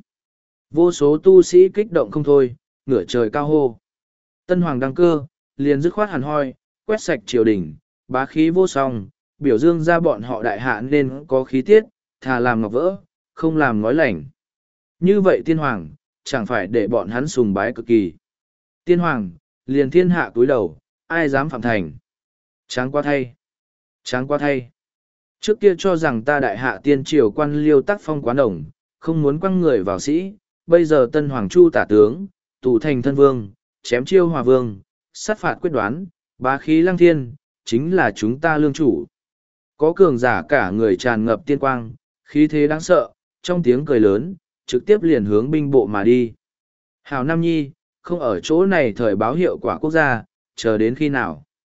Vô số tu sĩ kích động không thôi, ngửa trời cao hô. Tân hoàng đăng cơ, liền dứt khoát hẳn hoi, quét sạch triều đình, bá khí vô song, biểu dương ra bọn họ đại hạ nên có khí tiết, thà làm ngọc vỡ, không làm ngói lành. Như vậy tiên hoàng, chẳng phải để bọn hắn sùng bái cực kỳ. Tiên hoàng, liền thiên hạ cúi đầu, ai dám phạm thành. Tráng quá thay, tráng quá thay. Trước kia cho rằng ta đại hạ tiên triều quan liêu tác phong quá đồng, không muốn quăng người vào sĩ, bây giờ tân hoàng chu tả tướng, tụ thành thân vương, chém chiêu hòa vương, sát phạt quyết đoán, bá khí lăng thiên, chính là chúng ta lương chủ. Có cường giả cả người tràn ngập tiên quang, khí thế đáng sợ, trong tiếng cười lớn, trực tiếp liền hướng binh bộ mà đi. Hào Nam Nhi, không ở chỗ này thời báo hiệu quả quốc gia, chờ đến khi nào.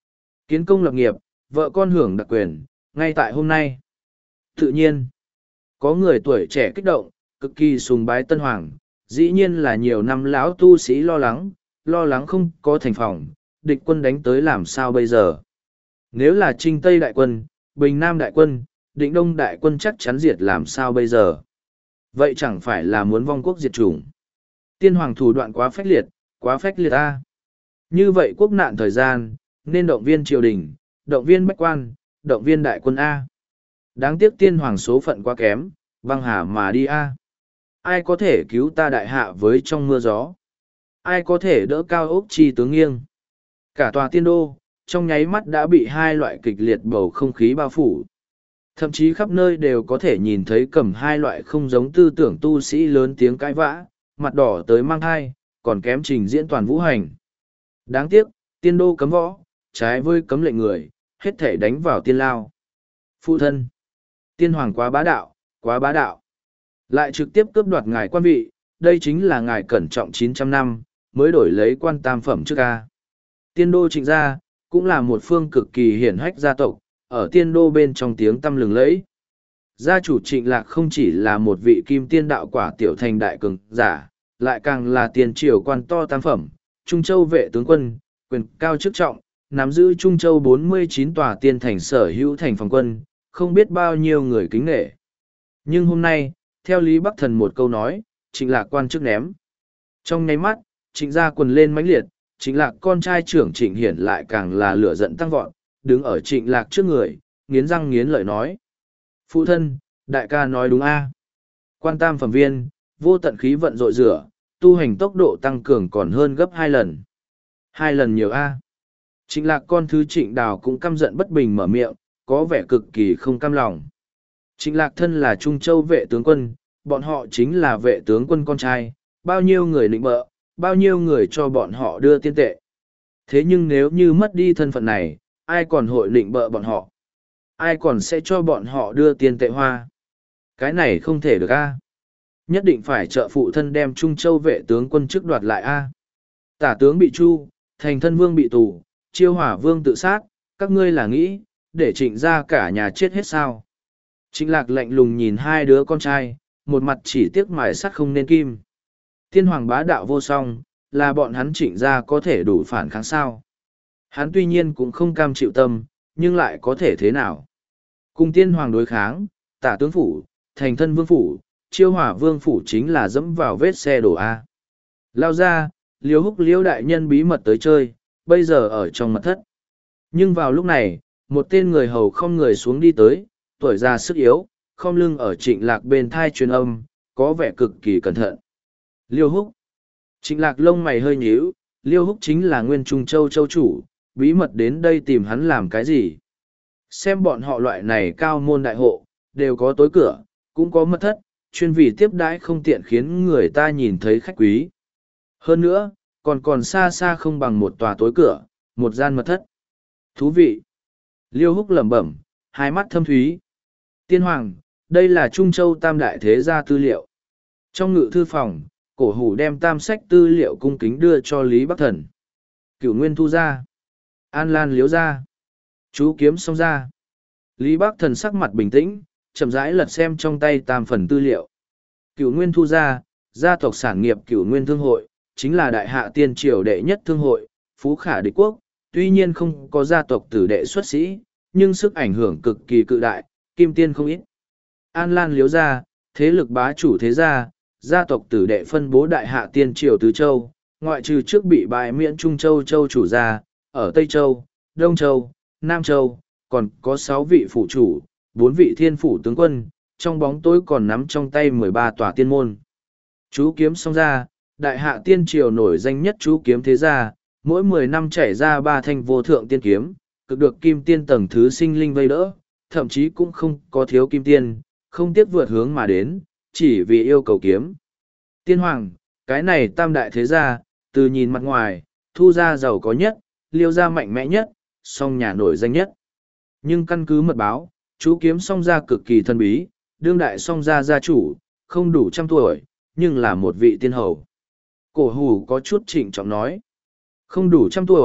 Kiến công lập nghiệp, vợ con hưởng đặc quyền, ngay tại hôm nay. Tự nhiên, có người tuổi trẻ kích động, cực kỳ sùng bái Tân Hoàng, dĩ nhiên là nhiều năm lão tu sĩ lo lắng, lo lắng không có thành phòng, địch quân đánh tới làm sao bây giờ. Nếu là Trinh Tây đại quân, Bình Nam đại quân, Định Đông đại quân chắc chắn diệt làm sao bây giờ. Vậy chẳng phải là muốn vong quốc diệt chủng. Tiên hoàng thủ đoạn quá phách liệt, quá phách liệt a. Như vậy quốc nạn thời gian, nên động viên triều đình, động viên bách quan, động viên đại quân A. Đáng tiếc tiên hoàng số phận quá kém, băng hà mà đi A. Ai có thể cứu ta đại hạ với trong mưa gió? Ai có thể đỡ cao ốc chi tướng nghiêng? Cả tòa tiên đô, trong nháy mắt đã bị hai loại kịch liệt bầu không khí bao phủ. Thậm chí khắp nơi đều có thể nhìn thấy cầm hai loại không giống tư tưởng tu sĩ lớn tiếng cãi vã, mặt đỏ tới mang thai, còn kém trình diễn toàn vũ hành. Đáng tiếc, tiên đô cấm võ, trái với cấm lệnh người, hết thể đánh vào tiên lao. Phụ thân, tiên hoàng quá bá đạo, quá bá đạo. Lại trực tiếp cướp đoạt ngài quan vị, đây chính là ngài cẩn trọng chín trăm năm, mới đổi lấy quan tam phẩm trước ca. Tiên đô Trịnh gia, cũng là một phương cực kỳ hiển hách gia tộc, ở tiên đô bên trong tiếng tăm lừng lẫy. Gia chủ Trịnh Lạc không chỉ là một vị kim tiên đạo quả tiểu thành đại cường giả, lại càng là tiền triều quan to tam phẩm, Trung Châu vệ tướng quân, quyền cao chức trọng, nắm giữ Trung Châu bốn mươi chín tòa tiên thành sở hữu thành phòng quân, không biết bao nhiêu người kính nể. Nhưng hôm nay, theo Lý Bắc Thần một câu nói, Trịnh Lạc quan chức ném. Trong nháy mắt, Trịnh gia quần lên mãnh liệt, Trịnh Lạc con trai trưởng Trịnh Hiển lại càng là lửa giận tăng vọt, đứng ở Trịnh Lạc trước người, nghiến răng nghiến lợi nói. Phụ thân, đại ca nói đúng a. Quan tam phẩm viên, vô tận khí vận rội rửa, tu hành tốc độ tăng cường còn hơn gấp hai lần. Hai lần nhiều a. Trịnh Lạc con thứ Trịnh Đào cũng căm giận bất bình mở miệng, có vẻ cực kỳ không cam lòng. Trịnh Lạc thân là Trung Châu vệ tướng quân, bọn họ chính là vệ tướng quân con trai, bao nhiêu người nịnh bợ, bao nhiêu người cho bọn họ đưa tiên tệ. Thế nhưng nếu như mất đi thân phận này, ai còn hội nịnh bợ bọn họ? Ai còn sẽ cho bọn họ đưa tiền tệ hoa? Cái này không thể được a. Nhất định phải trợ phụ thân đem Trung Châu vệ tướng quân chức đoạt lại a. Tả tướng bị chu, thành thân vương bị tù, chiêu hỏa vương tự sát, các ngươi là nghĩ, để Trịnh gia cả nhà chết hết sao? Trịnh Lạc lạnh lùng nhìn hai đứa con trai, một mặt chỉ tiếc mài sắt không nên kim. Tiên hoàng bá đạo vô song, là bọn hắn Trịnh gia có thể đủ phản kháng sao? Hắn tuy nhiên cũng không cam chịu tâm, nhưng lại có thể thế nào? Cùng tiên hoàng đối kháng, tả tướng phủ, thành thân vương phủ, chiêu hỏa vương phủ chính là dẫm vào vết xe đổ A. Lao ra, liêu húc liêu đại nhân bí mật tới chơi, bây giờ ở trong mật thất. Nhưng vào lúc này, một tên người hầu không người xuống đi tới, tuổi già sức yếu, không lưng ở Trịnh Lạc bên thai truyền âm, có vẻ cực kỳ cẩn thận. Liêu húc. Trịnh Lạc lông mày hơi nhíu, Liêu húc chính là nguyên Trung Châu châu chủ, bí mật đến đây tìm hắn làm cái gì? Xem bọn họ loại này cao môn đại hộ, đều có tối cửa, cũng có mật thất, chuyên vì tiếp đãi không tiện khiến người ta nhìn thấy khách quý. Hơn nữa, còn còn xa xa không bằng một tòa tối cửa, một gian mật thất. Thú vị! Liêu húc lẩm bẩm, hai mắt thâm thúy. Tiên hoàng, đây là Trung Châu tam đại thế gia tư liệu. Trong ngự thư phòng, cổ hủ đem tam sách tư liệu cung kính đưa cho Lý Bắc Thần. Cửu Nguyên thu ra. An Lan liếu ra. Chú kiếm xong ra. Lý Bắc Thần sắc mặt bình tĩnh, chậm rãi lật xem trong tay tam phần tư liệu. Cửu Nguyên thu ra, gia tộc sản nghiệp Cửu Nguyên Thương hội, chính là đại hạ tiên triều đệ nhất thương hội, phú khả địch quốc, tuy nhiên không có gia tộc tử đệ xuất sĩ, nhưng sức ảnh hưởng cực kỳ cự đại, kim tiên không ít. An Lan liếu ra, thế lực bá chủ thế gia, gia tộc tử đệ phân bố đại hạ tiên triều tứ châu, ngoại trừ trước bị bại miễn Trung Châu châu chủ gia, ở Tây Châu, Đông Châu, Nam Châu, còn có sáu vị phủ chủ, bốn vị thiên phủ tướng quân, trong bóng tối còn nắm trong tay mười ba tòa tiên môn. Chú kiếm xong ra, đại hạ tiên triều nổi danh nhất chú kiếm thế gia, mỗi mười năm chảy ra ba thanh vô thượng tiên kiếm, cực được kim tiên tầng thứ sinh linh vây đỡ, thậm chí cũng không có thiếu kim tiên, không tiếc vượt hướng mà đến, chỉ vì yêu cầu kiếm. Tiên hoàng, cái này tam đại thế gia, từ nhìn mặt ngoài, thu gia giàu có nhất, liêu gia mạnh mẽ nhất, song nhà nổi danh nhất. Nhưng căn cứ mật báo, chú kiếm song gia cực kỳ thân bí, đương đại song gia gia chủ, không đủ trăm tuổi, nhưng là một vị tiên hầu. Cổ hủ có chút trịnh trọng nói. Không đủ trăm tuổi,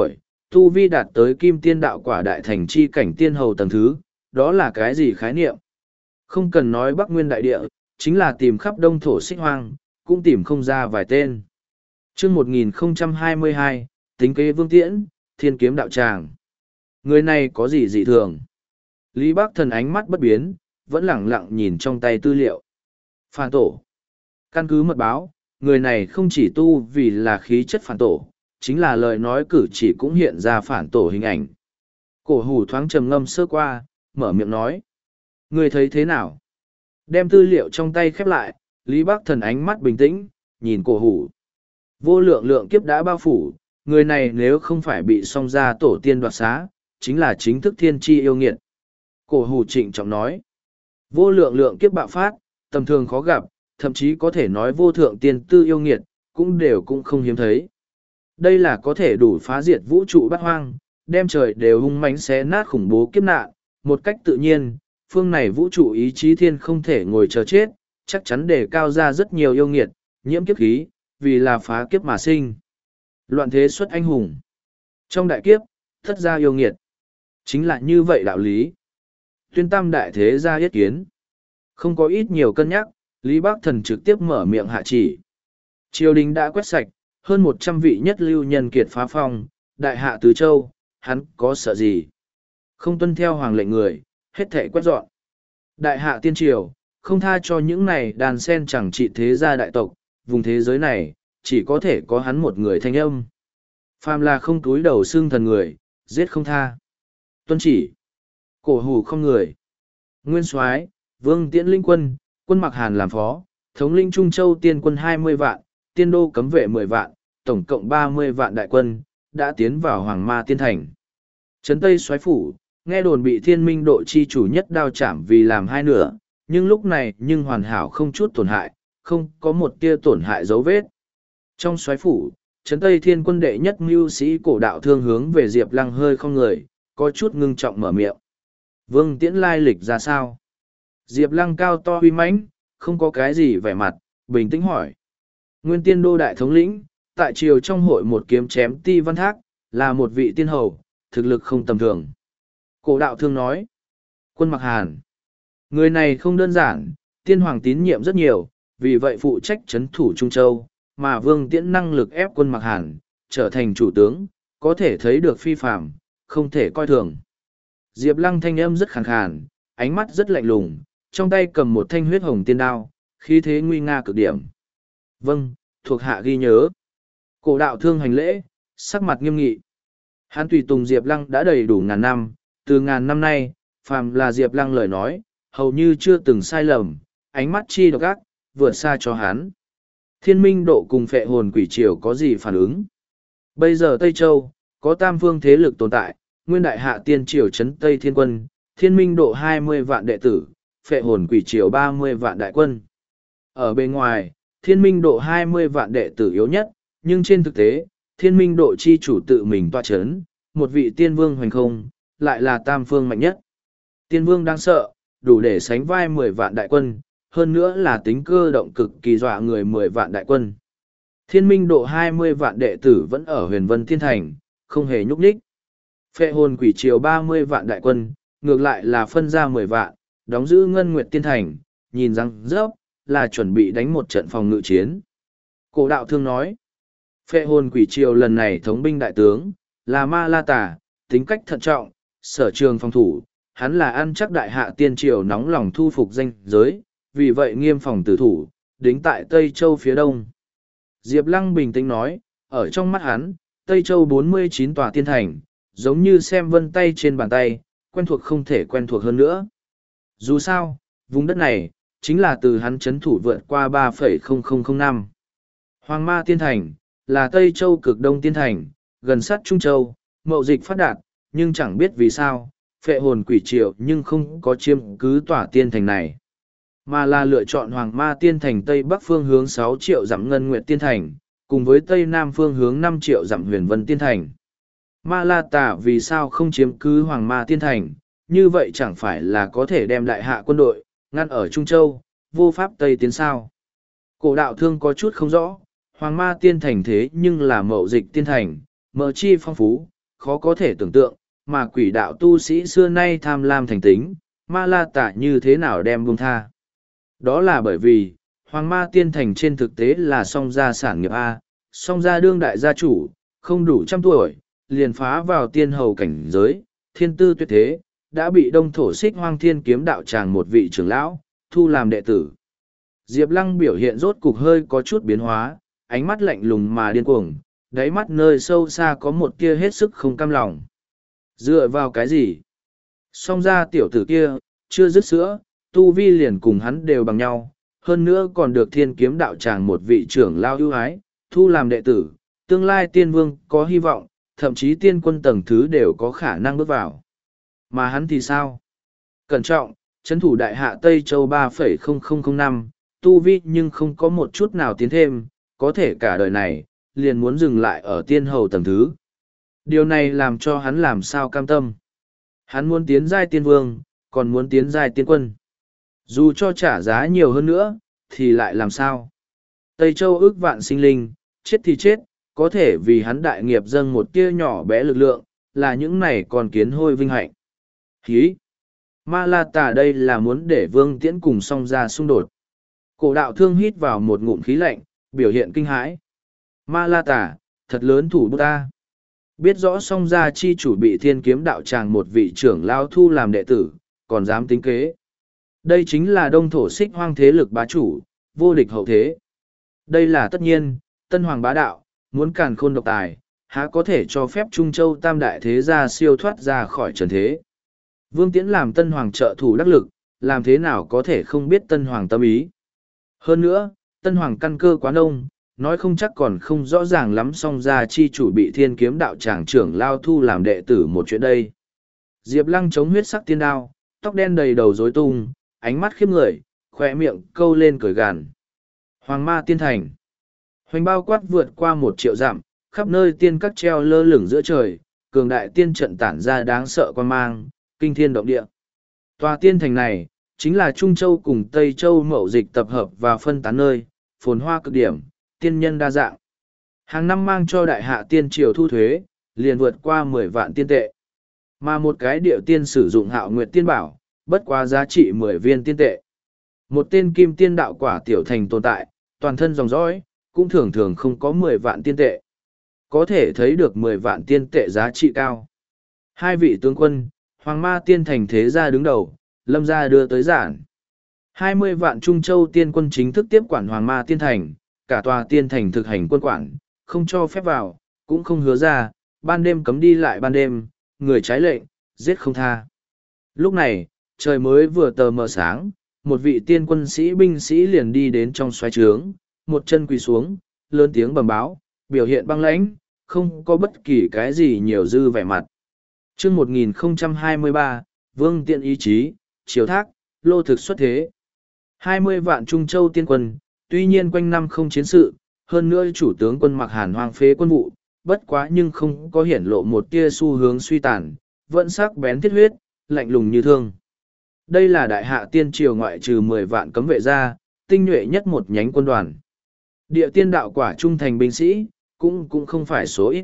tu vi đạt tới kim tiên đạo quả đại thành chi cảnh tiên hầu tầng thứ, đó là cái gì khái niệm? Không cần nói Bắc Nguyên đại địa, chính là tìm khắp đông thổ xích hoang, cũng tìm không ra vài tên. chương một nghìn không trăm hai mươi hai, tính kế Vương Tiễn, thiên kiếm đạo tràng. Người này có gì dị thường? Lý Bắc Thần ánh mắt bất biến, vẫn lẳng lặng nhìn trong tay tư liệu. Phản tổ. Căn cứ mật báo, người này không chỉ tu vì là khí chất phản tổ, chính là lời nói cử chỉ cũng hiện ra phản tổ hình ảnh. Cổ hủ thoáng trầm ngâm sơ qua, mở miệng nói. Người thấy thế nào? Đem tư liệu trong tay khép lại, Lý Bắc Thần ánh mắt bình tĩnh, nhìn cổ hủ. Vô lượng lượng kiếp đã bao phủ, người này nếu không phải bị song gia tổ tiên đoạt xá, chính là chính thức thiên tri yêu nghiệt. Cổ hủ trịnh trọng nói. Vô lượng lượng kiếp bạo phát, tầm thường khó gặp, thậm chí có thể nói vô thượng tiên tư yêu nghiệt, cũng đều cũng không hiếm thấy. Đây là có thể đủ phá diệt vũ trụ bát hoang, đem trời đều hung mãnh xé nát khủng bố kiếp nạn, một cách tự nhiên, phương này vũ trụ ý chí thiên không thể ngồi chờ chết, chắc chắn để cao ra rất nhiều yêu nghiệt, nhiễm kiếp khí, vì là phá kiếp mà sinh. Loạn thế xuất anh hùng. Trong đại kiếp, thất gia yêu nghiệt. Chính là như vậy đạo lý. Tuyên tam đại thế gia yết kiến. Không có ít nhiều cân nhắc, Lý Bắc Thần trực tiếp mở miệng hạ chỉ. Triều đình đã quét sạch, hơn một trăm vị nhất lưu nhân kiệt phá phong, đại hạ tứ châu, hắn có sợ gì? Không tuân theo hoàng lệnh người, hết thảy quét dọn. Đại hạ tiên triều, không tha cho những này đàn sen chẳng trị thế gia đại tộc, vùng thế giới này, chỉ có thể có hắn một người thanh âm. Phàm là không túi đầu xương thần người, giết không tha. Tuân chỉ. Cổ hủ không người. Nguyên soái Vương Tiễn linh quân, quân Mặc Hàn làm phó, thống lĩnh Trung Châu tiên quân hai mươi vạn, tiên đô cấm vệ mười vạn, tổng cộng ba mươi vạn đại quân, đã tiến vào Hoàng Ma Tiên Thành. Trấn Tây soái phủ, nghe đồn bị thiên minh độ chi chủ nhất đao chạm vì làm hai nửa, nhưng lúc này nhưng hoàn hảo không chút tổn hại, không có một tia tổn hại dấu vết. Trong soái phủ, Trấn Tây thiên quân đệ nhất mưu sĩ cổ đạo thương hướng về Diệp Lăng hơi không người, có chút ngưng trọng mở miệng. Vương Tiễn lai lịch ra sao? Diệp Lăng cao to uy mãnh, không có cái gì vẻ mặt, bình tĩnh hỏi. Nguyên tiên đô đại thống lĩnh, tại triều trong hội một kiếm chém ti văn thác, là một vị tiên hầu, thực lực không tầm thường. Cổ đạo thương nói. Quân Mặc Hàn. Người này không đơn giản, tiên hoàng tín nhiệm rất nhiều, vì vậy phụ trách trấn thủ Trung Châu, mà Vương Tiễn năng lực ép quân Mặc Hàn, trở thành chủ tướng, có thể thấy được phi phạm, không thể coi thường. Diệp Lăng thanh âm rất khàn khàn, ánh mắt rất lạnh lùng, trong tay cầm một thanh huyết hồng tiên đao, khí thế nguy nga cực điểm. Vâng, thuộc hạ ghi nhớ. Cổ đạo thương hành lễ, sắc mặt nghiêm nghị. Hắn tùy tùng Diệp Lăng đã đầy đủ ngàn năm, từ ngàn năm nay, phàm là Diệp Lăng lời nói, hầu như chưa từng sai lầm, ánh mắt chi độc ác, vượt xa cho hắn. Thiên minh độ cùng phệ hồn quỷ triều có gì phản ứng? Bây giờ Tây Châu, có tam phương thế lực tồn tại, nguyên đại hạ tiên triều trấn Tây Thiên Quân, thiên minh độ hai mươi vạn đệ tử, phệ hồn quỷ triều ba mươi vạn đại quân. Ở bên ngoài, thiên minh độ hai mươi vạn đệ tử yếu nhất, nhưng trên thực tế, thiên minh độ chi chủ tự mình tọa chấn, một vị tiên vương hoành không, lại là tam phương mạnh nhất. Tiên vương đáng sợ, đủ để sánh vai mười vạn đại quân, hơn nữa là tính cơ động cực kỳ dọa người mười vạn đại quân. Thiên minh độ hai mươi vạn đệ tử vẫn ở huyền vân thiên thành, không hề nhúc nhích. Phệ hồn quỷ triều ba mươi vạn đại quân, ngược lại là phân ra mười vạn, đóng giữ ngân nguyệt tiên thành, nhìn răng rớp, là chuẩn bị đánh một trận phòng ngự chiến. Cổ đạo thương nói, phệ hồn quỷ triều lần này thống binh đại tướng, là Ma La Tà, tính cách thận trọng, sở trường phòng thủ, hắn là ăn chắc đại hạ tiên triều nóng lòng thu phục danh giới, vì vậy nghiêm phòng tử thủ, đính tại Tây Châu phía đông. Diệp Lăng bình tĩnh nói, ở trong mắt hắn, Tây Châu bốn mươi chín tòa tiên thành, giống như xem vân tay trên bàn tay, quen thuộc không thể quen thuộc hơn nữa. Dù sao, vùng đất này, chính là từ hắn chấn thủ vượt qua ba phẩy không không không năm. Hoàng Ma Tiên Thành, là Tây Châu cực đông tiên thành, gần sát Trung Châu, mậu dịch phát đạt, nhưng chẳng biết vì sao, phệ hồn quỷ triều nhưng không có chiếm cứ tòa tiên thành này. Mà là lựa chọn Hoàng Ma Tiên Thành Tây Bắc phương hướng sáu triệu dặm Ngân Nguyệt Tiên Thành, cùng với Tây Nam phương hướng năm triệu dặm Huyền Vân Tiên Thành. Ma La Tà vì sao không chiếm cứ Hoàng Ma Tiên Thành, như vậy chẳng phải là có thể đem đại hạ quân đội, ngăn ở Trung Châu, vô pháp Tây tiến sao. Cổ đạo thương có chút không rõ, Hoàng Ma Tiên Thành thế nhưng là mậu dịch tiên thành, mở chi phong phú, khó có thể tưởng tượng, mà quỷ đạo tu sĩ xưa nay tham lam thành tính, ma la tả như thế nào đem buông tha. Đó là bởi vì, Hoàng Ma Tiên Thành trên thực tế là song gia sản nghiệp A, song gia đương đại gia chủ, không đủ trăm tuổi, liền phá vào tiên hầu cảnh giới, thiên tư tuyệt thế, đã bị đông thổ xích hoang thiên kiếm đạo tràng một vị trưởng lão, thu làm đệ tử. Diệp Lăng biểu hiện rốt cục hơi có chút biến hóa, ánh mắt lạnh lùng mà điên cuồng, đáy mắt nơi sâu xa có một tia hết sức không cam lòng. Dựa vào cái gì? Song gia tiểu tử kia, chưa dứt sữa, tu vi liền cùng hắn đều bằng nhau, hơn nữa còn được thiên kiếm đạo tràng một vị trưởng lao ưu ái, thu làm đệ tử, tương lai tiên vương có hy vọng, thậm chí tiên quân tầng thứ đều có khả năng bước vào. Mà hắn thì sao? Cẩn trọng, trấn thủ đại hạ Tây Châu ba phẩy không không không năm, tu vi nhưng không có một chút nào tiến thêm, có thể cả đời này, liền muốn dừng lại ở tiên hầu tầng thứ. Điều này làm cho hắn làm sao cam tâm. Hắn muốn tiến giai tiên vương, còn muốn tiến giai tiên quân. Dù cho trả giá nhiều hơn nữa, thì lại làm sao? Tây Châu ước vạn sinh linh, chết thì chết, có thể vì hắn đại nghiệp dâng một tia nhỏ bé lực lượng, là những này còn kiến hôi vinh hạnh. Hí! Ma La Tà đây là muốn để Vương Tiễn cùng song ra xung đột. Cổ đạo thương hít vào một ngụm khí lạnh, biểu hiện kinh hãi. Ma La Tà, thật lớn thủ bút ta. Biết rõ song gia chi chủ bị thiên kiếm đạo tràng một vị trưởng lao thu làm đệ tử, còn dám tính kế. Đây chính là đông thổ xích hoang thế lực bá chủ, vô địch hậu thế. Đây là tất nhiên, tân hoàng bá đạo, muốn càn khôn độc tài, há có thể cho phép Trung Châu tam đại thế gia siêu thoát ra khỏi trần thế. Vương Tiễn làm tân hoàng trợ thủ đắc lực, làm thế nào có thể không biết tân hoàng tâm ý. Hơn nữa, tân hoàng căn cơ quá nông, nói không chắc còn không rõ ràng lắm song gia chi chủ bị thiên kiếm đạo tràng trưởng lao thu làm đệ tử một chuyện đây. Diệp Lăng chống huyết sắc tiên đao, tóc đen đầy đầu rối tung, ánh mắt khiếp người, khỏe miệng câu lên cười gàn. Hoàng Ma Tiên Thành. Hoành bao quát vượt qua một triệu dặm, khắp nơi tiên các treo lơ lửng giữa trời, cường đại tiên trận tản ra đáng sợ quan mang, kinh thiên động địa. Tòa tiên thành này, chính là Trung Châu cùng Tây Châu mậu dịch tập hợp và phân tán nơi, phồn hoa cực điểm, tiên nhân đa dạng. Hàng năm mang cho đại hạ tiên triều thu thuế, liền vượt qua mười vạn tiên tệ. Mà một cái điệu tiên sử dụng hạo nguyệt tiên bảo, bất quá giá trị mười viên tiên tệ. Một tên kim tiên đạo quả tiểu thành tồn tại, toàn thân dòng dõi, cũng thường thường không có mười vạn tiên tệ. Có thể thấy được mười vạn tiên tệ giá trị cao. Hai vị tướng quân, Hoàng Ma Tiên Thành thế gia đứng đầu, Lâm gia đưa tới giản. Hai mươi vạn Trung Châu tiên quân chính thức tiếp quản Hoàng Ma Tiên Thành, cả tòa tiên thành thực hành quân quản, không cho phép vào, cũng không hứa ra, ban đêm cấm đi lại ban đêm, người trái lệnh, giết không tha. Lúc này, trời mới vừa tờ mờ sáng, một vị tiên quân sĩ binh sĩ liền đi đến trong xoáy trướng, một chân quỳ xuống, lớn tiếng bẩm báo, biểu hiện băng lãnh, không có bất kỳ cái gì nhiều dư vẻ mặt. Chương một nghìn không trăm hai mươi ba, Vương Tiện ý chí, chiếu thác, lô thực xuất thế. Hai mươi vạn Trung Châu tiên quân, tuy nhiên quanh năm không chiến sự, hơn nữa chủ tướng quân Mặc Hàn hoang phế quân vụ, bất quá nhưng không có hiển lộ một tia xu hướng suy tàn, vẫn sắc bén thiết huyết, lạnh lùng như thương. Đây là đại hạ tiên triều ngoại trừ mười vạn cấm vệ gia, tinh nhuệ nhất một nhánh quân đoàn. Địa tiên đạo quả trung thành binh sĩ, cũng cũng không phải số ít.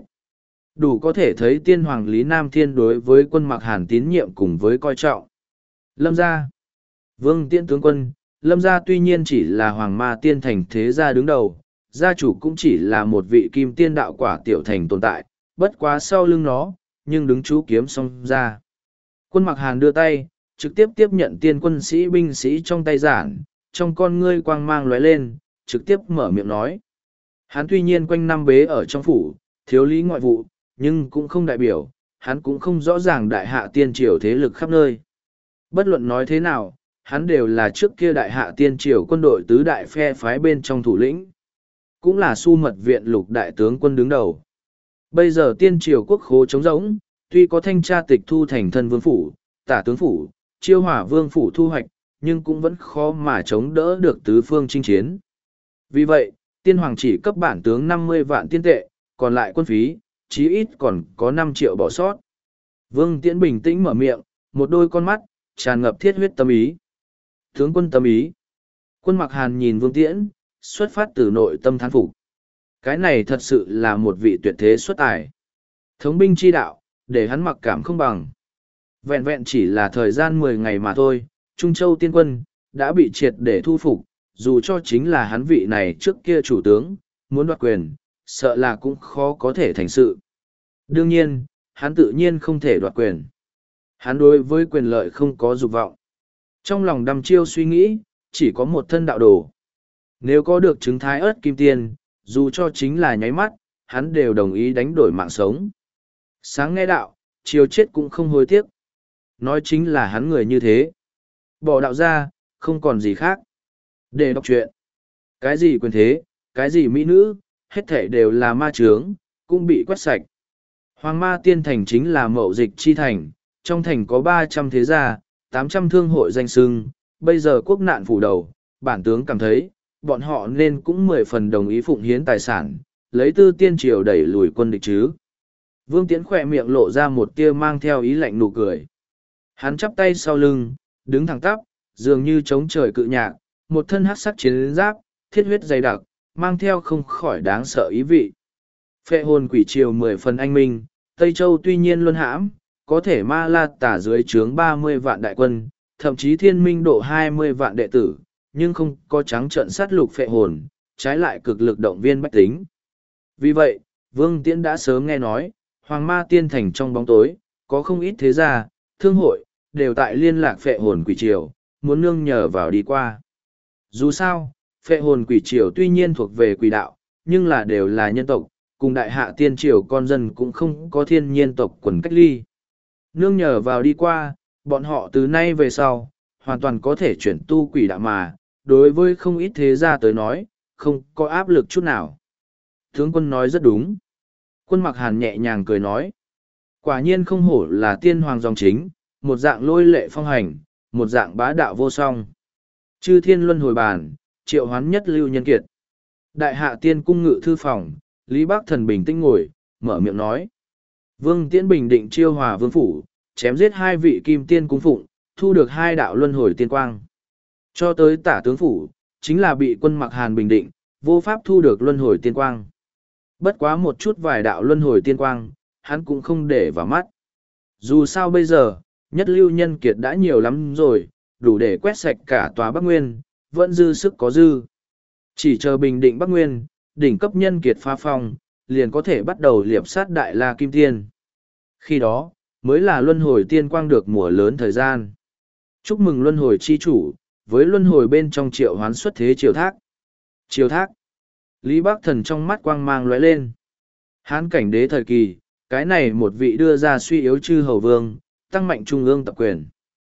Đủ có thể thấy tiên hoàng Lý Nam Thiên đối với quân Mặc Hàn tín nhiệm cùng với coi trọng. Lâm gia, Vương Tiễn tướng quân, Lâm gia tuy nhiên chỉ là Hoàng Ma Tiên Thành thế gia đứng đầu, gia chủ cũng chỉ là một vị kim tiên đạo quả tiểu thành tồn tại, bất quá sau lưng nó, nhưng đứng chú kiếm song ra. Quân Mặc Hàn đưa tay, trực tiếp tiếp nhận tiên quân sĩ binh sĩ trong tay giản, trong con ngươi quang mang lóe lên, trực tiếp mở miệng nói. Hắn tuy nhiên quanh năm bế ở trong phủ, thiếu lý ngoại vụ, nhưng cũng không đại biểu, hắn cũng không rõ ràng đại hạ tiên triều thế lực khắp nơi. Bất luận nói thế nào, hắn đều là trước kia đại hạ tiên triều quân đội tứ đại phe phái bên trong thủ lĩnh. Cũng là su mật viện lục đại tướng quân đứng đầu. Bây giờ tiên triều quốc khố trống rỗng, tuy có thanh tra tịch thu thành thân vương phủ, tả tướng phủ, chiêu hỏa vương phủ thu hoạch, nhưng cũng vẫn khó mà chống đỡ được tứ phương chinh chiến. Vì vậy, tiên hoàng chỉ cấp bản tướng năm mươi vạn tiên tệ, còn lại quân phí, chí ít còn có năm triệu bỏ sót. Vương Tiễn bình tĩnh mở miệng, một đôi con mắt, tràn ngập thiết huyết tâm ý. Tướng quân tâm ý. Quân Mặc Hàn nhìn Vương Tiễn, xuất phát từ nội tâm thán phục. Cái này thật sự là một vị tuyệt thế xuất tài. Thống binh chi đạo, để hắn mặc cảm không bằng. Vẹn vẹn chỉ là thời gian mười ngày mà thôi, Trung Châu tiên quân, đã bị triệt để thu phục, dù cho chính là hắn vị này trước kia chủ tướng, muốn đoạt quyền, sợ là cũng khó có thể thành sự. Đương nhiên, hắn tự nhiên không thể đoạt quyền. Hắn đối với quyền lợi không có dục vọng. Trong lòng đăm chiêu suy nghĩ, chỉ có một thân đạo đồ. Nếu có được chứng thái ớt kim tiên, dù cho chính là nháy mắt, hắn đều đồng ý đánh đổi mạng sống. Sáng nghe đạo, chiều chết cũng không hối tiếc. Nói chính là hắn người như thế. Bỏ đạo ra, không còn gì khác. Để đọc truyện. Cái gì quyền thế, cái gì mỹ nữ, hết thể đều là ma chướng, cũng bị quét sạch. Hoàng Ma Tiên Thành chính là mậu dịch chi thành, trong thành có ba trăm thế gia, tám trăm thương hội danh sưng, bây giờ quốc nạn phủ đầu, bản tướng cảm thấy, bọn họ nên cũng mười phần đồng ý phụng hiến tài sản, lấy tư tiên triều đẩy lùi quân địch chứ. Vương Tiễn khỏe miệng lộ ra một tia mang theo ý lạnh nụ cười. Hắn chắp tay sau lưng, đứng thẳng tắp, dường như chống trời cự nhạc, một thân hắc sắc chiến giáp, thiết huyết dày đặc, mang theo không khỏi đáng sợ ý vị. Phệ hồn quỷ triều mười phần anh minh, Tây Châu tuy nhiên luân hãm, có thể ma la tả dưới trướng ba mươi vạn đại quân, thậm chí thiên minh độ hai mươi vạn đệ tử, nhưng không có trắng trợn sát lục phệ hồn, trái lại cực lực động viên bách tính. Vì vậy, Vương Tiễn đã sớm nghe nói, Hoàng Ma Tiên Thành trong bóng tối, có không ít thế gia, thương hội, đều tại liên lạc phệ hồn quỷ triều, muốn nương nhờ vào đi qua. Dù sao, phệ hồn quỷ triều tuy nhiên thuộc về quỷ đạo, nhưng là đều là nhân tộc, cùng đại hạ tiên triều con dân cũng không có thiên nhiên tộc quần cách ly. Nương nhờ vào đi qua, bọn họ từ nay về sau, hoàn toàn có thể chuyển tu quỷ đạo mà, đối với không ít thế gia tới nói, không có áp lực chút nào. Tướng quân nói rất đúng. Quân Mặc Hàn nhẹ nhàng cười nói. Quả nhiên không hổ là tiên hoàng dòng chính, một dạng lôi lệ phong hành, một dạng bá đạo vô song. Chư thiên luân hồi bàn, triệu hoán nhất lưu nhân kiệt. Đại hạ tiên cung ngự thư phòng, Lý Bắc Thần bình tĩnh ngồi, mở miệng nói. Vương Tiễn bình định chiêu hòa vương phủ, chém giết hai vị kim tiên cung phụng, thu được hai đạo luân hồi tiên quang. Cho tới tả tướng phủ, chính là bị quân Mặc Hàn bình định, vô pháp thu được luân hồi tiên quang. Bất quá một chút vài đạo luân hồi tiên quang, hắn cũng không để vào mắt. Dù sao bây giờ, nhất lưu nhân kiệt đã nhiều lắm rồi, đủ để quét sạch cả tòa Bắc Nguyên, vẫn dư sức có dư. Chỉ chờ bình định Bắc Nguyên, đỉnh cấp nhân kiệt phá phong, liền có thể bắt đầu liệp sát Đại La Kim Tiên. Khi đó, mới là luân hồi tiên quang được mùa lớn thời gian. Chúc mừng luân hồi chi chủ, với luân hồi bên trong triệu hoán xuất thế triều thác. Triều thác. Lý Bắc Thần trong mắt quang mang lóe lên. Hán cảnh đế thời kỳ, cái này một vị đưa ra suy yếu chư hầu vương, tăng mạnh trung ương tập quyền.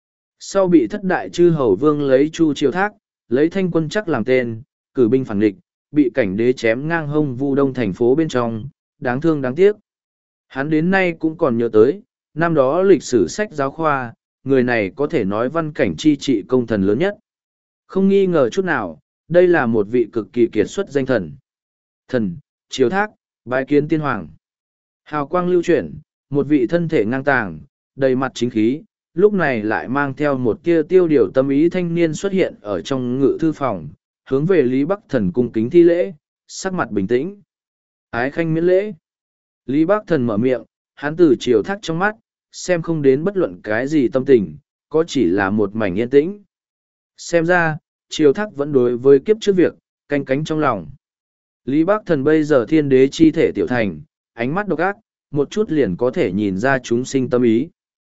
Sau bị thất đại chư hầu vương lấy chu triều thác, lấy thanh quân chắc làm tên, cử binh phản địch, bị cảnh đế chém ngang hông vu đông thành phố bên trong, đáng thương đáng tiếc. Hắn đến nay cũng còn nhớ tới, năm đó lịch sử sách giáo khoa, người này có thể nói văn cảnh chi trị công thần lớn nhất. Không nghi ngờ chút nào, đây là một vị cực kỳ kiệt xuất danh thần. Thần, triều thác, bái kiến tiên hoàng. Hào quang lưu chuyển, một vị thân thể ngang tàng, đầy mặt chính khí, lúc này lại mang theo một tia tiêu điều tâm ý thanh niên xuất hiện ở trong ngự thư phòng, hướng về Lý Bắc Thần cung kính thi lễ, sắc mặt bình tĩnh. Ái khanh miễn lễ. Lý Bắc Thần mở miệng, hắn từ triều thác trong mắt, xem không đến bất luận cái gì tâm tình, có chỉ là một mảnh yên tĩnh. Xem ra, triều thác vẫn đối với kiếp trước việc, canh cánh trong lòng. Lý Bắc Thần bây giờ thiên đế chi thể tiểu thành, ánh mắt độc ác, một chút liền có thể nhìn ra chúng sinh tâm ý.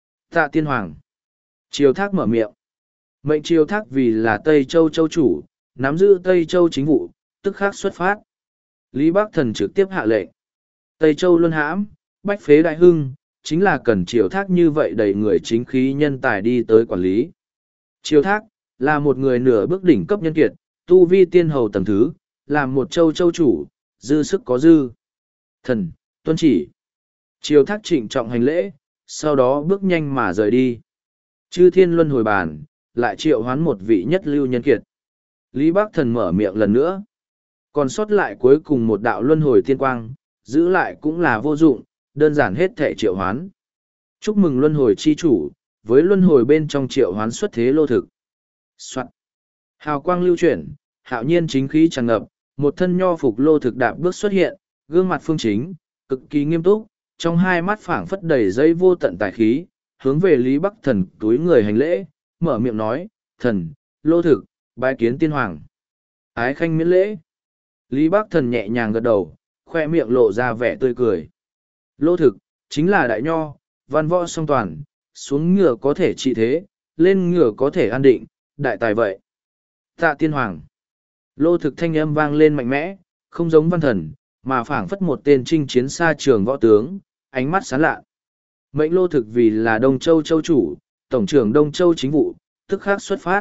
Tạ tiên hoàng. Triều thác mở miệng. Mệnh triều thác vì là Tây Châu châu chủ, nắm giữ Tây Châu chính vụ, tức khắc xuất phát. Lý Bắc Thần trực tiếp hạ lệnh. Tây Châu luân hãm, bách phế đại hưng, chính là cần triều thác như vậy đầy người chính khí nhân tài đi tới quản lý. Triều thác, là một người nửa bước đỉnh cấp nhân kiệt, tu vi tiên hầu tầng thứ, làm một châu châu chủ, dư sức có dư. Thần, tuân chỉ. Triều thác trịnh trọng hành lễ, sau đó bước nhanh mà rời đi. Chư thiên luân hồi bàn, lại triệu hoán một vị nhất lưu nhân kiệt. Lý Bắc Thần mở miệng lần nữa. Còn sót lại cuối cùng một đạo luân hồi tiên quang, giữ lại cũng là vô dụng, đơn giản hết thể triệu hoán. Chúc mừng luân hồi chi chủ, với luân hồi bên trong triệu hoán xuất thế lô thực. Soạn. Hào quang lưu chuyển, hạo nhiên chính khí tràn ngập, một thân nho phục lô thực đạp bước xuất hiện, gương mặt phương chính, cực kỳ nghiêm túc, trong hai mắt phảng phất đầy dây vô tận tài khí, hướng về Lý Bắc Thần túi người hành lễ, mở miệng nói, thần, lô thực, bái kiến tiên hoàng. Ái khanh miễn lễ. Lý Bắc Thần nhẹ nhàng gật đầu, khoe miệng lộ ra vẻ tươi cười. Lô thực, chính là đại nho, văn võ song toàn, xuống ngựa có thể trị thế, lên ngựa có thể an định, đại tài vậy. Tạ tiên hoàng. Lô thực thanh âm vang lên mạnh mẽ, không giống văn thần, mà phảng phất một tên chinh chiến xa trường võ tướng, ánh mắt sáng lạ. Mệnh lô thực vì là Đông Châu Châu chủ, tổng trưởng Đông Châu chính vụ, tức khắc xuất phát.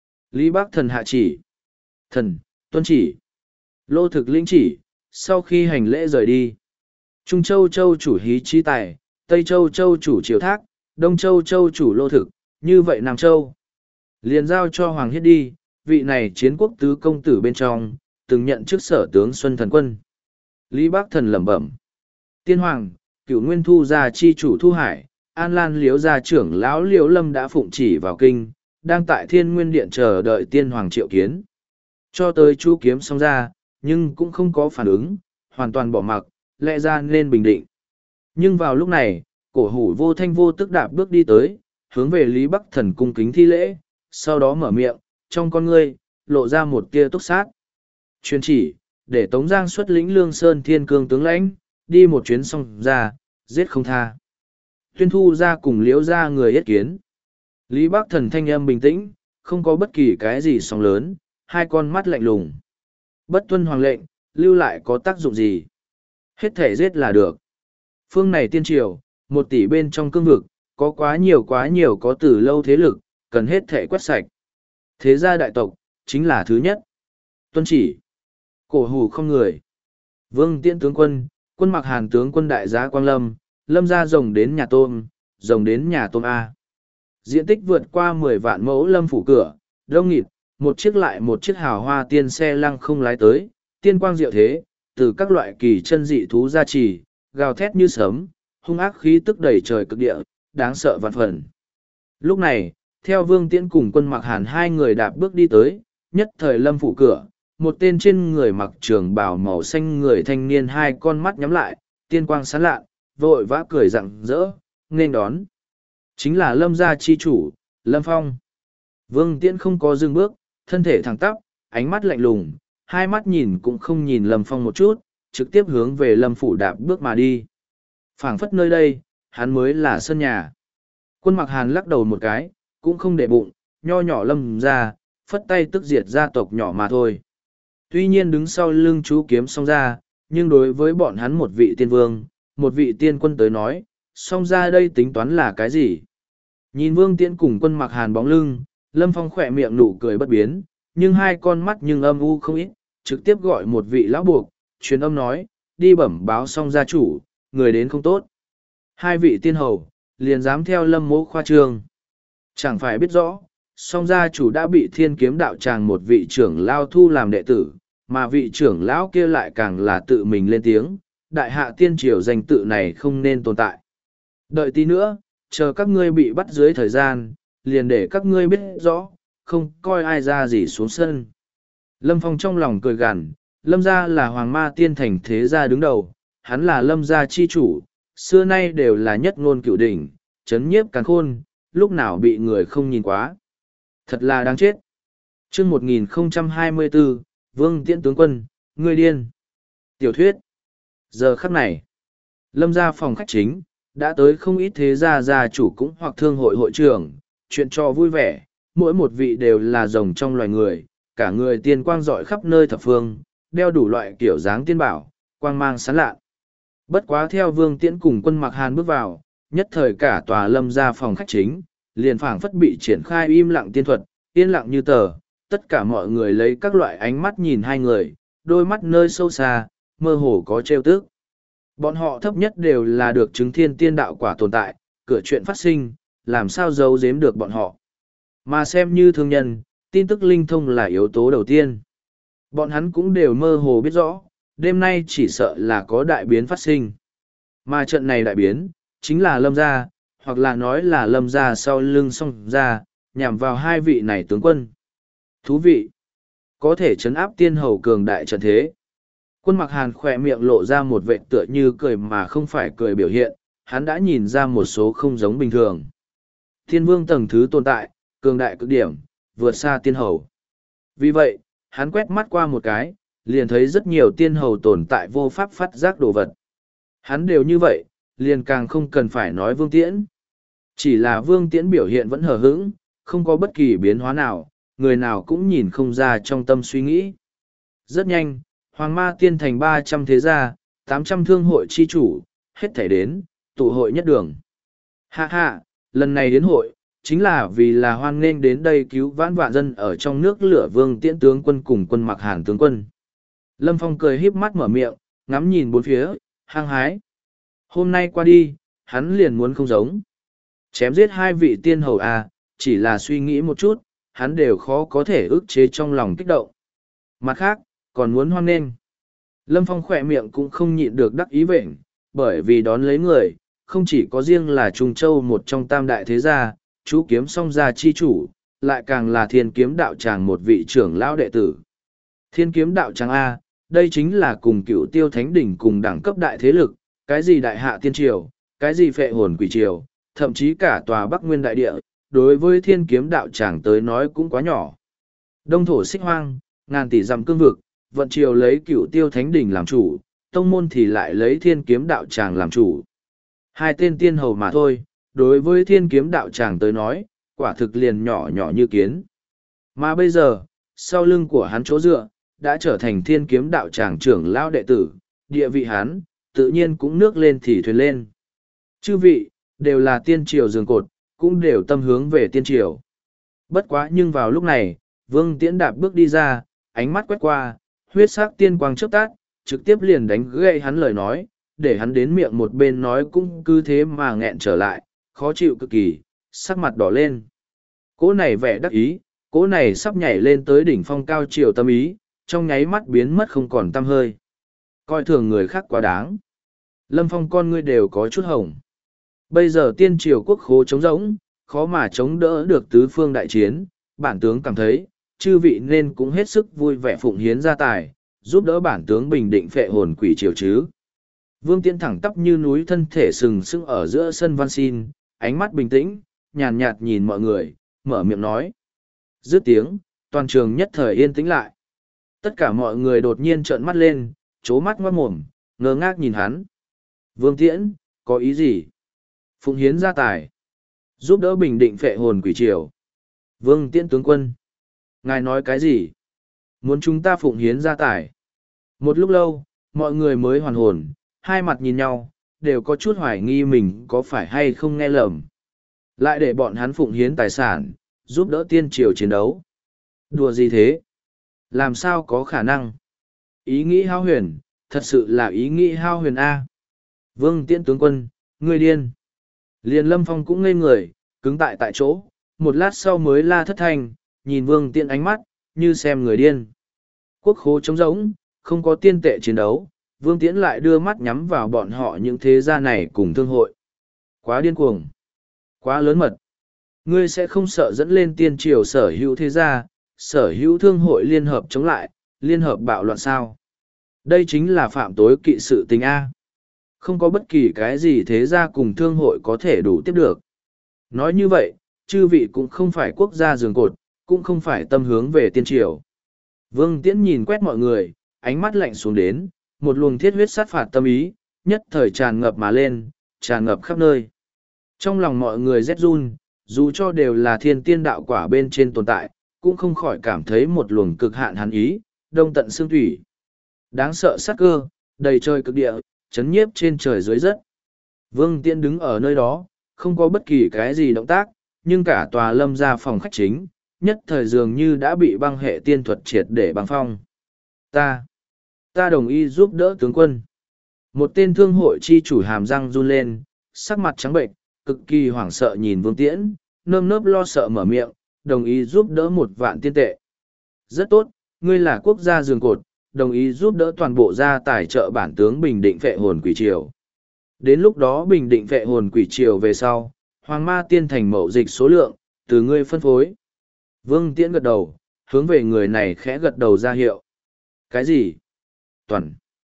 Lý Bắc Thần hạ chỉ. Thần, tuân chỉ. Lô thực lĩnh chỉ, sau khi hành lễ rời đi. Trung Châu Châu chủ hí trí tài, Tây Châu Châu chủ triều thác, Đông Châu Châu chủ lô thực, như vậy Nam Châu. Liền giao cho Hoàng Hiết đi, vị này chiến quốc tứ công tử bên trong, từng nhận chức sở tướng Xuân Thần Quân. Lý Bắc Thần lẩm bẩm. Tiên Hoàng, Cửu Nguyên Thu gia chi chủ Thu Hải, An Lan Liếu gia trưởng lão Liễu Lâm đã phụng chỉ vào kinh, đang tại Thiên Nguyên Điện chờ đợi Tiên Hoàng triệu kiến. Cho tới chu kiếm xong ra, nhưng cũng không có phản ứng, hoàn toàn bỏ mặc, lẽ ra nên bình định. Nhưng vào lúc này, cổ hủ vô thanh vô tức đạp bước đi tới, hướng về Lý Bắc Thần cung kính thi lễ, sau đó mở miệng, trong con ngươi, lộ ra một tia túc sát. Chuyên chỉ, để Tống Giang xuất lĩnh Lương Sơn Thiên Cương tướng lãnh, đi một chuyến xong ra, giết không tha. Tuyên thu ra cùng liễu ra người yết kiến. Lý Bắc Thần thanh âm bình tĩnh, không có bất kỳ cái gì sóng lớn, hai con mắt lạnh lùng. Bất tuân hoàng lệnh, lưu lại có tác dụng gì? Hết thể giết là được. Phương này tiên triều, một tỷ bên trong cương vực, có quá nhiều quá nhiều có từ lâu thế lực, cần hết thể quét sạch. Thế gia đại tộc, chính là thứ nhất. Tuân chỉ. Cổ hủ không người. Vương Tiễn tướng quân, quân mặc Hàn tướng quân đại giá Quang Lâm, lâm ra rồng đến nhà tôm, rồng đến nhà tôm A. Diện tích vượt qua mười vạn mẫu lâm phủ cửa, đông nghịt, một chiếc lại một chiếc hào hoa tiên xe lăng không lái tới, tiên quang diệu thế, từ các loại kỳ chân dị thú gia trì, gào thét như sấm, hung ác khí tức đầy trời cực địa, đáng sợ vạn phần. Lúc này, theo Vương Tiễn cùng quân mặc Hàn hai người đạp bước đi tới, nhất thời lâm phủ cửa, một tên trên người mặc trường bào màu xanh người thanh niên hai con mắt nhắm lại, tiên quang sáng lạ, vội vã cười rặng rỡ, nên đón. Chính là lâm gia chi chủ, Lâm Phong. Vương Tiễn không có dừng bước, thân thể thẳng tắp, ánh mắt lạnh lùng, hai mắt nhìn cũng không nhìn Lâm Phong một chút, trực tiếp hướng về Lâm phủ đạp bước mà đi. Phảng phất nơi đây, hắn mới là sân nhà. Quân mặc Hàn lắc đầu một cái, cũng không để bụng, nho nhỏ Lâm ra, phất tay tức diệt gia tộc nhỏ mà thôi. Tuy nhiên đứng sau lưng chú kiếm song ra, nhưng đối với bọn hắn một vị tiên vương, một vị tiên quân tới nói, song ra đây tính toán là cái gì? Nhìn Vương Tiễn cùng quân mặc Hàn bóng lưng, Lâm Phong khỏe miệng nụ cười bất biến, nhưng hai con mắt nhưng âm u không ít, trực tiếp gọi một vị lão buộc, truyền âm nói, đi bẩm báo xong gia chủ, người đến không tốt. Hai vị tiên hầu, liền dám theo Lâm mỗ khoa trương. Chẳng phải biết rõ, song gia chủ đã bị thiên kiếm đạo tràng một vị trưởng lao thu làm đệ tử, mà vị trưởng lão kia lại càng là tự mình lên tiếng, đại hạ tiên triều danh tự này không nên tồn tại. Đợi tí nữa, chờ các ngươi bị bắt dưới thời gian, liền để các ngươi biết rõ, không coi ai ra gì xuống sân. Lâm Phong trong lòng cười gằn, Lâm gia là hoàng ma tiên thành thế gia đứng đầu, hắn là Lâm gia chi chủ, xưa nay đều là nhất ngôn cửu đỉnh, chấn nhiếp càn khôn, lúc nào bị người không nhìn quá. Thật là đáng chết. Chương một nghìn không trăm hai mươi bốn, Vương Tiễn tướng quân, ngươi điên. Tiểu thuyết. Giờ khắc này, Lâm gia phòng khách chính, đã tới không ít thế gia gia chủ cũng hoặc thương hội hội trưởng, chuyện cho vui vẻ, mỗi một vị đều là rồng trong loài người, cả người tiên quang rọi khắp nơi thập phương, đeo đủ loại kiểu dáng tiên bảo, quang mang sáng lạ. Bất quá theo Vương Tiễn cùng quân mặc Hàn bước vào, nhất thời cả tòa Lâm gia phòng khách chính, liền phảng phất bị triển khai im lặng tiên thuật, yên lặng như tờ, tất cả mọi người lấy các loại ánh mắt nhìn hai người, đôi mắt nơi sâu xa, mơ hồ có trêu tức. Bọn họ thấp nhất đều là được chứng thiên tiên đạo quả tồn tại, cửa chuyện phát sinh, làm sao giấu giếm được bọn họ. Mà xem như thương nhân, tin tức linh thông là yếu tố đầu tiên. Bọn hắn cũng đều mơ hồ biết rõ, đêm nay chỉ sợ là có đại biến phát sinh. Mà trận này đại biến, chính là Lâm gia, hoặc là nói là Lâm gia sau lưng song gia, nhằm vào hai vị này tướng quân. Thú vị! Có thể trấn áp tiên hầu cường đại trận thế. Quân Mặc Hàn khỏe miệng lộ ra một vệ tựa như cười mà không phải cười biểu hiện, hắn đã nhìn ra một số không giống bình thường. Thiên vương tầng thứ tồn tại, cường đại cực điểm, vượt xa tiên hầu. Vì vậy, hắn quét mắt qua một cái, liền thấy rất nhiều tiên hầu tồn tại vô pháp phát giác đồ vật. Hắn đều như vậy, liền càng không cần phải nói Vương Tiễn. Chỉ là Vương Tiễn biểu hiện vẫn hờ hững, không có bất kỳ biến hóa nào, người nào cũng nhìn không ra trong tâm suy nghĩ. Rất nhanh, Hoàng Ma Tiên thành ba trăm thế gia, tám trăm thương hội chi chủ, hết thảy đến, tụ hội nhất đường. Hạ hạ, lần này đến hội, chính là vì là hoan nghênh đến đây cứu vãn vạn dân ở trong nước lửa Vương Tiễn tướng quân cùng Quân Mặc Hàn tướng quân. Lâm Phong cười híp mắt mở miệng, ngắm nhìn bốn phía, hăng hái. Hôm nay qua đi, hắn liền muốn không giống. Chém giết hai vị tiên hầu à, chỉ là suy nghĩ một chút, hắn đều khó có thể ức chế trong lòng kích động. Mặt khác, còn muốn hoan nghênh. Lâm Phong khỏe miệng cũng không nhịn được đắc ý vệnh, bởi vì đón lấy người, không chỉ có riêng là Trung Châu một trong tam đại thế gia, chú kiếm song gia chi chủ, lại càng là thiên kiếm đạo tràng một vị trưởng lão đệ tử. Thiên kiếm đạo tràng A, đây chính là cùng cựu tiêu thánh đỉnh cùng đẳng cấp đại thế lực, cái gì đại hạ tiên triều, cái gì phệ hồn quỷ triều, thậm chí cả tòa Bắc Nguyên đại địa, đối với thiên kiếm đạo tràng tới nói cũng quá nhỏ. Đông thổ xích hoang, ngàn tỷ dặm cương vực, vận triều lấy cựu tiêu thánh đỉnh làm chủ, tông môn thì lại lấy thiên kiếm đạo tràng làm chủ. Hai tên tiên hầu mà thôi, đối với thiên kiếm đạo tràng tới nói, quả thực liền nhỏ nhỏ như kiến. Mà bây giờ, sau lưng của hắn chỗ dựa, đã trở thành thiên kiếm đạo tràng trưởng lão đệ tử, địa vị hắn, tự nhiên cũng nước lên thì thuyền lên. Chư vị, đều là tiên triều giường cột, cũng đều tâm hướng về tiên triều. Bất quá nhưng vào lúc này, Vương Tiễn đạp bước đi ra, ánh mắt quét qua, huyết sắc tiên quang chớp tát, trực tiếp liền đánh gậy hắn lời nói, để hắn đến miệng một bên nói cũng cứ thế mà nghẹn trở lại, khó chịu cực kỳ, sắc mặt đỏ lên. Cỗ này vẻ đắc ý, cỗ này sắp nhảy lên tới đỉnh phong cao triều tâm ý, trong nháy mắt biến mất không còn tăm hơi. Coi thường người khác quá đáng. Lâm Phong con ngươi đều có chút hồng. Bây giờ tiên triều quốc khố trống rỗng, khó mà chống đỡ được tứ phương đại chiến, bản tướng cảm thấy, chư vị nên cũng hết sức vui vẻ phụng hiến gia tài, giúp đỡ bản tướng bình định phệ hồn quỷ triều chứ. Vương Tiễn thẳng tắp như núi thân thể sừng sững ở giữa sân văn xin, ánh mắt bình tĩnh, nhàn nhạt nhìn mọi người, mở miệng nói. Dứt tiếng, toàn trường nhất thời yên tĩnh lại. Tất cả mọi người đột nhiên trợn mắt lên, chố mắt ngoát mồm, ngơ ngác nhìn hắn. Vương Tiễn, có ý gì? Phụng hiến gia tài. Giúp đỡ bình định phệ hồn quỷ triều. Vương Tiễn tướng quân. Ngài nói cái gì? Muốn chúng ta phụng hiến gia tài. Một lúc lâu, mọi người mới hoàn hồn, hai mặt nhìn nhau, đều có chút hoài nghi mình có phải hay không nghe lầm. Lại để bọn hắn phụng hiến tài sản, giúp đỡ tiên triều chiến đấu. Đùa gì thế? Làm sao có khả năng? Ý nghĩ hao huyền, thật sự là ý nghĩ hao huyền A. Vương Tiễn tướng quân, ngươi điên. Liền Lâm Phong cũng ngây người, cứng tại tại chỗ, một lát sau mới la thất thanh, nhìn Vương Tiễn ánh mắt, như xem người điên. Quốc khố trống rỗng, không có tiên tệ chiến đấu, Vương Tiễn lại đưa mắt nhắm vào bọn họ những thế gia này cùng thương hội. Quá điên cuồng, quá lớn mật. Ngươi sẽ không sợ dẫn lên tiên triều sở hữu thế gia, sở hữu thương hội liên hợp chống lại, liên hợp bạo loạn sao? Đây chính là phạm tối kỵ sự tình A. Không có bất kỳ cái gì thế gia cùng thương hội có thể đủ tiếp được. Nói như vậy, chư vị cũng không phải quốc gia giường cột, cũng không phải tâm hướng về tiên triều. Vương Tiễn nhìn quét mọi người, ánh mắt lạnh xuống đến, một luồng thiết huyết sát phạt tâm ý, nhất thời tràn ngập mà lên, tràn ngập khắp nơi. Trong lòng mọi người rét run, dù cho đều là thiên tiên đạo quả bên trên tồn tại, cũng không khỏi cảm thấy một luồng cực hạn hắn ý, đông tận xương thủy. Đáng sợ sát cơ, đầy trời cực địa, chấn nhiếp trên trời dưới đất. Vương Tiễn đứng ở nơi đó, không có bất kỳ cái gì động tác, nhưng cả tòa lâm gia phòng khách chính, nhất thời dường như đã bị băng hệ tiên thuật triệt để băng phong. Ta, ta đồng ý giúp đỡ tướng quân. Một tên thương hội chi chủ hàm răng run lên, sắc mặt trắng bệnh, cực kỳ hoảng sợ nhìn Vương Tiễn, nơm nớp lo sợ mở miệng, đồng ý giúp đỡ một vạn tiên tệ. Rất tốt, ngươi là quốc gia giường cột, đồng ý giúp đỡ toàn bộ gia tài trợ bản tướng bình định phệ hồn quỷ triều. Đến lúc đó bình định phệ hồn quỷ triều về sau, Hoàng Ma Tiên thành mậu dịch số lượng, từ ngươi phân phối. Vương Tiễn gật đầu, hướng về người này khẽ gật đầu ra hiệu. Cái gì? Toàn.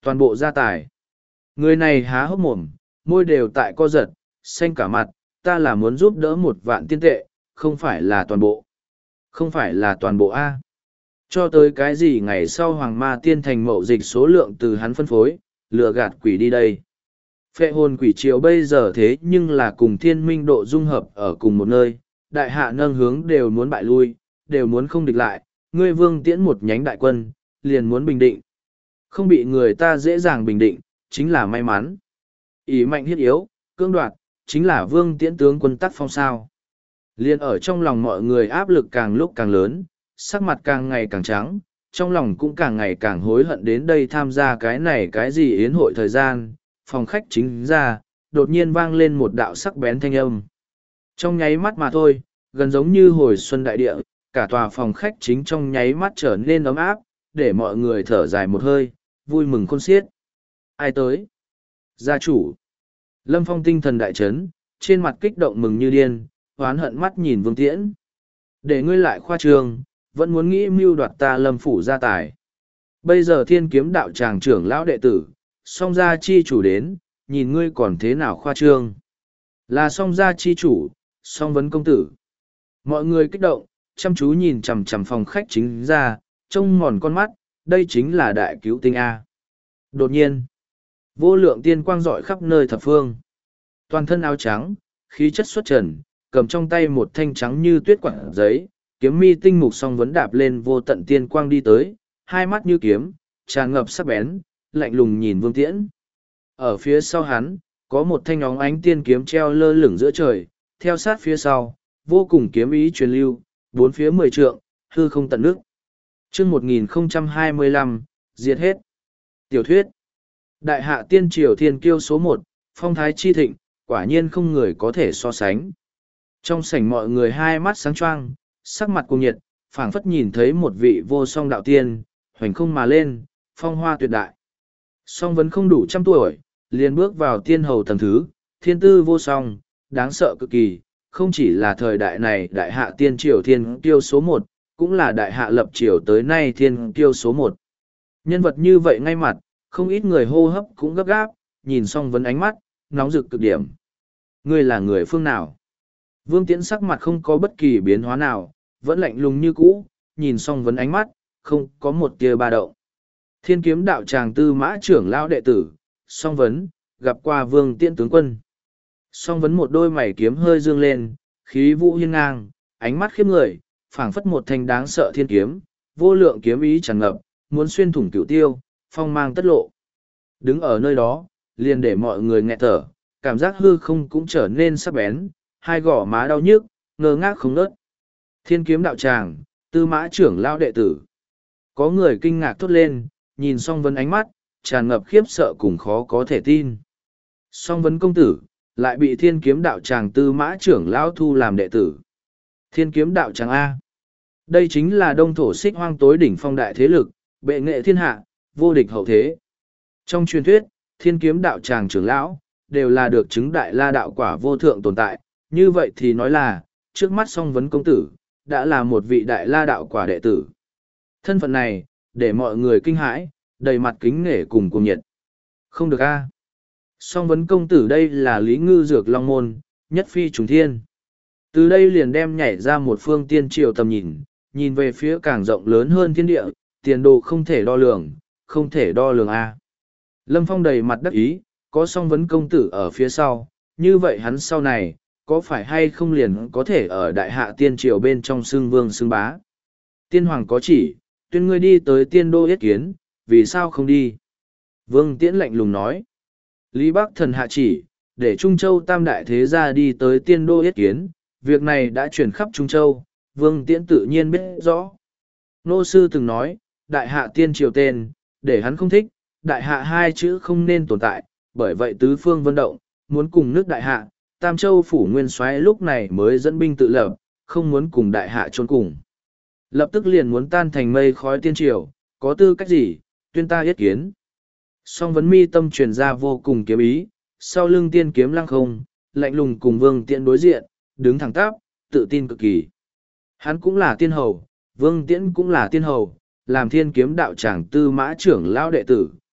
Toàn bộ gia tài. Người này há hốc mồm, môi đều tại co giật, xanh cả mặt, ta là muốn giúp đỡ một vạn tiên tệ, không phải là toàn bộ. Không phải là toàn bộ A. Cho tới cái gì ngày sau Hoàng Ma Tiên Thành mậu dịch số lượng từ hắn phân phối, lừa gạt quỷ đi đây. Phệ hồn quỷ triều bây giờ thế nhưng là cùng thiên minh độ dung hợp ở cùng một nơi, đại hạ nâng hướng đều muốn bại lui, đều muốn không địch lại, ngươi Vương Tiễn một nhánh đại quân, liền muốn bình định. Không bị người ta dễ dàng bình định, chính là may mắn. Ý mạnh hiết yếu, cưỡng đoạt, chính là Vương Tiễn tướng quân tắc phong sao. Liên ở trong lòng mọi người áp lực càng lúc càng lớn, sắc mặt càng ngày càng trắng, trong lòng cũng càng ngày càng hối hận đến đây tham gia cái này cái gì yến hội thời gian, phòng khách chính ra, đột nhiên vang lên một đạo sắc bén thanh âm. Trong nháy mắt mà thôi, gần giống như hồi xuân đại địa, cả tòa phòng khách chính trong nháy mắt trở nên ấm áp, để mọi người thở dài một hơi, vui mừng khôn xiết. Ai tới? Gia chủ. Lâm Phong tinh thần đại chấn, trên mặt kích động mừng như điên, hoán hận mắt nhìn Vương Tiễn. Để ngươi lại khoa trương, vẫn muốn nghĩ mưu đoạt ta Lâm phủ gia tài. Bây giờ thiên kiếm đạo tràng trưởng lão đệ tử, song gia chi chủ đến, nhìn ngươi còn thế nào khoa trương. Là song gia chi chủ, song vấn công tử. Mọi người kích động, chăm chú nhìn chằm chằm phòng khách chính ra, trông mòn con mắt, đây chính là đại cứu tinh A. Đột nhiên, vô lượng tiên quang rọi khắp nơi thập phương. Toàn thân áo trắng, khí chất xuất trần, cầm trong tay một thanh trắng như tuyết quặng giấy, kiếm mi tinh mục song vấn đạp lên vô tận tiên quang đi tới, hai mắt như kiếm, tràn ngập sắc bén, lạnh lùng nhìn Vương Tiễn. Ở phía sau hắn, có một thanh óng ánh tiên kiếm treo lơ lửng giữa trời, theo sát phía sau, vô cùng kiếm ý truyền lưu, bốn phía mười trượng, hư không tận nước. chương một nghìn không trăm hai mươi lăm, diệt hết. Tiểu thuyết. Đại hạ tiên triều thiên kiêu số một, phong thái chi thịnh, quả nhiên không người có thể so sánh. Trong sảnh mọi người hai mắt sáng choang, sắc mặt cùng nhiệt, phảng phất nhìn thấy một vị vô song đạo tiên, hoành không mà lên, phong hoa tuyệt đại. Song vẫn không đủ trăm tuổi, liền bước vào tiên hầu tầng thứ, thiên tư vô song, đáng sợ cực kỳ, không chỉ là thời đại này đại hạ tiên triều thiên kiêu số một, cũng là đại hạ lập triều tới nay thiên kiêu số một. Nhân vật như vậy ngay mặt, không ít người hô hấp cũng gấp gáp, nhìn song vấn ánh mắt, nóng rực cực điểm. Ngươi là người phương nào? Vương Tiễn sắc mặt không có bất kỳ biến hóa nào, vẫn lạnh lùng như cũ, nhìn song vấn ánh mắt, không có một tia ba động. Thiên kiếm đạo tràng tư mã trưởng lão đệ tử, song vấn, gặp qua Vương Tiễn tướng quân. Song vấn một đôi mày kiếm hơi dương lên, khí vũ hiên ngang, ánh mắt khiếp người, phảng phất một thanh đáng sợ thiên kiếm, vô lượng kiếm ý tràn ngập, muốn xuyên thủng cửu tiêu, phong mang tất lộ. Đứng ở nơi đó, liền để mọi người nghẹt thở, cảm giác hư không cũng trở nên sắc bén, hai gò má đau nhức, ngơ ngác không nớt. Thiên kiếm đạo tràng, tư mã trưởng lão đệ tử. Có người kinh ngạc thốt lên, nhìn song vấn ánh mắt, tràn ngập khiếp sợ cùng khó có thể tin. Song vấn công tử, lại bị thiên kiếm đạo tràng tư mã trưởng lão thu làm đệ tử. Thiên kiếm đạo tràng A. Đây chính là đông thổ xích hoang tối đỉnh phong đại thế lực, bệ nghệ thiên hạ, vô địch hậu thế. Trong truyền thuyết, thiên kiếm đạo tràng trưởng lão, đều là được chứng đại la đạo quả vô thượng tồn tại. Như vậy thì nói là, trước mắt song vấn công tử, đã là một vị đại la đạo quả đệ tử. Thân phận này, để mọi người kinh hãi, đầy mặt kính nể cùng cuồng nhiệt. Không được a. Song vấn công tử đây là Lý Ngư Dược Long Môn, nhất phi trùng thiên. Từ đây liền đem nhảy ra một phương tiên triều tầm nhìn, nhìn về phía càng rộng lớn hơn thiên địa, tiền đồ không thể đo lường, không thể đo lường a. Lâm Phong đầy mặt đắc ý, có song vấn công tử ở phía sau, như vậy hắn sau này, có phải hay không liền có thể ở đại hạ tiên triều bên trong xưng vương xưng bá. Tiên hoàng có chỉ, tuyên ngươi đi tới tiên đô yết kiến, vì sao không đi? Vương Tiễn lạnh lùng nói. Lý Bắc Thần hạ chỉ, để Trung Châu tam đại thế gia đi tới tiên đô yết kiến, việc này đã truyền khắp Trung Châu, Vương Tiễn tự nhiên biết rõ. Nô sư từng nói, đại hạ tiên triều tên, để hắn không thích, đại hạ hai chữ không nên tồn tại, bởi vậy tứ phương vận động, muốn cùng nước đại hạ, Tam Châu phủ nguyên soái lúc này mới dẫn binh tự lập, không muốn cùng đại hạ chôn cùng. Lập tức liền muốn tan thành mây khói tiên triều, có tư cách gì, tuyên ta yết kiến. Song vấn mi tâm truyền ra vô cùng kiếm ý, sau lưng tiên kiếm lăng không, lạnh lùng cùng Vương Tiễn đối diện, đứng thẳng tắp, tự tin cực kỳ. Hắn cũng là tiên hầu, Vương Tiễn cũng là tiên hầu, làm thiên kiếm đạo tràng tư mã trưởng lão đệ tử,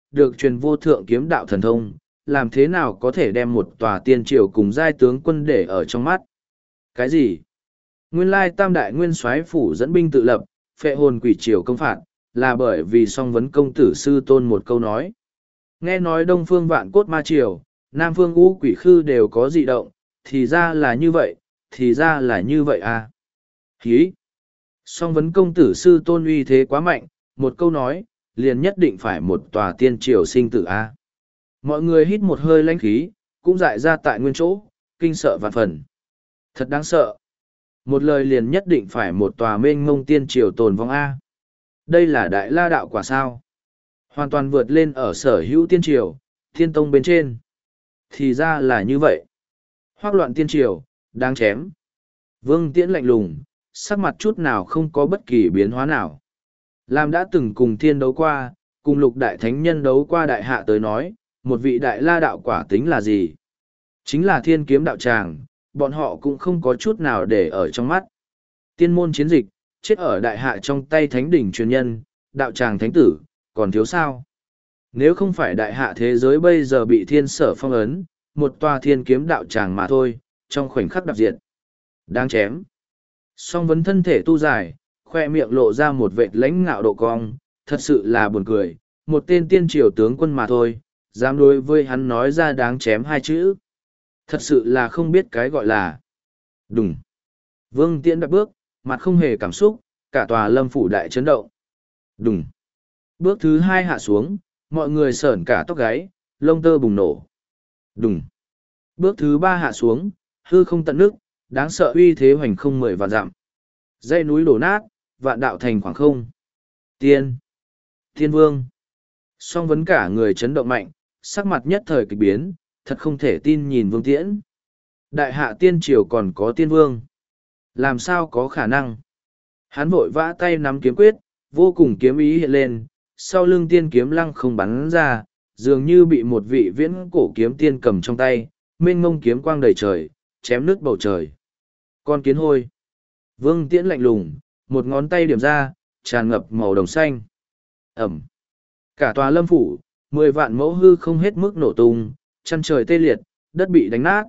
được truyền vô thượng kiếm đạo thần thông, làm thế nào có thể đem một tòa tiên triều cùng giai tướng quân để ở trong mắt. Cái gì? Nguyên lai tam đại nguyên soái phủ dẫn binh tự lập, phệ hồn quỷ triều công phạt, là bởi vì song vấn công tử sư tôn một câu nói. Nghe nói đông phương vạn cốt ma triều, nam phương ngũ quỷ khư đều có dị động, thì ra là như vậy, thì ra là như vậy à. Hí! Song vấn công tử sư tôn uy thế quá mạnh, một câu nói, liền nhất định phải một tòa tiên triều sinh tử a. Mọi người hít một hơi lãnh khí, cũng dại ra tại nguyên chỗ, kinh sợ vạn phần. Thật đáng sợ. Một lời liền nhất định phải một tòa mênh mông tiên triều tồn vong a. Đây là đại la đạo quả sao? Hoàn toàn vượt lên ở sở hữu tiên triều, thiên tông bên trên. Thì ra là như vậy. Hoác loạn tiên triều, đáng chém. Vương Tiễn lạnh lùng, sắc mặt chút nào không có bất kỳ biến hóa nào. Làm đã từng cùng thiên đấu qua, cùng lục đại thánh nhân đấu qua đại hạ tới nói, một vị đại la đạo quả tính là gì? Chính là thiên kiếm đạo tràng, bọn họ cũng không có chút nào để ở trong mắt. Tiên môn chiến dịch, chết ở đại hạ trong tay thánh đỉnh truyền nhân, đạo tràng thánh tử, còn thiếu sao? Nếu không phải đại hạ thế giới bây giờ bị thiên sở phong ấn, một tòa thiên kiếm đạo tràng mà thôi, trong khoảnh khắc đạp diệt. Đáng chém. Song vấn thân thể tu dài, khoe miệng lộ ra một vệt lãnh ngạo độ cong, thật sự là buồn cười, một tên tiên triều tướng quân mà thôi, dám đối với hắn nói ra đáng chém hai chữ. Thật sự là không biết cái gọi là đùng. Vương Tiễn đặt bước, mặt không hề cảm xúc, cả tòa lâm phủ đại chấn động. Đùng. Bước thứ hai hạ xuống, mọi người sởn cả tóc gáy, lông tơ bùng nổ. Đùng. Bước thứ ba hạ xuống, hư không tận nước, đáng sợ uy thế hoành không mười vạn dặm. Dãy núi đổ nát, vạn đạo thành khoảng không. Tiên. Tiên vương. Song vấn cả người chấn động mạnh, sắc mặt nhất thời kịch biến, thật không thể tin nhìn Vương Tiễn. Đại hạ tiên triều còn có tiên vương. Làm sao có khả năng? Hắn vội vã tay nắm kiếm quyết, vô cùng kiếm ý hiện lên, sau lưng tiên kiếm lăng không bắn ra, dường như bị một vị viễn cổ kiếm tiên cầm trong tay, mênh mông kiếm quang đầy trời, chém nước bầu trời. Con kiến hôi. Vương Tiễn lạnh lùng, một ngón tay điểm ra, tràn ngập màu đồng xanh. Ẩm. Cả tòa lâm phủ, mười vạn mẫu hư không hết mức nổ tung, chân trời tê liệt, đất bị đánh nát.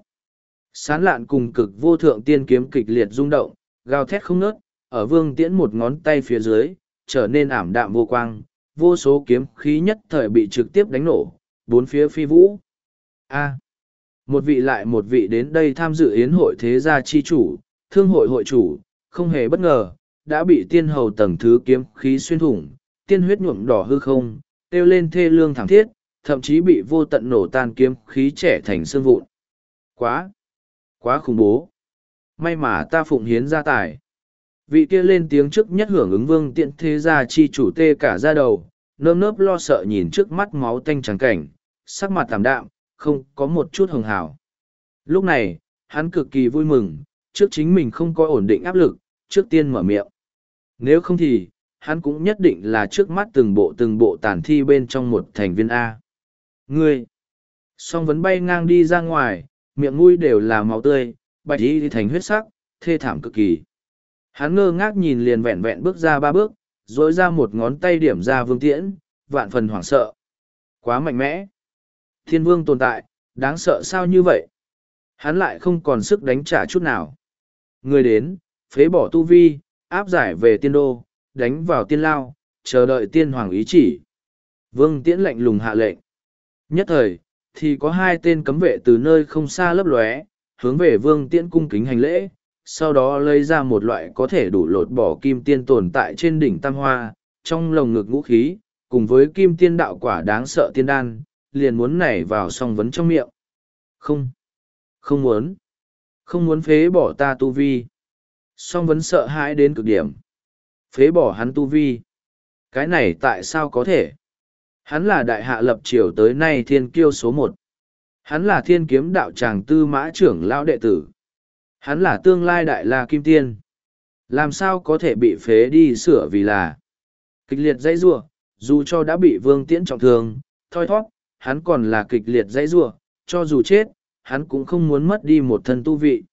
Sán lạn cùng cực vô thượng tiên kiếm kịch liệt rung động, gào thét không ngớt, ở Vương Tiễn một ngón tay phía dưới, trở nên ảm đạm vô quang, vô số kiếm khí nhất thời bị trực tiếp đánh nổ, bốn phía phi vũ. A. Một vị lại một vị đến đây tham dự yến hội thế gia chi chủ, thương hội hội chủ, không hề bất ngờ, đã bị tiên hầu tầng thứ kiếm khí xuyên thủng, tiên huyết nhuộm đỏ hư không, kêu lên thê lương thảm thiết, thậm chí bị vô tận nổ tan kiếm khí trẻ thành xương vụn. Quá, quá khủng bố. May mà ta phụng hiến gia tài. Vị kia lên tiếng trước nhất hưởng ứng Vương Tiễn thế gia chi chủ tê cả da đầu, nơm nớp lo sợ nhìn trước mắt máu tanh trắng cảnh, sắc mặt tạm đạm, không có một chút hường hào. Lúc này, hắn cực kỳ vui mừng, trước chính mình không có ổn định áp lực, trước tiên mở miệng. Nếu không thì, hắn cũng nhất định là trước mắt từng bộ từng bộ tàn thi bên trong một thành viên A. Ngươi! Song vấn bay ngang đi ra ngoài, miệng mũi đều là máu tươi, bạch y thành huyết sắc, thê thảm cực kỳ. Hắn ngơ ngác nhìn liền vẹn vẹn bước ra ba bước, dối ra một ngón tay điểm ra Vương Tiễn, vạn phần hoảng sợ. Quá mạnh mẽ! Thiên vương tồn tại, đáng sợ sao như vậy? Hắn lại không còn sức đánh trả chút nào. Người đến, phế bỏ tu vi, áp giải về tiên đô, đánh vào tiên lao, chờ đợi tiên hoàng ý chỉ. Vương Tiễn lạnh lùng hạ lệnh. Nhất thời, thì có hai tên cấm vệ từ nơi không xa lấp lóe, hướng về Vương Tiễn cung kính hành lễ, sau đó lấy ra một loại có thể đủ lột bỏ kim tiên tồn tại trên đỉnh tam hoa, trong lồng ngực ngũ khí, cùng với kim tiên đạo quả đáng sợ tiên đan, liền muốn nảy vào song vấn trong miệng. Không, không muốn, không muốn phế bỏ ta tu vi. Song vấn sợ hãi đến cực điểm. Phế bỏ hắn tu vi. Cái này tại sao có thể? Hắn là đại hạ lập triều tới nay thiên kiêu số một. Hắn là thiên kiếm đạo tràng tư mã trưởng lão đệ tử. Hắn là tương lai đại la kim tiên. Làm sao có thể bị phế đi sửa vì là kịch liệt dãy rủa, dù cho đã bị Vương Tiễn trọng thương, thoi thoát, hắn còn là kịch liệt dãy rủa, cho dù chết, hắn cũng không muốn mất đi một thân tu vị.